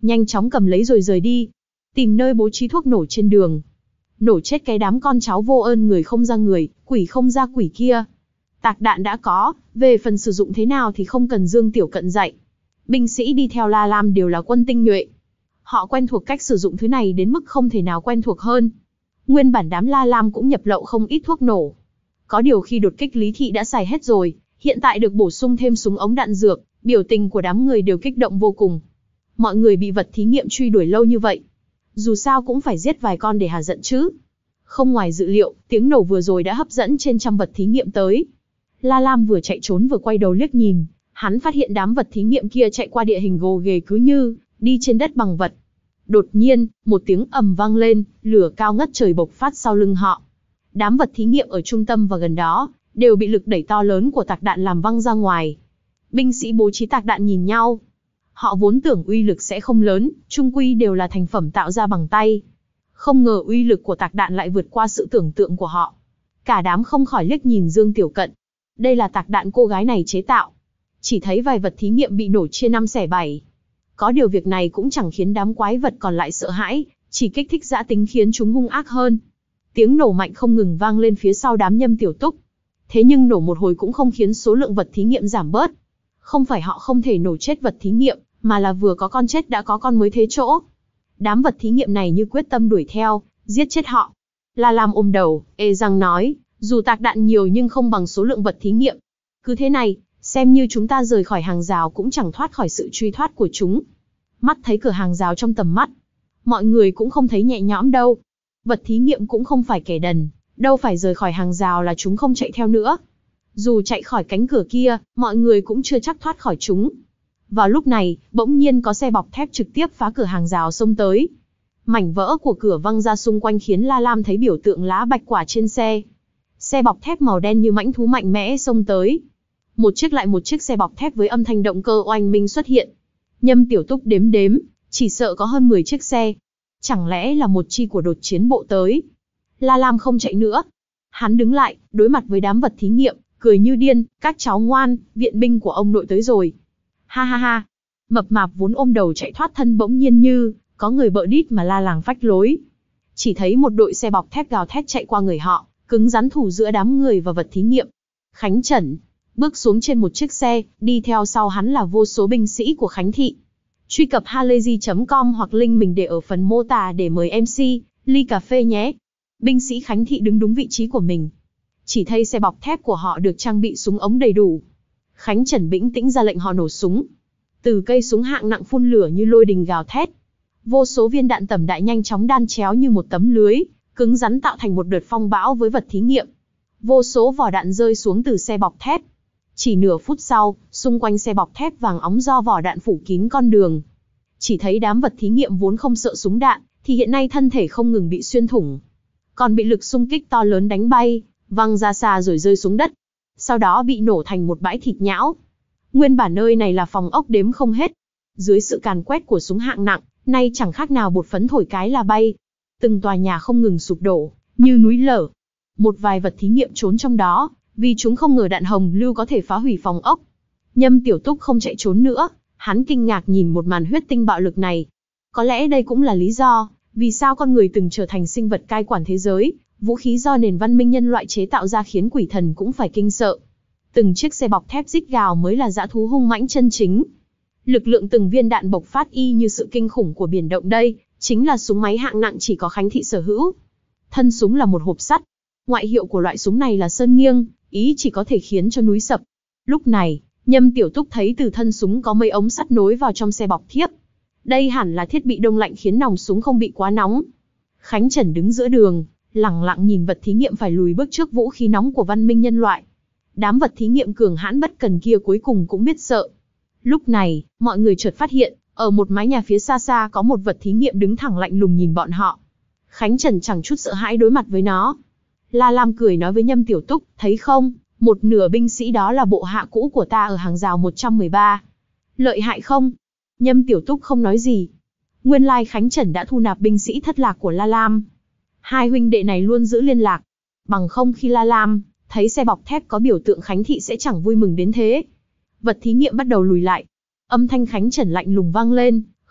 nhanh chóng cầm lấy rồi rời đi, tìm nơi bố trí thuốc nổ trên đường. Nổ chết cái đám con cháu vô ơn người không ra người, quỷ không ra quỷ kia. Tạc đạn đã có, về phần sử dụng thế nào thì không cần Dương Tiểu Cận dạy. Binh sĩ đi theo La Lam đều là quân tinh nhuệ. Họ quen thuộc cách sử dụng thứ này đến mức không thể nào quen thuộc hơn. Nguyên bản đám La Lam cũng nhập lậu không ít thuốc nổ. Có điều khi đột kích Lý Thị đã xài hết rồi, hiện tại được bổ sung thêm súng ống đạn dược, biểu tình của đám người đều kích động vô cùng. Mọi người bị vật thí nghiệm truy đuổi lâu như vậy, dù sao cũng phải giết vài con để hà giận chứ. Không ngoài dự liệu, tiếng nổ vừa rồi đã hấp dẫn trên trăm vật thí nghiệm tới. La Lam vừa chạy trốn vừa quay đầu liếc nhìn, hắn phát hiện đám vật thí nghiệm kia chạy qua địa hình gồ ghề cứ như đi trên đất bằng vật. Đột nhiên, một tiếng ầm vang lên, lửa cao ngất trời bộc phát sau lưng họ. Đám vật thí nghiệm ở trung tâm và gần đó đều bị lực đẩy to lớn của tạc đạn làm văng ra ngoài. Binh sĩ bố trí tạc đạn nhìn nhau. Họ vốn tưởng uy lực sẽ không lớn, chung quy đều là thành phẩm tạo ra bằng tay. Không ngờ uy lực của tạc đạn lại vượt qua sự tưởng tượng của họ. Cả đám không khỏi liếc nhìn Dương Tiểu Cận. Đây là tạc đạn cô gái này chế tạo. Chỉ thấy vài vật thí nghiệm bị nổ chia năm xẻ bảy. Có điều việc này cũng chẳng khiến đám quái vật còn lại sợ hãi, chỉ kích thích dã tính khiến chúng hung ác hơn. Tiếng nổ mạnh không ngừng vang lên phía sau đám Nhâm Tiểu Túc. Thế nhưng nổ một hồi cũng không khiến số lượng vật thí nghiệm giảm bớt. Không phải họ không thể nổ chết vật thí nghiệm, mà là vừa có con chết đã có con mới thế chỗ. Đám vật thí nghiệm này như quyết tâm đuổi theo, giết chết họ. La Lam ôm đầu, ê răng nói, dù tạc đạn nhiều nhưng không bằng số lượng vật thí nghiệm. Cứ thế này, xem như chúng ta rời khỏi hàng rào cũng chẳng thoát khỏi sự truy thoát của chúng. Mắt thấy cửa hàng rào trong tầm mắt, mọi người cũng không thấy nhẹ nhõm đâu. Vật thí nghiệm cũng không phải kẻ đần, đâu phải rời khỏi hàng rào là chúng không chạy theo nữa. Dù chạy khỏi cánh cửa kia, mọi người cũng chưa chắc thoát khỏi chúng. Vào lúc này, bỗng nhiên có xe bọc thép trực tiếp phá cửa hàng rào xông tới. Mảnh vỡ của cửa văng ra xung quanh khiến La Lam thấy biểu tượng lá bạch quả trên xe. Xe bọc thép màu đen như mãnh thú mạnh mẽ xông tới. Một chiếc lại một chiếc xe bọc thép với âm thanh động cơ oanh minh xuất hiện. Nhâm Tiểu Túc đếm đếm, chỉ sợ có hơn mười chiếc xe. Chẳng lẽ là một chi của đột chiến bộ tới? La Lam không chạy nữa. Hắn đứng lại, đối mặt với đám vật thí nghiệm, cười như điên, các cháu ngoan, viện binh của ông nội tới rồi. Ha ha ha. Mập mạp vốn ôm đầu chạy thoát thân bỗng nhiên như có người bợ đít mà la làng phách lối. Chỉ thấy một đội xe bọc thép gào thét chạy qua người họ, cứng rắn thủ giữa đám người và vật thí nghiệm. Khánh Trần bước xuống trên một chiếc xe, đi theo sau hắn là vô số binh sĩ của Khánh Thị. Truy cập halayzi chấm com hoặc link mình để ở phần mô tả để mời em xê, ly cà phê nhé. Binh sĩ Khánh Thị đứng đúng vị trí của mình. Chỉ thấy xe bọc thép của họ được trang bị súng ống đầy đủ. Khánh Trần bĩnh tĩnh ra lệnh họ nổ súng. Từ cây súng hạng nặng phun lửa như lôi đình gào thét. Vô số viên đạn tầm đại nhanh chóng đan chéo như một tấm lưới, cứng rắn tạo thành một đợt phong bão với vật thí nghiệm. Vô số vỏ đạn rơi xuống từ xe bọc thép. Chỉ nửa phút sau, xung quanh xe bọc thép vàng óng do vỏ đạn phủ kín con đường. Chỉ thấy đám vật thí nghiệm vốn không sợ súng đạn, thì hiện nay thân thể không ngừng bị xuyên thủng. Còn bị lực xung kích to lớn đánh bay, văng ra xa rồi rơi xuống đất. Sau đó bị nổ thành một bãi thịt nhão. Nguyên bản nơi này là phòng ốc đếm không hết. Dưới sự càn quét của súng hạng nặng, nay chẳng khác nào bột phấn thổi cái là bay. Từng tòa nhà không ngừng sụp đổ, như núi lở. Một vài vật thí nghiệm trốn trong đó, vì chúng không ngờ đạn hồng lưu có thể phá hủy phòng ốc. Nhâm Tiểu Túc không chạy trốn nữa, hắn kinh ngạc nhìn một màn huyết tinh bạo lực này. Có lẽ đây cũng là lý do, vì sao con người từng trở thành sinh vật cai quản thế giới, vũ khí do nền văn minh nhân loại chế tạo ra khiến quỷ thần cũng phải kinh sợ. Từng chiếc xe bọc thép rít gào mới là dã thú hung mãnh chân chính. Lực lượng từng viên đạn bộc phát y như sự kinh khủng của biển động đây, chính là súng máy hạng nặng chỉ có Khánh Thị sở hữu. Thân súng là một hộp sắt. Ngoại hiệu của loại súng này là sơn nghiêng, ý chỉ có thể khiến cho núi sập. Lúc này, Nhâm Tiểu Túc thấy từ thân súng có mấy ống sắt nối vào trong xe bọc thép. Đây hẳn là thiết bị đông lạnh khiến nòng súng không bị quá nóng. Khánh Trần đứng giữa đường, lẳng lặng nhìn vật thí nghiệm phải lùi bước trước vũ khí nóng của văn minh nhân loại. Đám vật thí nghiệm cường hãn bất cần kia cuối cùng cũng biết sợ. Lúc này, mọi người chợt phát hiện, ở một mái nhà phía xa xa có một vật thí nghiệm đứng thẳng lạnh lùng nhìn bọn họ. Khánh Trần chẳng chút sợ hãi đối mặt với nó. La Lam cười nói với Nhâm Tiểu Túc, thấy không, một nửa binh sĩ đó là bộ hạ cũ của ta ở hàng rào một trăm mười ba. Lợi hại không? Nhâm Tiểu Túc không nói gì. Nguyên lai Khánh Trần đã thu nạp binh sĩ thất lạc của La Lam. Hai huynh đệ này luôn giữ liên lạc. Bằng không khi La Lam thấy xe bọc thép có biểu tượng Khánh Thị sẽ chẳng vui mừng đến thế. Vật thí nghiệm bắt đầu lùi lại. Âm thanh Khánh Trần lạnh lùng vang lên,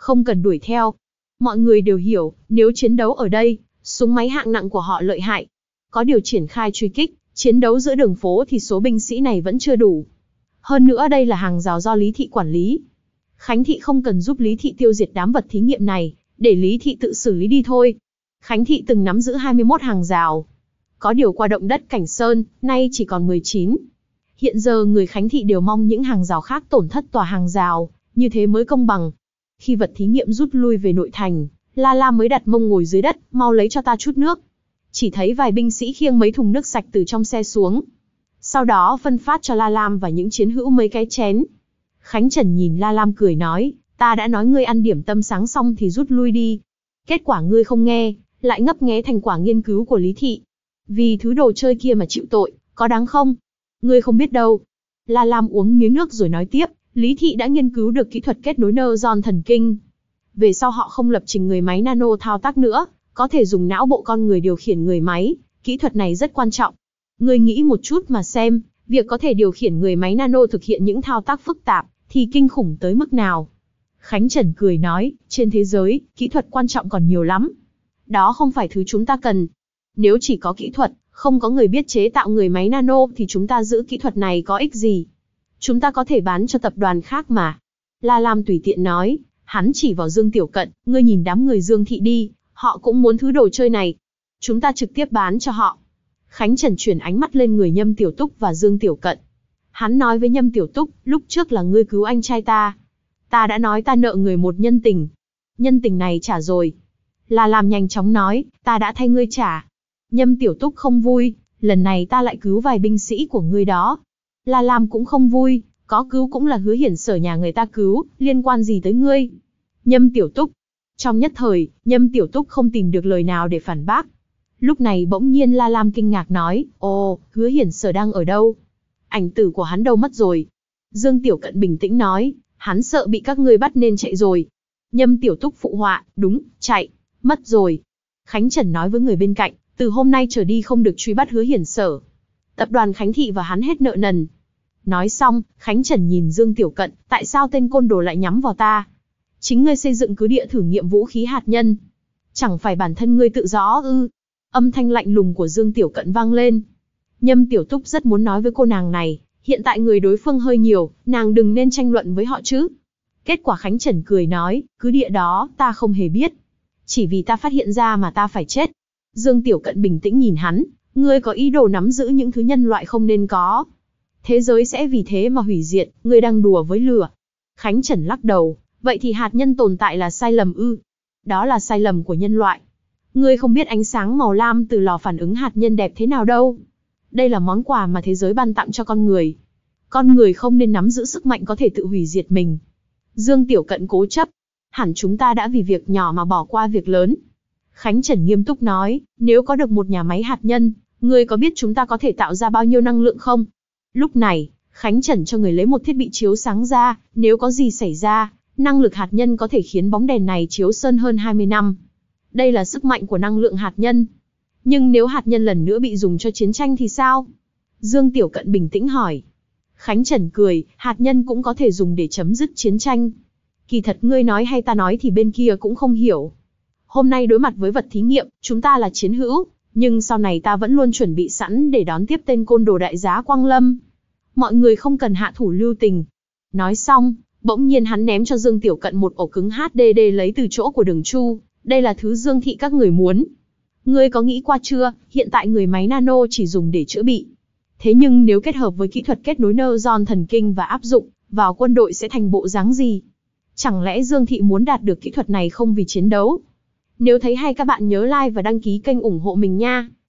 không cần đuổi theo. Mọi người đều hiểu, nếu chiến đấu ở đây, súng máy hạng nặng của họ lợi hại. Có điều triển khai truy kích, chiến đấu giữa đường phố thì số binh sĩ này vẫn chưa đủ. Hơn nữa đây là hàng rào do Lý Thị quản lý. Khánh Thị không cần giúp Lý Thị tiêu diệt đám vật thí nghiệm này, để Lý Thị tự xử lý đi thôi. Khánh Thị từng nắm giữ hai mươi mốt hàng rào. Có điều qua động đất Cảnh Sơn, nay chỉ còn mười chín. Hiện giờ người Khánh Thị đều mong những hàng rào khác tổn thất tòa hàng rào, như thế mới công bằng. Khi vật thí nghiệm rút lui về nội thành, La Lam mới đặt mông ngồi dưới đất, mau lấy cho ta chút nước. Chỉ thấy vài binh sĩ khiêng mấy thùng nước sạch từ trong xe xuống. Sau đó phân phát cho La Lam và những chiến hữu mấy cái chén. Khánh Trần nhìn La Lam cười nói, ta đã nói ngươi ăn điểm tâm sáng xong thì rút lui đi. Kết quả ngươi không nghe, lại ngấp nghé thành quả nghiên cứu của Lý Thị. Vì thứ đồ chơi kia mà chịu tội, có đáng không? Ngươi không biết đâu. La Lam uống miếng nước rồi nói tiếp, Lý Thị đã nghiên cứu được kỹ thuật kết nối neuron thần kinh. Về sau họ không lập trình người máy nano thao tác nữa, có thể dùng não bộ con người điều khiển người máy, kỹ thuật này rất quan trọng. Ngươi nghĩ một chút mà xem, việc có thể điều khiển người máy nano thực hiện những thao tác phức tạp, thì kinh khủng tới mức nào. Khánh Trần cười nói, trên thế giới, kỹ thuật quan trọng còn nhiều lắm. Đó không phải thứ chúng ta cần. Nếu chỉ có kỹ thuật, không có người biết chế tạo người máy nano thì chúng ta giữ kỹ thuật này có ích gì? Chúng ta có thể bán cho tập đoàn khác mà. La Lam tùy tiện nói, hắn chỉ vào Dương Tiểu Cận, ngươi nhìn đám người Dương Thị đi, họ cũng muốn thứ đồ chơi này. Chúng ta trực tiếp bán cho họ. Khánh Trần chuyển ánh mắt lên người Nhâm Tiểu Túc và Dương Tiểu Cận. Hắn nói với Nhâm Tiểu Túc, lúc trước là ngươi cứu anh trai ta. Ta đã nói ta nợ người một nhân tình. Nhân tình này trả rồi. La Lam nhanh chóng nói, ta đã thay ngươi trả. Nhâm Tiểu Túc không vui, lần này ta lại cứu vài binh sĩ của ngươi đó. La Lam cũng không vui, có cứu cũng là Hứa Hiển Sở nhà người ta cứu, liên quan gì tới ngươi? Nhâm Tiểu Túc. Trong nhất thời, Nhâm Tiểu Túc không tìm được lời nào để phản bác. Lúc này bỗng nhiên La Lam kinh ngạc nói, ồ, Hứa Hiển Sở đang ở đâu? Ảnh tử của hắn đâu mất rồi? Dương Tiểu Cận bình tĩnh nói, hắn sợ bị các ngươi bắt nên chạy rồi. Nhâm Tiểu Túc phụ họa, đúng, chạy, mất rồi. Khánh Trần nói với người bên cạnh, từ hôm nay trở đi không được truy bắt Hứa Hiển Sở. Tập đoàn Khánh Thị và hắn hết nợ nần. Nói xong, Khánh Trần nhìn Dương Tiểu Cận, tại sao tên côn đồ lại nhắm vào ta? Chính ngươi xây dựng cứ địa thử nghiệm vũ khí hạt nhân. Chẳng phải bản thân ngươi tự rõ ư? Âm thanh lạnh lùng của Dương Tiểu Cận vang lên. Nhâm Tiểu Túc rất muốn nói với cô nàng này, hiện tại người đối phương hơi nhiều, nàng đừng nên tranh luận với họ chứ. Kết quả Khánh Trần cười nói, cứ địa đó, ta không hề biết. Chỉ vì ta phát hiện ra mà ta phải chết. Dương Tiểu Cận bình tĩnh nhìn hắn, ngươi có ý đồ nắm giữ những thứ nhân loại không nên có. Thế giới sẽ vì thế mà hủy diệt, ngươi đang đùa với lửa. Khánh Trần lắc đầu, vậy thì hạt nhân tồn tại là sai lầm ư? Đó là sai lầm của nhân loại. Ngươi không biết ánh sáng màu lam từ lò phản ứng hạt nhân đẹp thế nào đâu. Đây là món quà mà thế giới ban tặng cho con người. Con người không nên nắm giữ sức mạnh có thể tự hủy diệt mình. Dương Tiểu Cận cố chấp. Hẳn chúng ta đã vì việc nhỏ mà bỏ qua việc lớn. Khánh Trần nghiêm túc nói, nếu có được một nhà máy hạt nhân, ngươi có biết chúng ta có thể tạo ra bao nhiêu năng lượng không? Lúc này, Khánh Trần cho người lấy một thiết bị chiếu sáng ra, nếu có gì xảy ra, năng lực hạt nhân có thể khiến bóng đèn này chiếu sơn hơn hai mươi năm. Đây là sức mạnh của năng lượng hạt nhân. Nhưng nếu hạt nhân lần nữa bị dùng cho chiến tranh thì sao? Dương Tiểu Cận bình tĩnh hỏi. Khánh Trần cười, hạt nhân cũng có thể dùng để chấm dứt chiến tranh. Kỳ thật ngươi nói hay ta nói thì bên kia cũng không hiểu. Hôm nay đối mặt với vật thí nghiệm, chúng ta là chiến hữu, nhưng sau này ta vẫn luôn chuẩn bị sẵn để đón tiếp tên côn đồ đại giá Quang Lâm. Mọi người không cần hạ thủ lưu tình. Nói xong, bỗng nhiên hắn ném cho Dương Tiểu Cận một ổ cứng hát đê đê lấy từ chỗ của Đường Chu. Đây là thứ Dương Thị các người muốn. Ngươi có nghĩ qua chưa, hiện tại người máy nano chỉ dùng để chữa bị. Thế nhưng nếu kết hợp với kỹ thuật kết nối neuron thần kinh và áp dụng vào quân đội sẽ thành bộ dáng gì? Chẳng lẽ Dương Thị muốn đạt được kỹ thuật này không vì chiến đấu? Nếu thấy hay các bạn nhớ like và đăng ký kênh ủng hộ mình nha.